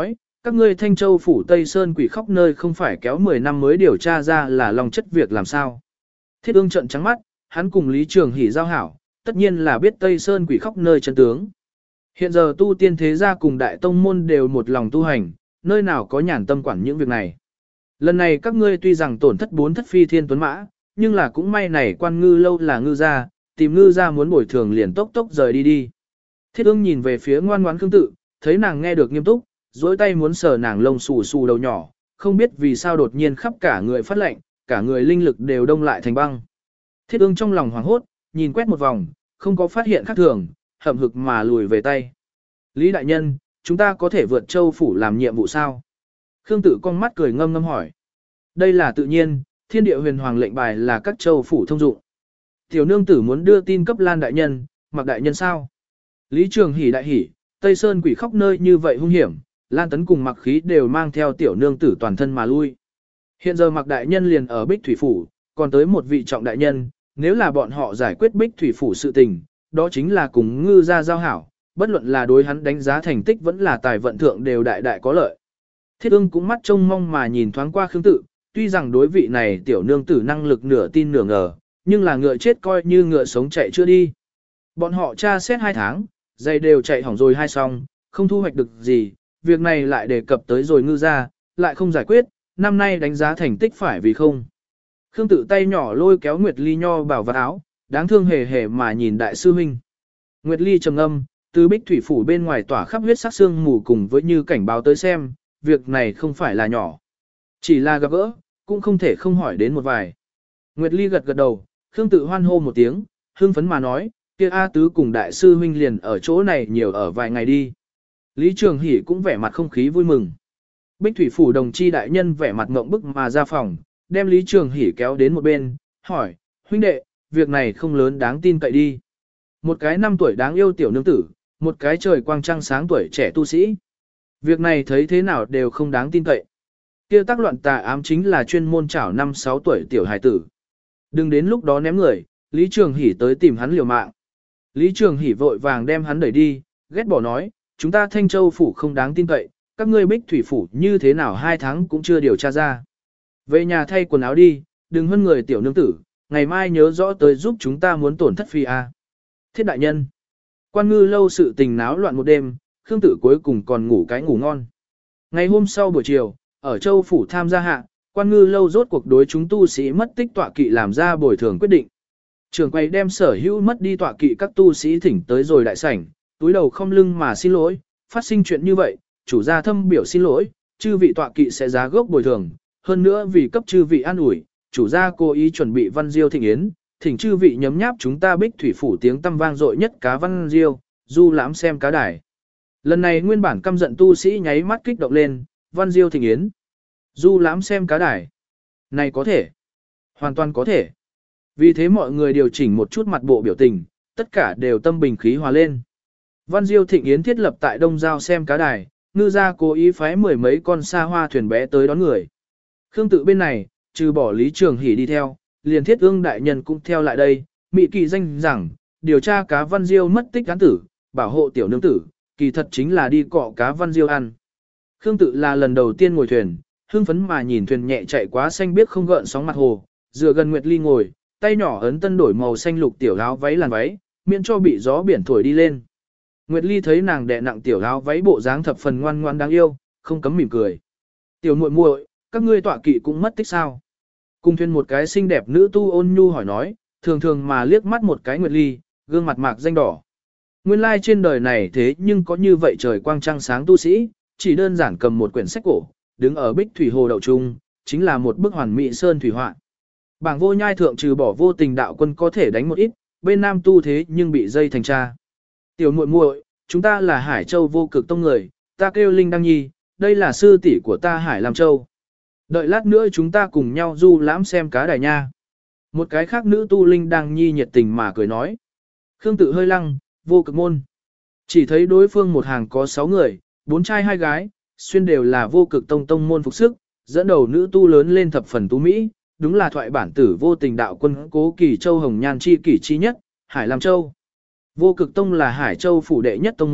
Các ngươi Thanh Châu phủ Tây Sơn quỷ khóc nơi không phải kéo mười năm mới điều tra ra là lòng chất việc làm sao. Thiết ương trợn trắng mắt, hắn cùng Lý Trường Hỷ giao hảo, tất nhiên là biết Tây Sơn quỷ khóc nơi chân tướng. Hiện giờ tu tiên thế gia cùng đại tông môn đều một lòng tu hành, nơi nào có nhàn tâm quản những việc này. Lần này các ngươi tuy rằng tổn thất bốn thất phi thiên tuấn mã, nhưng là cũng may này quan ngư lâu là ngư gia, tìm ngư gia muốn bồi thường liền tốc tốc rời đi đi. Thiết ương nhìn về phía ngoan ngoãn Khương Tự, thấy nàng nghe được nghiêm túc, dối tay muốn sờ nàng lông xù xù đầu nhỏ, không biết vì sao đột nhiên khắp cả người phát lạnh, cả người linh lực đều đông lại thành băng. Thiết ương trong lòng hoảng hốt, nhìn quét một vòng, không có phát hiện khác thường, hậm hực mà lùi về tay. Lý đại nhân, chúng ta có thể vượt châu phủ làm nhiệm vụ sao? Khương Tự con mắt cười ngâm ngâm hỏi. Đây là tự nhiên, thiên địa huyền hoàng lệnh bài là các châu phủ thông dụng. Tiểu nương tử muốn đưa tin cấp Lan đại nhân, Mặc đại nhân sao? Lý Trường Hỷ đại hỉ, Tây Sơn quỷ khóc nơi như vậy hung hiểm, Lan Tấn cùng Mặc Khí đều mang theo tiểu nương tử toàn thân mà lui. Hiện giờ Mặc đại nhân liền ở Bích Thủy phủ, còn tới một vị trọng đại nhân, nếu là bọn họ giải quyết Bích Thủy phủ sự tình, đó chính là cùng ngư gia giao hảo, bất luận là đối hắn đánh giá thành tích vẫn là tài vận thượng đều đại đại có lợi. Thiết ương cũng mắt trông mong mà nhìn thoáng qua Khương Tự, tuy rằng đối vị này tiểu nương tử năng lực nửa tin nửa ngờ, nhưng là ngựa chết coi như ngựa sống chạy chưa đi. Bọn họ tra xét hai tháng, giày đều chạy hỏng rồi hai xong, không thu hoạch được gì, việc này lại đề cập tới rồi ngư ra, lại không giải quyết, năm nay đánh giá thành tích phải vì không. Khương Tự tay nhỏ lôi kéo Nguyệt Ly nho bảo vật áo, đáng thương hề hề mà nhìn đại sư huynh. Nguyệt Ly trầm ngâm, từ Bích Thủy phủ bên ngoài tỏa khắp huyết sắc xương mù cùng với như cảnh báo tới xem, việc này không phải là nhỏ. Chỉ là gặp gỡ, cũng không thể không hỏi đến một vài. Nguyệt Ly gật gật đầu, Khương Tự hoan hô một tiếng, hưng phấn mà nói, kia A Tứ cùng đại sư huynh liền ở chỗ này nhiều ở vài ngày đi. Lý Trường Hỷ cũng vẻ mặt không khí vui mừng. Bích Thủy phủ đồng chi đại nhân vẻ mặt ngộng bức mà ra phòng, đem Lý Trường Hỷ kéo đến một bên, hỏi, huynh đệ, việc này không lớn đáng tin cậy đi. Một cái năm tuổi đáng yêu tiểu nương tử, một cái trời quang trăng sáng tuổi trẻ tu sĩ. Việc này thấy thế nào đều không đáng tin cậy. Kia tác loạn tà ám chính là chuyên môn chảo năm sáu tuổi tiểu hài tử. Đừng đến lúc đó ném người, Lý Trường Hỷ tới tìm hắn liều mạng. Lý Trường Hỷ vội vàng đem hắn đẩy đi, ghét bỏ nói, chúng ta Thanh Châu phủ không đáng tin cậy, các ngươi Bích Thủy phủ như thế nào hai tháng cũng chưa điều tra ra. Về nhà thay quần áo đi, đừng hơn người tiểu nương tử, ngày mai nhớ rõ tới giúp chúng ta muốn tổn thất phi a. Thiết đại nhân, quan ngư lâu sự tình náo loạn một đêm, Khương Tử cuối cùng còn ngủ cái ngủ ngon. Ngày hôm sau buổi chiều, ở Châu phủ tham gia hạ, quan ngư lâu rốt cuộc đối chúng tu sĩ mất tích tọa kỵ làm ra bồi thường quyết định. Trường quay đem sở hữu mất đi tọa kỵ các tu sĩ thỉnh tới rồi đại sảnh, túi đầu không lưng mà xin lỗi, phát sinh chuyện như vậy, chủ gia thâm biểu xin lỗi, chư vị tọa kỵ sẽ giá gốc bồi thường, hơn nữa vì cấp chư vị an ủi, chủ gia cố ý chuẩn bị văn diêu thịnh yến, thỉnh chư vị nhấm nháp chúng ta Bích Thủy phủ tiếng tăm vang dội nhất cá văn diêu, du lãm xem cá đài. Lần này nguyên bản căm giận tu sĩ nháy mắt kích động lên, văn diêu thịnh yến, du lãm xem cá đài. Này có thể, hoàn toàn có thể. Vì thế mọi người điều chỉnh một chút mặt bộ biểu tình, tất cả đều tâm bình khí hòa lên. Văn diêu thịnh yến thiết lập tại Đông Giao xem cá đài, ngư gia cố ý phái mười mấy con xa hoa thuyền bé tới đón người. Khương Tự bên này, trừ bỏ Lý Trường Hỷ đi theo, liền Thiết Ương đại nhân cũng theo lại đây, mị kỳ danh rằng, điều tra cá văn diêu mất tích án tử, bảo hộ tiểu nương tử, kỳ thật chính là đi cọ cá văn diêu ăn. Khương Tự là lần đầu tiên ngồi thuyền, hưng phấn mà nhìn thuyền nhẹ chạy quá xanh biếc không gợn sóng mặt hồ, dựa gần Nguyệt Ly ngồi, tay nhỏ ấn tân đổi màu xanh lục tiểu áo váy làn váy, miễn cho bị gió biển thổi đi lên. Nguyệt Ly thấy nàng đè nặng tiểu áo váy bộ dáng thập phần ngoan ngoan đáng yêu, không cấm mỉm cười. Tiểu muội muội, các ngươi tọa kỵ cũng mất tích sao? Cùng thuyền một cái xinh đẹp nữ tu ôn nhu hỏi nói, thường thường mà liếc mắt một cái Nguyệt Ly, gương mặt mạc danh đỏ. Nguyên lai like trên đời này thế nhưng có như vậy trời quang trăng sáng tu sĩ, chỉ đơn giản cầm một quyển sách cổ, đứng ở Bích Thủy hồ đậu trung, chính là một bức hoàn mỹ sơn thủy họa. Bảng vô nhai thượng trừ bỏ vô tình đạo quân có thể đánh một ít, bên nam tu thế nhưng bị dây thành cha. Tiểu muội muội, chúng ta là Hải Châu vô cực tông người, ta kêu Linh Đăng Nhi, đây là sư tỷ của ta Hải Lam Châu. Đợi lát nữa chúng ta cùng nhau du lãm xem cá đài nha. Một cái khác nữ tu Linh Đăng Nhi nhiệt tình mà cười nói. Khương Tự hơi lăng, vô cực môn. Chỉ thấy đối phương một hàng có sáu người, bốn trai hai gái, xuyên đều là vô cực tông tông môn phục sức, dẫn đầu nữ tu lớn lên thập phần tú Mỹ, đúng là thoại bản tử vô tình đạo quân Cố Kỳ Châu Hồng Nhan chi kỷ chi nhất, Hải Lam Châu. Vô cực tông là Hải Châu phủ đệ nhất tông môn,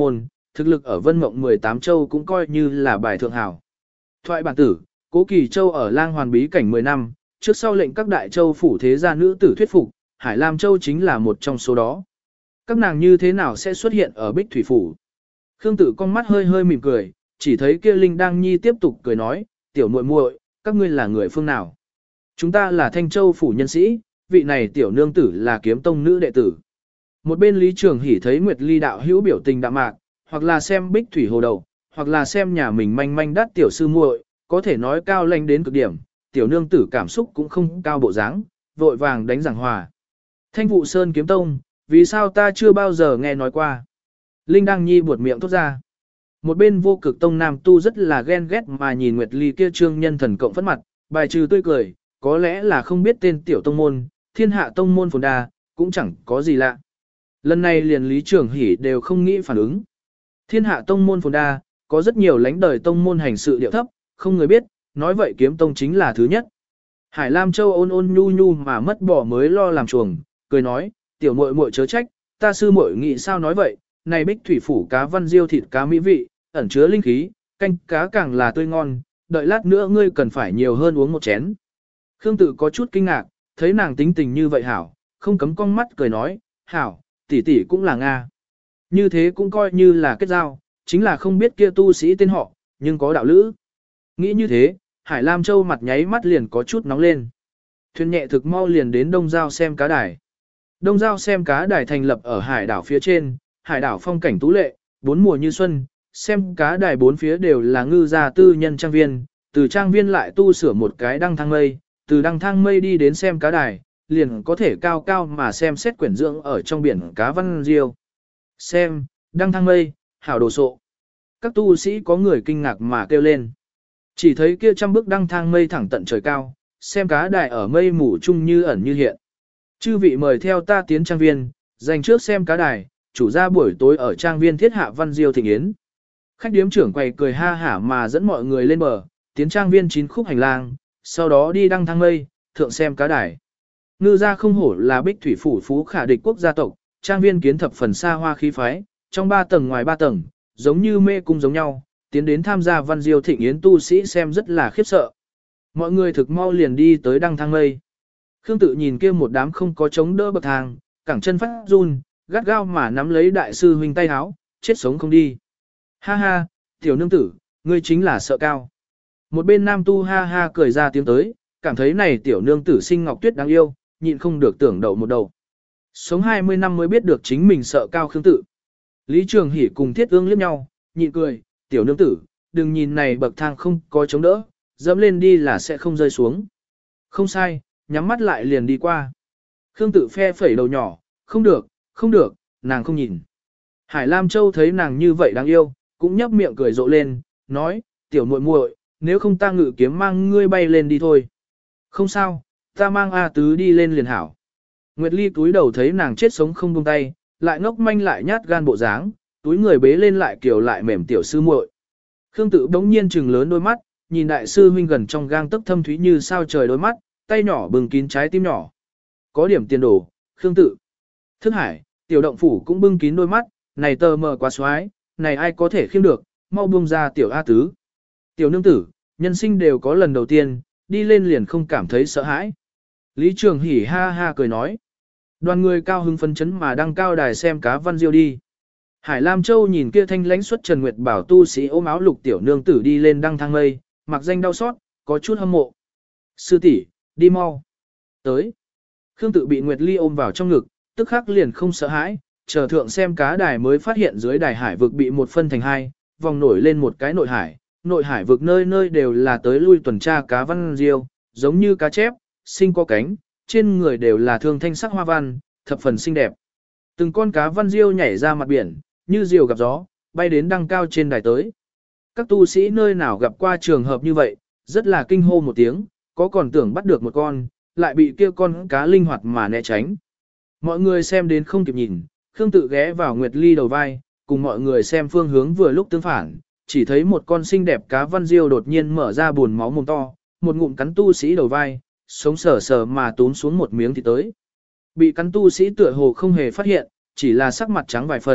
thực lực ở Vân Mộng mười tám châu cũng coi như là bài thượng hảo. Thoại bản tử, Cố Kỳ Châu ở Lang Hoàn bí cảnh mười năm, trước sau lệnh các đại châu phủ thế gia nữ tử thuyết phục, Hải Lam Châu chính là một trong số đó. Các nàng như thế nào sẽ xuất hiện ở Bích Thủy Phủ? Khương Tự con mắt hơi hơi mỉm cười, chỉ thấy kia Linh Đang Nhi tiếp tục cười nói, tiểu muội muội, các ngươi là người phương nào? Chúng ta là Thanh Châu Phủ nhân sĩ, vị này tiểu nương tử là kiếm tông nữ đệ tử. Một bên Lý Trường Hỷ thấy Nguyệt Ly đạo hữu biểu tình đạm mạc, hoặc là xem Bích Thủy Hồ đầu, hoặc là xem nhà mình manh manh đắt tiểu sư muội, có thể nói cao lanh đến cực điểm, tiểu nương tử cảm xúc cũng không cao bộ dáng, vội vàng đánh giảng hòa. Thanh Vụ Sơn kiếm tông, vì sao ta chưa bao giờ nghe nói qua? Linh Đang Nhi buột miệng thốt ra. Một bên Vô Cực tông nam tu rất là ghen ghét mà nhìn Nguyệt Ly kia trương nhân thần cộng phất mặt, bài trừ tươi cười, có lẽ là không biết tên tiểu tông môn, thiên hạ tông môn phồn đa, cũng chẳng có gì lạ. Lần này liền Lý Trường Hỷ đều không nghĩ phản ứng. Thiên hạ tông môn phồn đa, có rất nhiều lãnh đời tông môn hành sự điệu thấp, không người biết, nói vậy kiếm tông chính là thứ nhất. Hải Lam Châu ôn ôn nhu nhu mà mất bỏ mới lo làm chuồng, cười nói, tiểu muội muội chớ trách, ta sư muội nghĩ sao nói vậy, này Bích Thủy Phủ cá văn diêu thịt cá mỹ vị, ẩn chứa linh khí, canh cá càng là tươi ngon, đợi lát nữa ngươi cần phải nhiều hơn uống một chén. Khương Tự có chút kinh ngạc, thấy nàng tính tình như vậy hảo, không cấm cong mắt cười nói, hảo, tỷ tỷ cũng là Nga. Như thế cũng coi như là kết giao, chính là không biết kia tu sĩ tên họ, nhưng có đạo lữ. Nghĩ như thế, Hải Lam Châu mặt nháy mắt liền có chút nóng lên. Thuyền nhẹ thực mau liền đến Đông Giao xem cá đài. Đông Giao xem cá đài thành lập ở hải đảo phía trên, hải đảo phong cảnh tú lệ, bốn mùa như xuân, xem cá đài bốn phía đều là ngư gia tư nhân trang viên, từ trang viên lại tu sửa một cái đăng thang mây, từ đăng thang mây đi đến xem cá đài, liền có thể cao cao mà xem xét quyển dưỡng ở trong biển cá văn diêu. Xem, đăng thang mây, hảo đồ sộ. Các tu sĩ có người kinh ngạc mà kêu lên. Chỉ thấy kia trăm bước đăng thang mây thẳng tận trời cao, xem cá đài ở mây mù chung như ẩn như hiện. Chư vị mời theo ta tiến trang viên, dành trước xem cá đài, chủ gia buổi tối ở trang viên thiết hạ văn diêu thịnh yến. Khách điếm trưởng quầy cười ha hả mà dẫn mọi người lên bờ, tiến trang viên chín khúc hành lang, sau đó đi đăng thang mây, thượng xem cá đài. Ngư gia không hổ là Bích Thủy Phủ phú khả địch quốc gia tộc, trang viên kiến thập phần xa hoa khí phái, trong ba tầng ngoài ba tầng, giống như mê cung giống nhau, tiến đến tham gia văn diêu thịnh yến tu sĩ xem rất là khiếp sợ. Mọi người thực mau liền đi tới đăng thang mây. Khương Tự nhìn kia một đám không có chống đỡ bậc thang, cẳng chân phát run, gắt gao mà nắm lấy đại sư huynh tay háo, chết sống không đi. Ha ha, tiểu nương tử, ngươi chính là sợ cao. Một bên nam tu ha ha cười ra tiếng tới, cảm thấy này tiểu nương tử xinh ngọc tuyết đáng yêu, nhịn không được tưởng đậu một đầu. Sống hai mươi năm mới biết được chính mình sợ cao Khương Tự. Lý Trường Hỷ cùng Thiết Ương liếc nhau, nhịn cười, tiểu nương tử, đừng nhìn này bậc thang không có chống đỡ, dẫm lên đi là sẽ không rơi xuống. Không sai, nhắm mắt lại liền đi qua. Khương Tự phe phẩy đầu nhỏ, không được, không được, nàng không nhìn. Hải Lam Châu thấy nàng như vậy đáng yêu, cũng nhấp miệng cười rộ lên, nói, tiểu muội muội, nếu không ta ngự kiếm mang ngươi bay lên đi thôi. Không sao, ta mang A Tứ đi lên liền hảo. Nguyệt Ly túi đầu thấy nàng chết sống không buông tay, lại ngốc manh lại nhát gan bộ dáng, túi người bế lên lại kiểu lại mềm tiểu sư muội. Khương Tự bỗng nhiên trừng lớn đôi mắt, nhìn đại sư huynh gần trong gang tấc thâm thúy như sao trời đôi mắt, tay nhỏ bừng kín trái tim nhỏ. Có điểm tiền đồ, Khương Tự. Thức Hải, tiểu động phủ cũng bưng kín đôi mắt, này tờ mờ quá xoái, này ai có thể khiêm được, mau buông ra tiểu A Tứ. Tiểu nương tử, nhân sinh đều có lần đầu tiên, đi lên liền không cảm thấy sợ hãi. Lý Trường Hỷ ha ha cười nói. Đoàn người cao hứng phấn chấn mà đăng cao đài xem cá văn diêu đi. Hải Lam Châu nhìn kia thanh lãnh xuất Trần Nguyệt bảo tu sĩ ôm áo lục tiểu nương tử đi lên đăng thang mây, mặc danh đau xót, có chút hâm mộ. Sư tỷ, đi mau. Tới. Khương Tự bị Nguyệt Ly ôm vào trong ngực, tức khắc liền không sợ hãi, chờ thượng xem cá đài mới phát hiện dưới đài hải vực bị một phân thành hai, vòng nổi lên một cái nội hải, nội hải vực nơi nơi đều là tới lui tuần tra cá văn diêu, giống như cá chép, sinh có cánh, trên người đều là thương thanh sắc hoa văn, thập phần xinh đẹp. Từng con cá văn diêu nhảy ra mặt biển, như diều gặp gió, bay đến đăng cao trên đài tới. Các tu sĩ nơi nào gặp qua trường hợp như vậy, rất là kinh hô một tiếng, có còn tưởng bắt được một con, lại bị kia con cá linh hoạt mà né tránh. Mọi người xem đến không kịp nhìn, Khương Tự ghé vào Nguyệt Ly đầu vai, cùng mọi người xem phương hướng vừa lúc tương phản, chỉ thấy một con xinh đẹp cá văn diêu đột nhiên mở ra buồn máu mồm to, một ngụm cắn tu sĩ đầu vai, sống sờ sờ mà túm xuống một miếng thì tới. Bị cắn tu sĩ tựa hồ không hề phát hiện, chỉ là sắc mặt trắng vài phần,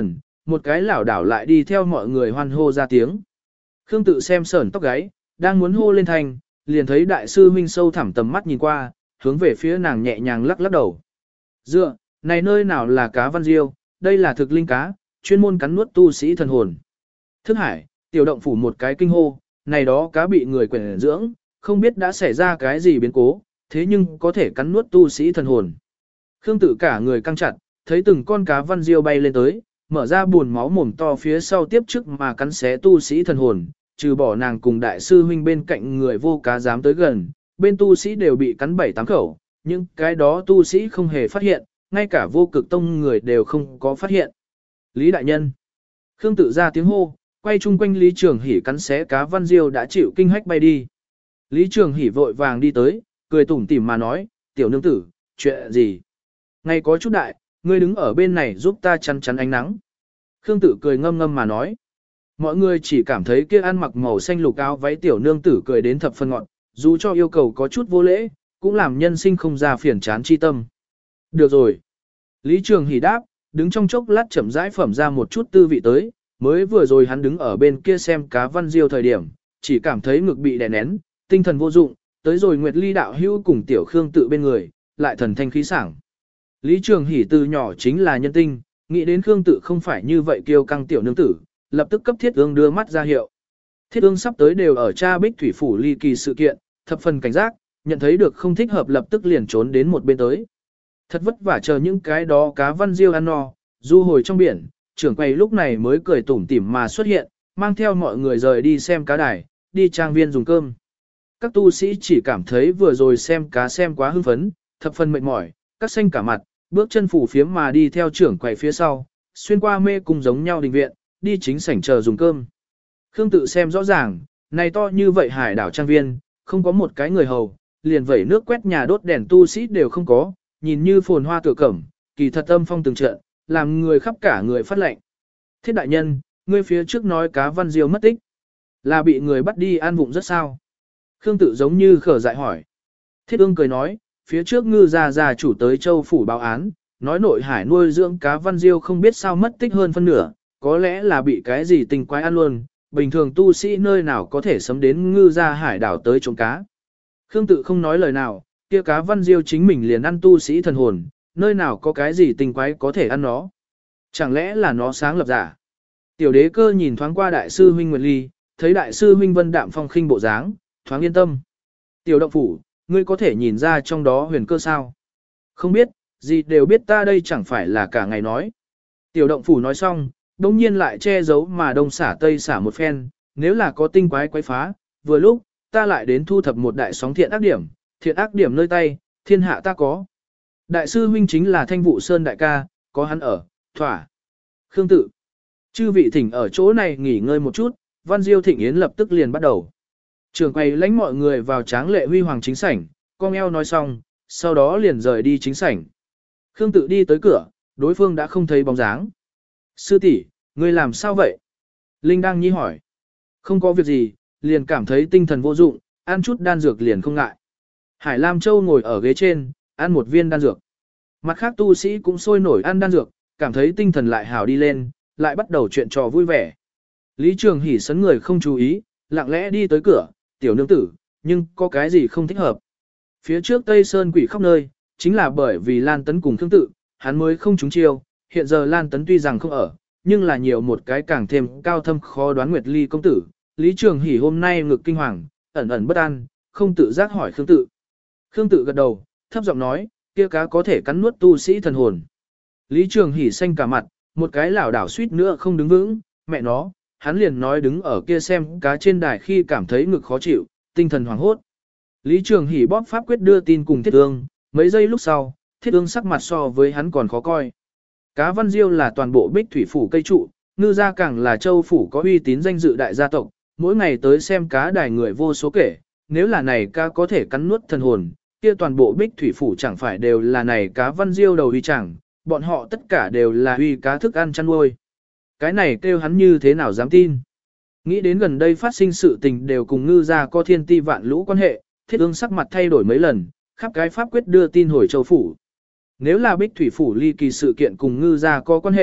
một cái lảo đảo lại đi theo mọi người hoan hô ra tiếng. Khương Tự xem sởn tóc gáy, đang muốn hô lên thành, liền thấy đại sư huynh sâu thẳm tầm mắt nhìn qua, hướng về phía nàng nhẹ nhàng lắc lắc đầu. Dựa, này nơi nào là cá văn diêu, đây là thực linh cá, chuyên môn cắn nuốt tu sĩ thần hồn. Thức hải, tiểu động phủ một cái kinh hô, này đó cá bị người quyển dưỡng, không biết đã xảy ra cái gì biến cố, thế nhưng có thể cắn nuốt tu sĩ thần hồn. Khương Tự cả người căng chặt, thấy từng con cá văn diêu bay lên tới, mở ra buồn máu mồm to phía sau tiếp trước mà cắn xé tu sĩ thần hồn, trừ bỏ nàng cùng đại sư huynh bên cạnh người vô cá dám tới gần, bên tu sĩ đều bị cắn bảy tám khẩu, nhưng cái đó tu sĩ không hề phát hiện, ngay cả vô cực tông người đều không có phát hiện. Lý đại nhân. Khương Tự ra tiếng hô, quay chung quanh Lý Trường Hỷ cắn xé cá văn diêu đã chịu kinh hách bay đi. Lý Trường Hỷ vội vàng đi tới, cười tủm tỉm mà nói, tiểu nương tử, chuyện gì? Ngay có chút đại, ngươi đứng ở bên này giúp ta chắn chắn ánh nắng. Khương Tự cười ngâm ngâm mà nói. Mọi người chỉ cảm thấy kia ăn mặc màu xanh lục áo váy tiểu nương tử cười đến thập phân ngọn, dù cho yêu cầu có chút vô lễ, cũng làm nhân sinh không ra phiền chán chi tâm. Được rồi. Lý Trường Hỷ đáp, đứng trong chốc lát chậm rãi phẩm ra một chút tư vị tới, mới vừa rồi hắn đứng ở bên kia xem cá văn diêu thời điểm, chỉ cảm thấy ngực bị đè nén, tinh thần vô dụng, tới rồi Nguyệt Ly đạo hữu cùng tiểu Khương Tự bên người, lại thần thanh khí sảng. Lý Trường Hỷ từ nhỏ chính là nhân tinh, nghĩ đến Khương Tự không phải như vậy kiêu căng tiểu nương tử, lập tức cấp Thiết Ương đưa mắt ra hiệu. Thiết Ương sắp tới đều ở tra Bích Thủy phủ ly kỳ sự kiện, thập phần cảnh giác, nhận thấy được không thích hợp lập tức liền trốn đến một bên tới. Thật vất vả chờ những cái đó cá văn diêu ăn no, du hồi trong biển, trưởng quầy lúc này mới cười tủm tỉm mà xuất hiện, mang theo mọi người rời đi xem cá đài, đi trang viên dùng cơm. Các tu sĩ chỉ cảm thấy vừa rồi xem cá xem quá hưng phấn, thập phần mệt mỏi, các xanh cả mặt, bước chân phủ phiếm mà đi theo trưởng quầy phía sau, xuyên qua mê cung giống nhau đình viện, đi chính sảnh chờ dùng cơm. Khương Tự xem rõ ràng, này to như vậy hải đảo trang viên, không có một cái người hầu, liền vẩy nước quét nhà đốt đèn tu sĩ đều không có, nhìn như phồn hoa tựa cẩm, kỳ thật âm phong từng trận, làm người khắp cả người phát lệnh. Thiết đại nhân, ngươi phía trước nói cá văn diêu mất tích, là bị người bắt đi ăn vụng rất sao? Khương Tự giống như khở dại hỏi. Thiết Ương cười nói, phía trước ngư gia gia chủ tới châu phủ báo án, nói nội hải nuôi dưỡng cá văn diêu không biết sao mất tích hơn phân nửa, có lẽ là bị cái gì tình quái ăn luôn, bình thường tu sĩ nơi nào có thể sấm đến ngư gia hải đảo tới trộm cá. Khương Tự không nói lời nào, kia cá văn diêu chính mình liền ăn tu sĩ thần hồn, nơi nào có cái gì tình quái có thể ăn nó. Chẳng lẽ là nó sáng lập giả? Tiểu đế cơ nhìn thoáng qua đại sư huynh Nguyệt Ly, thấy đại sư huynh Vân Đạm phong khinh bộ dáng, thoáng yên tâm. Tiểu động phủ, ngươi có thể nhìn ra trong đó huyền cơ sao? Không biết, gì đều biết ta đây chẳng phải là cả ngày nói. Tiểu động phủ nói xong, đông nhiên lại che giấu mà đông xả tây xả một phen, nếu là có tinh quái quái phá, vừa lúc, ta lại đến thu thập một đại sóng thiện ác điểm, thiện ác điểm nơi tay, thiên hạ ta có. Đại sư huynh chính là Thanh Vụ Sơn đại ca, có hắn ở, thỏa. Khương Tự. Chư vị thỉnh ở chỗ này nghỉ ngơi một chút, Văn Diêu thịnh yến lập tức liền bắt đầu. Trường quầy lãnh mọi người vào tráng lệ huy hoàng chính sảnh, con eo nói xong, sau đó liền rời đi chính sảnh. Khương Tự đi tới cửa, đối phương đã không thấy bóng dáng. Sư tỷ, ngươi làm sao vậy? Linh đang nhi hỏi. Không có việc gì, liền cảm thấy tinh thần vô dụng, ăn chút đan dược liền không ngại. Hải Lam Châu ngồi ở ghế trên, ăn một viên đan dược. Mặt khác tu sĩ cũng sôi nổi ăn đan dược, cảm thấy tinh thần lại hào đi lên, lại bắt đầu chuyện trò vui vẻ. Lý Trường Hỷ sấn người không chú ý, lặng lẽ đi tới cửa, tiểu nương tử, nhưng có cái gì không thích hợp. Phía trước Tây Sơn quỷ khắp nơi, chính là bởi vì Lan Tấn cùng Khương Tự, hắn mới không trúng chiêu, hiện giờ Lan Tấn tuy rằng không ở, nhưng là nhiều một cái càng thêm cao thâm khó đoán Nguyệt Ly công tử. Lý Trường Hỷ hôm nay ngực kinh hoàng, ẩn ẩn bất an, không tự giác hỏi Khương Tự. Khương Tự gật đầu, thấp giọng nói, kia cá có thể cắn nuốt tu sĩ thần hồn. Lý Trường Hỷ xanh cả mặt, một cái lảo đảo suýt nữa không đứng vững, mẹ nó, hắn liền nói đứng ở kia xem cá trên đài khi cảm thấy ngực khó chịu, tinh thần hoảng hốt. Lý Trường Hỷ bóp pháp quyết đưa tin cùng Thiết Ương, mấy giây lúc sau, Thiết Ương sắc mặt so với hắn còn khó coi. Cá Văn Diêu là toàn bộ Bích Thủy phủ cây trụ, ngư gia càng là châu phủ có uy tín danh dự đại gia tộc, mỗi ngày tới xem cá đài người vô số kể, nếu là này cá có thể cắn nuốt thần hồn, kia toàn bộ Bích Thủy phủ chẳng phải đều là này cá Văn Diêu đầu uy chẳng, bọn họ tất cả đều là uy cá thức ăn chăn nuôi. Cái này kêu hắn như thế nào dám tin. Nghĩ đến gần đây phát sinh sự tình đều cùng ngư gia có thiên ti vạn lũ quan hệ, Thiết Ương sắc mặt thay đổi mấy lần, khắp cái pháp quyết đưa tin hồi châu phủ. Nếu là Bích Thủy phủ ly kỳ sự kiện cùng ngư gia có quan hệ,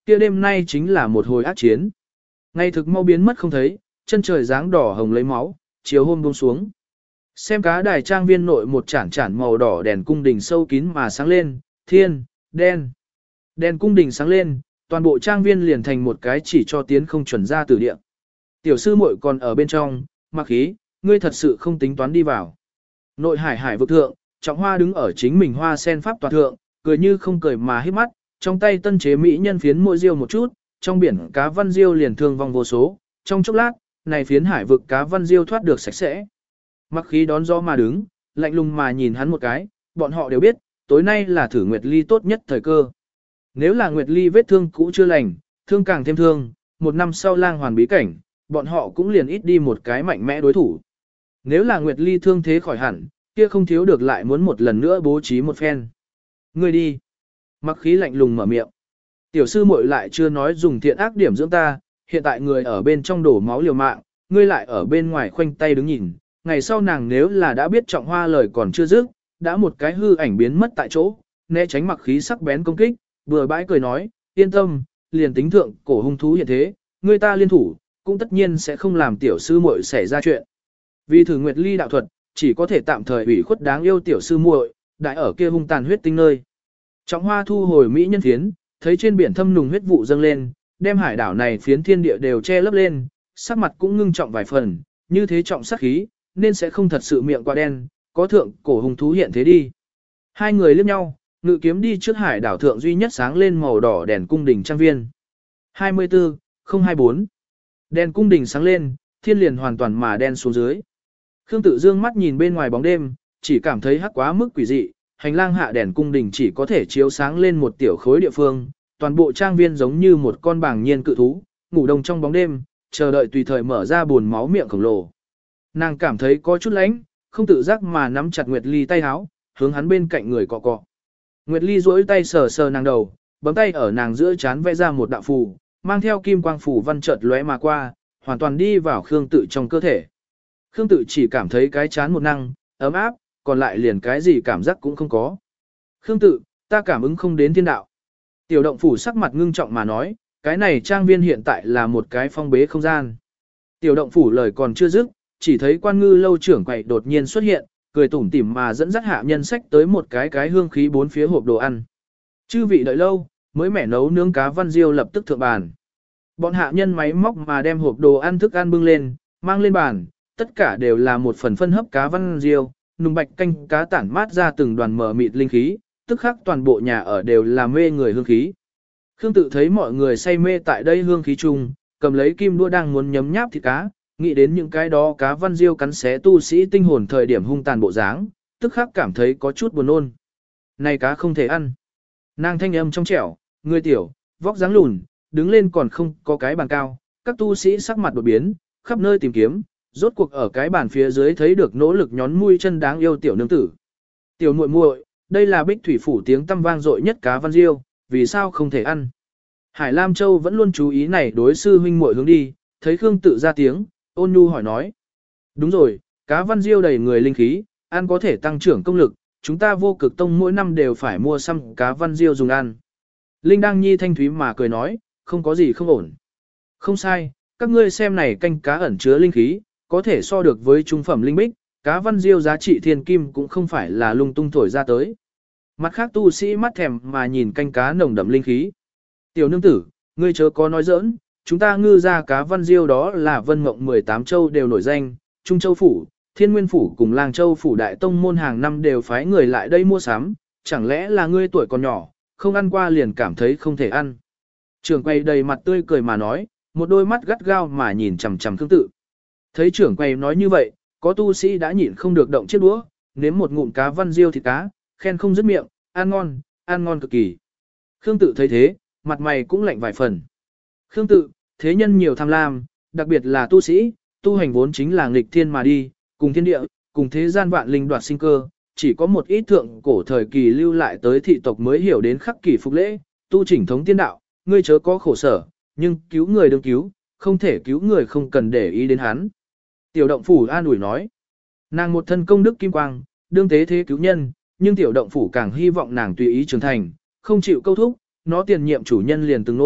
kia đêm nay chính là một hồi ác chiến. Ngày thực mau biến mất không thấy, chân trời dáng đỏ hồng lấy máu, chiều hôm buông xuống. Xem cá đài trang viên nội một chản chản màu đỏ đèn cung đình sâu kín mà sáng lên, thiên, đen. Đèn cung đình sáng lên, toàn bộ trang viên liền thành một cái chỉ cho tiến không chuẩn ra từ địa. Tiểu sư muội còn ở bên trong, mặc khí, ngươi thật sự không tính toán đi vào. Nội hải hải vực thượng, trọng hoa đứng ở chính mình hoa sen pháp tòa thượng, cười như không cười mà hít mắt, trong tay tân chế mỹ nhân phiến môi riêu một chút, trong biển cá văn diêu liền thương vong vô số, trong chốc lát, này phiến hải vực cá văn diêu thoát được sạch sẽ. Mặc khí đón gió mà đứng, lạnh lùng mà nhìn hắn một cái, bọn họ đều biết, tối nay là thử Nguyệt Ly tốt nhất thời cơ. Nếu là Nguyệt Ly vết thương cũ chưa lành, thương càng thêm thương, một năm sau lang hoàn bí cảnh, bọn họ cũng liền ít đi một cái mạnh mẽ đối thủ. Nếu là Nguyệt Ly thương thế khỏi hẳn, kia không thiếu được lại muốn một lần nữa bố trí một phen. Ngươi đi. Mặc khí lạnh lùng mở miệng. Tiểu sư muội lại chưa nói dùng thiện ác điểm dưỡng ta, hiện tại người ở bên trong đổ máu liều mạng, ngươi lại ở bên ngoài khoanh tay đứng nhìn. Ngày sau nàng nếu là đã biết trọng hoa lời còn chưa dứt, đã một cái hư ảnh biến mất tại chỗ, né tránh mặc khí sắc bén công kích, vừa bãi cười nói, yên tâm, liền tính thượng cổ hung thú hiện thế, người ta liên thủ, cũng tất nhiên sẽ không làm tiểu sư muội xảy ra chuyện. Vì thử Nguyệt Ly đạo thuật, chỉ có thể tạm thời ủy khuất đáng yêu tiểu sư muội, đại ở kia hung tàn huyết tinh nơi. Trọng hoa thu hồi mỹ nhân phiến, thấy trên biển thâm nùng huyết vụ dâng lên, đem hải đảo này phiến thiên địa đều che lấp lên, sắc mặt cũng ngưng trọng vài phần, như thế trọng sắc khí, nên sẽ không thật sự miệng quá đen, có thượng cổ hung thú hiện thế đi. Hai người liếc nhau, ngự kiếm đi trước hải đảo thượng duy nhất sáng lên màu đỏ đèn cung đình trang viên. hai mươi tư không hai bốn Đèn cung đình sáng lên, thiên liền hoàn toàn mà đen xuống dưới. Khương Tự dương mắt nhìn bên ngoài bóng đêm, chỉ cảm thấy hắc quá mức quỷ dị, hành lang hạ đèn cung đình chỉ có thể chiếu sáng lên một tiểu khối địa phương, toàn bộ trang viên giống như một con bảng nhiên cự thú, ngủ đông trong bóng đêm, chờ đợi tùy thời mở ra buồn máu miệng khổng lồ. Nàng cảm thấy có chút lạnh, không tự giác mà nắm chặt Nguyệt Ly tay áo, hướng hắn bên cạnh người cọ cọ. Nguyệt Ly duỗi tay sờ sờ nàng đầu, bấm tay ở nàng giữa trán vẽ ra một đạo phù, mang theo kim quang phù văn chợt lóe mà qua, hoàn toàn đi vào Khương Tự trong cơ thể. Khương Tự chỉ cảm thấy cái chán một năng, ấm áp, còn lại liền cái gì cảm giác cũng không có. Khương Tự, ta cảm ứng không đến thiên đạo. Tiểu động phủ sắc mặt ngưng trọng mà nói, cái này trang viên hiện tại là một cái phong bế không gian. Tiểu động phủ lời còn chưa dứt, chỉ thấy quan ngư lâu trưởng quầy đột nhiên xuất hiện, cười tủm tỉm mà dẫn dắt hạ nhân sách tới một cái cái hương khí bốn phía hộp đồ ăn. Chư vị đợi lâu, mới mẻ nấu nướng cá văn diêu lập tức thượng bàn. Bọn hạ nhân máy móc mà đem hộp đồ ăn thức ăn bưng lên, mang lên bàn, tất cả đều là một phần phân hấp cá văn diêu, nùng bạch canh cá tản mát ra từng đoàn mờ mịt linh khí, tức khắc toàn bộ nhà ở đều là mê người hương khí. Khương Tự thấy mọi người say mê tại đây hương khí chung, cầm lấy kim đũa đang muốn nhấm nháp thịt cá, nghĩ đến những cái đó cá văn diêu cắn xé tu sĩ tinh hồn thời điểm hung tàn bộ dáng, tức khắc cảm thấy có chút buồn nôn. Này cá không thể ăn. Nàng thanh âm trong trẻo, người tiểu, vóc dáng lùn, đứng lên còn không có cái bàn cao, các tu sĩ sắc mặt đột biến, khắp nơi tìm kiếm, rốt cuộc ở cái bàn phía dưới thấy được nỗ lực nhón mũi chân đáng yêu tiểu nương tử. Tiểu muội muội, đây là Bích Thủy phủ tiếng tăm vang dội nhất cá văn diêu, vì sao không thể ăn? Hải Lam Châu vẫn luôn chú ý này đối sư huynh muội hướng đi, thấy Khương Tự ra tiếng, ôn nhu hỏi nói. Đúng rồi, cá văn diêu đầy người linh khí, ăn có thể tăng trưởng công lực, chúng ta vô cực tông mỗi năm đều phải mua xăm cá văn diêu dùng ăn. Linh Đăng Nhi thanh thúy mà cười nói, không có gì không ổn. Không sai, các ngươi xem này canh cá ẩn chứa linh khí, có thể so được với trung phẩm linh bích, cá văn diêu giá trị thiên kim cũng không phải là lung tung thổi ra tới. Mặt khác tu sĩ mắt thèm mà nhìn canh cá nồng đậm linh khí. Tiểu nương tử, ngươi chớ có nói giỡn, chúng ta ngư ra cá văn diêu đó là vân mộng mười tám châu đều nổi danh, Trung Châu Phủ, Thiên Nguyên Phủ cùng Lang Châu Phủ Đại Tông môn hàng năm đều phái người lại đây mua sắm, chẳng lẽ là ngươi tuổi còn nhỏ, không ăn qua liền cảm thấy không thể ăn. Trưởng quầy đầy mặt tươi cười mà nói, một đôi mắt gắt gao mà nhìn chằm chằm Khương Tự. Thấy trưởng quầy nói như vậy, có tu sĩ đã nhịn không được động chiếc đũa, nếm một ngụm cá văn diêu thịt cá, khen không dứt miệng, ăn ngon, ăn ngon cực kỳ. Khương Tự thấy thế, mặt mày cũng lạnh vài phần. Khương Tự, thế nhân nhiều tham lam, đặc biệt là tu sĩ, tu hành vốn chính là nghịch thiên mà đi, cùng thiên địa, cùng thế gian vạn linh đoạt sinh cơ, chỉ có một ít thượng cổ thời kỳ lưu lại tới thị tộc mới hiểu đến khắc kỷ phục lễ, tu chỉnh thống tiên đạo, ngươi chớ có khổ sở, nhưng cứu người đừng cứu, không thể cứu người không cần để ý đến hắn. Tiểu động phủ an ủi nói, nàng một thân công đức kim quang, đương tế thế cứu nhân, nhưng tiểu động phủ càng hy vọng nàng tùy ý trưởng thành, không chịu câu thúc, nó tiền nhiệm chủ nhân liền từng luôn,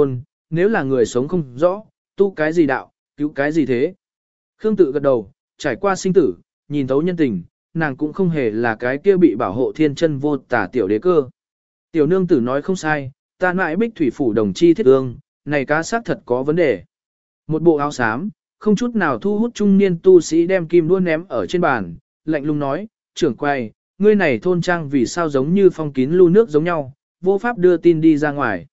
nếu là người sống không rõ, tu cái gì đạo, cứu cái gì thế. Khương tự gật đầu, trải qua sinh tử, nhìn thấu nhân tình, nàng cũng không hề là cái kia bị bảo hộ thiên chân vô tả tiểu đế cơ. Tiểu nương tử nói không sai, ta mãi bích thủy phủ đồng chi thiết ương, này cá xác thật có vấn đề. Một bộ áo xám, không chút nào thu hút trung niên tu sĩ đem kim đua ném ở trên bàn, lạnh lùng nói, trưởng quay, ngươi này thôn trang vì sao giống như phong kín lưu nước giống nhau, vô pháp đưa tin đi ra ngoài.